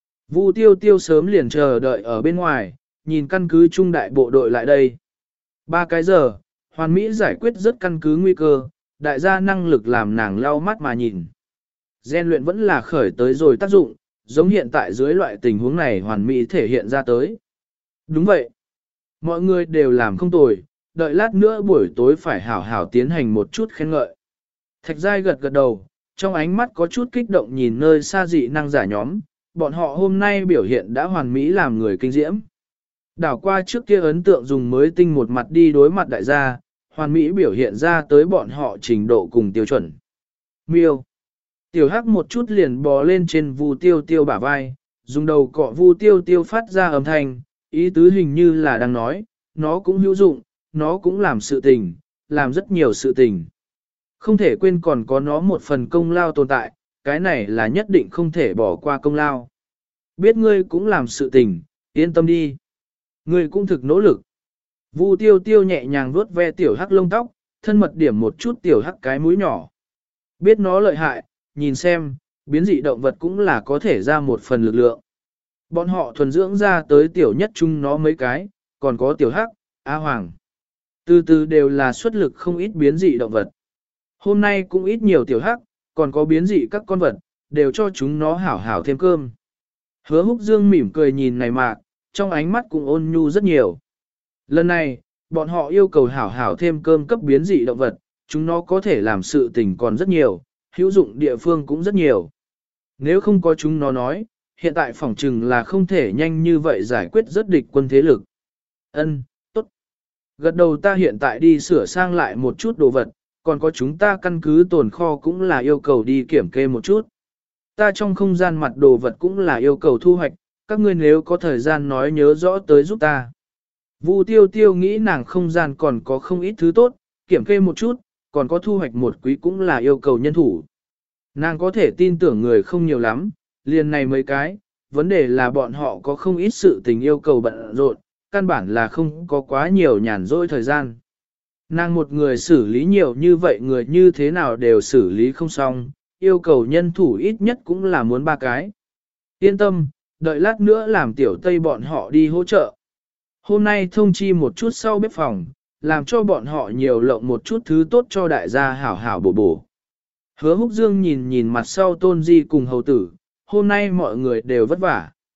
Vu Tiêu Tiêu sớm liền chờ đợi ở bên ngoài, nhìn căn cứ trung đại bộ đội lại đây. Ba cái giờ, Hoàn Mỹ giải quyết rất căn cứ nguy cơ, đại gia năng lực làm nàng lau mắt mà nhìn. Gen luyện vẫn là khởi tới rồi tác dụng, giống hiện tại dưới loại tình huống này Hoàn Mỹ thể hiện ra tới. Đúng vậy. Mọi người đều làm không tồi, đợi lát nữa buổi tối phải hảo hảo tiến hành một chút khen ngợi. Thạch Giai gật gật đầu, trong ánh mắt có chút kích động nhìn nơi xa dị năng giả nhóm, bọn họ hôm nay biểu hiện đã hoàn mỹ làm người kinh diễm. Đảo qua trước kia ấn tượng dùng mới tinh một mặt đi đối mặt đại gia, hoàn mỹ biểu hiện ra tới bọn họ trình độ cùng tiêu chuẩn. Miêu. Tiểu Hắc một chút liền bò lên trên Vu Tiêu Tiêu bả vai, dùng đầu cọ Vu Tiêu Tiêu phát ra âm thanh, ý tứ hình như là đang nói, nó cũng hữu dụng, nó cũng làm sự tình, làm rất nhiều sự tình. Không thể quên còn có nó một phần công lao tồn tại, cái này là nhất định không thể bỏ qua công lao. Biết ngươi cũng làm sự tình, yên tâm đi. Ngươi cũng thực nỗ lực. Vu Tiêu Tiêu nhẹ nhàng vuốt ve Tiểu Hắc lông tóc, thân mật điểm một chút Tiểu Hắc cái mũi nhỏ. Biết nó lợi hại, nhìn xem, biến dị động vật cũng là có thể ra một phần lực lượng. Bọn họ thuần dưỡng ra tới tiểu nhất chung nó mấy cái, còn có Tiểu Hắc, A Hoàng. Từ từ đều là xuất lực không ít biến dị động vật. Hôm nay cũng ít nhiều Tiểu Hắc, còn có biến dị các con vật, đều cho chúng nó hảo hảo thêm cơm. Hứa Húc Dương mỉm cười nhìn này mạc, trong ánh mắt cũng ôn nhu rất nhiều. Lần này, bọn họ yêu cầu hảo hảo thêm cơm cấp biến dị động vật, chúng nó có thể làm sự tình còn rất nhiều, hữu dụng địa phương cũng rất nhiều. Nếu không có chúng nó nói, hiện tại phỏng chừng là không thể nhanh như vậy giải quyết rất địch quân thế lực. Ân, tốt. Gật đầu ta hiện tại đi sửa sang lại một chút đồ vật, còn có chúng ta căn cứ tồn kho cũng là yêu cầu đi kiểm kê một chút. Ta trong không gian mặt đồ vật cũng là yêu cầu thu hoạch, các ngươi nếu có thời gian nói nhớ rõ tới giúp ta. Vu Tiêu Tiêu nghĩ nàng không gian còn có không ít thứ tốt, kiểm kê một chút, còn có thu hoạch một quý cũng là yêu cầu nhân thủ. Nàng có thể tin tưởng người không nhiều lắm, liền này mấy cái, vấn đề là bọn họ có không ít sự tình yêu cầu bận rộn, căn bản là không có quá nhiều nhàn rỗi thời gian. Nàng một người xử lý nhiều như vậy người như thế nào đều xử lý không xong, yêu cầu nhân thủ ít nhất cũng là muốn ba cái. Yên tâm, đợi lát nữa làm tiểu tây bọn họ đi hỗ trợ. Hôm nay thông chi một chút sau bếp phòng, làm cho bọn họ nhiều lộng một chút thứ tốt cho đại gia hảo hảo bổ bổ. Hứa Húc Dương nhìn nhìn mặt sau Tôn Di cùng hầu tử, hôm nay mọi người đều vất vả.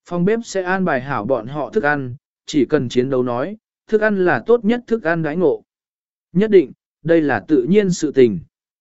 Phòng bếp sẽ an bài hảo bọn họ thức ăn, chỉ cần chiến đấu nói, thức ăn là tốt nhất thức ăn đãi ngộ. Nhất định, đây là tự nhiên sự tình.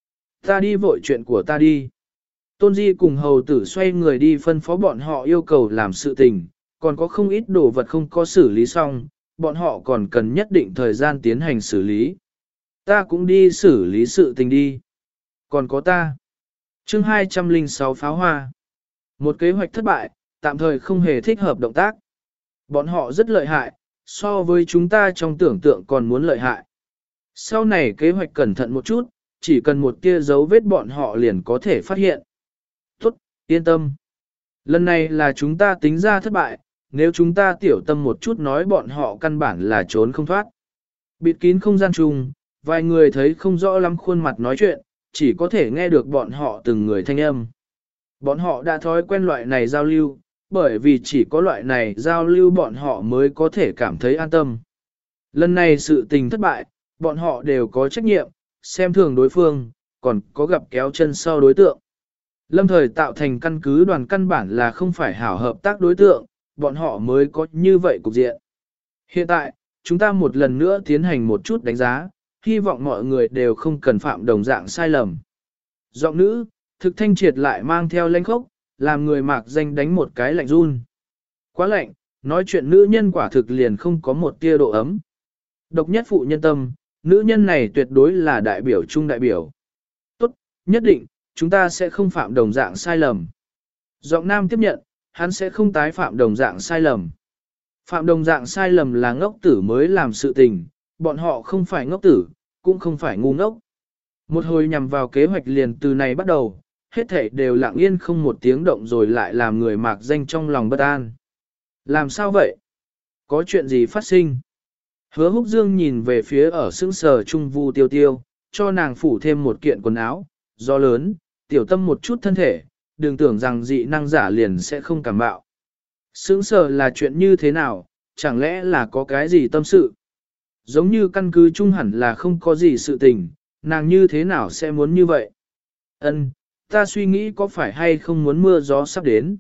Ta đi vội chuyện của ta đi. Tôn Di cùng hầu tử xoay người đi phân phó bọn họ yêu cầu làm sự tình, còn có không ít đồ vật không có xử lý xong, bọn họ còn cần nhất định thời gian tiến hành xử lý. Ta cũng đi xử lý sự tình đi. Còn có ta. chương hai trăm lẻ sáu pháo hoa. Một kế hoạch thất bại, tạm thời không hề thích hợp động tác. Bọn họ rất lợi hại, so với chúng ta trong tưởng tượng còn muốn lợi hại. Sau này kế hoạch cẩn thận một chút, chỉ cần một tia dấu vết bọn họ liền có thể phát hiện. Tốt, yên tâm. Lần này là chúng ta tính ra thất bại, nếu chúng ta tiểu tâm một chút nói bọn họ căn bản là trốn không thoát. Bịt kín không gian chung, vài người thấy không rõ lắm khuôn mặt nói chuyện, chỉ có thể nghe được bọn họ từng người thanh âm. Bọn họ đã thói quen loại này giao lưu, bởi vì chỉ có loại này giao lưu bọn họ mới có thể cảm thấy an tâm. Lần này sự tình thất bại, bọn họ đều có trách nhiệm, xem thường đối phương, còn có gặp kéo chân sau đối tượng. Lâm thời tạo thành căn cứ đoàn căn bản là không phải hảo hợp tác đối tượng, bọn họ mới có như vậy cục diện. Hiện tại, chúng ta một lần nữa tiến hành một chút đánh giá, hy vọng mọi người đều không cần phạm đồng dạng sai lầm. Giọng nữ, thực thanh triệt lại mang theo lãnh khốc, làm người mạc danh đánh một cái lạnh run. Quá lạnh, nói chuyện nữ nhân quả thực liền không có một tia độ ấm. Độc nhất phụ nhân tâm, nữ nhân này tuyệt đối là đại biểu trung đại biểu. Tốt, nhất định, chúng ta sẽ không phạm đồng dạng sai lầm. Giọng nam tiếp nhận, hắn sẽ không tái phạm đồng dạng sai lầm. Phạm đồng dạng sai lầm là ngốc tử mới làm sự tình, bọn họ không phải ngốc tử, cũng không phải ngu ngốc. Một hồi nhằm vào kế hoạch liền từ này bắt đầu, hết thảy đều lặng yên không một tiếng động rồi lại làm người mạc danh trong lòng bất an. Làm sao vậy? Có chuyện gì phát sinh? Hứa Húc Dương nhìn về phía ở sững sờ Trung Vu Tiêu Tiêu, cho nàng phủ thêm một kiện quần áo, do lớn, tiểu tâm một chút thân thể, đừng tưởng rằng dị năng giả liền sẽ không cảm bạo. Sững sờ là chuyện như thế nào, chẳng lẽ là có cái gì tâm sự? Giống như căn cứ chung hẳn là không có gì sự tình, nàng như thế nào sẽ muốn như vậy? Ân, ta suy nghĩ có phải hay không muốn mưa gió sắp đến.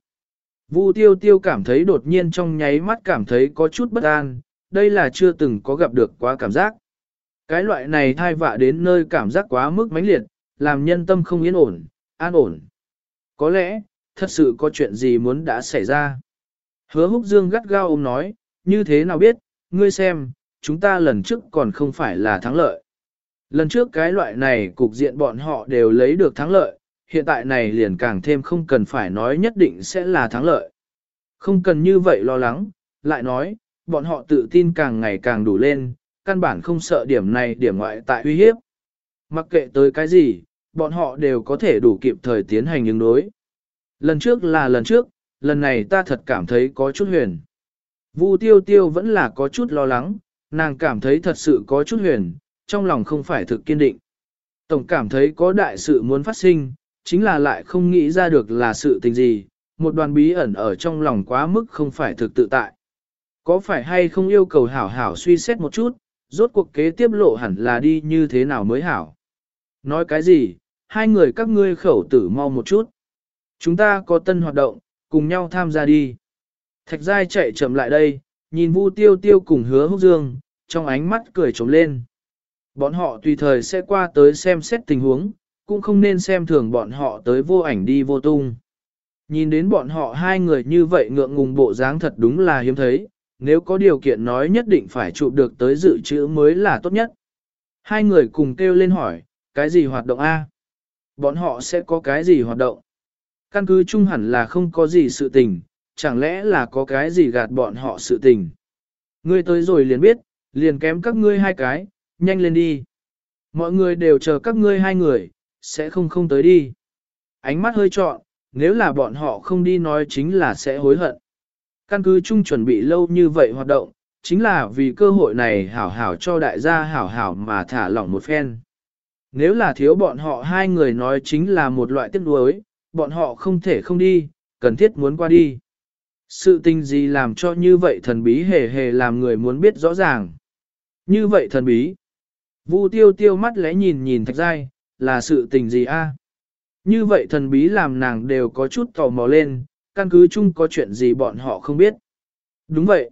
Vu Tiêu Tiêu cảm thấy đột nhiên trong nháy mắt cảm thấy có chút bất an, đây là chưa từng có gặp được quá cảm giác. Cái loại này thai vạ đến nơi cảm giác quá mức mãnh liệt, làm nhân tâm không yên ổn, an ổn. Có lẽ, thật sự có chuyện gì muốn đã xảy ra. Hứa Húc Dương gắt gao ôm nói, như thế nào biết, ngươi xem, chúng ta lần trước còn không phải là thắng lợi. Lần trước cái loại này cục diện bọn họ đều lấy được thắng lợi, hiện tại này liền càng thêm không cần phải nói nhất định sẽ là thắng lợi. Không cần như vậy lo lắng, lại nói, bọn họ tự tin càng ngày càng đủ lên, căn bản không sợ điểm này điểm ngoại tại uy hiếp. Mặc kệ tới cái gì, bọn họ đều có thể đủ kịp thời tiến hành ứng đối. Lần trước là lần trước, lần này ta thật cảm thấy có chút huyền. Vu Tiêu Tiêu vẫn là có chút lo lắng, nàng cảm thấy thật sự có chút huyền, trong lòng không phải thực kiên định. Tổng cảm thấy có đại sự muốn phát sinh, chính là lại không nghĩ ra được là sự tình gì, một đoàn bí ẩn ở trong lòng quá mức không phải thực tự tại. Có phải hay không yêu cầu hảo hảo suy xét một chút, rốt cuộc kế tiếp lộ hẳn là đi như thế nào mới hảo. Nói cái gì, hai người các ngươi khẩu tử mau một chút. Chúng ta có tân hoạt động, cùng nhau tham gia đi. Thạch Giai chạy chậm lại đây, nhìn Vu Tiêu Tiêu cùng Hứa Húc Dương, trong ánh mắt cười trống lên. Bọn họ tùy thời sẽ qua tới xem xét tình huống, cũng không nên xem thường bọn họ tới vô ảnh đi vô tung. Nhìn đến bọn họ hai người như vậy ngượng ngùng bộ dáng thật đúng là hiếm thấy, nếu có điều kiện nói nhất định phải chụp được tới dự trữ mới là tốt nhất. Hai người cùng kêu lên hỏi, cái gì hoạt động A? Bọn họ sẽ có cái gì hoạt động? Căn cứ chung hẳn là không có gì sự tình, chẳng lẽ là có cái gì gạt bọn họ sự tình? Ngươi tới rồi liền biết, liền kém các ngươi hai cái, nhanh lên đi. Mọi người đều chờ các ngươi hai người, sẽ không không tới đi. Ánh mắt hơi trọn, nếu là bọn họ không đi nói chính là sẽ hối hận. Căn cứ chung chuẩn bị lâu như vậy hoạt động, chính là vì cơ hội này hảo hảo cho đại gia hảo hảo mà thả lỏng một phen. Nếu là thiếu bọn họ hai người nói chính là một loại tiếc nuối, bọn họ không thể không đi, cần thiết muốn qua đi. Sự tình gì làm cho như vậy thần bí hề hề làm người muốn biết rõ ràng. Như vậy thần bí. Vu Tiêu Tiêu mắt lẽ nhìn nhìn Thạch Giai, là sự tình gì a? Như vậy thần bí làm nàng đều có chút tò mò lên, căn cứ chung có chuyện gì bọn họ không biết. Đúng vậy.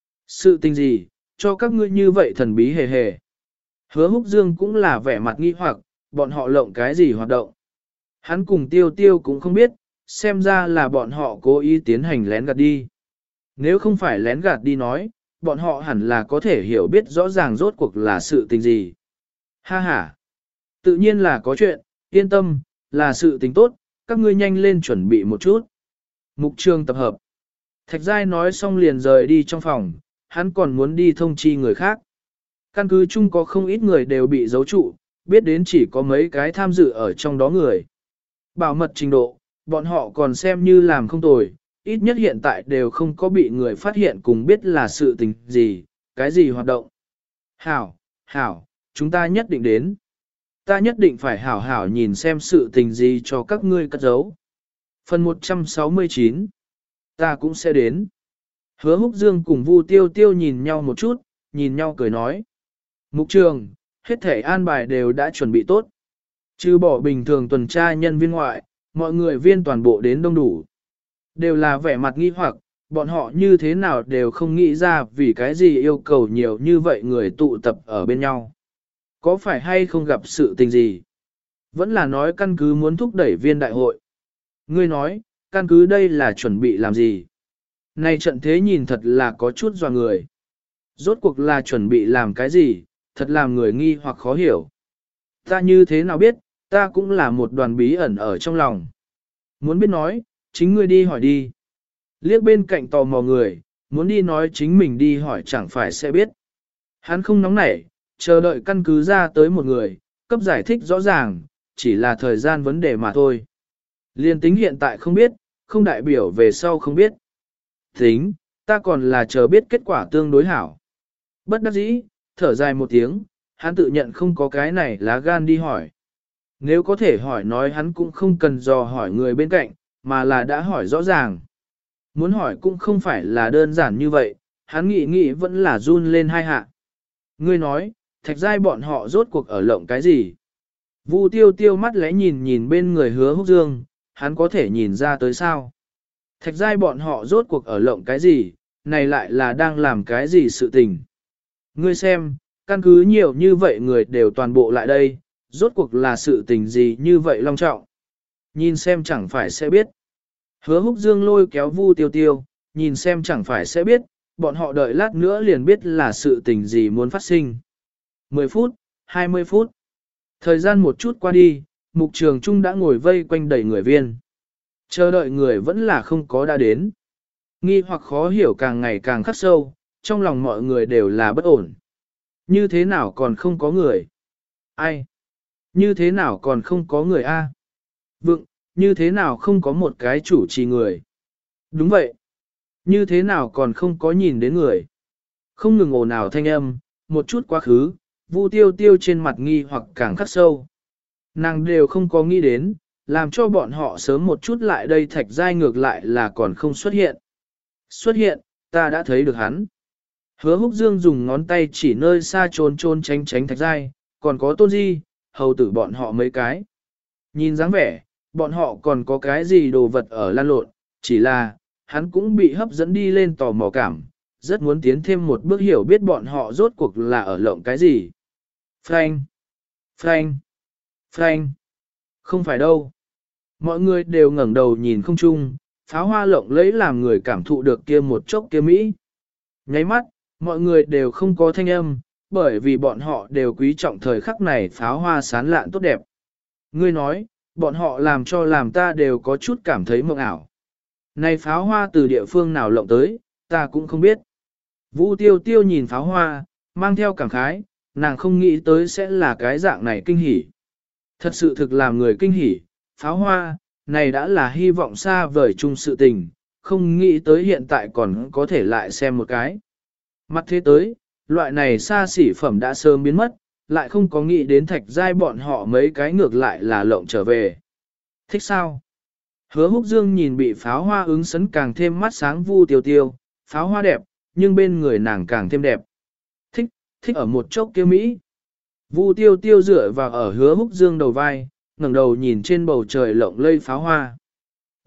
Sự tình gì, cho các ngươi như vậy thần bí hề hề. Hứa Húc Dương cũng là vẻ mặt nghi hoặc, bọn họ lộng cái gì hoạt động. Hắn cùng tiêu tiêu cũng không biết, xem ra là bọn họ cố ý tiến hành lén gạt đi. Nếu không phải lén gạt đi nói, bọn họ hẳn là có thể hiểu biết rõ ràng rốt cuộc là sự tình gì. Ha ha! Tự nhiên là có chuyện, yên tâm, là sự tình tốt, các ngươi nhanh lên chuẩn bị một chút. Mục Trường tập hợp. Thạch Giai nói xong liền rời đi trong phòng, hắn còn muốn đi thông chi người khác. Căn cứ chung có không ít người đều bị giấu trụ, biết đến chỉ có mấy cái tham dự ở trong đó người. Bảo mật trình độ, bọn họ còn xem như làm không tồi, ít nhất hiện tại đều không có bị người phát hiện cùng biết là sự tình gì, cái gì hoạt động. Hảo, hảo, chúng ta nhất định đến. Ta nhất định phải hảo hảo nhìn xem sự tình gì cho các ngươi cất giấu. Phần một trăm sáu mươi chín. Ta cũng sẽ đến. Hứa Húc Dương cùng Vu Tiêu Tiêu nhìn nhau một chút, nhìn nhau cười nói. Mục Trường, hết thể an bài đều đã chuẩn bị tốt. Trừ bỏ bình thường tuần tra nhân viên ngoại, mọi người viên toàn bộ đến đông đủ. Đều là vẻ mặt nghi hoặc, bọn họ như thế nào đều không nghĩ ra vì cái gì yêu cầu nhiều như vậy người tụ tập ở bên nhau. Có phải hay không gặp sự tình gì? Vẫn là nói căn cứ muốn thúc đẩy viên đại hội. Ngươi nói, căn cứ đây là chuẩn bị làm gì? Này trận thế nhìn thật là có chút dọa người. Rốt cuộc là chuẩn bị làm cái gì, thật làm người nghi hoặc khó hiểu. Ta như thế nào biết, ta cũng là một đoàn bí ẩn ở trong lòng. Muốn biết nói, chính ngươi đi hỏi đi. Liếc bên cạnh tò mò người, muốn đi nói chính mình đi hỏi chẳng phải sẽ biết. Hắn không nóng nảy, chờ đợi căn cứ ra tới một người, cấp giải thích rõ ràng, chỉ là thời gian vấn đề mà thôi. Liên tính hiện tại không biết, không đại biểu về sau không biết. Tính, ta còn là chờ biết kết quả tương đối hảo. Bất đắc dĩ, thở dài một tiếng, hắn tự nhận không có cái này lá gan đi hỏi. Nếu có thể hỏi nói hắn cũng không cần dò hỏi người bên cạnh, mà là đã hỏi rõ ràng. Muốn hỏi cũng không phải là đơn giản như vậy, hắn nghĩ nghĩ vẫn là run lên hai hạ. Ngươi nói, Thạch Giai bọn họ rốt cuộc ở lộng cái gì? Vu Tiêu Tiêu mắt lẽ nhìn nhìn bên người Hứa Húc Dương, hắn có thể nhìn ra tới sao? Thạch Giai bọn họ rốt cuộc ở lộng cái gì, này lại là đang làm cái gì sự tình? Ngươi xem, căn cứ nhiều như vậy người đều toàn bộ lại đây, rốt cuộc là sự tình gì như vậy long trọng? Nhìn xem chẳng phải sẽ biết. Hứa Húc Dương lôi kéo Vu Tiêu Tiêu, nhìn xem chẳng phải sẽ biết, bọn họ đợi lát nữa liền biết là sự tình gì muốn phát sinh. mười phút, hai mươi phút. Thời gian một chút qua đi, Mục Trường Trung đã ngồi vây quanh đầy người viên. Chờ đợi người vẫn là không có đã đến. Nghi hoặc khó hiểu càng ngày càng khắc sâu, trong lòng mọi người đều là bất ổn. Như thế nào còn không có người? Ai? Như thế nào còn không có người a? Vựng, như thế nào không có một cái chủ trì người? Đúng vậy. Như thế nào còn không có nhìn đến người? Không ngừng ồn ào thanh âm, một chút quá khứ, Vu Tiêu Tiêu trên mặt nghi hoặc càng khắc sâu. Nàng đều không có nghĩ đến, làm cho bọn họ sớm một chút lại đây Thạch Giai ngược lại là còn không xuất hiện. Xuất hiện, ta đã thấy được hắn. Hứa Húc Dương dùng ngón tay chỉ nơi xa trốn trốn tránh tránh Thạch Giai, còn có Tôn Di, hầu tử bọn họ mấy cái. Nhìn dáng vẻ, bọn họ còn có cái gì đồ vật ở lan lộn, chỉ là, hắn cũng bị hấp dẫn đi lên tò mò cảm, rất muốn tiến thêm một bước hiểu biết bọn họ rốt cuộc là ở lộng cái gì. Frank! Frank! Frank! Không phải đâu. Mọi người đều ngẩng đầu nhìn không chung, pháo hoa lộng lẫy làm người cảm thụ được kia một chốc kia Mỹ. Nháy mắt, mọi người đều không có thanh âm, bởi vì bọn họ đều quý trọng thời khắc này pháo hoa sán lạn tốt đẹp. Ngươi nói, bọn họ làm cho làm ta đều có chút cảm thấy mộng ảo. Này pháo hoa từ địa phương nào lộng tới, ta cũng không biết. Vu Tiêu Tiêu nhìn pháo hoa, mang theo cảm khái, nàng không nghĩ tới sẽ là cái dạng này kinh hỉ. Thật sự thực làm người kinh hỉ, pháo hoa, này đã là hy vọng xa vời chung sự tình, không nghĩ tới hiện tại còn có thể lại xem một cái. Mặt thế tới, loại này xa xỉ phẩm đã sớm biến mất, lại không có nghĩ đến Thạch Giai bọn họ mấy cái ngược lại là lộng trở về. Thích sao? Hứa Húc Dương nhìn bị pháo hoa ứng sấn càng thêm mắt sáng Vu Tiêu Tiêu, pháo hoa đẹp, nhưng bên người nàng càng thêm đẹp. Thích, thích ở một chốc kia Mỹ. Vu Tiêu Tiêu dựa vào ở Hứa Húc Dương đầu vai, ngẩng đầu nhìn trên bầu trời lộng lây pháo hoa.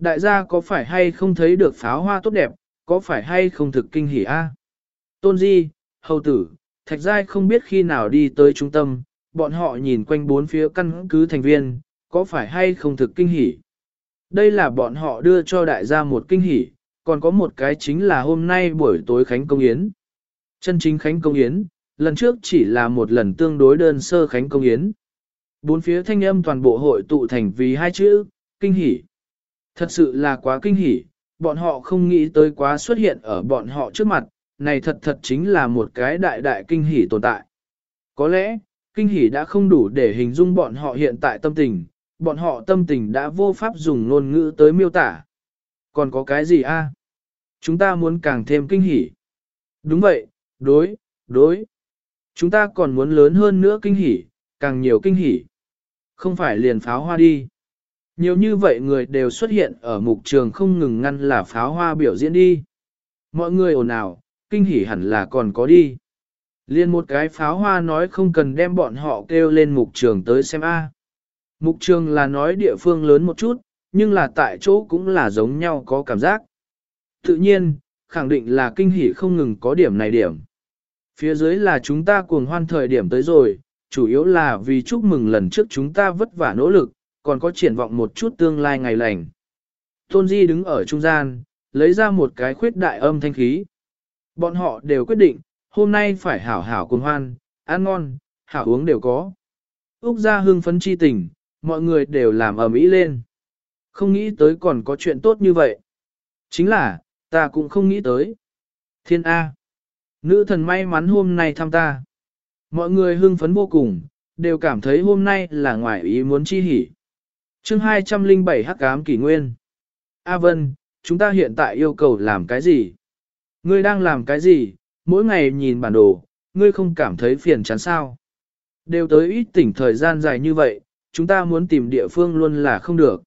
Đại gia có phải hay không thấy được pháo hoa tốt đẹp, có phải hay không thực kinh hỉ a? Tôn Di, hầu tử, Thạch Giai không biết khi nào đi tới trung tâm, bọn họ nhìn quanh bốn phía căn cứ thành viên, có phải hay không thực kinh hỉ. Đây là bọn họ đưa cho đại gia một kinh hỉ, còn có một cái chính là hôm nay buổi tối Khánh Công Yến. Chân chính Khánh Công Yến, lần trước chỉ là một lần tương đối đơn sơ Khánh Công Yến. Bốn phía thanh âm toàn bộ hội tụ thành vì hai chữ, kinh hỉ. Thật sự là quá kinh hỉ, bọn họ không nghĩ tới quá xuất hiện ở bọn họ trước mặt, này thật thật chính là một cái đại đại kinh hỉ tồn tại. Có lẽ, kinh hỉ đã không đủ để hình dung bọn họ hiện tại tâm tình, bọn họ tâm tình đã vô pháp dùng ngôn ngữ tới miêu tả. Còn có cái gì a? Chúng ta muốn càng thêm kinh hỉ. Đúng vậy, đối, đối. Chúng ta còn muốn lớn hơn nữa kinh hỉ, càng nhiều kinh hỉ. Không phải liền pháo hoa đi. Nhiều như vậy người đều xuất hiện ở mục trường không ngừng ngăn là pháo hoa biểu diễn đi. Mọi người ồn ào, kinh hỉ hẳn là còn có đi. Liên một cái pháo hoa nói không cần đem bọn họ kêu lên mục trường tới xem a. Mục trường là nói địa phương lớn một chút, nhưng là tại chỗ cũng là giống nhau có cảm giác. Tự nhiên, khẳng định là kinh hỉ không ngừng có điểm này điểm. Phía dưới là chúng ta cuồng hoan thời điểm tới rồi, chủ yếu là vì chúc mừng lần trước chúng ta vất vả nỗ lực, còn có triển vọng một chút tương lai ngày lành. Tôn Di đứng ở trung gian, lấy ra một cái khuyết đại âm thanh khí. Bọn họ đều quyết định, hôm nay phải hảo hảo cuồng hoan, ăn ngon, hảo uống đều có. Úc gia hưng phấn chi tình, mọi người đều làm ầm ĩ lên. Không nghĩ tới còn có chuyện tốt như vậy. Chính là, ta cũng không nghĩ tới. Thiên A. Nữ thần may mắn hôm nay thăm ta. Mọi người hưng phấn vô cùng, đều cảm thấy hôm nay là ngoài ý muốn chi hỉ. Chương hai trăm lẻ bảy Hắc ám kỷ nguyên. A Vân, chúng ta hiện tại yêu cầu làm cái gì? Ngươi đang làm cái gì? Mỗi ngày nhìn bản đồ, ngươi không cảm thấy phiền chán sao? Đều tới ít tỉnh thời gian dài như vậy, chúng ta muốn tìm địa phương luôn là không được.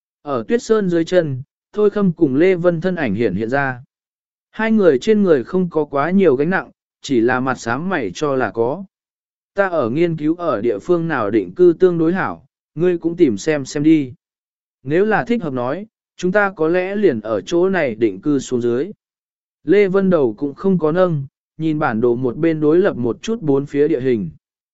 Ở tuyết sơn dưới chân, Thôi Khâm cùng Lê Vân thân ảnh hiện hiện ra. Hai người trên người không có quá nhiều gánh nặng, chỉ là mặt xám mày cho là có. Ta ở nghiên cứu ở địa phương nào định cư tương đối hảo, ngươi cũng tìm xem xem đi. Nếu là thích hợp nói, chúng ta có lẽ liền ở chỗ này định cư xuống dưới. Lê Vân đầu cũng không có nâng, nhìn bản đồ một bên đối lập một chút bốn phía địa hình.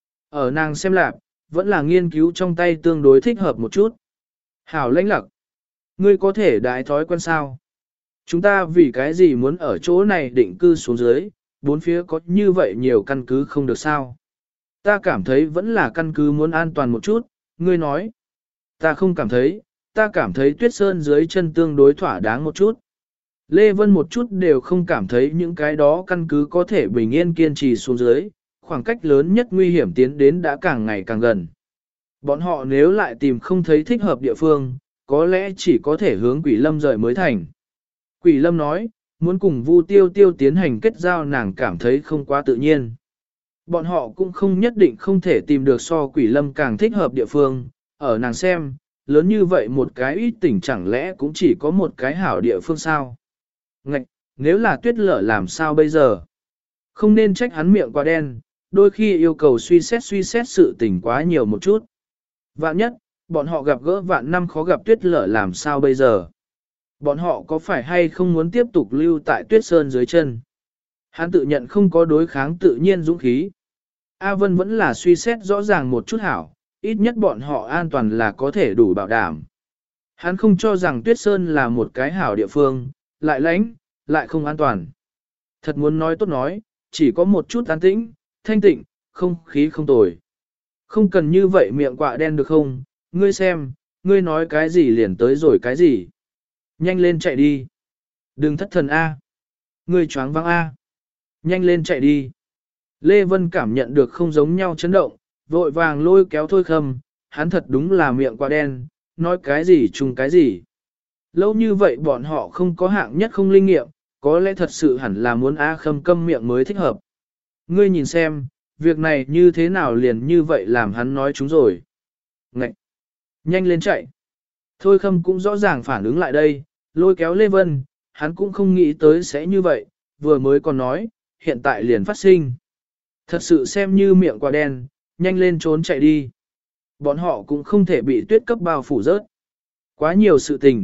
Ở nàng xem lạc, vẫn là nghiên cứu trong tay tương đối thích hợp một chút. Hảo lãnh lặc. Ngươi có thể đại thói quen sao? Chúng ta vì cái gì muốn ở chỗ này định cư xuống dưới, bốn phía có như vậy nhiều căn cứ không được sao? Ta cảm thấy vẫn là căn cứ muốn an toàn một chút, ngươi nói. Ta không cảm thấy, ta cảm thấy tuyết sơn dưới chân tương đối thỏa đáng một chút. Lê Vân một chút đều không cảm thấy những cái đó căn cứ có thể bình yên kiên trì xuống dưới, khoảng cách lớn nhất nguy hiểm tiến đến đã càng ngày càng gần. Bọn họ nếu lại tìm không thấy thích hợp địa phương, có lẽ chỉ có thể hướng Quỷ Lâm rời mới thành. Quỷ Lâm nói, muốn cùng Vu Tiêu Tiêu tiến hành kết giao nàng cảm thấy không quá tự nhiên. Bọn họ cũng không nhất định không thể tìm được so Quỷ Lâm càng thích hợp địa phương, ở nàng xem, lớn như vậy một cái ít tỉnh chẳng lẽ cũng chỉ có một cái hảo địa phương sao. Ngạch, nếu là tuyết lở làm sao bây giờ? Không nên trách hắn miệng quá đen, đôi khi yêu cầu suy xét suy xét sự tình quá nhiều một chút. Vạn nhất, bọn họ gặp gỡ vạn năm khó gặp tuyết lở làm sao bây giờ? Bọn họ có phải hay không muốn tiếp tục lưu tại tuyết sơn dưới chân? Hắn tự nhận không có đối kháng tự nhiên dũng khí. A Vân vẫn là suy xét rõ ràng một chút hảo, ít nhất bọn họ an toàn là có thể đủ bảo đảm. Hắn không cho rằng tuyết sơn là một cái hảo địa phương, lại lãnh, lại không an toàn. Thật muốn nói tốt nói, chỉ có một chút an tĩnh, thanh tịnh, không khí không tồi. Không cần như vậy miệng quạ đen được không, ngươi xem, ngươi nói cái gì liền tới rồi cái gì. Nhanh lên chạy đi. Đừng thất thần A. Ngươi choáng váng A. Nhanh lên chạy đi. Lê Vân cảm nhận được không giống nhau chấn động, vội vàng lôi kéo Thôi Khâm, hắn thật đúng là miệng quạ đen, nói cái gì chung cái gì. Lâu như vậy bọn họ không có hạng nhất không linh nghiệm, có lẽ thật sự hẳn là muốn A Khâm câm miệng mới thích hợp. Ngươi nhìn xem, việc này như thế nào liền như vậy làm hắn nói chúng rồi. Ngậy! Nhanh lên chạy! Thôi Khâm cũng rõ ràng phản ứng lại đây, lôi kéo Lê Vân, hắn cũng không nghĩ tới sẽ như vậy, vừa mới còn nói, hiện tại liền phát sinh. Thật sự xem như miệng quả đen, nhanh lên trốn chạy đi. Bọn họ cũng không thể bị tuyết cấp bao phủ rớt. Quá nhiều sự tình,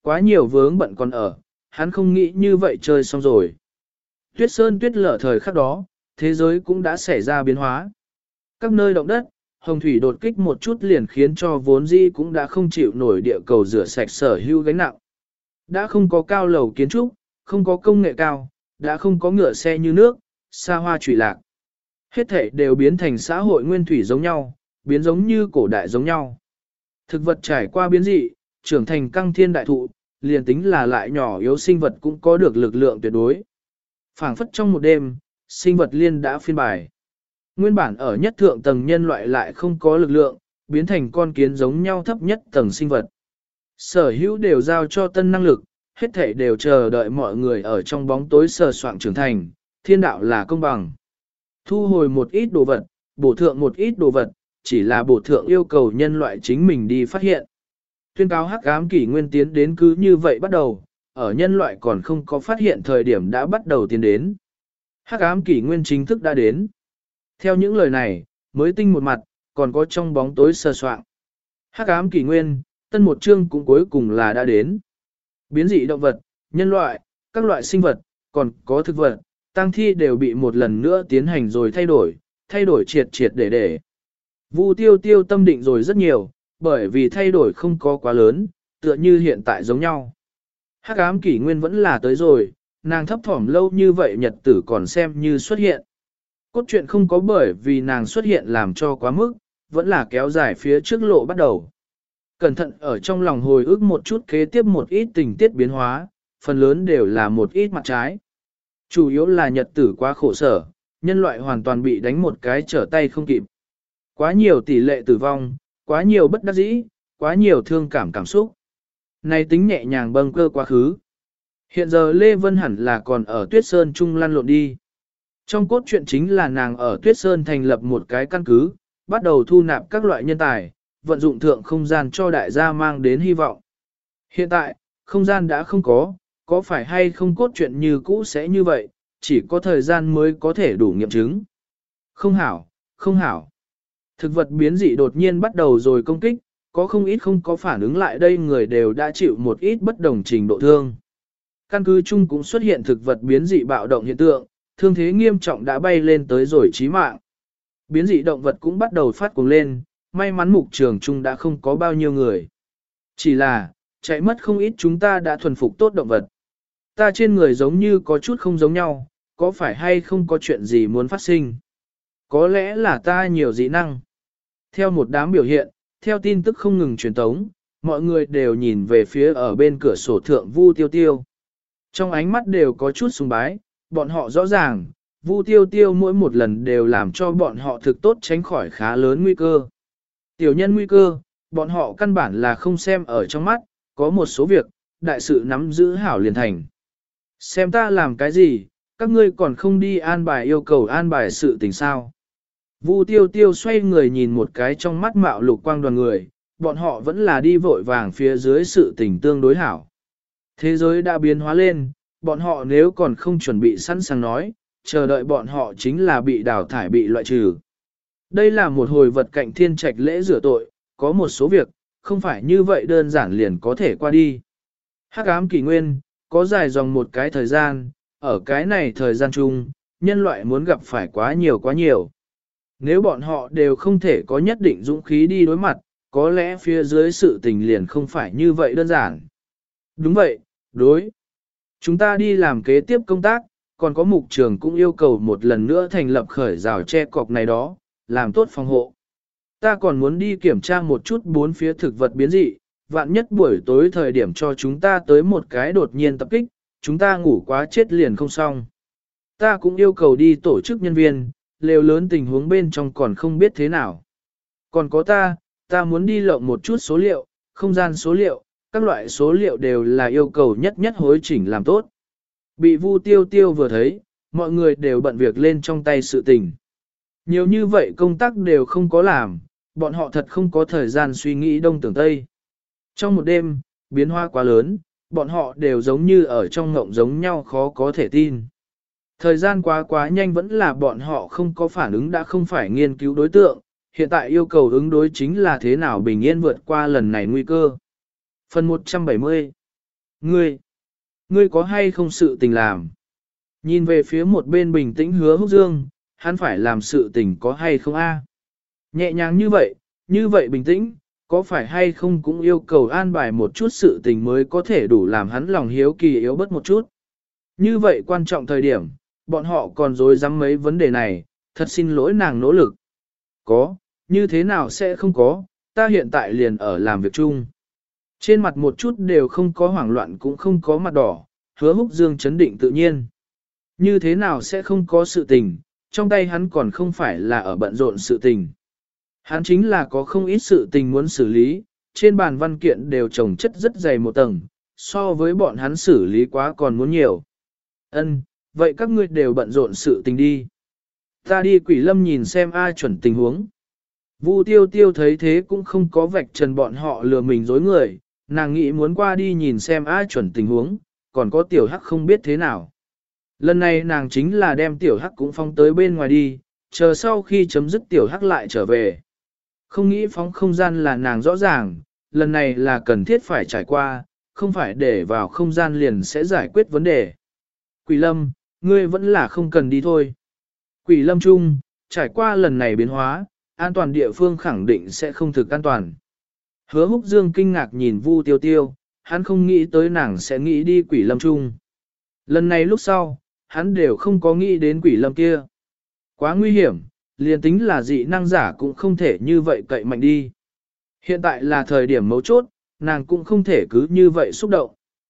Quá nhiều vướng bận còn ở, hắn không nghĩ như vậy chơi xong rồi. Tuyết sơn tuyết lở thời khắc đó, thế giới cũng đã xảy ra biến hóa. Các nơi động đất, hồng thủy đột kích một chút liền khiến cho vốn dĩ cũng đã không chịu nổi địa cầu rửa sạch sở hữu gánh nặng. Đã không có cao lầu kiến trúc, không có công nghệ cao, đã không có ngựa xe như nước, xa hoa trụy lạc. Hết thể đều biến thành xã hội nguyên thủy giống nhau, biến giống như cổ đại giống nhau. Thực vật trải qua biến dị, trưởng thành căng thiên đại thụ, liền tính là lại nhỏ yếu sinh vật cũng có được lực lượng tuyệt đối. Phảng phất trong một đêm, sinh vật liên đã phiên bài. Nguyên bản ở nhất thượng tầng nhân loại lại không có lực lượng, biến thành con kiến giống nhau thấp nhất tầng sinh vật. Sở hữu đều giao cho tân năng lực, hết thảy đều chờ đợi mọi người ở trong bóng tối sờ soạng trưởng thành, thiên đạo là công bằng. Thu hồi một ít đồ vật, bổ thượng một ít đồ vật, chỉ là bổ thượng yêu cầu nhân loại chính mình đi phát hiện. Tuyên cáo hắc ám kỷ nguyên tiến đến cứ như vậy bắt đầu, ở nhân loại còn không có phát hiện thời điểm đã bắt đầu tiến đến. Hắc ám kỷ nguyên chính thức đã đến. Theo những lời này, mới tinh một mặt, còn có trong bóng tối sờ soạng. Hắc ám kỷ nguyên, tân một chương cũng cuối cùng là đã đến. Biến dị động vật, nhân loại, các loại sinh vật, còn có thực vật, tang thi đều bị một lần nữa tiến hành rồi thay đổi, thay đổi triệt triệt để để. Vu tiêu tiêu tâm định rồi rất nhiều, bởi vì thay đổi không có quá lớn, tựa như hiện tại giống nhau. Hắc ám kỷ nguyên vẫn là tới rồi, nàng thấp thỏm lâu như vậy nhật tử còn xem như xuất hiện. Cốt truyện không có bởi vì nàng xuất hiện làm cho quá mức, vẫn là kéo dài phía trước lộ bắt đầu. Cẩn thận ở trong lòng hồi ức một chút kế tiếp một ít tình tiết biến hóa, phần lớn đều là một ít mặt trái. Chủ yếu là nhật tử quá khổ sở, nhân loại hoàn toàn bị đánh một cái trở tay không kịp. Quá nhiều tỷ lệ tử vong, quá nhiều bất đắc dĩ, quá nhiều thương cảm cảm xúc. Này tính nhẹ nhàng bâng cơ quá khứ. Hiện giờ Lê Vân hẳn là còn ở Tuyết Sơn Trung lăn lộn đi. Trong cốt truyện chính là nàng ở Tuyết Sơn thành lập một cái căn cứ, bắt đầu thu nạp các loại nhân tài, vận dụng thượng không gian cho đại gia mang đến hy vọng. Hiện tại, không gian đã không có, có phải hay không cốt truyện như cũ sẽ như vậy, chỉ có thời gian mới có thể đủ nghiệm chứng. Không hảo, không hảo. Thực vật biến dị đột nhiên bắt đầu rồi công kích, có không ít không có phản ứng lại đây người đều đã chịu một ít bất đồng trình độ thương. Căn cứ chung cũng xuất hiện thực vật biến dị bạo động hiện tượng, thương thế nghiêm trọng đã bay lên tới rồi chí mạng. Biến dị động vật cũng bắt đầu phát cuồng lên, may mắn mục trường chung đã không có bao nhiêu người. Chỉ là, chạy mất không ít chúng ta đã thuần phục tốt động vật. Ta trên người giống như có chút không giống nhau, có phải hay không có chuyện gì muốn phát sinh? Có lẽ là ta nhiều dị năng. Theo một đám biểu hiện, theo tin tức không ngừng truyền tống, mọi người đều nhìn về phía ở bên cửa sổ thượng Vu Tiêu Tiêu. Trong ánh mắt đều có chút sùng bái, bọn họ rõ ràng, Vu Tiêu Tiêu mỗi một lần đều làm cho bọn họ thực tốt tránh khỏi khá lớn nguy cơ. Tiểu nhân nguy cơ, bọn họ căn bản là không xem ở trong mắt, có một số việc, đại sự nắm giữ hảo liền thành. Xem ta làm cái gì, các ngươi còn không đi an bài yêu cầu an bài sự tình sao. Vu Tiêu Tiêu xoay người nhìn một cái trong mắt mạo lục quang đoàn người, bọn họ vẫn là đi vội vàng phía dưới sự tình tương đối hảo. Thế giới đã biến hóa lên, bọn họ nếu còn không chuẩn bị sẵn sàng nói, chờ đợi bọn họ chính là bị đào thải bị loại trừ. Đây là một hồi vật cạnh thiên trạch lễ rửa tội, có một số việc, không phải như vậy đơn giản liền có thể qua đi. Hắc ám kỷ nguyên, có dài dòng một cái thời gian, ở cái này thời gian chung, nhân loại muốn gặp phải quá nhiều quá nhiều. Nếu bọn họ đều không thể có nhất định dũng khí đi đối mặt, có lẽ phía dưới sự tình liền không phải như vậy đơn giản. Đúng vậy, đối. Chúng ta đi làm kế tiếp công tác, còn có mục trường cũng yêu cầu một lần nữa thành lập khởi rào che cọc này đó, làm tốt phòng hộ. Ta còn muốn đi kiểm tra một chút bốn phía thực vật biến dị, vạn nhất buổi tối thời điểm cho chúng ta tới một cái đột nhiên tập kích, chúng ta ngủ quá chết liền không xong. Ta cũng yêu cầu đi tổ chức nhân viên, lều lớn tình huống bên trong còn không biết thế nào. Còn có ta, ta muốn đi lộng một chút số liệu, không gian số liệu, các loại số liệu đều là yêu cầu nhất nhất hối chỉnh làm tốt. Bị Vu Tiêu Tiêu vừa thấy, mọi người đều bận việc lên trong tay sự tình. Nhiều như vậy công tác đều không có làm, bọn họ thật không có thời gian suy nghĩ đông tưởng tây. Trong một đêm, biến hóa quá lớn, bọn họ đều giống như ở trong ngộng giống nhau khó có thể tin. Thời gian quá quá nhanh vẫn là bọn họ không có phản ứng đã không phải nghiên cứu đối tượng, hiện tại yêu cầu ứng đối chính là thế nào bình yên vượt qua lần này nguy cơ. Phần một trăm bảy mươi Ngươi, ngươi có hay không sự tình làm? Nhìn về phía một bên bình tĩnh Hứa Húc Dương, hắn phải làm sự tình có hay không a? Nhẹ nhàng như vậy, như vậy bình tĩnh, có phải hay không cũng yêu cầu an bài một chút sự tình mới có thể đủ làm hắn lòng hiếu kỳ yếu bớt một chút. Như vậy quan trọng thời điểm, bọn họ còn dối dám mấy vấn đề này, thật xin lỗi nàng nỗ lực. Có, như thế nào sẽ không có, ta hiện tại liền ở làm việc chung. Trên mặt một chút đều không có hoảng loạn cũng không có mặt đỏ, Hứa Húc Dương chấn định tự nhiên. Như thế nào sẽ không có sự tình, trong tay hắn còn không phải là ở bận rộn sự tình. Hắn chính là có không ít sự tình muốn xử lý, trên bàn văn kiện đều chồng chất rất dày một tầng, so với bọn hắn xử lý quá còn muốn nhiều. Ân, vậy các ngươi đều bận rộn sự tình đi. Ta đi Quỷ Lâm nhìn xem ai chuẩn tình huống. Vu Tiêu Tiêu thấy thế cũng không có vạch trần bọn họ lừa mình dối người, nàng nghĩ muốn qua đi nhìn xem ai chuẩn tình huống, còn có tiểu hắc không biết thế nào. Lần này nàng chính là đem tiểu hắc cũng phong tới bên ngoài đi, chờ sau khi chấm dứt tiểu hắc lại trở về. Không nghĩ phóng không gian là nàng rõ ràng, lần này là cần thiết phải trải qua, không phải để vào không gian liền sẽ giải quyết vấn đề. Quỷ Lâm, ngươi vẫn là không cần đi thôi. Quỷ Lâm chung, trải qua lần này biến hóa, an toàn địa phương khẳng định sẽ không thực an toàn. Hứa Húc Dương kinh ngạc nhìn Vu Tiêu Tiêu, hắn không nghĩ tới nàng sẽ nghĩ đi Quỷ Lâm chung. Lần này lúc sau, hắn đều không có nghĩ đến Quỷ Lâm kia. Quá nguy hiểm, liền tính là dị năng giả cũng không thể như vậy cậy mạnh đi. Hiện tại là thời điểm mấu chốt, nàng cũng không thể cứ như vậy xúc động.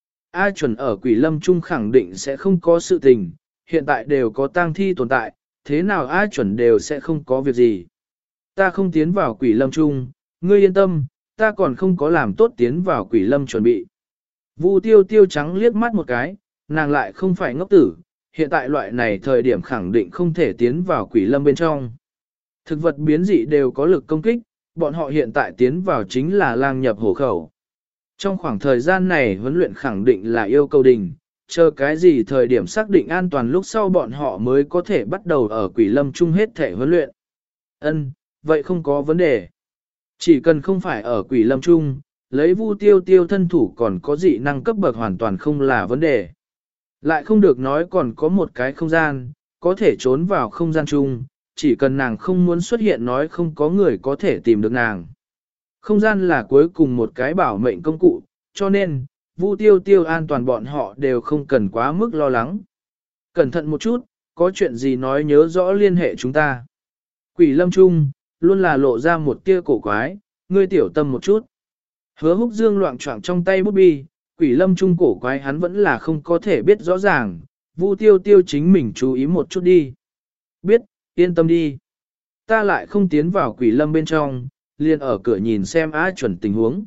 A chuẩn ở Quỷ Lâm chung khẳng định sẽ không có sự tình, hiện tại đều có tang thi tồn tại, thế nào A chuẩn đều sẽ không có việc gì. Ta không tiến vào Quỷ Lâm chung, ngươi yên tâm, ta còn không có làm tốt tiến vào Quỷ Lâm chuẩn bị. Vu Tiêu Tiêu trắng liếc mắt một cái, nàng lại không phải ngốc tử, hiện tại loại này thời điểm khẳng định không thể tiến vào Quỷ Lâm bên trong. Thực vật biến dị đều có lực công kích, bọn họ hiện tại tiến vào chính là lang nhập hổ khẩu. Trong khoảng thời gian này huấn luyện khẳng định là yêu cầu đình, chờ cái gì thời điểm xác định an toàn lúc sau bọn họ mới có thể bắt đầu ở Quỷ Lâm chung hết thể huấn luyện. Ân, vậy không có vấn đề. Chỉ cần không phải ở Quỷ Lâm chung, lấy Vu Tiêu Tiêu thân thủ còn có dị năng cấp bậc hoàn toàn không là vấn đề. Lại không được nói còn có một cái không gian, có thể trốn vào không gian chung, chỉ cần nàng không muốn xuất hiện nói không có người có thể tìm được nàng. Không gian là cuối cùng một cái bảo mệnh công cụ, cho nên, Vu Tiêu Tiêu an toàn bọn họ đều không cần quá mức lo lắng. Cẩn thận một chút, có chuyện gì nói nhớ rõ liên hệ chúng ta. Quỷ Lâm chung, luôn là lộ ra một tia cổ quái, ngươi tiểu tâm một chút. Hứa Húc Dương loạn choạng trong tay bút bi, Quỷ Lâm chung cổ quái hắn vẫn là không có thể biết rõ ràng, Vu Tiêu Tiêu chính mình chú ý một chút đi. Biết, yên tâm đi. Ta lại không tiến vào Quỷ Lâm bên trong, liền ở cửa nhìn xem á chuẩn tình huống.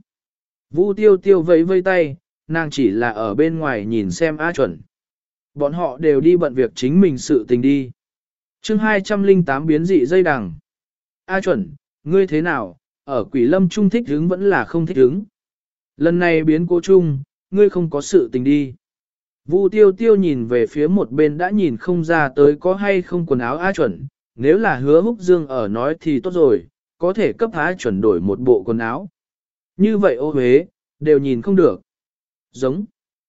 Vu Tiêu Tiêu vẫy vây tay, nàng chỉ là ở bên ngoài nhìn xem á chuẩn. Bọn họ đều đi bận việc chính mình sự tình đi. chương hai trăm lẻ tám biến dị dây đằng. A chuẩn, ngươi thế nào, ở Quỷ Lâm trung thích hứng vẫn là không thích hứng. Lần này biến cố chung, ngươi không có sự tình đi. Vu Tiêu Tiêu nhìn về phía một bên đã nhìn không ra tới có hay không quần áo A chuẩn, nếu là Hứa Húc Dương ở nói thì tốt rồi, có thể cấp A chuẩn đổi một bộ quần áo. Như vậy ô huế, đều nhìn không được. Giống.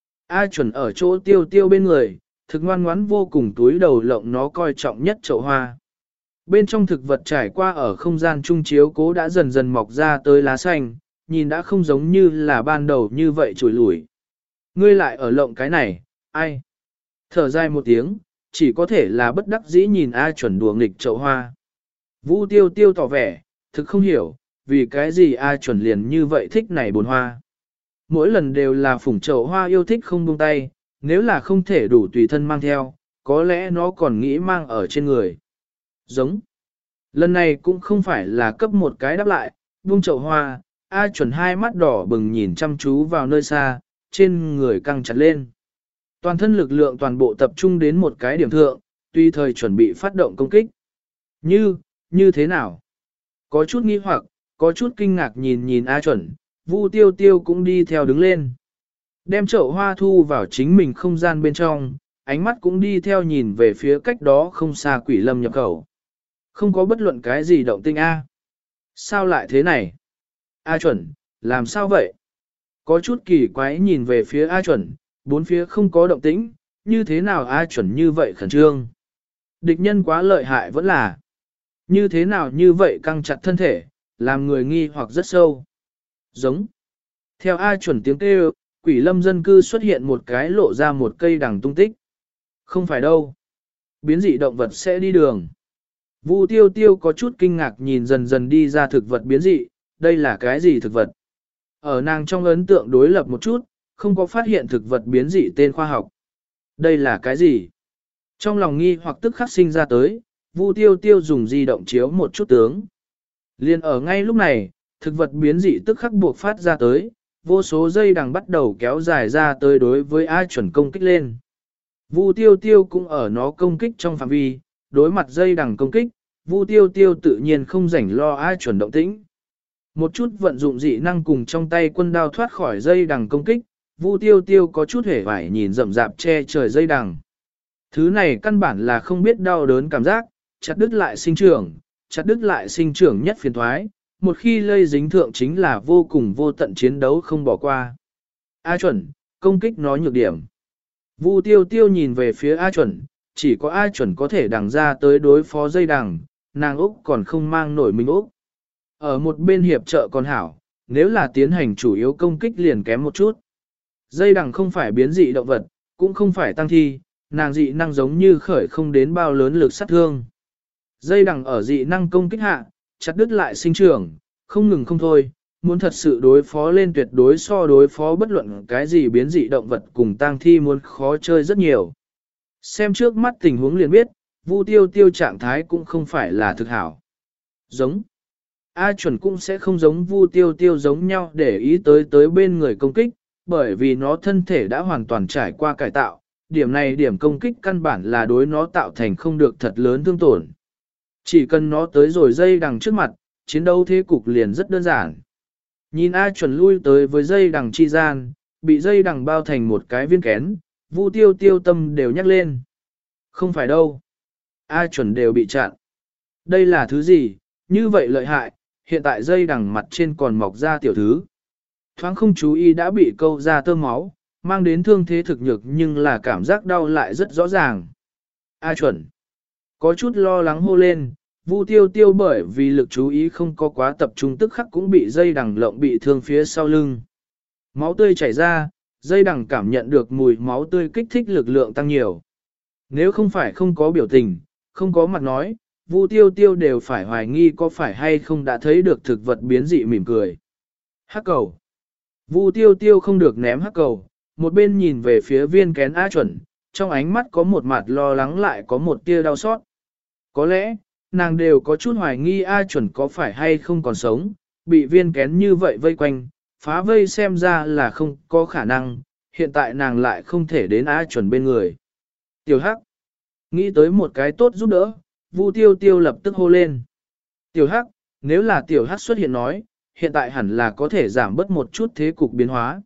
A chuẩn ở chỗ Tiêu Tiêu bên người, thực ngoan ngoãn vô cùng túi đầu lộng nó coi trọng nhất chậu hoa. Bên trong thực vật trải qua ở không gian trung chiếu cố đã dần dần mọc ra tới lá xanh, nhìn đã không giống như là ban đầu như vậy trùi lủi. Ngươi lại ở lộng cái này, ai? Thở dài một tiếng, chỉ có thể là bất đắc dĩ nhìn A chuẩn đùa nghịch chậu hoa. Vu Tiêu Tiêu tỏ vẻ, thực không hiểu, vì cái gì A chuẩn liền như vậy thích này bồn hoa. Mỗi lần đều là phủng chậu hoa yêu thích không buông tay, nếu là không thể đủ tùy thân mang theo, có lẽ nó còn nghĩ mang ở trên người. Giống. Lần này cũng không phải là cấp một cái đáp lại, buông chậu hoa, A chuẩn hai mắt đỏ bừng nhìn chăm chú vào nơi xa, trên người căng chặt lên. Toàn thân lực lượng toàn bộ tập trung đến một cái điểm thượng, tùy thời chuẩn bị phát động công kích. Như, như thế nào? Có chút nghi hoặc, có chút kinh ngạc nhìn nhìn A chuẩn, Vu Tiêu Tiêu cũng đi theo đứng lên. Đem chậu hoa thu vào chính mình không gian bên trong, ánh mắt cũng đi theo nhìn về phía cách đó không xa Quỷ Lâm nhập khẩu. Không có bất luận cái gì động tinh A. Sao lại thế này? A chuẩn, làm sao vậy? có chút kỳ quái nhìn về phía A chuẩn, bốn phía không có động tĩnh, như thế nào A chuẩn như vậy khẩn trương. Địch nhân quá lợi hại vẫn là, như thế nào như vậy căng chặt thân thể, làm người nghi hoặc rất sâu. Giống. Theo A chuẩn tiếng kêu, quỷ lâm dân cư xuất hiện một cái lộ ra một cây đằng tung tích. Không phải đâu. Biến dị động vật sẽ đi đường. Vu tiêu tiêu có chút kinh ngạc nhìn dần dần đi ra thực vật biến dị, đây là cái gì thực vật? Ở nàng trong ấn tượng đối lập một chút, không có phát hiện thực vật biến dị tên khoa học. Đây là cái gì? Trong lòng nghi hoặc tức khắc sinh ra tới, Vu tiêu tiêu dùng di động chiếu một chút tướng. Liên ở ngay lúc này, thực vật biến dị tức khắc buộc phát ra tới, vô số dây đằng bắt đầu kéo dài ra tới đối với A chuẩn công kích lên. Vu tiêu tiêu cũng ở nó công kích trong phạm vi, đối mặt dây đằng công kích, Vu tiêu tiêu tự nhiên không rảnh lo A chuẩn động tĩnh. Một chút vận dụng dị năng cùng trong tay quân đao thoát khỏi dây đằng công kích, Vu tiêu tiêu có chút hề vải nhìn rậm rạp che trời dây đằng. Thứ này căn bản là không biết đau đớn cảm giác, chặt đứt lại sinh trưởng, chặt đứt lại sinh trưởng nhất phiền thoái, một khi lây dính thượng chính là vô cùng vô tận chiến đấu không bỏ qua. A chuẩn, công kích nó nhược điểm. Vu tiêu tiêu nhìn về phía A chuẩn, chỉ có A chuẩn có thể đằng ra tới đối phó dây đằng, nàng Úc còn không mang nổi mình Úc. Ở một bên hiệp trợ còn hảo, nếu là tiến hành chủ yếu công kích liền kém một chút. Dây đằng không phải biến dị động vật, cũng không phải tăng thi, nàng dị năng giống như khởi không đến bao lớn lực sát thương. Dây đằng ở dị năng công kích hạ, chặt đứt lại sinh trưởng, không ngừng không thôi, muốn thật sự đối phó lên tuyệt đối so đối phó bất luận cái gì biến dị động vật cùng tang thi muốn khó chơi rất nhiều. Xem trước mắt tình huống liền biết, Vu tiêu tiêu trạng thái cũng không phải là thực hảo. Giống. A chuẩn cũng sẽ không giống Vu tiêu tiêu giống nhau để ý tới tới bên người công kích, bởi vì nó thân thể đã hoàn toàn trải qua cải tạo, điểm này điểm công kích căn bản là đối nó tạo thành không được thật lớn thương tổn. Chỉ cần nó tới rồi dây đằng trước mặt, chiến đấu thế cục liền rất đơn giản. Nhìn A chuẩn lui tới với dây đằng chi gian, bị dây đằng bao thành một cái viên kén, Vu tiêu tiêu tâm đều nhắc lên. Không phải đâu. A chuẩn đều bị chặn. Đây là thứ gì, như vậy lợi hại, hiện tại dây đằng mặt trên còn mọc ra tiểu thứ. Thoáng không chú ý đã bị câu ra tơ máu, mang đến thương thế thực nhược nhưng là cảm giác đau lại rất rõ ràng. A chuẩn. Có chút lo lắng hô lên, Vu tiêu tiêu bởi vì lực chú ý không có quá tập trung tức khắc cũng bị dây đằng lộng bị thương phía sau lưng. Máu tươi chảy ra, dây đằng cảm nhận được mùi máu tươi kích thích lực lượng tăng nhiều. Nếu không phải không có biểu tình, không có mặt nói, Vu tiêu tiêu đều phải hoài nghi có phải hay không đã thấy được thực vật biến dị mỉm cười. Hắc cầu. Vu tiêu tiêu không được ném hắc cầu, một bên nhìn về phía viên kén A chuẩn, trong ánh mắt có một mặt lo lắng lại có một tia đau xót. Có lẽ, nàng đều có chút hoài nghi A chuẩn có phải hay không còn sống, bị viên kén như vậy vây quanh, phá vây xem ra là không có khả năng, hiện tại nàng lại không thể đến A chuẩn bên người. Tiểu Hắc, nghĩ tới một cái tốt giúp đỡ, Vu tiêu tiêu lập tức hô lên. Tiểu Hắc, nếu là Tiểu Hắc xuất hiện nói, hiện tại hẳn là có thể giảm bớt một chút thế cục biến hóa.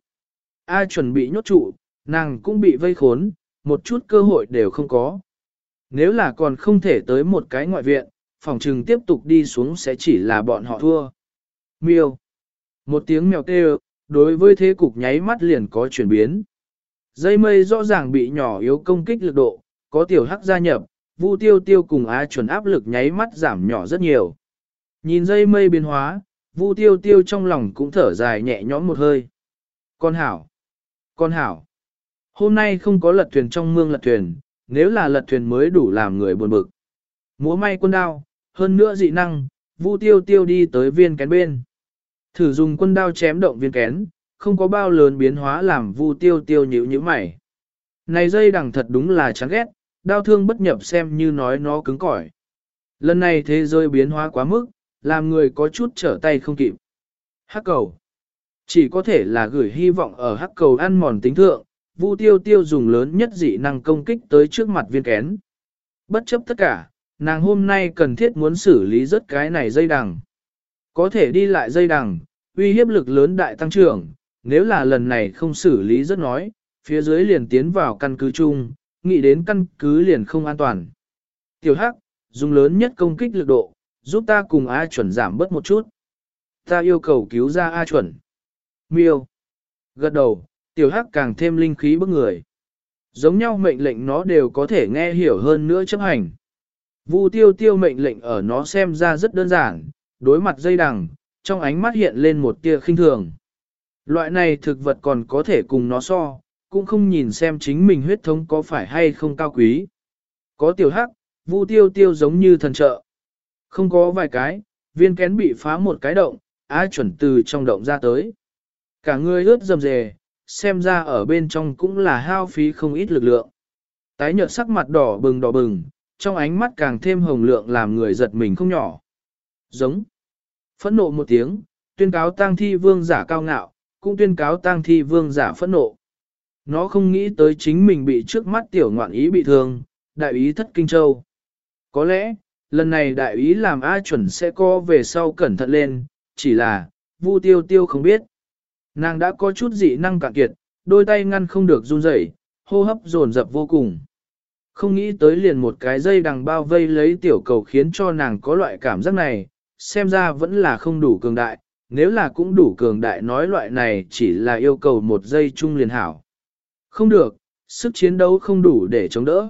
A chuẩn bị nhốt trụ, nàng cũng bị vây khốn, một chút cơ hội đều không có. Nếu là còn không thể tới một cái ngoại viện, phòng trừng tiếp tục đi xuống sẽ chỉ là bọn họ thua. Miêu. Một tiếng mèo kêu, đối với thế cục nháy mắt liền có chuyển biến. Dây mây rõ ràng bị nhỏ yếu công kích lực độ, có Tiểu Hắc gia nhập, Vu tiêu tiêu cùng A chuẩn áp lực nháy mắt giảm nhỏ rất nhiều. Nhìn dây mây biến hóa, Vu tiêu tiêu trong lòng cũng thở dài nhẹ nhõm một hơi. Con hảo. Con hảo. Hôm nay không có lật thuyền trong mương lật thuyền, nếu là lật thuyền mới đủ làm người buồn bực. Múa may quân đao, hơn nữa dị năng, Vu tiêu tiêu đi tới viên kén bên. Thử dùng quân đao chém động viên kén, không có bao lớn biến hóa làm Vu tiêu tiêu nhíu nhíu mày. Này dây đằng thật đúng là chán ghét, đao thương bất nhập xem như nói nó cứng cỏi. Lần này thế giới biến hóa quá mức, làm người có chút trở tay không kịp. Hắc cầu. Chỉ có thể là gửi hy vọng ở hắc cầu ăn mòn tính thượng, Vu tiêu tiêu dùng lớn nhất dị năng công kích tới trước mặt viên kén. Bất chấp tất cả, nàng hôm nay cần thiết muốn xử lý rất cái này dây đằng. Có thể đi lại dây đằng, uy hiếp lực lớn đại tăng trưởng, nếu là lần này không xử lý rất nói, phía dưới liền tiến vào căn cứ chung, nghĩ đến căn cứ liền không an toàn. Tiểu Hắc, dùng lớn nhất công kích lực độ, giúp ta cùng A chuẩn giảm bớt một chút. Ta yêu cầu cứu ra A chuẩn. Miêu. Gật đầu, tiểu hắc càng thêm linh khí bức người. Giống nhau mệnh lệnh nó đều có thể nghe hiểu hơn nữa chấp hành. Vu tiêu tiêu mệnh lệnh ở nó xem ra rất đơn giản, đối mặt dây đằng, trong ánh mắt hiện lên một tia khinh thường. Loại này thực vật còn có thể cùng nó so, cũng không nhìn xem chính mình huyết thống có phải hay không cao quý. Có tiểu hắc, Vu tiêu tiêu giống như thần trợ. Không có vài cái, viên kén bị phá một cái động, A chuẩn từ trong động ra tới. Cả người ướt dầm dề, xem ra ở bên trong cũng là hao phí không ít lực lượng. Tái nhợt sắc mặt đỏ bừng đỏ bừng, trong ánh mắt càng thêm hồng lượng làm người giật mình không nhỏ. Giống. Phẫn nộ một tiếng, tuyên cáo tang thi vương giả cao ngạo, cũng tuyên cáo tang thi vương giả phẫn nộ. Nó không nghĩ tới chính mình bị trước mắt tiểu ngoạn ý bị thương, đại ý thất kinh châu. Có lẽ, lần này đại ý làm A chuẩn sẽ co về sau cẩn thận lên, chỉ là, Vu tiêu tiêu không biết. Nàng đã có chút dị năng cạn kiệt, đôi tay ngăn không được run rẩy, hô hấp dồn dập vô cùng. Không nghĩ tới liền một cái dây đằng bao vây lấy tiểu cầu khiến cho nàng có loại cảm giác này, xem ra vẫn là không đủ cường đại, nếu là cũng đủ cường đại nói loại này chỉ là yêu cầu một giây chung liền hảo. Không được, sức chiến đấu không đủ để chống đỡ.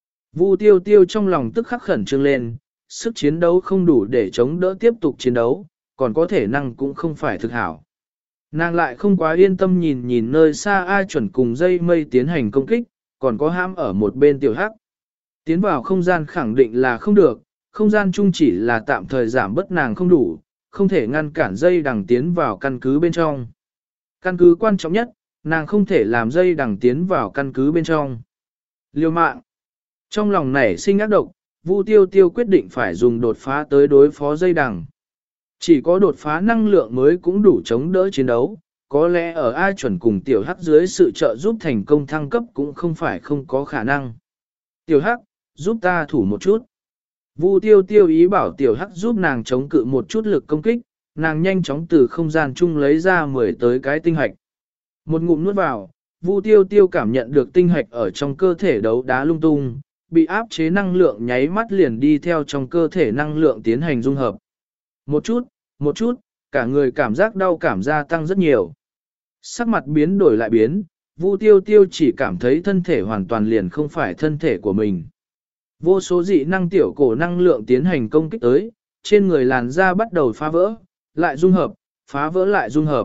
Vu tiêu tiêu trong lòng tức khắc khẩn trương lên, sức chiến đấu không đủ để chống đỡ tiếp tục chiến đấu, còn có thể năng cũng không phải thực hảo. Nàng lại không quá yên tâm nhìn nhìn nơi xa A chuẩn cùng dây mây tiến hành công kích, còn có hãm ở một bên tiểu hắc. Tiến vào không gian khẳng định là không được, không gian chung chỉ là tạm thời giảm bớt nàng không đủ, không thể ngăn cản dây đằng tiến vào căn cứ bên trong. Căn cứ quan trọng nhất, nàng không thể làm dây đằng tiến vào căn cứ bên trong. Liêu mạng. Trong lòng nảy sinh ác độc, Vu tiêu tiêu quyết định phải dùng đột phá tới đối phó dây đằng. Chỉ có đột phá năng lượng mới cũng đủ chống đỡ chiến đấu, có lẽ ở A chuẩn cùng tiểu hắc dưới sự trợ giúp thành công thăng cấp cũng không phải không có khả năng. Tiểu hắc, giúp ta thủ một chút. Vu tiêu tiêu ý bảo tiểu hắc giúp nàng chống cự một chút lực công kích, nàng nhanh chóng từ không gian chung lấy ra mười tới cái tinh hạch. Một ngụm nuốt vào, Vu tiêu tiêu cảm nhận được tinh hạch ở trong cơ thể đấu đá lung tung, bị áp chế năng lượng nháy mắt liền đi theo trong cơ thể năng lượng tiến hành dung hợp. Một chút, một chút, cả người cảm giác đau cảm gia tăng rất nhiều. Sắc mặt biến đổi lại biến, Vu tiêu tiêu chỉ cảm thấy thân thể hoàn toàn liền không phải thân thể của mình. Vô số dị năng tiểu cổ năng lượng tiến hành công kích tới, trên người làn da bắt đầu phá vỡ, lại dung hợp, phá vỡ lại dung hợp.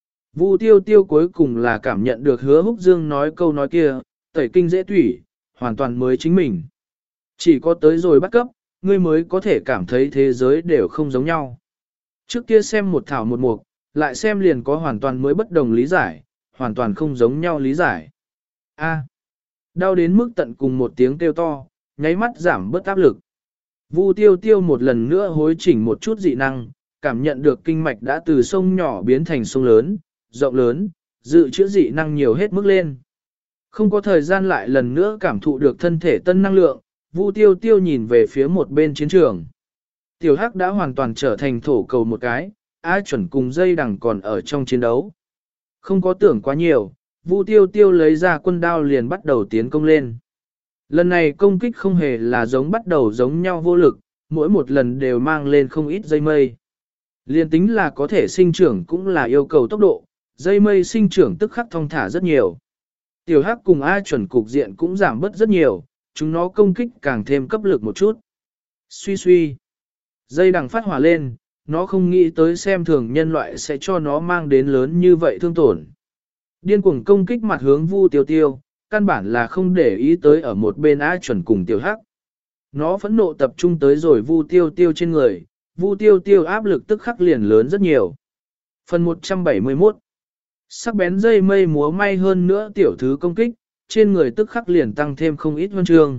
Vu tiêu tiêu cuối cùng là cảm nhận được Hứa Húc Dương nói câu nói kia, tẩy kinh dễ tủy, hoàn toàn mới chính mình. Chỉ có tới rồi bắt cấp, ngươi mới có thể cảm thấy thế giới đều không giống nhau. Trước kia xem một thảo một mục, lại xem liền có hoàn toàn mới bất đồng lý giải, hoàn toàn không giống nhau lý giải. A. Đau đến mức tận cùng một tiếng kêu to, nháy mắt giảm bớt áp lực. Vu tiêu tiêu một lần nữa hối chỉnh một chút dị năng, cảm nhận được kinh mạch đã từ sông nhỏ biến thành sông lớn, rộng lớn, dự trữ dị năng nhiều hết mức lên. Không có thời gian lại lần nữa cảm thụ được thân thể tân năng lượng, Vu tiêu tiêu nhìn về phía một bên chiến trường. Tiểu Hắc đã hoàn toàn trở thành thổ cầu một cái, A chuẩn cùng dây đằng còn ở trong chiến đấu. Không có tưởng quá nhiều, Vu tiêu tiêu lấy ra quân đao liền bắt đầu tiến công lên. Lần này công kích không hề là giống bắt đầu giống nhau vô lực, mỗi một lần đều mang lên không ít dây mây. Liên tính là có thể sinh trưởng cũng là yêu cầu tốc độ, dây mây sinh trưởng tức khắc thong thả rất nhiều. Tiểu Hắc cùng A chuẩn cục diện cũng giảm bớt rất nhiều, chúng nó công kích càng thêm cấp lực một chút. Suy suy. Dây đằng phát hỏa lên, nó không nghĩ tới xem thường nhân loại sẽ cho nó mang đến lớn như vậy thương tổn. Điên cuồng công kích mặt hướng Vu tiêu tiêu, căn bản là không để ý tới ở một bên A chuẩn cùng tiểu hắc. Nó phẫn nộ tập trung tới rồi Vu tiêu tiêu trên người, Vu tiêu tiêu áp lực tức khắc liền lớn rất nhiều. Phần một trăm bảy mươi mốt. Sắc bén dây mây múa may hơn nữa tiểu thứ công kích, trên người tức khắc liền tăng thêm không ít huân chương.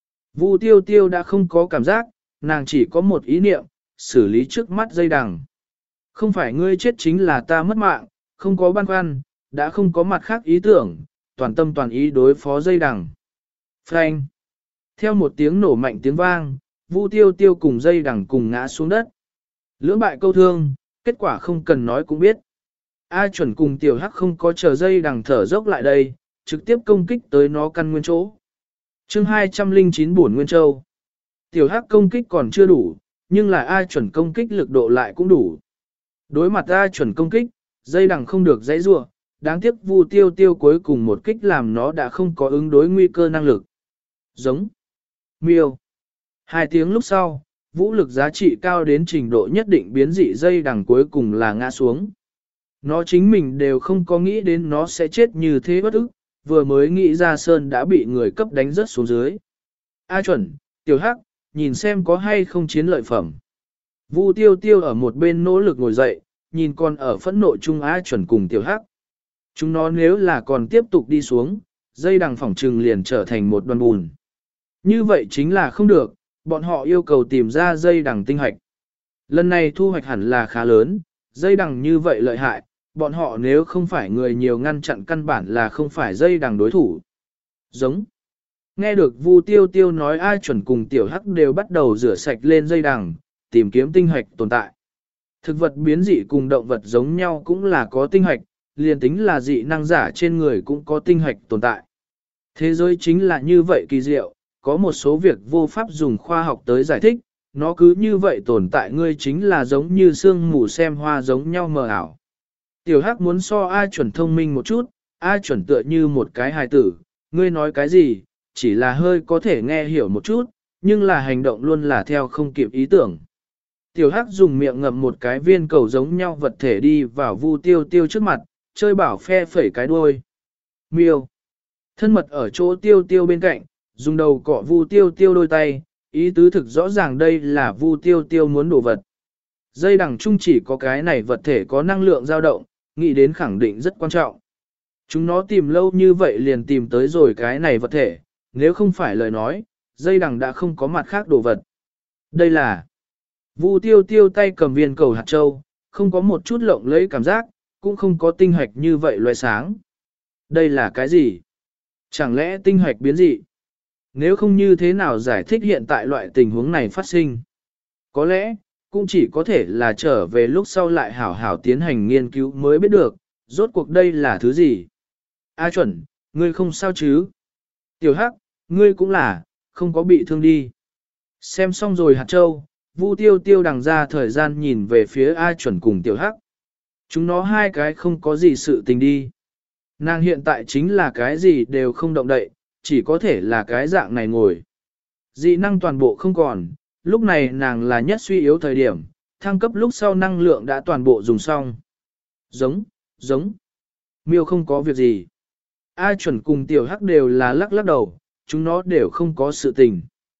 Vu tiêu tiêu đã không có cảm giác, nàng chỉ có một ý niệm, xử lý trước mắt dây đằng. Không phải ngươi chết chính là ta mất mạng, không có băn khoăn, đã không có mặt khác ý tưởng, toàn tâm toàn ý đối phó dây đằng. Phanh. Theo một tiếng nổ mạnh tiếng vang, Vu tiêu tiêu cùng dây đằng cùng ngã xuống đất. Lưỡng bại câu thương, kết quả không cần nói cũng biết. A chuẩn cùng tiểu hắc không có chờ dây đằng thở dốc lại đây, trực tiếp công kích tới nó căn nguyên chỗ. chương hai trăm lẻ chín Bổn Nguyên Châu. Tiểu hắc công kích còn chưa đủ, nhưng là A chuẩn công kích lực độ lại cũng đủ. Đối mặt A chuẩn công kích, dây đằng không được dãy rua, đáng tiếc Vu Tiêu Tiêu cuối cùng một kích làm nó đã không có ứng đối nguy cơ năng lực. Giống. Miêu. Hai tiếng lúc sau, vũ lực giá trị cao đến trình độ nhất định biến dị dây đằng cuối cùng là ngã xuống. Nó chính mình đều không có nghĩ đến nó sẽ chết như thế bất ức, vừa mới nghĩ ra sơn đã bị người cấp đánh rớt xuống dưới. A chuẩn, tiểu hắc, nhìn xem có hay không chiến lợi phẩm. Vu Tiêu Tiêu ở một bên nỗ lực ngồi dậy, nhìn con ở phẫn nộ chung A chuẩn cùng tiểu hắc. Chúng nó nếu là còn tiếp tục đi xuống, dây đằng phỏng trừng liền trở thành một đoàn bùn. Như vậy chính là không được, bọn họ yêu cầu tìm ra dây đằng tinh hoạch. Lần này thu hoạch hẳn là khá lớn, dây đằng như vậy lợi hại, bọn họ nếu không phải người nhiều ngăn chặn căn bản là không phải dây đằng đối thủ. Giống. Nghe được Vu Tiêu Tiêu nói A chuẩn cùng tiểu hắc đều bắt đầu rửa sạch lên dây đằng, tìm kiếm tinh hoạch tồn tại. Thực vật biến dị cùng động vật giống nhau cũng là có tinh hoạch, liền tính là dị năng giả trên người cũng có tinh hoạch tồn tại. Thế giới chính là như vậy kỳ diệu, có một số việc vô pháp dùng khoa học tới giải thích, nó cứ như vậy tồn tại ngươi chính là giống như sương mù xem hoa giống nhau mờ ảo. Tiểu Hắc muốn so A chuẩn thông minh một chút, A chuẩn tựa như một cái hài tử, ngươi nói cái gì, chỉ là hơi có thể nghe hiểu một chút, nhưng là hành động luôn là theo không kịp ý tưởng. Tiểu Hắc dùng miệng ngậm một cái viên cầu giống nhau vật thể đi vào Vu Tiêu Tiêu trước mặt, chơi bảo phe phẩy cái đuôi. Miêu. Thân mật ở chỗ Tiêu Tiêu bên cạnh, dùng đầu cọ Vu Tiêu Tiêu đôi tay, ý tứ thực rõ ràng đây là Vu Tiêu Tiêu muốn đổ vật. Dây đằng chung chỉ có cái này vật thể có năng lượng dao động, nghĩ đến khẳng định rất quan trọng. Chúng nó tìm lâu như vậy liền tìm tới rồi cái này vật thể, nếu không phải lời nói, dây đằng đã không có mặt khác đồ vật. Đây là Vu Tiêu Tiêu tay cầm viên cầu hạt châu, không có một chút lộng lẫy cảm giác, cũng không có tinh hạch như vậy loé sáng. Đây là cái gì? Chẳng lẽ tinh hạch biến dị? Nếu không như thế nào giải thích hiện tại loại tình huống này phát sinh? Có lẽ, cũng chỉ có thể là trở về lúc sau lại hảo hảo tiến hành nghiên cứu mới biết được, rốt cuộc đây là thứ gì? A chuẩn, ngươi không sao chứ? Tiểu Hắc, ngươi cũng là, không có bị thương đi. Xem xong rồi hạt châu, Vu Tiêu Tiêu đằng ra thời gian nhìn về phía A chuẩn cùng Tiểu Hắc. Chúng nó hai cái không có gì sự tình đi. Nàng hiện tại chính là cái gì đều không động đậy, chỉ có thể là cái dạng này ngồi. Dị năng toàn bộ không còn, lúc này nàng là nhất suy yếu thời điểm, thăng cấp lúc sau năng lượng đã toàn bộ dùng xong. Giống, giống. Miêu không có việc gì. A chuẩn cùng Tiểu Hắc đều là lắc lắc đầu, chúng nó đều không có sự tình.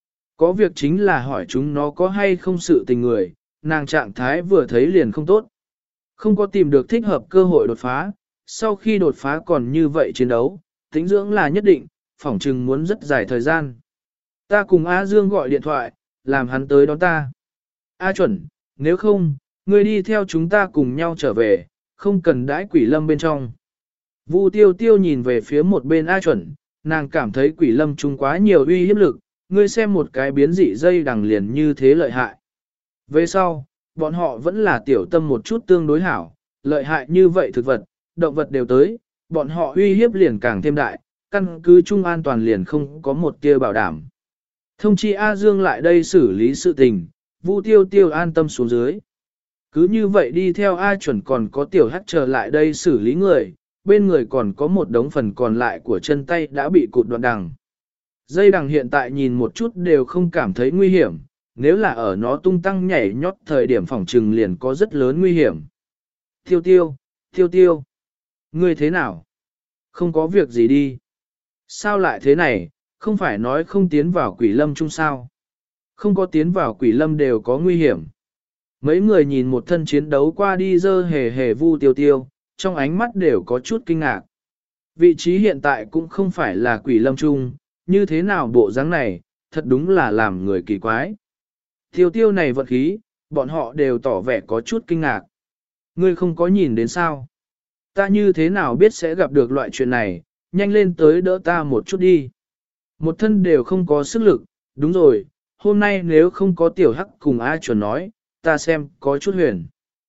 Có việc chính là hỏi chúng nó có hay không sự tình người, nàng trạng thái vừa thấy liền không tốt. Không có tìm được thích hợp cơ hội đột phá, sau khi đột phá còn như vậy chiến đấu, tính dưỡng là nhất định, phỏng chừng muốn rất dài thời gian. Ta cùng A Dương gọi điện thoại, làm hắn tới đón ta. A chuẩn, nếu không, ngươi đi theo chúng ta cùng nhau trở về, không cần đãi quỷ lâm bên trong. Vu Tiêu Tiêu nhìn về phía một bên A chuẩn, nàng cảm thấy quỷ lâm chung quá nhiều uy hiếp lực, ngươi xem một cái biến dị dây đằng liền như thế lợi hại. Về sau, bọn họ vẫn là tiểu tâm một chút tương đối hảo, lợi hại như vậy thực vật, động vật đều tới, bọn họ uy hiếp liền càng thêm đại, căn cứ chung an toàn liền không có một tia bảo đảm. Thông chi A Dương lại đây xử lý sự tình, Vu Tiêu Tiêu an tâm xuống dưới. Cứ như vậy đi theo A chuẩn còn có Tiểu Hắc trở lại đây xử lý người, bên người còn có một đống phần còn lại của chân tay đã bị cụt đoạn đằng. Dây đằng hiện tại nhìn một chút đều không cảm thấy nguy hiểm, nếu là ở nó tung tăng nhảy nhót thời điểm phòng trừng liền có rất lớn nguy hiểm. Tiêu tiêu, tiêu tiêu, ngươi thế nào? Không có việc gì đi. Sao lại thế này, không phải nói không tiến vào quỷ lâm chung sao? Không có tiến vào quỷ lâm đều có nguy hiểm. Mấy người nhìn một thân chiến đấu qua đi dơ hề hề Vu Tiêu Tiêu, trong ánh mắt đều có chút kinh ngạc. Vị trí hiện tại cũng không phải là quỷ lâm chung, như thế nào bộ dáng này, thật đúng là làm người kỳ quái. Tiêu tiêu này vận khí, bọn họ đều tỏ vẻ có chút kinh ngạc. Ngươi không có nhìn đến sao? Ta như thế nào biết sẽ gặp được loại chuyện này, nhanh lên tới đỡ ta một chút đi. Một thân đều không có sức lực, đúng rồi, hôm nay nếu không có Tiểu Hắc cùng A chuẩn nói, ta xem có chút huyền.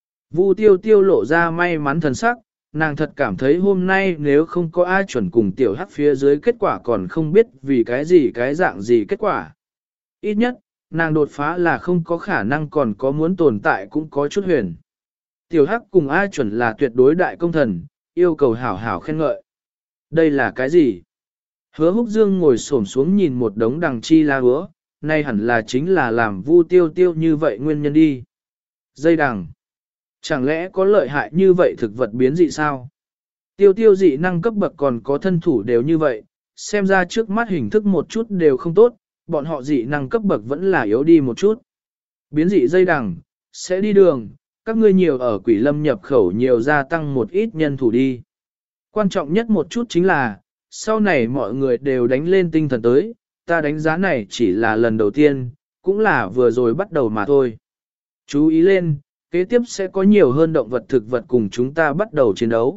Vu Tiêu Tiêu lộ ra may mắn thần sắc, nàng thật cảm thấy hôm nay nếu không có A chuẩn cùng Tiểu Hắc phía dưới kết quả còn không biết vì cái gì cái dạng gì kết quả. Ít nhất, nàng đột phá là không có khả năng còn có muốn tồn tại cũng có chút huyền. Tiểu Hắc cùng A chuẩn là tuyệt đối đại công thần, yêu cầu hảo hảo khen ngợi. Đây là cái gì? Hứa Húc Dương ngồi xổm xuống nhìn một đống đằng chi la hứa, nay hẳn là chính là làm Vu Tiêu Tiêu như vậy nguyên nhân đi. Dây đằng. Chẳng lẽ có lợi hại như vậy thực vật biến dị sao? Tiêu tiêu dị năng cấp bậc còn có thân thủ đều như vậy, xem ra trước mắt hình thức một chút đều không tốt, bọn họ dị năng cấp bậc vẫn là yếu đi một chút. Biến dị dây đằng, sẽ đi đường, các ngươi nhiều ở quỷ lâm nhập khẩu nhiều gia tăng một ít nhân thủ đi. Quan trọng nhất một chút chính là, sau này mọi người đều đánh lên tinh thần tới, ta đánh giá này chỉ là lần đầu tiên, cũng là vừa rồi bắt đầu mà thôi. Chú ý lên, kế tiếp sẽ có nhiều hơn động vật thực vật cùng chúng ta bắt đầu chiến đấu.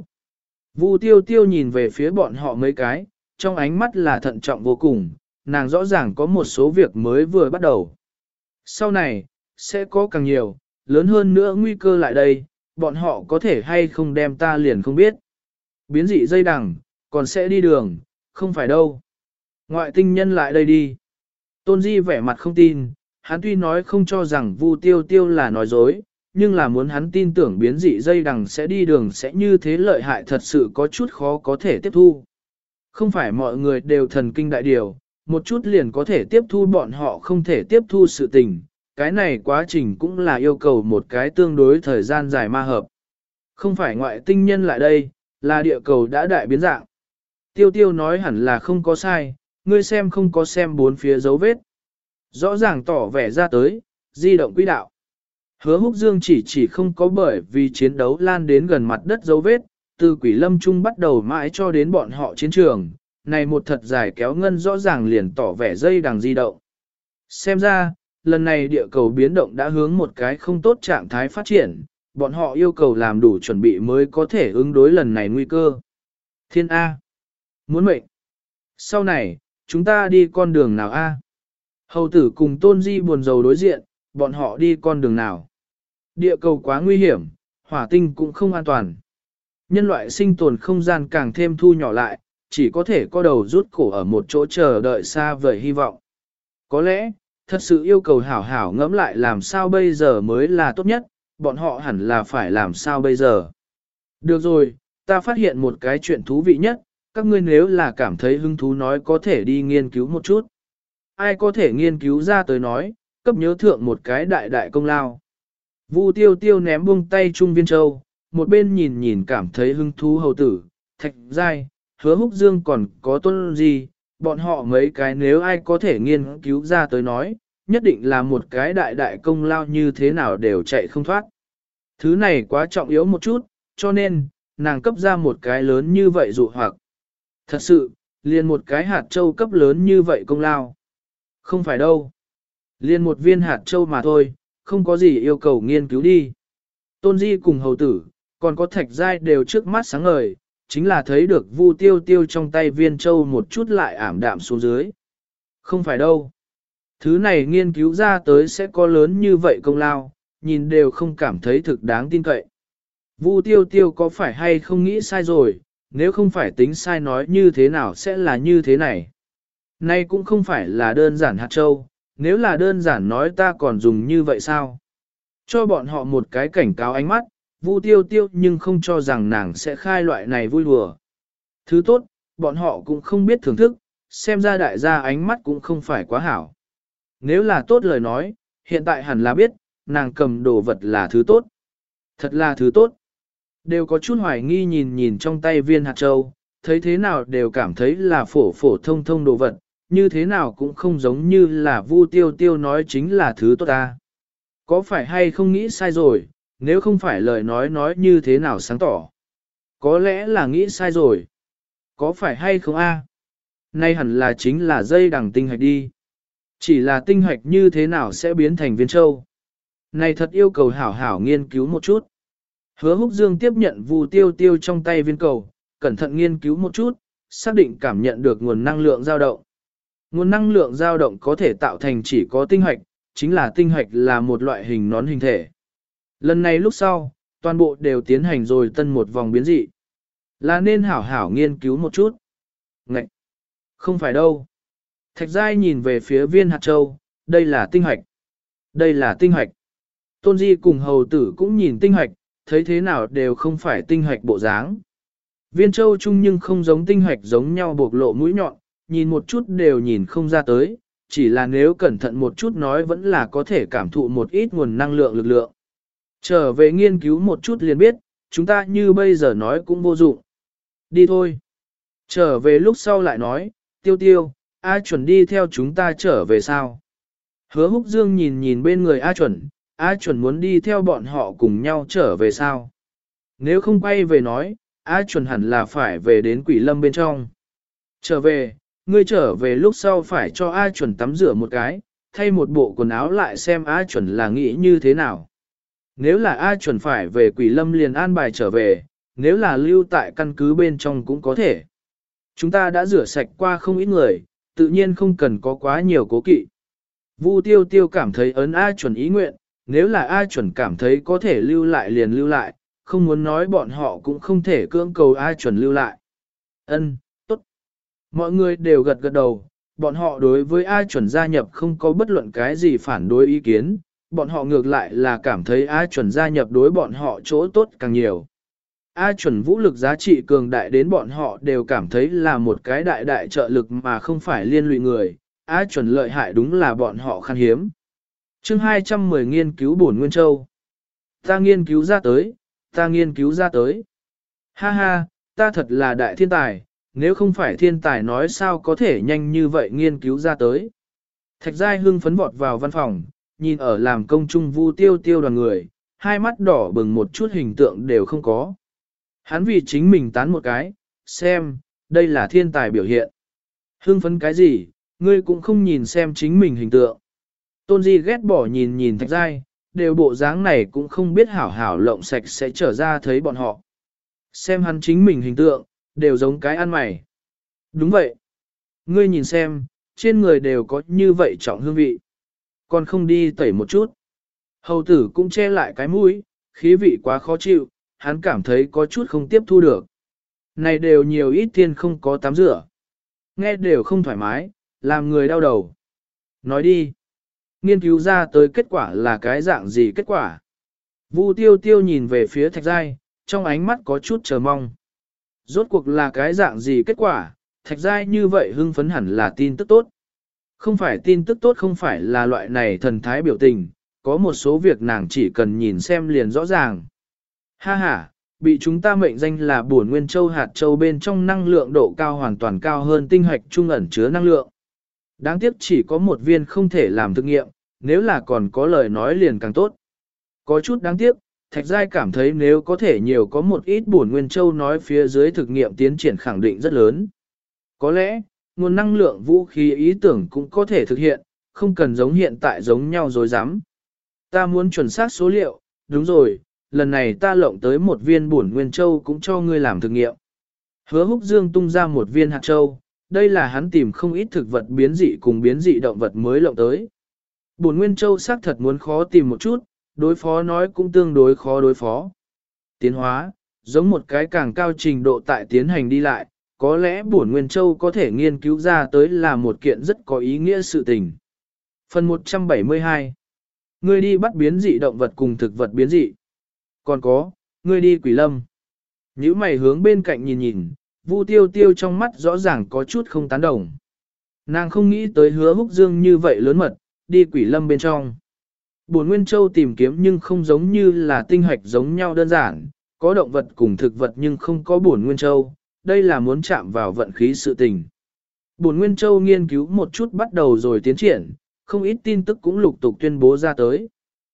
Vu tiêu tiêu nhìn về phía bọn họ mấy cái, trong ánh mắt là thận trọng vô cùng, nàng rõ ràng có một số việc mới vừa bắt đầu. Sau này, sẽ có càng nhiều, lớn hơn nữa nguy cơ lại đây, bọn họ có thể hay không đem ta liền không biết. Biến dị dây đằng, còn sẽ đi đường, không phải đâu. Ngoại tinh nhân lại đây đi. Tôn Di vẻ mặt không tin, hắn tuy nói không cho rằng Vu tiêu tiêu là nói dối, nhưng là muốn hắn tin tưởng biến dị dây đằng sẽ đi đường sẽ như thế lợi hại thật sự có chút khó có thể tiếp thu. Không phải mọi người đều thần kinh đại điều, một chút liền có thể tiếp thu bọn họ không thể tiếp thu sự tình, cái này quá trình cũng là yêu cầu một cái tương đối thời gian dài ma hợp. Không phải ngoại tinh nhân lại đây, là địa cầu đã đại biến dạng. Tiêu tiêu nói hẳn là không có sai, ngươi xem không có xem bốn phía dấu vết. Rõ ràng tỏ vẻ ra tới, di động quỹ đạo. Hứa Húc Dương chỉ chỉ không có bởi vì chiến đấu lan đến gần mặt đất dấu vết, từ quỷ lâm trung bắt đầu mãi cho đến bọn họ chiến trường, này một thật dài kéo ngân rõ ràng liền tỏ vẻ dây đằng di động. Xem ra, lần này địa cầu biến động đã hướng một cái không tốt trạng thái phát triển, bọn họ yêu cầu làm đủ chuẩn bị mới có thể ứng đối lần này nguy cơ. Thiên A. Muốn mệnh. Sau này, chúng ta đi con đường nào A? Hầu tử cùng Tôn Di buồn rầu đối diện, bọn họ đi con đường nào? Địa cầu quá nguy hiểm, hỏa tinh cũng không an toàn. Nhân loại sinh tồn không gian càng thêm thu nhỏ lại, chỉ có thể co đầu rút cổ ở một chỗ chờ đợi xa vời hy vọng. Có lẽ, thật sự yêu cầu hảo hảo ngẫm lại làm sao bây giờ mới là tốt nhất, bọn họ hẳn là phải làm sao bây giờ. Được rồi, ta phát hiện một cái chuyện thú vị nhất, các ngươi nếu là cảm thấy hứng thú nói có thể đi nghiên cứu một chút. Ai có thể nghiên cứu ra tới nói, cấp nhớ thượng một cái đại đại công lao. Vu tiêu tiêu ném buông tay Trung Viên Châu, một bên nhìn nhìn cảm thấy hứng thú hầu tử, Thạch Giai, Hứa Húc Dương còn có Tôn gì, bọn họ mấy cái nếu ai có thể nghiên cứu ra tới nói, nhất định là một cái đại đại công lao như thế nào đều chạy không thoát. Thứ này quá trọng yếu một chút, cho nên, nàng cấp ra một cái lớn như vậy dụ hoặc. Thật sự, liền một cái hạt châu cấp lớn như vậy công lao. Không phải đâu. Liền một viên hạt châu mà thôi, không có gì yêu cầu nghiên cứu đi. Tôn Di cùng hầu tử, còn có Thạch Giai đều trước mắt sáng ngời, chính là thấy được Vu tiêu tiêu trong tay viên châu một chút lại ảm đạm xuống dưới. Không phải đâu. Thứ này nghiên cứu ra tới sẽ có lớn như vậy công lao, nhìn đều không cảm thấy thực đáng tin cậy. Vu tiêu tiêu có phải hay không nghĩ sai rồi, nếu không phải tính sai nói như thế nào sẽ là như thế này. Nay cũng không phải là đơn giản hạt châu, nếu là đơn giản nói ta còn dùng như vậy sao? Cho bọn họ một cái cảnh cáo ánh mắt, Vu tiêu tiêu nhưng không cho rằng nàng sẽ khai loại này vui đùa. Thứ tốt, bọn họ cũng không biết thưởng thức, xem ra đại gia ánh mắt cũng không phải quá hảo. Nếu là tốt lời nói, hiện tại hẳn là biết, nàng cầm đồ vật là thứ tốt. Thật là thứ tốt. Đều có chút hoài nghi nhìn nhìn trong tay viên hạt châu, thấy thế nào đều cảm thấy là phổ phổ thông thông đồ vật, như thế nào cũng không giống như là Vu tiêu tiêu nói chính là thứ tốt ta. Có phải hay không nghĩ sai rồi, nếu không phải lời nói nói như thế nào sáng tỏ. Có lẽ là nghĩ sai rồi. Có phải hay không a? Nay hẳn là chính là dây đằng tinh hạch đi. Chỉ là tinh hạch như thế nào sẽ biến thành viên châu. Này thật yêu cầu hảo hảo nghiên cứu một chút. Hứa Húc Dương tiếp nhận Vu tiêu tiêu trong tay viên cầu, cẩn thận nghiên cứu một chút, xác định cảm nhận được nguồn năng lượng dao động. Nguồn năng lượng dao động có thể tạo thành chỉ có tinh hạch, chính là tinh hạch là một loại hình nón hình thể. Lần này lúc sau, toàn bộ đều tiến hành rồi tân một vòng biến dị. Là nên hảo hảo nghiên cứu một chút. Ngậy! Không phải đâu. Thạch Giai nhìn về phía viên hạt châu, đây là tinh hạch. Đây là tinh hạch. Tôn Di cùng hầu tử cũng nhìn tinh hạch, thấy thế nào đều không phải tinh hạch bộ dáng. Viên châu chung nhưng không giống tinh hạch giống nhau bộc lộ mũi nhọn, nhìn một chút đều nhìn không ra tới, chỉ là nếu cẩn thận một chút nói vẫn là có thể cảm thụ một ít nguồn năng lượng lực lượng. Trở về nghiên cứu một chút liền biết, chúng ta như bây giờ nói cũng vô dụng. Đi thôi. Trở về lúc sau lại nói, tiêu tiêu, A chuẩn đi theo chúng ta trở về sao? Hứa húc dương nhìn nhìn bên người A chuẩn, A chuẩn muốn đi theo bọn họ cùng nhau trở về sao? Nếu không quay về nói, A chuẩn hẳn là phải về đến quỷ lâm bên trong. Trở về, ngươi trở về lúc sau phải cho A chuẩn tắm rửa một cái, thay một bộ quần áo lại xem A chuẩn là nghĩ như thế nào. Nếu là A chuẩn phải về quỷ lâm liền an bài trở về, nếu là lưu tại căn cứ bên trong cũng có thể. Chúng ta đã rửa sạch qua không ít người, tự nhiên không cần có quá nhiều cố kỵ. Vu tiêu tiêu cảm thấy ấn A chuẩn ý nguyện, nếu là A chuẩn cảm thấy có thể lưu lại liền lưu lại, không muốn nói bọn họ cũng không thể cưỡng cầu A chuẩn lưu lại. Ân, tốt. Mọi người đều gật gật đầu, bọn họ đối với A chuẩn gia nhập không có bất luận cái gì phản đối ý kiến, bọn họ ngược lại là cảm thấy A chuẩn gia nhập đối bọn họ chỗ tốt càng nhiều. A chuẩn vũ lực giá trị cường đại đến bọn họ đều cảm thấy là một cái đại đại trợ lực mà không phải liên lụy người, A chuẩn lợi hại đúng là bọn họ khan hiếm. chương hai trăm mười nghiên cứu bổn Nguyên Châu. Ta nghiên cứu ra tới, ta nghiên cứu ra tới. Ha ha, ta thật là đại thiên tài, nếu không phải thiên tài nói sao có thể nhanh như vậy nghiên cứu ra tới. Thạch Giai hưng phấn vọt vào văn phòng, nhìn ở làm công trung Vu tiêu tiêu đoàn người, hai mắt đỏ bừng một chút hình tượng đều không có. Hắn vì chính mình tán một cái, xem, đây là thiên tài biểu hiện. Hưng phấn cái gì, ngươi cũng không nhìn xem chính mình hình tượng. Tôn Di ghét bỏ nhìn nhìn Thạch Giai, đều bộ dáng này cũng không biết hảo hảo lộng sạch sẽ trở ra thấy bọn họ. Xem hắn chính mình hình tượng, đều giống cái ăn mày. Đúng vậy. Ngươi nhìn xem, trên người đều có như vậy trọng hương vị. Còn không đi tẩy một chút. Hầu tử cũng che lại cái mũi, khí vị quá khó chịu, hắn cảm thấy có chút không tiếp thu được. Này đều nhiều ít thiên không có tắm rửa. Nghe đều không thoải mái, làm người đau đầu. Nói đi. Nghiên cứu ra tới kết quả là cái dạng gì kết quả? Vu tiêu tiêu nhìn về phía Thạch Giai, trong ánh mắt có chút chờ mong. Rốt cuộc là cái dạng gì kết quả? Thạch Giai như vậy hưng phấn hẳn là tin tức tốt. Không phải tin tức tốt không phải là loại này thần thái biểu tình, có một số việc nàng chỉ cần nhìn xem liền rõ ràng. Ha ha, bị chúng ta mệnh danh là bổn Nguyên Châu hạt châu bên trong năng lượng độ cao hoàn toàn cao hơn tinh hạch trung ẩn chứa năng lượng. Đáng tiếc chỉ có một viên không thể làm thực nghiệm, nếu là còn có lời nói liền càng tốt. Có chút đáng tiếc, Thạch Giai cảm thấy nếu có thể nhiều có một ít bổn Nguyên Châu nói phía dưới thực nghiệm tiến triển khẳng định rất lớn. Có lẽ, nguồn năng lượng vũ khí ý tưởng cũng có thể thực hiện, không cần giống hiện tại giống nhau dối dám. Ta muốn chuẩn xác số liệu, đúng rồi, lần này ta lộng tới một viên bổn Nguyên Châu cũng cho ngươi làm thực nghiệm. Hứa Húc Dương tung ra một viên hạt châu, đây là hắn tìm không ít thực vật biến dị cùng biến dị động vật mới lộng tới. Bổn Nguyên Châu xác thật muốn khó tìm một chút, đối phó nói cũng tương đối khó đối phó. Tiến hóa, giống một cái càng cao trình độ tại tiến hành đi lại, có lẽ bổn Nguyên Châu có thể nghiên cứu ra tới là một kiện rất có ý nghĩa sự tình. Phần một trăm bảy mươi hai. Ngươi đi bắt biến dị động vật cùng thực vật biến dị. Còn có, ngươi đi Quỷ Lâm. Nhữ mày hướng bên cạnh nhìn nhìn, Vu tiêu tiêu trong mắt rõ ràng có chút không tán đồng. Nàng không nghĩ tới Hứa Húc Dương như vậy lớn mật, đi Quỷ Lâm bên trong. Bổn Nguyên Châu tìm kiếm nhưng không giống như là tinh hạch giống nhau đơn giản, có động vật cùng thực vật nhưng không có bổn Nguyên Châu, đây là muốn chạm vào vận khí sự tình. Bổn Nguyên Châu nghiên cứu một chút bắt đầu rồi tiến triển, không ít tin tức cũng lục tục tuyên bố ra tới.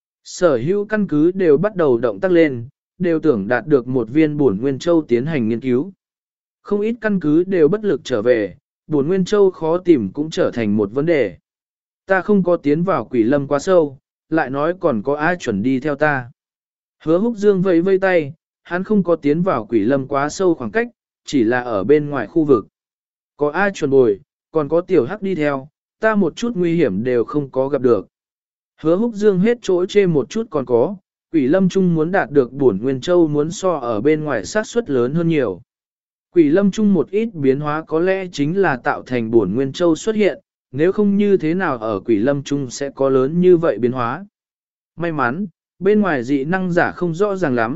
Sở hữu căn cứ đều bắt đầu động tác lên, đều tưởng đạt được một viên bổn Nguyên Châu tiến hành nghiên cứu. Không ít căn cứ đều bất lực trở về, bổn Nguyên Châu khó tìm cũng trở thành một vấn đề. Ta không có tiến vào Quỷ Lâm quá sâu, lại nói còn có ai chuẩn đi theo ta. Hứa Húc Dương vẫy vây tay, hắn không có tiến vào Quỷ Lâm quá sâu khoảng cách, chỉ là ở bên ngoài khu vực. Có ai chuẩn bồi, còn có tiểu hắc đi theo, ta một chút nguy hiểm đều không có gặp được. Hứa Húc Dương hết chỗ chê một chút còn có, Quỷ Lâm Trung muốn đạt được bổn Nguyên Châu muốn so ở bên ngoài sát suất lớn hơn nhiều. Quỷ Lâm Trung một ít biến hóa có lẽ chính là tạo thành bổn Nguyên Châu xuất hiện, nếu không như thế nào ở Quỷ Lâm Trung sẽ có lớn như vậy biến hóa. May mắn, bên ngoài dị năng giả không rõ ràng lắm,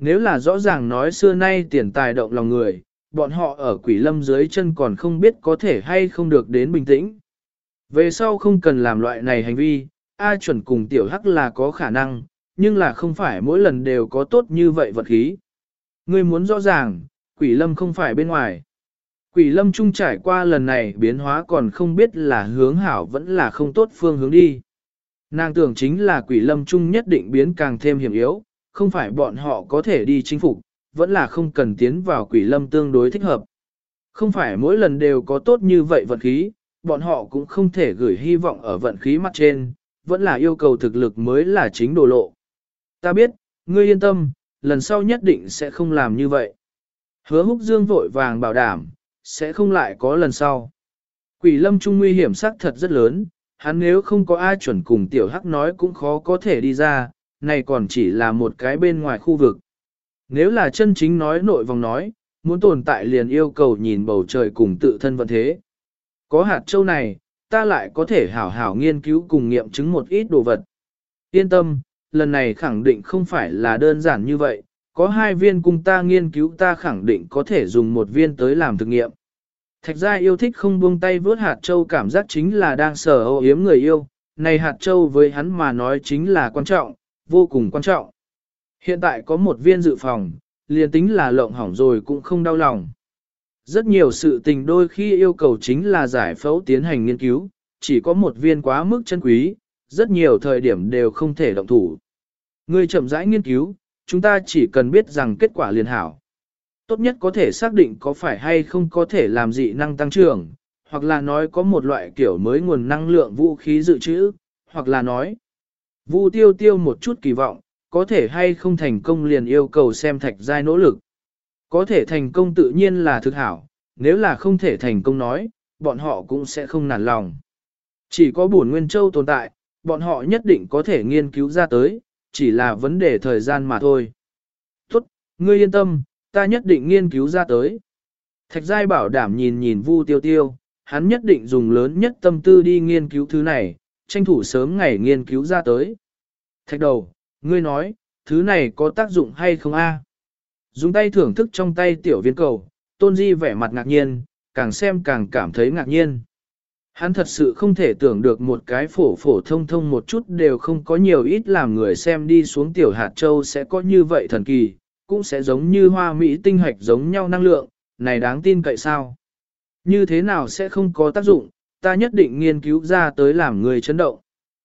Nếu là rõ ràng nói xưa nay tiền tài động lòng người, bọn họ ở quỷ lâm dưới chân còn không biết có thể hay không được đến bình tĩnh. Về sau không cần làm loại này hành vi, A chuẩn cùng tiểu hắc là có khả năng, nhưng là không phải mỗi lần đều có tốt như vậy vật khí. Ngươi muốn rõ ràng, quỷ lâm không phải bên ngoài. Quỷ lâm trung trải qua lần này biến hóa còn không biết là hướng hảo vẫn là không tốt phương hướng đi. Nàng tưởng chính là quỷ lâm trung nhất định biến càng thêm hiểm yếu, không phải bọn họ có thể đi chinh phục, vẫn là không cần tiến vào quỷ lâm tương đối thích hợp. Không phải mỗi lần đều có tốt như vậy vận khí, bọn họ cũng không thể gửi hy vọng ở vận khí mặt trên, vẫn là yêu cầu thực lực mới là chính đồ lộ. Ta biết, ngươi yên tâm, lần sau nhất định sẽ không làm như vậy. Hứa Húc Dương vội vàng bảo đảm, sẽ không lại có lần sau. Quỷ lâm trung nguy hiểm sắc thật rất lớn, hắn nếu không có ai chuẩn cùng tiểu hắc nói cũng khó có thể đi ra, này còn chỉ là một cái bên ngoài khu vực. Nếu là chân chính nói nội vòng nói, muốn tồn tại liền yêu cầu nhìn bầu trời cùng tự thân vận thế. Có hạt châu này, ta lại có thể hảo hảo nghiên cứu cùng nghiệm chứng một ít đồ vật. Yên tâm, lần này khẳng định không phải là đơn giản như vậy, có hai viên cùng ta nghiên cứu ta khẳng định có thể dùng một viên tới làm thực nghiệm. Thạch gia yêu thích không buông tay vớt hạt châu cảm giác chính là đang sở âu yếm người yêu, này hạt châu với hắn mà nói chính là quan trọng, vô cùng quan trọng. Hiện tại có một viên dự phòng, liền tính là lộng hỏng rồi cũng không đau lòng. Rất nhiều sự tình đôi khi yêu cầu chính là giải phẫu tiến hành nghiên cứu, chỉ có một viên quá mức chân quý, rất nhiều thời điểm đều không thể động thủ. Người chậm rãi nghiên cứu, chúng ta chỉ cần biết rằng kết quả liền hảo. Tốt nhất có thể xác định có phải hay không có thể làm dị năng tăng trưởng, hoặc là nói có một loại kiểu mới nguồn năng lượng vũ khí dự trữ, hoặc là nói Vu tiêu tiêu một chút kỳ vọng, có thể hay không thành công liền yêu cầu xem thạch giai nỗ lực. Có thể thành công tự nhiên là thực hảo, nếu là không thể thành công nói, bọn họ cũng sẽ không nản lòng. Chỉ có bổn Nguyên Châu tồn tại, bọn họ nhất định có thể nghiên cứu ra tới, chỉ là vấn đề thời gian mà thôi. Tốt, ngươi yên tâm, ta nhất định nghiên cứu ra tới. Thạch giai bảo đảm nhìn nhìn Vu tiêu tiêu, hắn nhất định dùng lớn nhất tâm tư đi nghiên cứu thứ này, tranh thủ sớm ngày nghiên cứu ra tới. Thạch đầu, ngươi nói, thứ này có tác dụng hay không a? Dùng tay thưởng thức trong tay tiểu viên cầu, Tôn Di vẻ mặt ngạc nhiên, càng xem càng cảm thấy ngạc nhiên. Hắn thật sự không thể tưởng được một cái phổ phổ thông thông một chút đều không có nhiều ít làm người xem đi xuống tiểu hạt châu sẽ có như vậy thần kỳ, cũng sẽ giống như hoa mỹ tinh hạch giống nhau năng lượng, này đáng tin cậy sao? Như thế nào sẽ không có tác dụng, ta nhất định nghiên cứu ra tới làm người chấn động.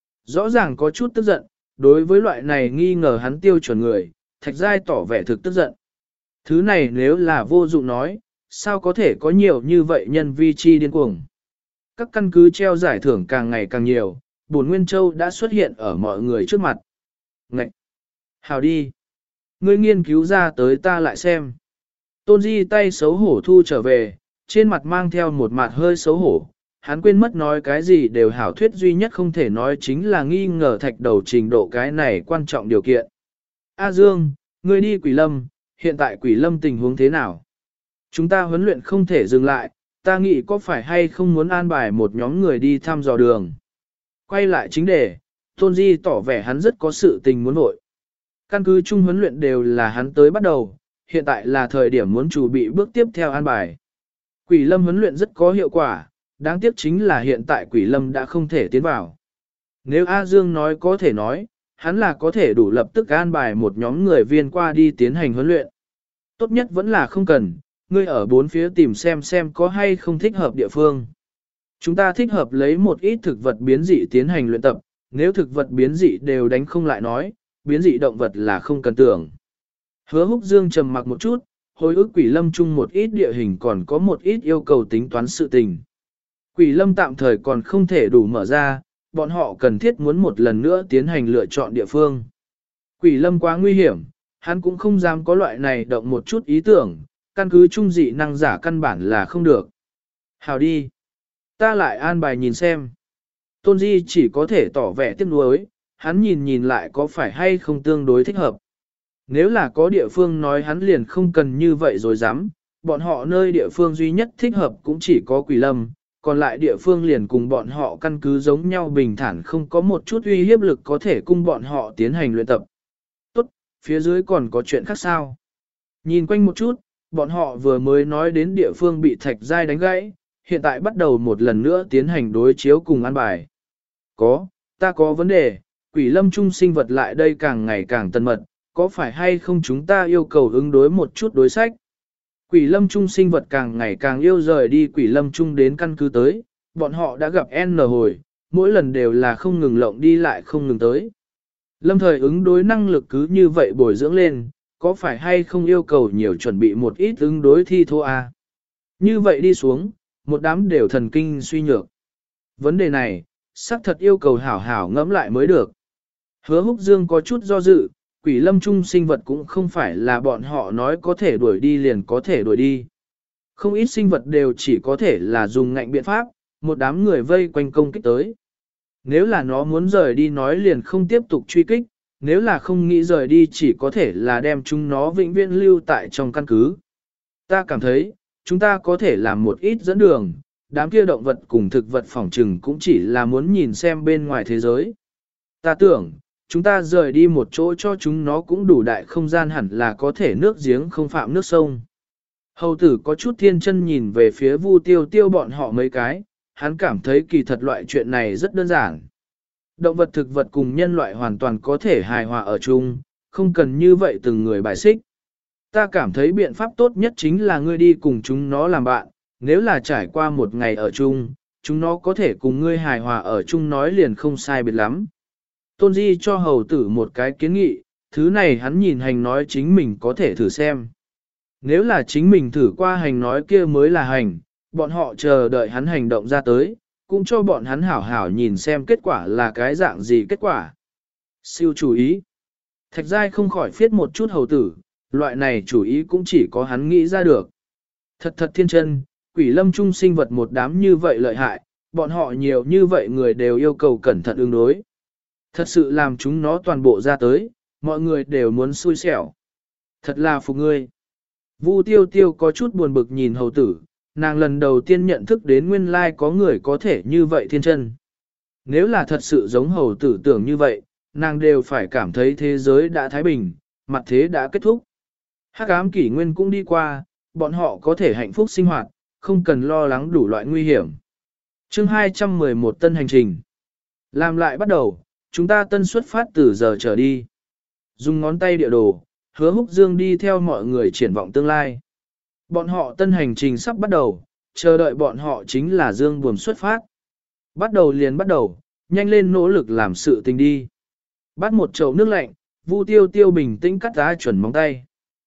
Rõ ràng có chút tức giận, đối với loại này nghi ngờ hắn tiêu chuẩn người, Thạch Giai tỏ vẻ thực tức giận. Thứ này nếu là vô dụng nói, sao có thể có nhiều như vậy nhân vi chi điên cuồng. Các căn cứ treo giải thưởng càng ngày càng nhiều, Bổn Nguyên Châu đã xuất hiện ở mọi người trước mặt. Ngậy! Hào đi! Ngươi nghiên cứu ra tới ta lại xem. Tôn Di tay xấu hổ thu trở về, trên mặt mang theo một mặt hơi xấu hổ. Hắn quên mất nói cái gì đều hảo thuyết duy nhất không thể nói chính là nghi ngờ thạch đầu trình độ cái này quan trọng điều kiện. A Dương, ngươi đi Quỷ Lâm, hiện tại Quỷ Lâm tình huống thế nào? Chúng ta huấn luyện không thể dừng lại, ta nghĩ có phải hay không muốn an bài một nhóm người đi thăm dò đường. Quay lại chính đề, Tôn Di tỏ vẻ hắn rất có sự tình muốn vội. Căn cứ chung huấn luyện đều là hắn tới bắt đầu, hiện tại là thời điểm muốn chuẩn bị bước tiếp theo an bài. Quỷ Lâm huấn luyện rất có hiệu quả, đáng tiếc chính là hiện tại Quỷ Lâm đã không thể tiến vào. Nếu A Dương nói có thể nói, hắn là có thể đủ lập tức an bài một nhóm người viên qua đi tiến hành huấn luyện. Tốt nhất vẫn là không cần, ngươi ở bốn phía tìm xem xem có hay không thích hợp địa phương. Chúng ta thích hợp lấy một ít thực vật biến dị tiến hành luyện tập, nếu thực vật biến dị đều đánh không lại nói, biến dị động vật là không cần tưởng. Hứa Húc Dương trầm mặc một chút, hồi ức Quỷ Lâm chung một ít địa hình còn có một ít yêu cầu tính toán sự tình. Quỷ Lâm tạm thời còn không thể đủ mở ra, bọn họ cần thiết muốn một lần nữa tiến hành lựa chọn địa phương. Quỷ Lâm quá nguy hiểm, hắn cũng không dám có loại này động một chút ý tưởng, căn cứ trung dị năng giả căn bản là không được. Hào đi. Ta lại an bài nhìn xem. Tôn Di chỉ có thể tỏ vẻ tiếc nuối, hắn nhìn nhìn lại có phải hay không tương đối thích hợp. Nếu là có địa phương nói hắn liền không cần như vậy rồi dám, bọn họ nơi địa phương duy nhất thích hợp cũng chỉ có Quỷ Lâm, còn lại địa phương liền cùng bọn họ căn cứ giống nhau bình thản không có một chút uy hiếp lực có thể cung bọn họ tiến hành luyện tập. Tốt, Phía dưới còn có chuyện khác sao? Nhìn quanh một chút, bọn họ vừa mới nói đến địa phương bị thạch giai đánh gãy, hiện tại bắt đầu một lần nữa tiến hành đối chiếu cùng ăn bài. Có, ta có vấn đề, quỷ lâm trung sinh vật lại đây càng ngày càng tân mật, có phải hay không chúng ta yêu cầu ứng đối một chút đối sách? Quỷ lâm trung sinh vật càng ngày càng yêu rời đi quỷ lâm trung đến căn cứ tới, bọn họ đã gặp N hồi, mỗi lần đều là không ngừng lộng đi lại không ngừng tới. Lâm thời ứng đối năng lực cứ như vậy bồi dưỡng lên, có phải hay không yêu cầu nhiều chuẩn bị một ít ứng đối thi thô a? Như vậy đi xuống, một đám đều thần kinh suy nhược. Vấn đề này, xác thật yêu cầu hảo hảo ngẫm lại mới được. Hứa Húc Dương có chút do dự, quỷ lâm trung sinh vật cũng không phải là bọn họ nói có thể đuổi đi liền có thể đuổi đi. Không ít sinh vật đều chỉ có thể là dùng ngạnh biện pháp, một đám người vây quanh công kích tới. Nếu là nó muốn rời đi nói liền không tiếp tục truy kích, nếu là không nghĩ rời đi chỉ có thể là đem chúng nó vĩnh viễn lưu tại trong căn cứ. Ta cảm thấy, chúng ta có thể làm một ít dẫn đường, đám kia động vật cùng thực vật phỏng trừng cũng chỉ là muốn nhìn xem bên ngoài thế giới. Ta tưởng, chúng ta rời đi một chỗ cho chúng nó cũng đủ đại không gian hẳn là có thể nước giếng không phạm nước sông. Hầu tử có chút thiên chân nhìn về phía Vu Tiêu Tiêu bọn họ mấy cái, hắn cảm thấy kỳ thật loại chuyện này rất đơn giản. Động vật thực vật cùng nhân loại hoàn toàn có thể hài hòa ở chung, không cần như vậy từng người bài xích. Ta cảm thấy biện pháp tốt nhất chính là ngươi đi cùng chúng nó làm bạn, nếu là trải qua một ngày ở chung, chúng nó có thể cùng ngươi hài hòa ở chung nói liền không sai biệt lắm. Tôn Di cho hầu tử một cái kiến nghị, thứ này hắn nhìn hành nói chính mình có thể thử xem. Nếu là chính mình thử qua hành nói kia mới là hành, bọn họ chờ đợi hắn hành động ra tới, cũng cho bọn hắn hảo hảo nhìn xem kết quả là cái dạng gì kết quả. Siêu chủ ý. Thạch Giai không khỏi phiết một chút hầu tử, loại này chủ ý cũng chỉ có hắn nghĩ ra được. Thật thật thiên chân, quỷ lâm trung sinh vật một đám như vậy lợi hại, bọn họ nhiều như vậy người đều yêu cầu cẩn thận ứng đối. Thật sự làm chúng nó toàn bộ ra tới, mọi người đều muốn xui xẻo. Thật là phục ngươi. Vu Tiêu Tiêu có chút buồn bực nhìn hầu tử, nàng lần đầu tiên nhận thức đến nguyên lai có người có thể như vậy thiên chân. Nếu là thật sự giống hầu tử tưởng như vậy, nàng đều phải cảm thấy thế giới đã thái bình, mặt thế đã kết thúc. Hắc ám kỷ nguyên cũng đi qua, bọn họ có thể hạnh phúc sinh hoạt, không cần lo lắng đủ loại nguy hiểm. Chương hai trăm mười một tân hành trình. Làm lại bắt đầu, chúng ta tân xuất phát từ giờ trở đi. Dùng ngón tay địa đồ, Hứa Húc Dương đi theo mọi người triển vọng tương lai. Bọn họ tân hành trình sắp bắt đầu, chờ đợi bọn họ chính là Dương buồm xuất phát. Bắt đầu liền bắt đầu, nhanh lên nỗ lực làm sự tình đi. Bắt một chậu nước lạnh, Vu Tiêu Tiêu bình tĩnh cắt A chuẩn móng tay.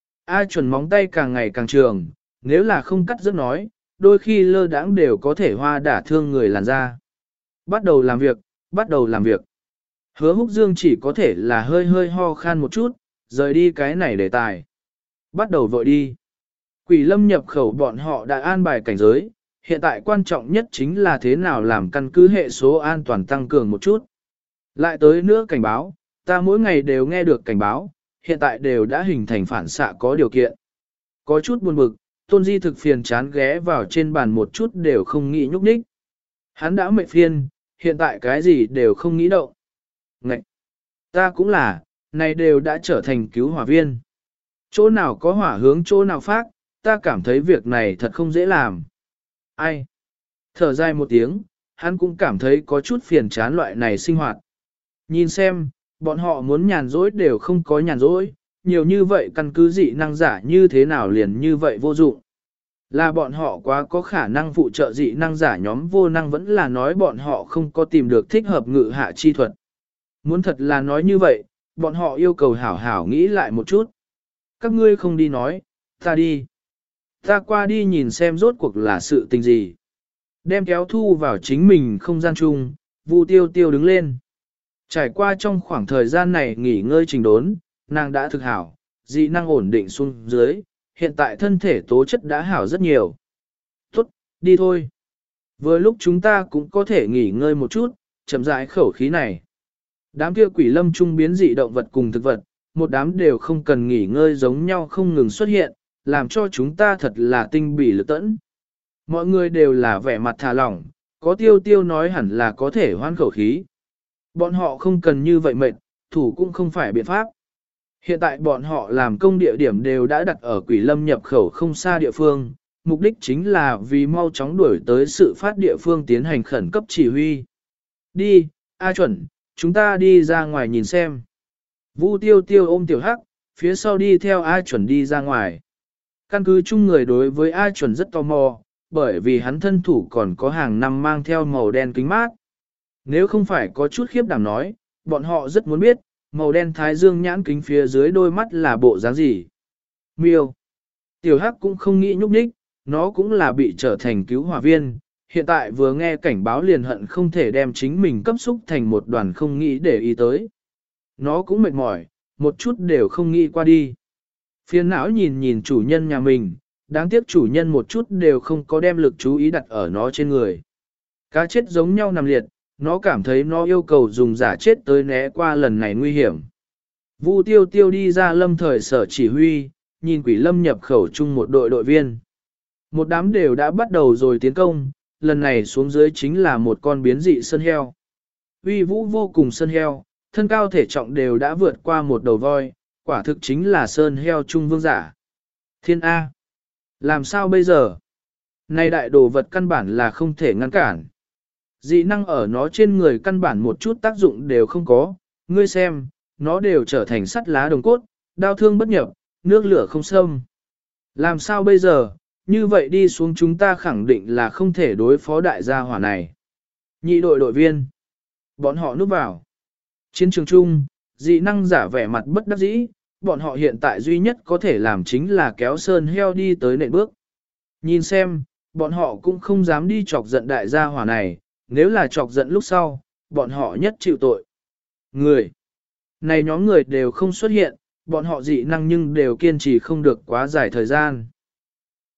A chuẩn móng tay càng ngày càng trường, nếu là không cắt rất nói, đôi khi lơ đãng đều có thể hoa đả thương người làn da. Bắt đầu làm việc, bắt đầu làm việc. Hứa Húc Dương chỉ có thể là hơi hơi ho khan một chút, rời đi cái này đề tài. Bắt đầu vội đi. Quỷ lâm nhập khẩu bọn họ đã an bài cảnh giới, hiện tại quan trọng nhất chính là thế nào làm căn cứ hệ số an toàn tăng cường một chút. Lại tới nữa cảnh báo, ta mỗi ngày đều nghe được cảnh báo, hiện tại đều đã hình thành phản xạ có điều kiện. Có chút buồn bực, Tôn Di thực phiền chán ghé vào trên bàn một chút đều không nghĩ nhúc nhích. Hắn đã mệt phiền, hiện tại cái gì đều không nghĩ động. Ngậy! Ta cũng là, này đều đã trở thành cứu hỏa viên. Chỗ nào có hỏa hướng chỗ nào phát, ta cảm thấy việc này thật không dễ làm. Ai? Thở dài một tiếng, hắn cũng cảm thấy có chút phiền chán loại này sinh hoạt. Nhìn xem, bọn họ muốn nhàn rỗi đều không có nhàn rỗi, nhiều như vậy căn cứ dị năng giả như thế nào liền như vậy vô dụng. Là bọn họ quá có khả năng phụ trợ dị năng giả nhóm vô năng vẫn là nói bọn họ không có tìm được thích hợp ngự hạ chi thuật. Muốn thật là nói như vậy, bọn họ yêu cầu hảo hảo nghĩ lại một chút. Các ngươi không đi nói, ta đi. Ta qua đi nhìn xem rốt cuộc là sự tình gì. Đem kéo thu vào chính mình không gian chung, Vu Tiêu Tiêu đứng lên. Trải qua trong khoảng thời gian này nghỉ ngơi trình đốn, nàng đã thực hảo, dị năng ổn định xuống dưới, hiện tại thân thể tố chất đã hảo rất nhiều. Tốt, đi thôi. Vừa lúc chúng ta cũng có thể nghỉ ngơi một chút, chậm rãi khẩu khí này. Đám kia quỷ lâm trung biến dị động vật cùng thực vật, một đám đều không cần nghỉ ngơi giống nhau không ngừng xuất hiện, làm cho chúng ta thật là tinh bỉ lực tẫn. Mọi người đều là vẻ mặt thả lỏng, có Tiêu Tiêu nói hẳn là có thể hoan khẩu khí. Bọn họ không cần như vậy mệt, thủ cũng không phải biện pháp. Hiện tại bọn họ làm công địa điểm đều đã đặt ở Quỷ Lâm nhập khẩu không xa địa phương, mục đích chính là vì mau chóng đuổi tới sự phát địa phương tiến hành khẩn cấp chỉ huy. Đi, A Chuẩn, chúng ta đi ra ngoài nhìn xem. Vu Tiêu Tiêu ôm Tiểu Hắc, phía sau đi theo A Chuẩn đi ra ngoài. Căn cứ chung người đối với A Chuẩn rất tò mò, bởi vì hắn thân thủ còn có hàng năm mang theo màu đen kính mát. Nếu không phải có chút khiếp đảm nói, bọn họ rất muốn biết, màu đen thái dương nhãn kính phía dưới đôi mắt là bộ dáng gì. Miêu. Tiểu Hắc cũng không nghĩ nhúc nhích, nó cũng là bị trở thành cứu hỏa viên, hiện tại vừa nghe cảnh báo liền hận không thể đem chính mình cấp xúc thành một đoàn không nghĩ để ý tới. Nó cũng mệt mỏi, một chút đều không nghĩ qua đi. Phiền não nhìn nhìn chủ nhân nhà mình, đáng tiếc chủ nhân một chút đều không có đem lực chú ý đặt ở nó trên người. Cá chết giống nhau nằm liệt, nó cảm thấy nó yêu cầu dùng giả chết tới né qua lần này nguy hiểm. Vu Tiêu Tiêu đi ra lâm thời sở chỉ huy, nhìn Quỷ Lâm nhập khẩu chung một đội đội viên. Một đám đều đã bắt đầu rồi tiến công, lần này xuống dưới chính là một con biến dị sơn heo. Uy vũ vô cùng sơn heo, thân cao thể trọng đều đã vượt qua một đầu voi, quả thực chính là sơn heo trung vương giả. Thiên A. Làm sao bây giờ? Này đại đồ vật căn bản là không thể ngăn cản. Dị năng ở nó trên người căn bản một chút tác dụng đều không có, ngươi xem, nó đều trở thành sắt lá đồng cốt, đau thương bất nhập, nước lửa không xâm. Làm sao bây giờ, như vậy đi xuống chúng ta khẳng định là không thể đối phó đại gia hỏa này. Nhị đội đội viên, bọn họ núp vào. Chiến trường chung, dị năng giả vẻ mặt bất đắc dĩ, bọn họ hiện tại duy nhất có thể làm chính là kéo sơn heo đi tới nền bước. Nhìn xem, bọn họ cũng không dám đi chọc giận đại gia hỏa này, nếu là chọc giận lúc sau, bọn họ nhất chịu tội. Người, này nhóm người đều không xuất hiện, bọn họ dị năng nhưng đều kiên trì không được quá dài thời gian.